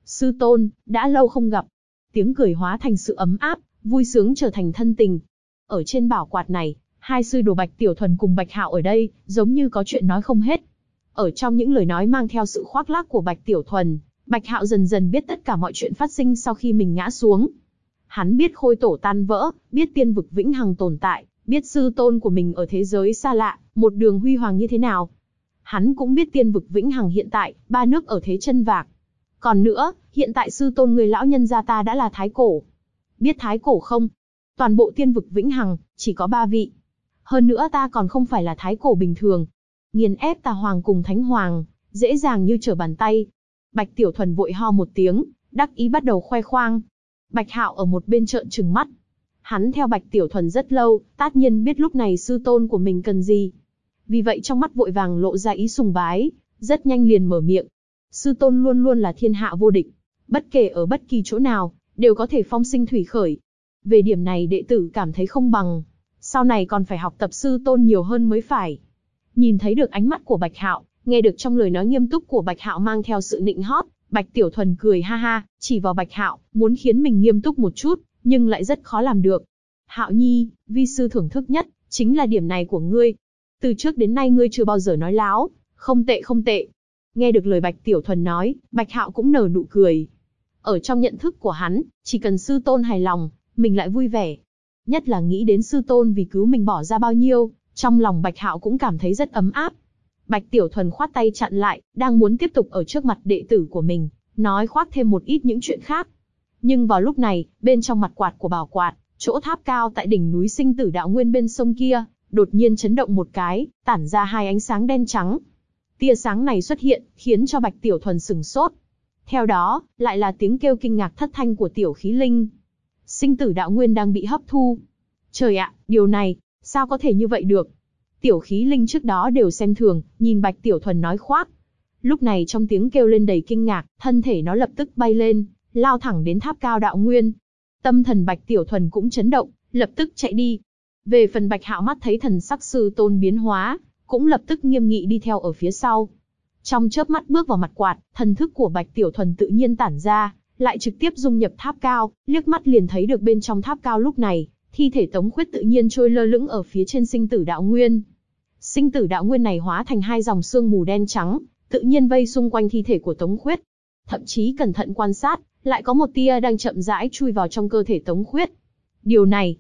Sư tôn, đã lâu không gặp. Tiếng cười hóa thành sự ấm áp, vui sướng trở thành thân tình. Ở trên bảo quạt này, hai sư đồ Bạch Tiểu Thuần cùng Bạch Hạo ở đây, giống như có chuyện nói không hết. Ở trong những lời nói mang theo sự khoác lác của Bạch Tiểu Thuần, Bạch Hạo dần dần biết tất cả mọi chuyện phát sinh sau khi mình ngã xuống. Hắn biết khôi tổ tan vỡ, biết tiên vực vĩnh hằng tồn tại, biết sư tôn của mình ở thế giới xa lạ, một đường huy hoàng như thế nào. Hắn cũng biết tiên vực vĩnh hằng hiện tại, ba nước ở thế chân vạc. Còn nữa, hiện tại sư tôn người lão nhân gia ta đã là thái cổ. Biết thái cổ không? Toàn bộ tiên vực vĩnh hằng, chỉ có 3 vị. Hơn nữa ta còn không phải là thái cổ bình thường. Nghiền ép tà hoàng cùng thánh hoàng, dễ dàng như trở bàn tay. Bạch Tiểu Thuần vội ho một tiếng, đắc ý bắt đầu khoe khoang. Bạch Hạo ở một bên trợn trừng mắt. Hắn theo Bạch Tiểu Thuần rất lâu, tất nhiên biết lúc này sư tôn của mình cần gì. Vì vậy trong mắt vội vàng lộ ra ý sùng bái, rất nhanh liền mở miệng. Sư tôn luôn luôn là thiên hạ vô địch, bất kể ở bất kỳ chỗ nào, đều có thể phong sinh thủy khởi. Về điểm này đệ tử cảm thấy không bằng, sau này còn phải học tập sư tôn nhiều hơn mới phải. Nhìn thấy được ánh mắt của Bạch Hạo, nghe được trong lời nói nghiêm túc của Bạch Hạo mang theo sự nịnh hót, Bạch Tiểu Thuần cười ha ha, chỉ vào Bạch Hạo, muốn khiến mình nghiêm túc một chút, nhưng lại rất khó làm được. Hạo nhi, vi sư thưởng thức nhất, chính là điểm này của ngươi. Từ trước đến nay ngươi chưa bao giờ nói láo, không tệ không tệ. Nghe được lời Bạch Tiểu Thuần nói, Bạch Hạo cũng nở nụ cười. Ở trong nhận thức của hắn, chỉ cần sư tôn hài lòng, mình lại vui vẻ. Nhất là nghĩ đến sư tôn vì cứu mình bỏ ra bao nhiêu, trong lòng Bạch Hạo cũng cảm thấy rất ấm áp. Bạch Tiểu Thuần khoát tay chặn lại, đang muốn tiếp tục ở trước mặt đệ tử của mình, nói khoác thêm một ít những chuyện khác. Nhưng vào lúc này, bên trong mặt quạt của bảo quạt, chỗ tháp cao tại đỉnh núi Sinh Tử Đạo Nguyên bên sông kia, đột nhiên chấn động một cái, tản ra hai ánh sáng đen trắng. Tia sáng này xuất hiện, khiến cho Bạch Tiểu Thuần sửng sốt. Theo đó, lại là tiếng kêu kinh ngạc thất thanh của Tiểu Khí Linh. Sinh Tử Đạo Nguyên đang bị hấp thu. Trời ạ, điều này, sao có thể như vậy được? Tiểu Khí Linh trước đó đều xem thường, nhìn Bạch Tiểu Thuần nói khoác. Lúc này trong tiếng kêu lên đầy kinh ngạc, thân thể nó lập tức bay lên, lao thẳng đến tháp cao Đạo Nguyên. Tâm thần Bạch Tiểu Thuần cũng chấn động, lập tức chạy đi. Về phần Bạch Hạo mắt thấy thần sắc sư tôn biến hóa, cũng lập tức nghiêm nghị đi theo ở phía sau. Trong chớp mắt bước vào mặt quạt, thần thức của Bạch Tiểu Thuần tự nhiên tản ra, lại trực tiếp dung nhập tháp cao, liếc mắt liền thấy được bên trong tháp cao lúc này, thi thể Tống Khuyết tự nhiên trôi lơ lửng ở phía trên Sinh Tử Đạo Nguyên. Sinh Tử Đạo Nguyên này hóa thành hai dòng sương mù đen trắng, tự nhiên vây xung quanh thi thể của Tống Khuyết. Thậm chí cẩn thận quan sát, lại có một tia đang chậm rãi chui vào trong cơ thể Tống Khuyết. Điều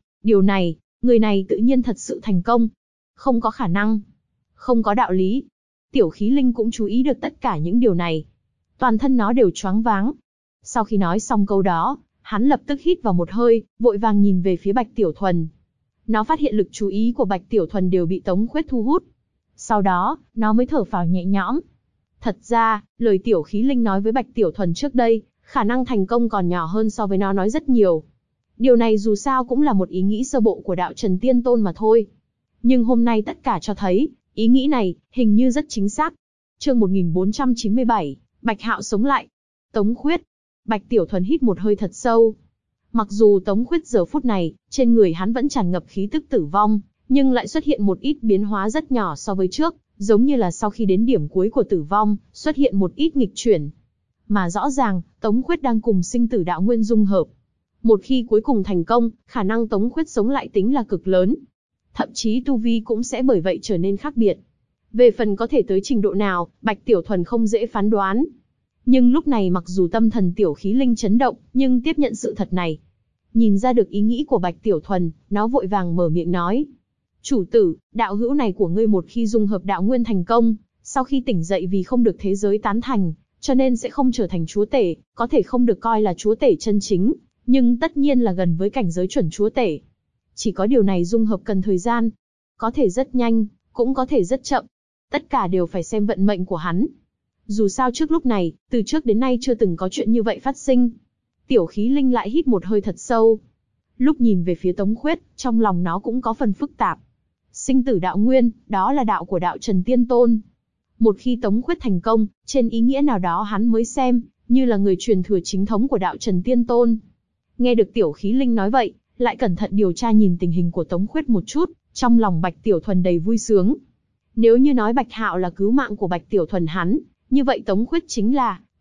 này, người này tự nhiên thật sự thành công. Không có khả năng. Không có đạo lý. Tiểu Khí Linh cũng chú ý được tất cả những điều này. Toàn thân nó đều choáng váng. Sau khi nói xong câu đó, hắn lập tức hít vào một hơi, vội vàng nhìn về phía Bạch Tiểu Thuần. Nó phát hiện lực chú ý của Bạch Tiểu Thuần đều bị Tống Khuyết thu hút. Sau đó, nó mới thở phào nhẹ nhõm. Thật ra, lời Tiểu Khí Linh nói với Bạch Tiểu Thuần trước đây, khả năng thành công còn nhỏ hơn so với nó nói rất nhiều. Điều này dù sao cũng là một ý nghĩ sơ bộ của đạo Trần Tiên Tôn mà thôi. Nhưng hôm nay tất cả cho thấy, ý nghĩ này, hình như rất chính xác. Chương 1497, Bạch Hạo sống lại. Tống Khuyết. Bạch Tiểu Thuần hít một hơi thật sâu. Mặc dù Tống Khuyết giờ phút này, trên người hắn vẫn tràn ngập khí tức tử vong, nhưng lại xuất hiện một ít biến hóa rất nhỏ so với trước, giống như là sau khi đến điểm cuối của tử vong, xuất hiện một ít nghịch chuyển. Mà rõ ràng, Tống Khuyết đang cùng Sinh Tử Đạo Nguyên dung hợp. Một khi cuối cùng thành công, khả năng Tống Khuyết sống lại tính là cực lớn. Thậm chí tu vi cũng sẽ bởi vậy trở nên khác biệt. Về phần có thể tới trình độ nào, Bạch Tiểu Thuần không dễ phán đoán. Nhưng lúc này mặc dù tâm thần Tiểu Khí Linh chấn động, nhưng tiếp nhận sự thật này. Nhìn ra được ý nghĩ của Bạch Tiểu Thuần, nó vội vàng mở miệng nói. Chủ tử, đạo hữu này của ngươi một khi dung hợp đạo nguyên thành công, sau khi tỉnh dậy vì không được thế giới tán thành, cho nên sẽ không trở thành chúa tể, có thể không được coi là chúa tể chân chính, nhưng tất nhiên là gần với cảnh giới chuẩn chúa tể. Chỉ có điều này dung hợp cần thời gian, có thể rất nhanh, cũng có thể rất chậm. Tất cả đều phải xem vận mệnh của hắn. Dù sao trước lúc này, từ trước đến nay chưa từng có chuyện như vậy phát sinh. Tiểu Khí Linh lại hít một hơi thật sâu. Lúc nhìn về phía Tống Khuyết, trong lòng nó cũng có phần phức tạp. Sinh Tử Đạo Nguyên, đó là đạo của đạo Trần Tiên Tôn. Một khi Tống Khuyết thành công, trên ý nghĩa nào đó hắn mới xem, như là người truyền thừa chính thống của đạo Trần Tiên Tôn. Nghe được Tiểu Khí Linh nói vậy, lại cẩn thận điều tra nhìn tình hình của Tống Khuyết một chút, trong lòng Bạch Tiểu Thuần đầy vui sướng. Nếu như nói Bạch Hạo là cứu mạng của Bạch Tiểu Thuần hắn, như vậy Tống Khuyết chính là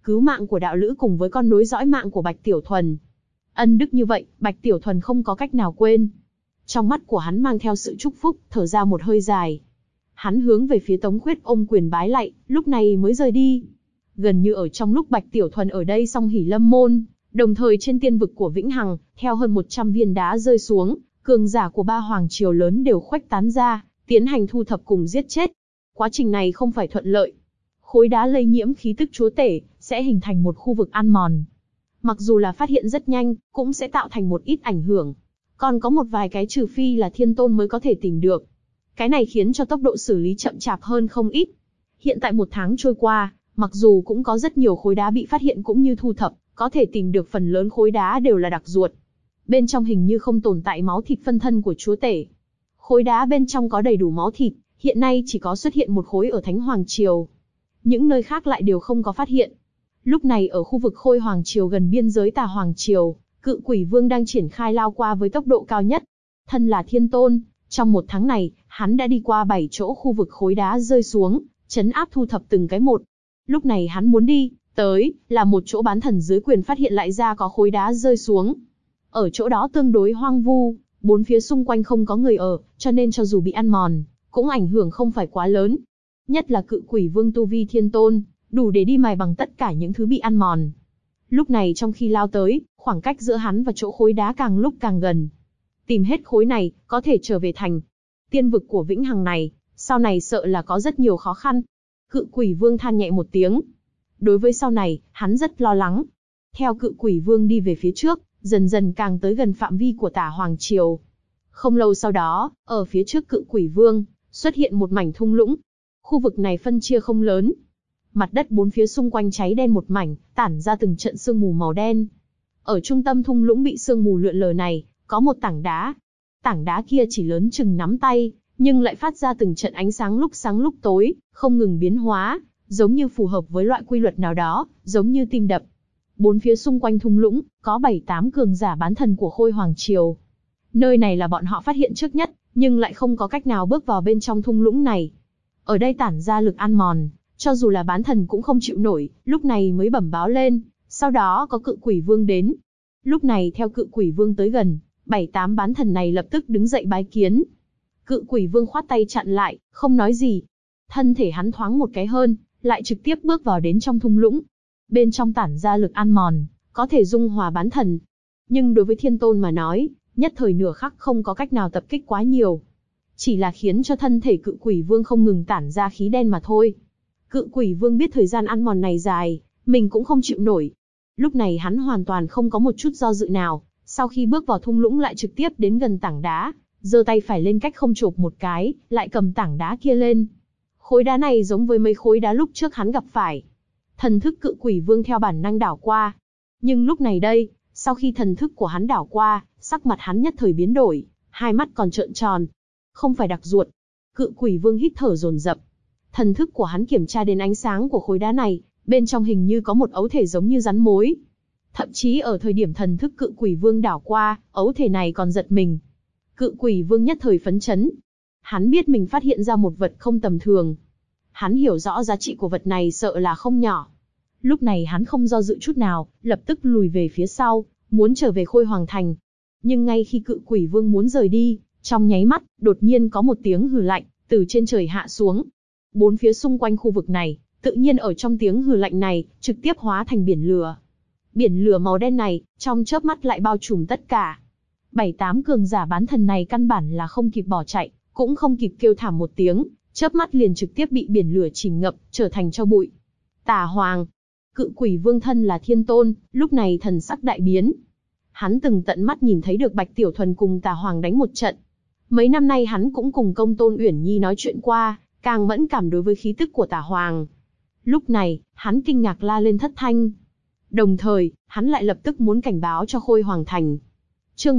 cứu mạng của đạo lữ cùng với con nối dõi mạng của Bạch Tiểu Thuần. Ân đức như vậy, Bạch Tiểu Thuần không có cách nào quên. Trong mắt của hắn mang theo sự chúc phúc, thở ra một hơi dài. Hắn hướng về phía Tống Khuyết ôm quyền bái lạy, lúc này mới rời đi. Gần như ở trong lúc Bạch Tiểu Thuần ở đây Song Hỷ Lâm môn, đồng thời trên tiên vực của Vĩnh Hằng, theo hơn 100 viên đá rơi xuống, cường giả của ba hoàng triều lớn đều khuếch tán ra, tiến hành thu thập cùng giết chết. Quá trình này không phải thuận lợi. Khối đá lây nhiễm khí tức chúa tể, sẽ hình thành một khu vực ăn mòn. Mặc dù là phát hiện rất nhanh, cũng sẽ tạo thành một ít ảnh hưởng. Còn có một vài cái trừ phi là Thiên Tôn mới có thể tìm được. Cái này khiến cho tốc độ xử lý chậm chạp hơn không ít. Hiện tại 1 tháng trôi qua, mặc dù cũng có rất nhiều khối đá bị phát hiện cũng như thu thập, có thể tìm được phần lớn khối đá đều là đặc ruột. Bên trong hình như không tồn tại máu thịt phân thân của chúa tể. Khối đá bên trong có đầy đủ máu thịt, hiện nay chỉ có xuất hiện một khối ở Thánh Hoàng Triều. Những nơi khác lại đều không có phát hiện. Lúc này ở khu vực Khôi Hoàng Triều gần biên giới Tà Hoàng Triều, Cự Quỷ Vương đang triển khai lao qua với tốc độ cao nhất. Thân là Thiên Tôn, trong 1 tháng này, hắn đã đi qua 7 chỗ khu vực khối đá rơi xuống, trấn áp thu thập từng cái một. Lúc này hắn muốn đi tới là một chỗ bán thần dưới quyền phát hiện lại ra có khối đá rơi xuống. Ở chỗ đó tương đối hoang vu, 4 phía xung quanh không có người ở, cho nên cho dù bị ăn mòn, cũng ảnh hưởng không phải quá lớn. Nhất là Cự Quỷ Vương tu vi Thiên Tôn, đủ để đi mài bằng tất cả những thứ bị ăn mòn. Lúc này trong khi lao tới, khoảng cách giữa hắn và chỗ khối đá càng lúc càng gần. Tìm hết khối này, có thể trở về thành. Tiên vực của Vĩnh Hằng này, sau này sợ là có rất nhiều khó khăn. Cự Quỷ Vương than nhẹ một tiếng. Đối với sau này, hắn rất lo lắng. Theo Cự Quỷ Vương đi về phía trước, dần dần càng tới gần phạm vi của Tả Hoàng Triều. Không lâu sau đó, ở phía trước Cự Quỷ Vương, xuất hiện một mảnh thung lũng. Khu vực này phân chia không lớn. Mặt đất 4 phía xung quanh cháy đen một mảnh, tản ra từng trận sương mù màu đen. Ở trung tâm thung lũng bị sương mù lượn lờ này, có một tảng đá. Tảng đá kia chỉ lớn chừng nắm tay, nhưng lại phát ra từng trận ánh sáng lúc tối, không ngừng biến hóa, giống như phù hợp với loại quy luật nào đó, giống như tim đập. 4 phía xung quanh thung lũng, có 7-8 cường giả bán thần của Khôi Hoàng Triều. Nơi này là bọn họ phát hiện trước nhất, nhưng lại không có cách nào bước vào bên trong thung lũng này. Ở đây tản ra lực ăn mòn, cho dù là bán thần cũng không chịu nổi, lúc này mới bẩm báo lên, sau đó có Cự Quỷ Vương đến. Lúc này theo Cự Quỷ Vương tới gần, 7-8 bán thần này lập tức đứng dậy bái kiến. Cự Quỷ Vương khoát tay chặn lại, không nói gì. Thân thể hắn thoáng một cái hơn, lại trực tiếp bước vào đến trong thung lũng. Bên trong tản ra lực ăn mòn, có thể dung hòa bán thần. Nhưng đối với Thiên Tôn mà nói, nhất thời nửa khắc không có cách nào tập kích quá nhiều. Chỉ là khiến cho thân thể Cự Quỷ Vương không ngừng tản ra khí đen mà thôi. Cự Quỷ Vương biết thời gian ăn mòn này dài, mình cũng không chịu nổi. Lúc này hắn hoàn toàn không có một chút do dự nào, sau khi bước vào thung lũng lại trực tiếp đến gần tảng đá, giơ tay phải lên cách không chộp một cái, lại cầm tảng đá kia lên. Khối đá này giống với mấy khối đá lúc trước hắn gặp phải. Thần thức Cự Quỷ Vương theo bản năng đảo qua. Nhưng lúc này đây, sau khi thần thức của hắn đảo qua, sắc mặt hắn nhất thời biến đổi, hai mắt còn trợn tròn. Không phải đặc ruột. Cự Quỷ Vương hít thở dồn dập. Thần thức của hắn kiểm tra đến ánh sáng của khối đá này, bên trong hình như có một ấu thể giống như rắn mối. Thậm chí ở thời điểm thần thức Cự Quỷ Vương đảo qua, ấu thể này còn giật mình. Cự Quỷ Vương nhất thời phấn chấn. Hắn biết mình phát hiện ra một vật không tầm thường. Hắn hiểu rõ giá trị của vật này sợ là không nhỏ. Lúc này hắn không do dự chút nào, lập tức lùi về phía sau, muốn trở về Khôi Hoàng Thành. Nhưng ngay khi Cự Quỷ Vương muốn rời đi, trong nháy mắt, đột nhiên có một tiếng hừ lạnh, từ trên trời hạ xuống. 4 phía xung quanh khu vực này, tự nhiên ở trong tiếng hừ lạnh này, trực tiếp hóa thành biển lửa. Biển lửa màu đen này, trong chớp mắt lại bao trùm tất cả. 7-8 cường giả bán thần này căn bản là không kịp bỏ chạy, cũng không kịp kêu thảm một tiếng, chớp mắt liền trực tiếp bị biển lửa chìm ngập, trở thành tro bụi. Tà Hoàng, Cự Quỷ Vương thân là Thiên Tôn, lúc này thần sắc đại biến. Hắn từng tận mắt nhìn thấy được Bạch Tiểu Thuần cùng Tà Hoàng đánh một trận. Mấy năm nay hắn cũng cùng Công Tôn Uyển Nhi nói chuyện qua, càng mẫn cảm đối với khí tức của Tà Hoàng. Lúc này, hắn kinh ngạc la lên thất thanh. Đồng thời, hắn lại lập tức muốn cảnh báo cho Khôi Hoàng Thành. Chương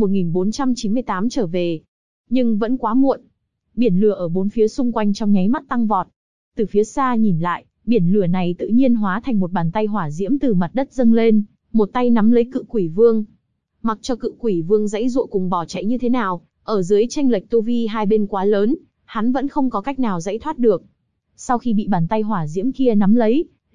1498 trở về. Nhưng vẫn quá muộn. Biển lửa ở 4 phía xung quanh trong nháy mắt tăng vọt. Từ phía xa nhìn lại, biển lửa này tự nhiên hóa thành một bàn tay hỏa diễm từ mặt đất dâng lên, một tay nắm lấy Cự Quỷ Vương. Mặc cho Cự Quỷ Vương giãy giụa cùng bỏ chạy như thế nào, ở dưới chênh lệch tu vi hai bên quá lớn, hắn vẫn không có cách nào giãy thoát được. Sau khi bị bàn tay hỏa diễm kia nắm lấy,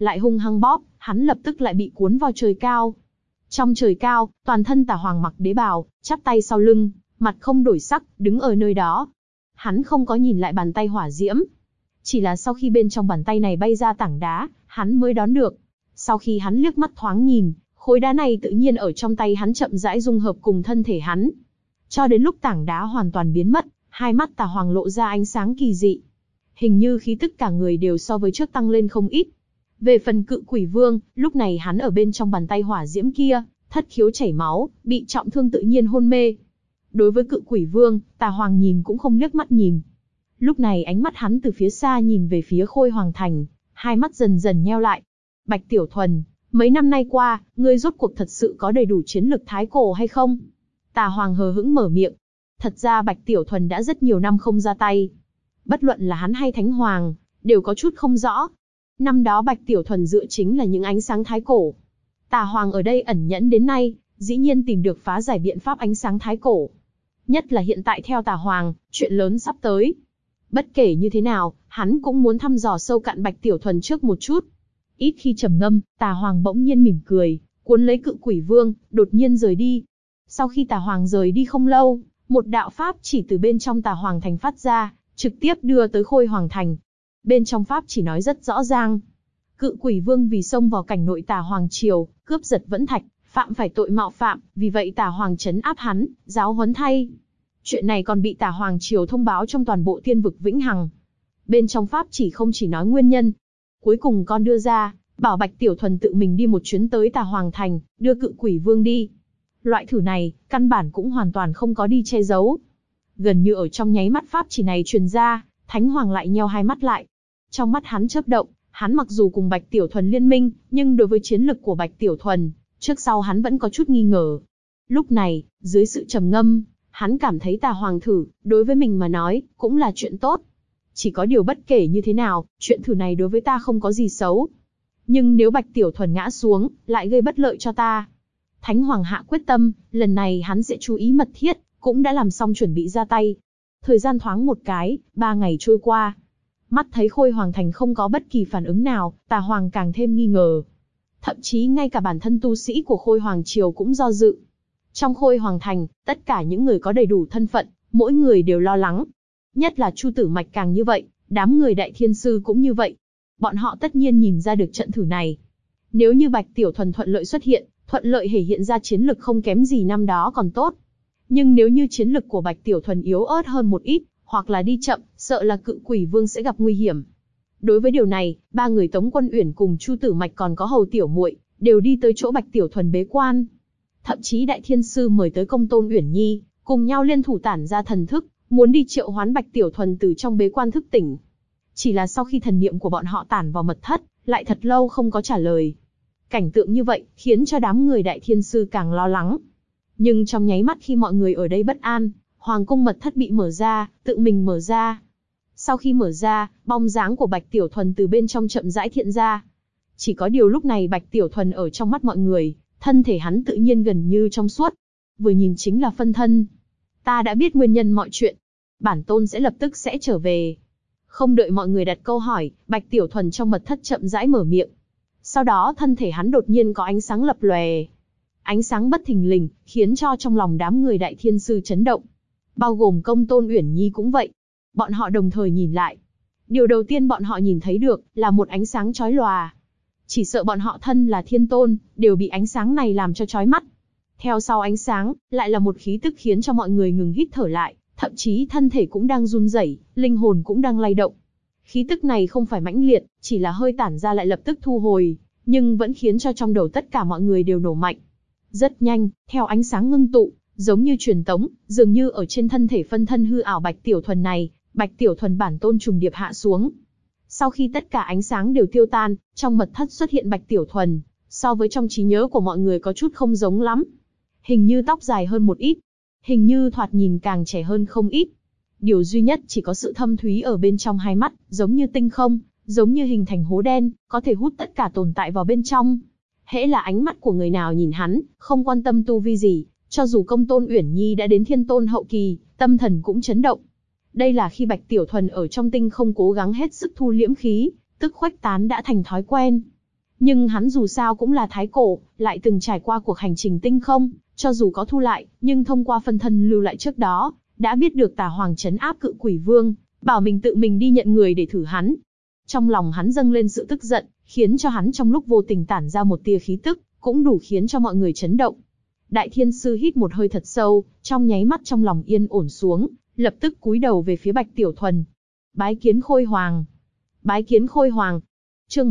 lại hung hăng bóp, hắn lập tức lại bị cuốn vào trời cao. Trong trời cao, toàn thân Tà Hoàng mặc đế bào, chắp tay sau lưng, mặt không đổi sắc, đứng ở nơi đó. Hắn không có nhìn lại bàn tay hỏa diễm. Chỉ là sau khi bên trong bàn tay này bay ra tảng đá, hắn mới đón được. Sau khi hắn liếc mắt thoáng nhìn, khối đá này tự nhiên ở trong tay hắn chậm rãi dung hợp cùng thân thể hắn. Cho đến lúc tảng đá hoàn toàn biến mất, hai mắt Tà Hoàng lộ ra ánh sáng kỳ dị. Hình như khí tức cả người đều so với trước tăng lên không ít. Về phần Cự Quỷ Vương, lúc này hắn ở bên trong bàn tay hỏa diễm kia, thất khiếu chảy máu, bị trọng thương tự nhiên hôn mê. Đối với Cự Quỷ Vương, Tà Hoàng nhìn cũng không liếc mắt nhìn. Lúc này ánh mắt hắn từ phía xa nhìn về phía Khôi Hoàng Thành, hai mắt dần dần nheo lại. Bạch Tiểu Thuần, mấy năm nay qua, ngươi rốt cuộc thật sự có đầy đủ chiến lực thái cổ hay không? Tà Hoàng hờ hững mở miệng. Thật ra Bạch Tiểu Thuần đã rất nhiều năm không ra tay. Bất luận là hắn hay Thánh Hoàng, đều có chút không rõ. Năm đó Bạch Tiểu Thuần dựa chính là những ánh sáng thái cổ. Tà Hoàng ở đây ẩn nhẫn đến nay, dĩ nhiên tìm được phá giải biện pháp ánh sáng thái cổ. Nhất là hiện tại theo Tà Hoàng, chuyện lớn sắp tới. Bất kể như thế nào, hắn cũng muốn thăm dò sâu cạn Bạch Tiểu Thuần trước một chút. Ít khi trầm ngâm, Tà Hoàng bỗng nhiên mỉm cười, cuốn lấy Cự Quỷ Vương, đột nhiên rời đi. Sau khi Tà Hoàng rời đi không lâu, một đạo pháp chỉ từ bên trong Tà Hoàng Thành phát ra, trực tiếp đưa tới Khôi Hoàng Thành. Bên trong pháp chỉ nói rất rõ ràng. Cự Quỷ Vương vì xông vào cảnh nội Tà Hoàng triều, cướp giật vẫn thạch, phạm phải tội mạo phạm, vì vậy Tà Hoàng trấn áp hắn, giáo huấn thay. Chuyện này còn bị Tà Hoàng triều thông báo trong toàn bộ Thiên vực Vĩnh Hằng. Bên trong pháp chỉ không chỉ nói nguyên nhân, cuối cùng còn đưa ra, bảo Bạch Tiểu Thuần tự mình đi một chuyến tới Tà Hoàng Thành, đưa Cự Quỷ Vương đi. Loại thử này, căn bản cũng hoàn toàn không có đi che giấu. Gần như ở trong nháy mắt pháp chỉ này truyền ra, Thánh Hoàng lại nheo hai mắt lại. Trong mắt hắn chớp động, hắn mặc dù cùng Bạch Tiểu Thuần liên minh, nhưng đối với chiến lực của Bạch Tiểu Thuần, trước sau hắn vẫn có chút nghi ngờ. Lúc này, dưới sự trầm ngâm, hắn cảm thấy Tà Hoàng thử, đối với mình mà nói, cũng là chuyện tốt. Chỉ có điều bất kể như thế nào, chuyện thử này đối với ta không có gì xấu. Nhưng nếu Bạch Tiểu Thuần ngã xuống, lại gây bất lợi cho ta. Thánh Hoàng hạ quyết tâm, lần này hắn sẽ chú ý mật thiết, cũng đã làm xong chuẩn bị ra tay. Thời gian thoáng một cái, 3 ngày trôi qua. Mắt thấy Khôi Hoàng Thành không có bất kỳ phản ứng nào, Tà Hoàng càng thêm nghi ngờ. Thậm chí ngay cả bản thân tu sĩ của Khôi Hoàng Triều cũng do dự. Trong Khôi Hoàng Thành, tất cả những người có đầy đủ thân phận, mỗi người đều lo lắng. Nhất là Chu Tử Mạch càng như vậy, đám người Đại Thiên Sư cũng như vậy. Bọn họ tất nhiên nhìn ra được trận thử này. Nếu như Bạch Tiểu Thuần thuận lợi xuất hiện, thuận lợi thể hiện ra chiến lực không kém gì năm đó còn tốt. Nhưng nếu như chiến lực của Bạch Tiểu Thuần yếu ớt hơn một ít, hoặc là đi chậm, sợ là Cự Quỷ Vương sẽ gặp nguy hiểm. Đối với điều này, ba người Tống Quân Uyển cùng Chu Tử Mạch còn có Hầu Tiểu Muội đều đi tới chỗ Bạch Tiểu Thuần bế quan. Thậm chí Đại Thiên Sư mời tới Công Tôn Uyển Nhi, cùng nhau liên thủ tản ra thần thức, muốn đi triệu hoán Bạch Tiểu Thuần từ trong bế quan thức tỉnh. Chỉ là sau khi thần niệm của bọn họ tản vào mật thất, lại thật lâu không có trả lời. Cảnh tượng như vậy, khiến cho đám người Đại Thiên Sư càng lo lắng. Nhưng trong nháy mắt khi mọi người ở đây bất an, Hoàng cung mật thất bị mở ra, tự mình mở ra. Sau khi mở ra, bóng dáng của Bạch Tiểu Thuần từ bên trong chậm rãi hiện ra. Chỉ có điều lúc này Bạch Tiểu Thuần ở trong mắt mọi người, thân thể hắn tự nhiên gần như trong suốt. Vừa nhìn chính là phân thân. Ta đã biết nguyên nhân mọi chuyện. Bản tôn sẽ lập tức sẽ trở về. Không đợi mọi người đặt câu hỏi, Bạch Tiểu Thuần trong mật thất chậm rãi mở miệng. Sau đó thân thể hắn đột nhiên có ánh sáng lập lòe. Ánh sáng bất thình lình, khiến cho trong lòng đám người Đại Thiên Sư chấn động. Bao gồm Công Tôn Uyển Nhi cũng vậy. Bọn họ đồng thời nhìn lại. Điều đầu tiên bọn họ nhìn thấy được, là một ánh sáng chói lòa. Chỉ sợ bọn họ thân là thiên tôn, đều bị ánh sáng này làm cho chói mắt. Theo sau ánh sáng, lại là một khí tức khiến cho mọi người ngừng hít thở lại, thậm chí thân thể cũng đang run rẩy, linh hồn cũng đang lay động. Khí tức này không phải mãnh liệt, chỉ là hơi tản ra lại lập tức thu hồi, nhưng vẫn khiến cho trong đầu tất cả mọi người đều nổ mạnh. Rất nhanh, theo ánh sáng ngưng tụ, giống như truyền tống, dường như ở trên thân thể phân thân hư ảo Bạch Tiểu Thuần này, Bạch Tiểu Thuần bản tôn trùng điệp hạ xuống. Sau khi tất cả ánh sáng đều tiêu tan, trong mật thất xuất hiện Bạch Tiểu Thuần, so với trong trí nhớ của mọi người có chút không giống lắm. Hình như tóc dài hơn một ít, hình như thoạt nhìn càng trẻ hơn không ít. Điều duy nhất chỉ có sự thâm thúy ở bên trong hai mắt, giống như tinh không, giống như hình thành hố đen, có thể hút tất cả tồn tại vào bên trong. Hễ là ánh mắt của người nào nhìn hắn, không quan tâm tu vi gì, cho dù Công Tôn Uyển Nhi đã đến thiên tôn hậu kỳ, tâm thần cũng chấn động. Đây là khi Bạch Tiểu Thuần ở trong tinh không cố gắng hết sức thu liễm khí, tức khuếch tán đã thành thói quen. Nhưng hắn dù sao cũng là thái cổ, lại từng trải qua cuộc hành trình tinh không, cho dù có thu lại, nhưng thông qua phân thân lưu lại trước đó, đã biết được Tà Hoàng trấn áp Cự Quỷ Vương, bảo mình tự mình đi nhận người để thử hắn. Trong lòng hắn dâng lên sự tức giận, khiến cho hắn trong lúc vô tình tản ra một tia khí tức, cũng đủ khiến cho mọi người chấn động. Đại Thiên Sư hít một hơi thật sâu, trong nháy mắt trong lòng yên ổn xuống, lập tức cúi đầu về phía Bạch Tiểu Thuần. Bái kiến Khôi Hoàng. Bái kiến Khôi Hoàng. Chương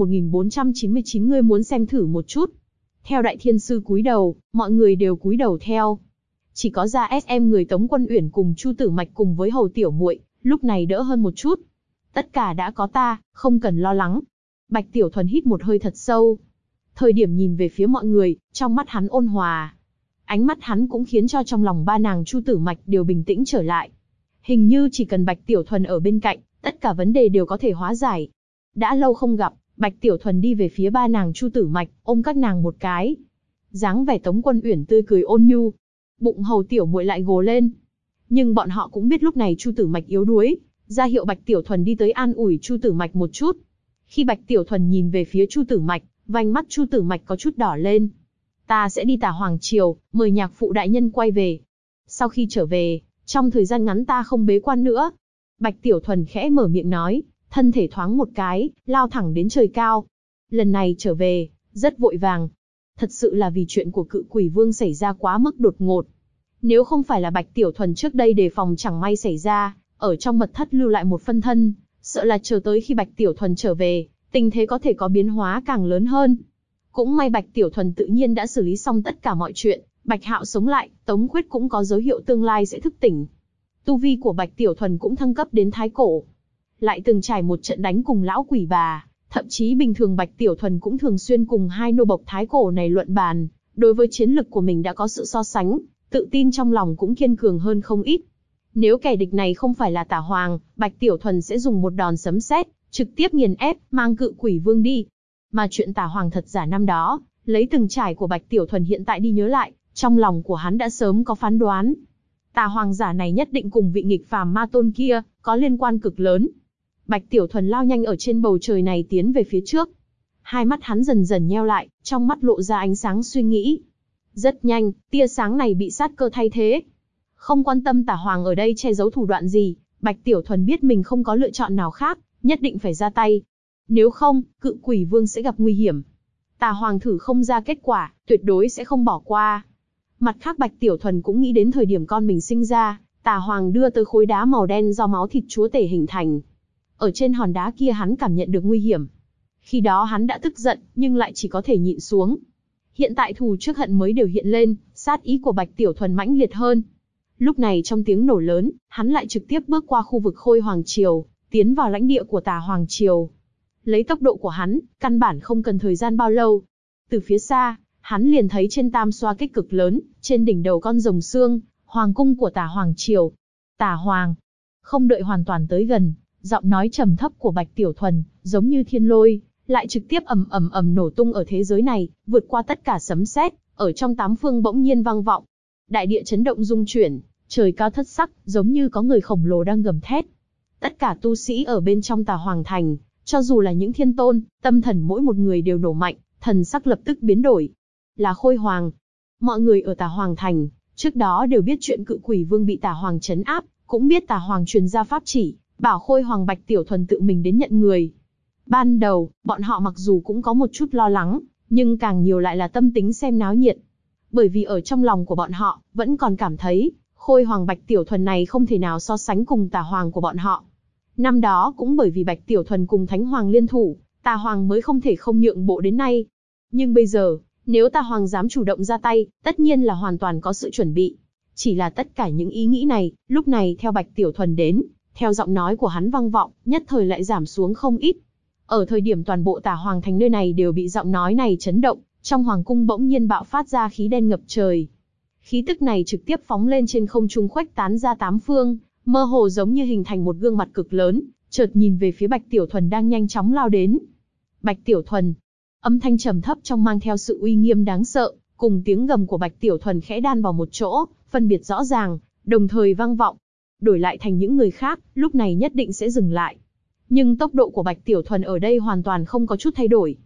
1499 ngươi muốn xem thử một chút. Theo Đại Thiên Sư cúi đầu, mọi người đều cúi đầu theo. Chỉ có Gia SM người Tống Quân Uyển cùng Chu Tử Mạch cùng với Hầu Tiểu Muội, lúc này đỡ hơn một chút. Tất cả đã có ta, không cần lo lắng. Bạch Tiểu Thuần hít một hơi thật sâu. Thời điểm nhìn về phía mọi người, trong mắt hắn ôn hòa. Ánh mắt hắn cũng khiến cho trong lòng ba nàng Chu Tử Mạch đều bình tĩnh trở lại. Hình như chỉ cần Bạch Tiểu Thuần ở bên cạnh, tất cả vấn đề đều có thể hóa giải. Đã lâu không gặp, Bạch Tiểu Thuần đi về phía ba nàng Chu Tử Mạch, ôm các nàng một cái. Dáng vẻ Tống Quân Uyển tươi cười ôn nhu. Bụng Hầu Tiểu Muội lại gồ lên. Nhưng bọn họ cũng biết lúc này Chu Tử Mạch yếu đuối, ra hiệu Bạch Tiểu Thuần đi tới an ủi Chu Tử Mạch một chút. Khi Bạch Tiểu Thuần nhìn về phía Chu Tử Mạch, vành mắt Chu Tử Mạch có chút đỏ lên. Ta sẽ đi Tà Hoàng Triều, mời nhạc phụ đại nhân quay về. Sau khi trở về, trong thời gian ngắn ta không bế quan nữa. Bạch Tiểu Thuần khẽ mở miệng nói, thân thể thoáng một cái, lao thẳng đến trời cao. Lần này trở về, rất vội vàng. Thật sự là vì chuyện của Cự Quỷ Vương xảy ra quá mức đột ngột. Nếu không phải là Bạch Tiểu Thuần trước đây đề phòng chẳng may xảy ra, ở trong mật thất lưu lại một phân thân, sợ là chờ tới khi Bạch Tiểu Thuần trở về, tình thế có thể có biến hóa càng lớn hơn. Cũng may Bạch Tiểu Thuần tự nhiên đã xử lý xong tất cả mọi chuyện, Bạch Hạo sống lại, Tống Khuyết cũng có dấu hiệu tương lai sẽ thức tỉnh. Tu vi của Bạch Tiểu Thuần cũng thăng cấp đến thái cổ. Lại từng trải một trận đánh cùng lão quỷ bà, thậm chí bình thường Bạch Tiểu Thuần cũng thường xuyên cùng hai nô bộc thái cổ này luận bàn, đối với chiến lực của mình đã có sự so sánh, tự tin trong lòng cũng kiên cường hơn không ít. Nếu kẻ địch này không phải là Tà Hoàng, Bạch Tiểu Thuần sẽ dùng một đòn sấm sét, trực tiếp nghiền ép, mang Cự Quỷ Vương đi. Mà chuyện Tà Hoàng thật giả năm đó, lấy từng trải của Bạch Tiểu Thuần hiện tại đi nhớ lại, trong lòng của hắn đã sớm có phán đoán. Tà Hoàng giả này nhất định cùng vị nghịch phàm ma tôn kia, có liên quan cực lớn. Bạch Tiểu Thuần lao nhanh ở trên bầu trời này tiến về phía trước. Hai mắt hắn dần dần nheo lại, trong mắt lộ ra ánh sáng suy nghĩ. Rất nhanh, tia sáng này bị sát cơ thay thế. Không quan tâm Tà Hoàng ở đây che giấu thủ đoạn gì, Bạch Tiểu Thuần biết mình không có lựa chọn nào khác, nhất định phải ra tay. Nếu không, Cự Quỷ Vương sẽ gặp nguy hiểm. Tà Hoàng thử không ra kết quả, tuyệt đối sẽ không bỏ qua. Mặt khác Bạch Tiểu Thuần cũng nghĩ đến thời điểm con mình sinh ra, Tà Hoàng đưa tới khối đá màu đen do máu thịt chúa tể hình thành. Ở trên hòn đá kia hắn cảm nhận được nguy hiểm. Khi đó hắn đã tức giận, nhưng lại chỉ có thể nhịn xuống. Hiện tại thù trước hận mới đều hiện lên, sát ý của Bạch Tiểu Thuần mãnh liệt hơn. Lúc này trong tiếng nổ lớn, hắn lại trực tiếp bước qua khu vực Khôi Hoàng Triều, tiến vào lãnh địa của Tà Hoàng Triều. Lấy tốc độ của hắn, căn bản không cần thời gian bao lâu. Từ phía xa, hắn liền thấy trên tam xoa kích cực lớn, trên đỉnh đầu con rồng xương, hoàng cung của Tà Hoàng Triều. Tà Hoàng. Không đợi hoàn toàn tới gần, giọng nói trầm thấp của Bạch Tiểu Thuần, giống như thiên lôi, lại trực tiếp ầm ầm ầm nổ tung ở thế giới này, vượt qua tất cả sấm sét, ở trong tám phương bỗng nhiên vang vọng. Đại địa chấn động rung chuyển, trời cao thất sắc, giống như có người khổng lồ đang gầm thét. Tất cả tu sĩ ở bên trong Tà Hoàng Thành, cho dù là những thiên tôn, tâm thần mỗi một người đều nổ mạnh, thần sắc lập tức biến đổi. Là Khôi Hoàng. Mọi người ở Tà Hoàng Thành, trước đó đều biết chuyện Cự Quỷ Vương bị Tà Hoàng trấn áp, cũng biết Tà Hoàng truyền ra pháp chỉ, bảo Khôi Hoàng Bạch Tiểu Thuần tự mình đến nhận người. Ban đầu, bọn họ mặc dù cũng có một chút lo lắng, nhưng càng nhiều lại là tâm tính xem náo nhiệt. Bởi vì ở trong lòng của bọn họ, vẫn còn cảm thấy, Khôi Hoàng Bạch Tiểu Thuần này không thể nào so sánh cùng Tà Hoàng của bọn họ. Năm đó cũng bởi vì Bạch Tiểu Thuần cùng Thánh Hoàng liên thủ, Tà Hoàng mới không thể không nhượng bộ đến nay. Nhưng bây giờ, nếu Tà Hoàng dám chủ động ra tay, tất nhiên là hoàn toàn có sự chuẩn bị. Chỉ là tất cả những ý nghĩ này, lúc này theo Bạch Tiểu Thuần đến, theo giọng nói của hắn vang vọng, nhất thời lại giảm xuống không ít. Ở thời điểm toàn bộ Tà Hoàng Thành nơi này đều bị giọng nói này chấn động, trong hoàng cung bỗng nhiên bạo phát ra khí đen ngập trời. Khí tức này trực tiếp phóng lên trên không trung khuếch tán ra tám phương, mơ hồ giống như hình thành một gương mặt cực lớn, chợt nhìn về phía Bạch Tiểu Thuần đang nhanh chóng lao đến. Bạch Tiểu Thuần. Âm thanh trầm thấp trong mang theo sự uy nghiêm đáng sợ, cùng tiếng gầm của Bạch Tiểu Thuần khẽ đan vào một chỗ, phân biệt rõ ràng, đồng thời vang vọng. Đổi lại thành những người khác, lúc này nhất định sẽ dừng lại. Nhưng tốc độ của Bạch Tiểu Thuần ở đây hoàn toàn không có chút thay đổi.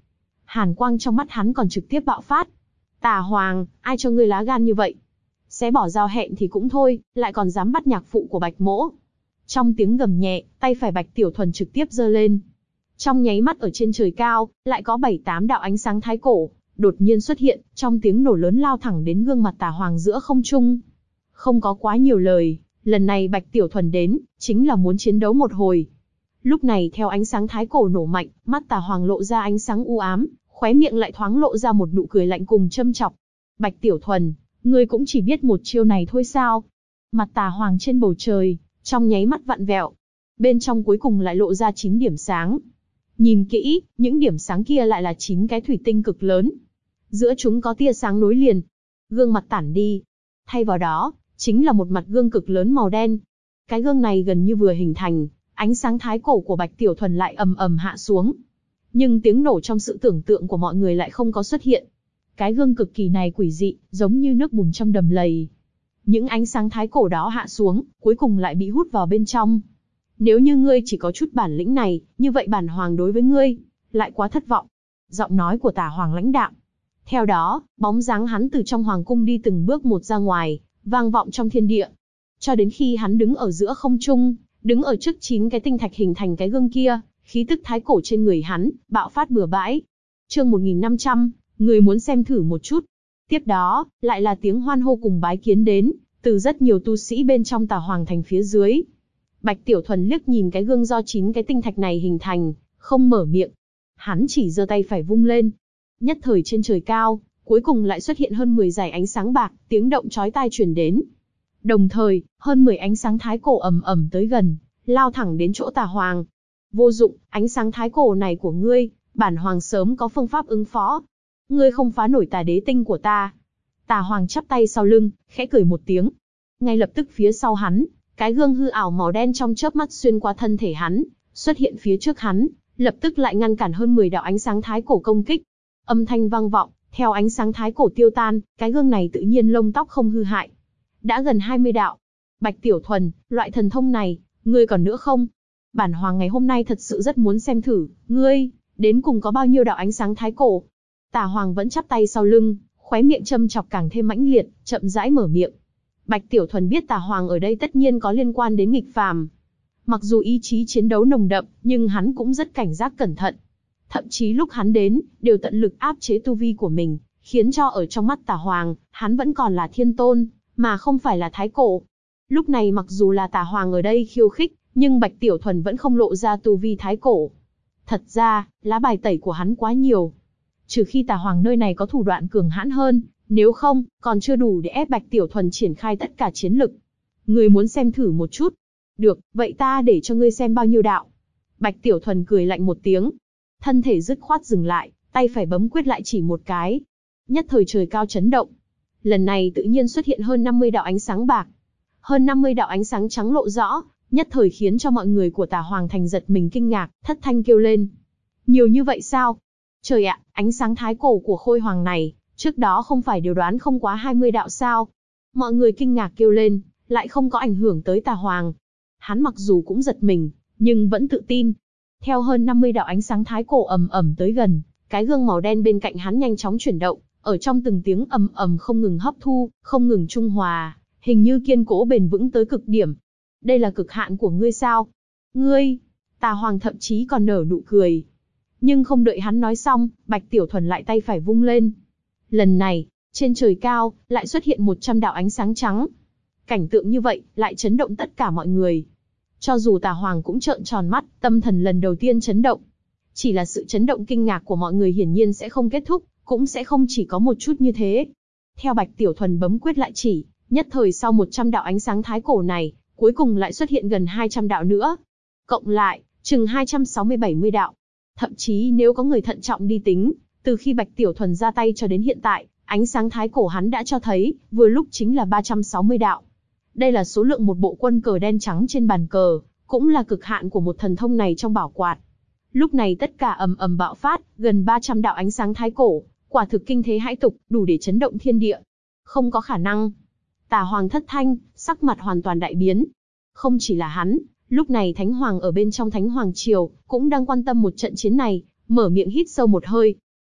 hàn quang trong mắt hắn còn trực tiếp bạo phát. Tà Hoàng, ai cho ngươi lá gan như vậy? Xé bỏ giao hẹn thì cũng thôi, lại còn dám bắt nhạc phụ của Bạch Mỗ. Trong tiếng gầm nhẹ, tay phải Bạch Tiểu Thuần trực tiếp giơ lên. Trong nháy mắt ở trên trời cao, lại có 7-8 đạo ánh sáng thái cổ đột nhiên xuất hiện, trong tiếng nổ lớn lao thẳng đến gương mặt Tà Hoàng giữa không trung. Không có quá nhiều lời, lần này Bạch Tiểu Thuần đến, chính là muốn chiến đấu một hồi. Lúc này theo ánh sáng thái cổ nổ mạnh, mắt Tà Hoàng lộ ra ánh sáng u ám, khóe miệng lại thoáng lộ ra một nụ cười lạnh cùng châm chọc. Bạch Tiểu Thuần, ngươi cũng chỉ biết một chiêu này thôi sao? Mặt Tà Hoàng trên bầu trời, trong nháy mắt vặn vẹo. Bên trong cuối cùng lại lộ ra 9 điểm sáng. Nhìn kỹ, những điểm sáng kia lại là 9 cái thủy tinh cực lớn. Giữa chúng có tia sáng nối liền. Gương mặt tản đi. Thay vào đó, chính là một mặt gương cực lớn màu đen. Cái gương này gần như vừa hình thành, ánh sáng thái cổ của Bạch Tiểu Thuần lại ầm ầm hạ xuống. Nhưng tiếng nổ trong sự tưởng tượng của mọi người lại không có xuất hiện. Cái gương cực kỳ này quỷ dị, giống như nước bùn trong đầm lầy. Những ánh sáng thái cổ đó hạ xuống, cuối cùng lại bị hút vào bên trong. Nếu như ngươi chỉ có chút bản lĩnh này, như vậy bản hoàng đối với ngươi lại quá thất vọng. Giọng nói của Tà Hoàng lãnh đạm. Theo đó, bóng dáng hắn từ trong hoàng cung đi từng bước một ra ngoài, vang vọng trong thiên địa. Cho đến khi hắn đứng ở giữa không trung, đứng ở trước 9 cái tinh thạch hình thành cái gương kia, khí tức thái cổ trên người hắn bạo phát bừa bãi. Chương 1500, người muốn xem thử một chút. Tiếp đó, lại là tiếng hoan hô cùng bái kiến đến từ rất nhiều tu sĩ bên trong Tà Hoàng thành phía dưới. Bạch Tiểu Thuần liếc nhìn cái gương do 9 cái tinh thạch này hình thành, không mở miệng. Hắn chỉ giơ tay phải vung lên. Nhất thời trên trời cao, cuối cùng lại xuất hiện hơn 10 dải ánh sáng bạc, tiếng động chói tai truyền đến. Đồng thời, hơn 10 ánh sáng thái cổ ầm ầm tới gần, lao thẳng đến chỗ Tà Hoàng. Vô dụng, ánh sáng thái cổ này của ngươi, bản hoàng sớm có phương pháp ứng phó. Ngươi không phá nổi Tà Đế tinh của ta. Tà Hoàng chắp tay sau lưng, khẽ cười một tiếng. Ngay lập tức phía sau hắn, cái gương hư ảo màu đen trong chớp mắt xuyên qua thân thể hắn, xuất hiện phía trước hắn, lập tức lại ngăn cản hơn 10 đạo ánh sáng thái cổ công kích. Âm thanh vang vọng, theo ánh sáng thái cổ tiêu tan, cái gương này tự nhiên lông tóc không hư hại. Đã gần 20 đạo. Bạch Tiểu Thuần, loại thần thông này, ngươi còn nữa không? Bản hoàng ngày hôm nay thật sự rất muốn xem thử, ngươi, đến cùng có bao nhiêu đạo ánh sáng thái cổ. Tà Hoàng vẫn chắp tay sau lưng, khóe miệng châm chọc càng thêm mãnh liệt, chậm rãi mở miệng. Bạch Tiểu Thuần biết Tà Hoàng ở đây tất nhiên có liên quan đến nghịch phàm. Mặc dù ý chí chiến đấu nồng đậm, nhưng hắn cũng rất cảnh giác cẩn thận. Thậm chí lúc hắn đến, đều tận lực áp chế tu vi của mình, khiến cho ở trong mắt Tà Hoàng, hắn vẫn còn là thiên tôn, mà không phải là thái cổ. Lúc này mặc dù là Tà Hoàng ở đây khiêu khích, nhưng Bạch Tiểu Thuần vẫn không lộ ra tu vi thái cổ. Thật ra, lá bài tẩy của hắn quá nhiều. Trừ khi Tà Hoàng nơi này có thủ đoạn cường hãn hơn, nếu không, còn chưa đủ để ép Bạch Tiểu Thuần triển khai tất cả chiến lực. Ngươi muốn xem thử một chút. Được, vậy ta để cho ngươi xem bao nhiêu đạo. Bạch Tiểu Thuần cười lạnh một tiếng. Thân thể dứt khoát dừng lại, tay phải bấm quyết lại chỉ một cái. Nhất thời trời cao chấn động. Lần này tự nhiên xuất hiện hơn 50 đạo ánh sáng bạc. Hơn 50 đạo ánh sáng trắng lộ rõ, nhất thời khiến cho mọi người của Tà Hoàng thành giật mình kinh ngạc, thất thanh kêu lên. Nhiều như vậy sao? Trời ạ, ánh sáng thái cổ của Khôi Hoàng này, trước đó không phải đều đoán không quá 20 đạo sao? Mọi người kinh ngạc kêu lên, lại không có ảnh hưởng tới Tà Hoàng. Hắn mặc dù cũng giật mình, nhưng vẫn tự tin. Theo hơn 50 đạo ánh sáng thái cổ ầm ầm tới gần, cái gương màu đen bên cạnh hắn nhanh chóng chuyển động, ở trong từng tiếng ầm ầm không ngừng hấp thu, không ngừng trung hòa, hình như kiên cố bền vững tới cực điểm. Đây là cực hạn của ngươi sao? Ngươi? Tà Hoàng thậm chí còn nở nụ cười. Nhưng không đợi hắn nói xong, Bạch Tiểu Thuần lại tay phải vung lên. Lần này, trên trời cao, lại xuất hiện 100 đạo ánh sáng trắng. Cảnh tượng như vậy, lại chấn động tất cả mọi người. Cho dù Tà Hoàng cũng trợn tròn mắt, tâm thần lần đầu tiên chấn động. Chỉ là sự chấn động kinh ngạc của mọi người hiển nhiên sẽ không kết thúc, cũng sẽ không chỉ có một chút như thế. Theo Bạch Tiểu Thuần bấm quyết lại chỉ, nhất thời sau 100 đạo ánh sáng thái cổ này, cuối cùng lại xuất hiện gần 200 đạo nữa. Cộng lại, chừng 260-70 đạo. Thậm chí nếu có người thận trọng đi tính, từ khi Bạch Tiểu Thuần ra tay cho đến hiện tại, ánh sáng thái cổ hắn đã cho thấy, vừa lúc chính là 360 đạo. Đây là số lượng một bộ quân cờ đen trắng trên bàn cờ, cũng là cực hạn của một thần thông này trong bảo quạt. Lúc này tất cả ầm ầm bạo phát, gần 300 đạo ánh sáng thái cổ, quả thực kinh thế hãi tục, đủ để chấn động thiên địa. Không có khả năng. Tà Hoàng thất thanh, sắc mặt hoàn toàn đại biến. Không chỉ là hắn, lúc này Thánh Hoàng ở bên trong Thánh Hoàng Triều, cũng đang quan tâm một trận chiến này, mở miệng hít sâu một hơi.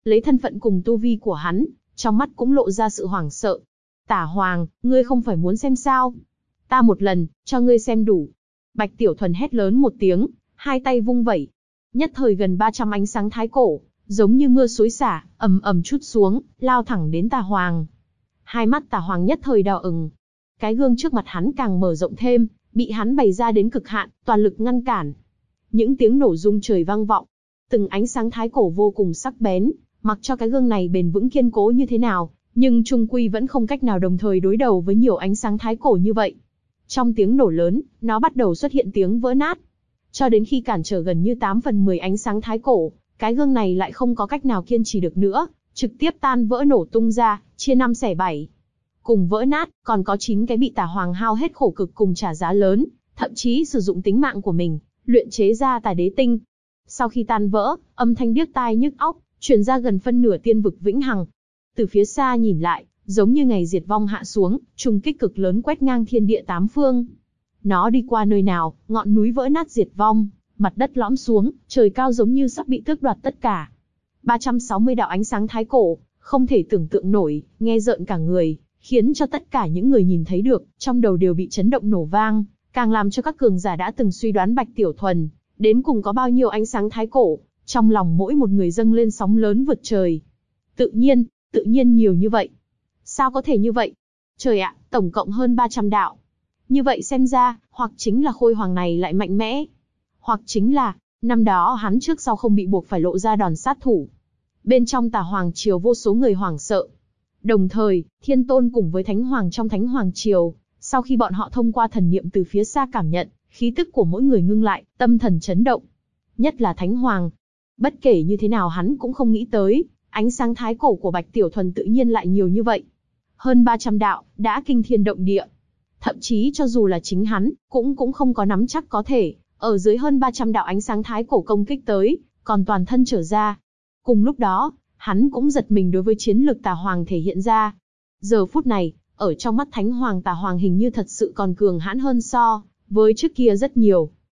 Lấy thân phận cùng tu vi của hắn, trong mắt cũng lộ ra sự hoảng sợ. Tả Hoàng, ngươi không phải muốn xem sao? Ta một lần, cho ngươi xem đủ. Bạch Tiểu Thuần hét lớn một tiếng, hai tay vung vẩy. Nhất thời gần 300 ánh sáng thái cổ, giống như mưa xối xả, ầm ầm trút xuống, lao thẳng đến Tả Hoàng. Hai mắt Tả Hoàng nhất thời đỏ ửng. Cái gương trước mặt hắn càng mở rộng thêm, bị hắn bày ra đến cực hạn, toàn lực ngăn cản. Những tiếng nổ rung trời vang vọng. Từng ánh sáng thái cổ vô cùng sắc bén, mặc cho cái gương này bền vững kiên cố như thế nào, nhưng trung quy vẫn không cách nào đồng thời đối đầu với nhiều ánh sáng thái cổ như vậy. Trong tiếng nổ lớn, nó bắt đầu xuất hiện tiếng vỡ nát. Cho đến khi cản trở gần như 8 phần 10 ánh sáng thái cổ, cái gương này lại không có cách nào kiên trì được nữa, trực tiếp tan vỡ nổ tung ra, chia 5 xẻ 7. Cùng vỡ nát, còn có 9 cái bị Tả Hoàng hao hết khổ cực cùng trả giá lớn, thậm chí sử dụng tính mạng của mình, luyện chế ra Tà Đế Tinh. Sau khi tan vỡ, âm thanh điếc tai nhức óc, truyền ra gần phân nửa tiên vực vĩnh hằng. Từ phía xa nhìn lại, giống như ngày diệt vong hạ xuống, trùng kích cực lớn quét ngang thiên địa 8 phương. Nó đi qua nơi nào, ngọn núi vỡ nát diệt vong, mặt đất lõm xuống, trời cao giống như sắp bị tước đoạt tất cả. 360 đạo ánh sáng thái cổ, không thể tưởng tượng nổi, nghe rợn cả người, khiến cho tất cả những người nhìn thấy được, trong đầu đều bị chấn động nổ vang, càng làm cho các cường giả đã từng suy đoán Bạch Tiểu Thuần, đến cùng có bao nhiêu ánh sáng thái cổ, trong lòng mỗi một người dâng lên sóng lớn vượt trời. Tự nhiên nhiều như vậy. Sao có thể như vậy? Trời ạ, tổng cộng hơn 300 đạo. Như vậy xem ra, hoặc chính là Khôi Hoàng này lại mạnh mẽ, hoặc chính là, năm đó hắn trước sau không bị buộc phải lộ ra đòn sát thủ. Bên trong Tả Hoàng Triều vô số người hoảng sợ. Đồng thời, Thiên Tôn cùng với Thánh Hoàng trong Thánh Hoàng Triều, sau khi bọn họ thông qua thần niệm từ phía xa cảm nhận, khí tức của mỗi người ngưng lại, tâm thần chấn động. Nhất là Thánh Hoàng. Bất kể như thế nào hắn cũng không nghĩ tới, ánh sáng thái cổ của Bạch Tiểu Thuần tự nhiên lại nhiều như vậy. Hơn 300 đạo, đã kinh thiên động địa. Thậm chí cho dù là chính hắn, cũng không có nắm chắc có thể, ở dưới hơn 300 đạo ánh sáng thái cổ công kích tới, còn toàn thân trở ra. Cùng lúc đó, hắn cũng giật mình đối với chiến lực Tả Hoàng thể hiện ra. Giờ phút này, ở trong mắt Thánh Hoàng Tả Hoàng hình như thật sự còn cường hãn hơn so với trước kia rất nhiều.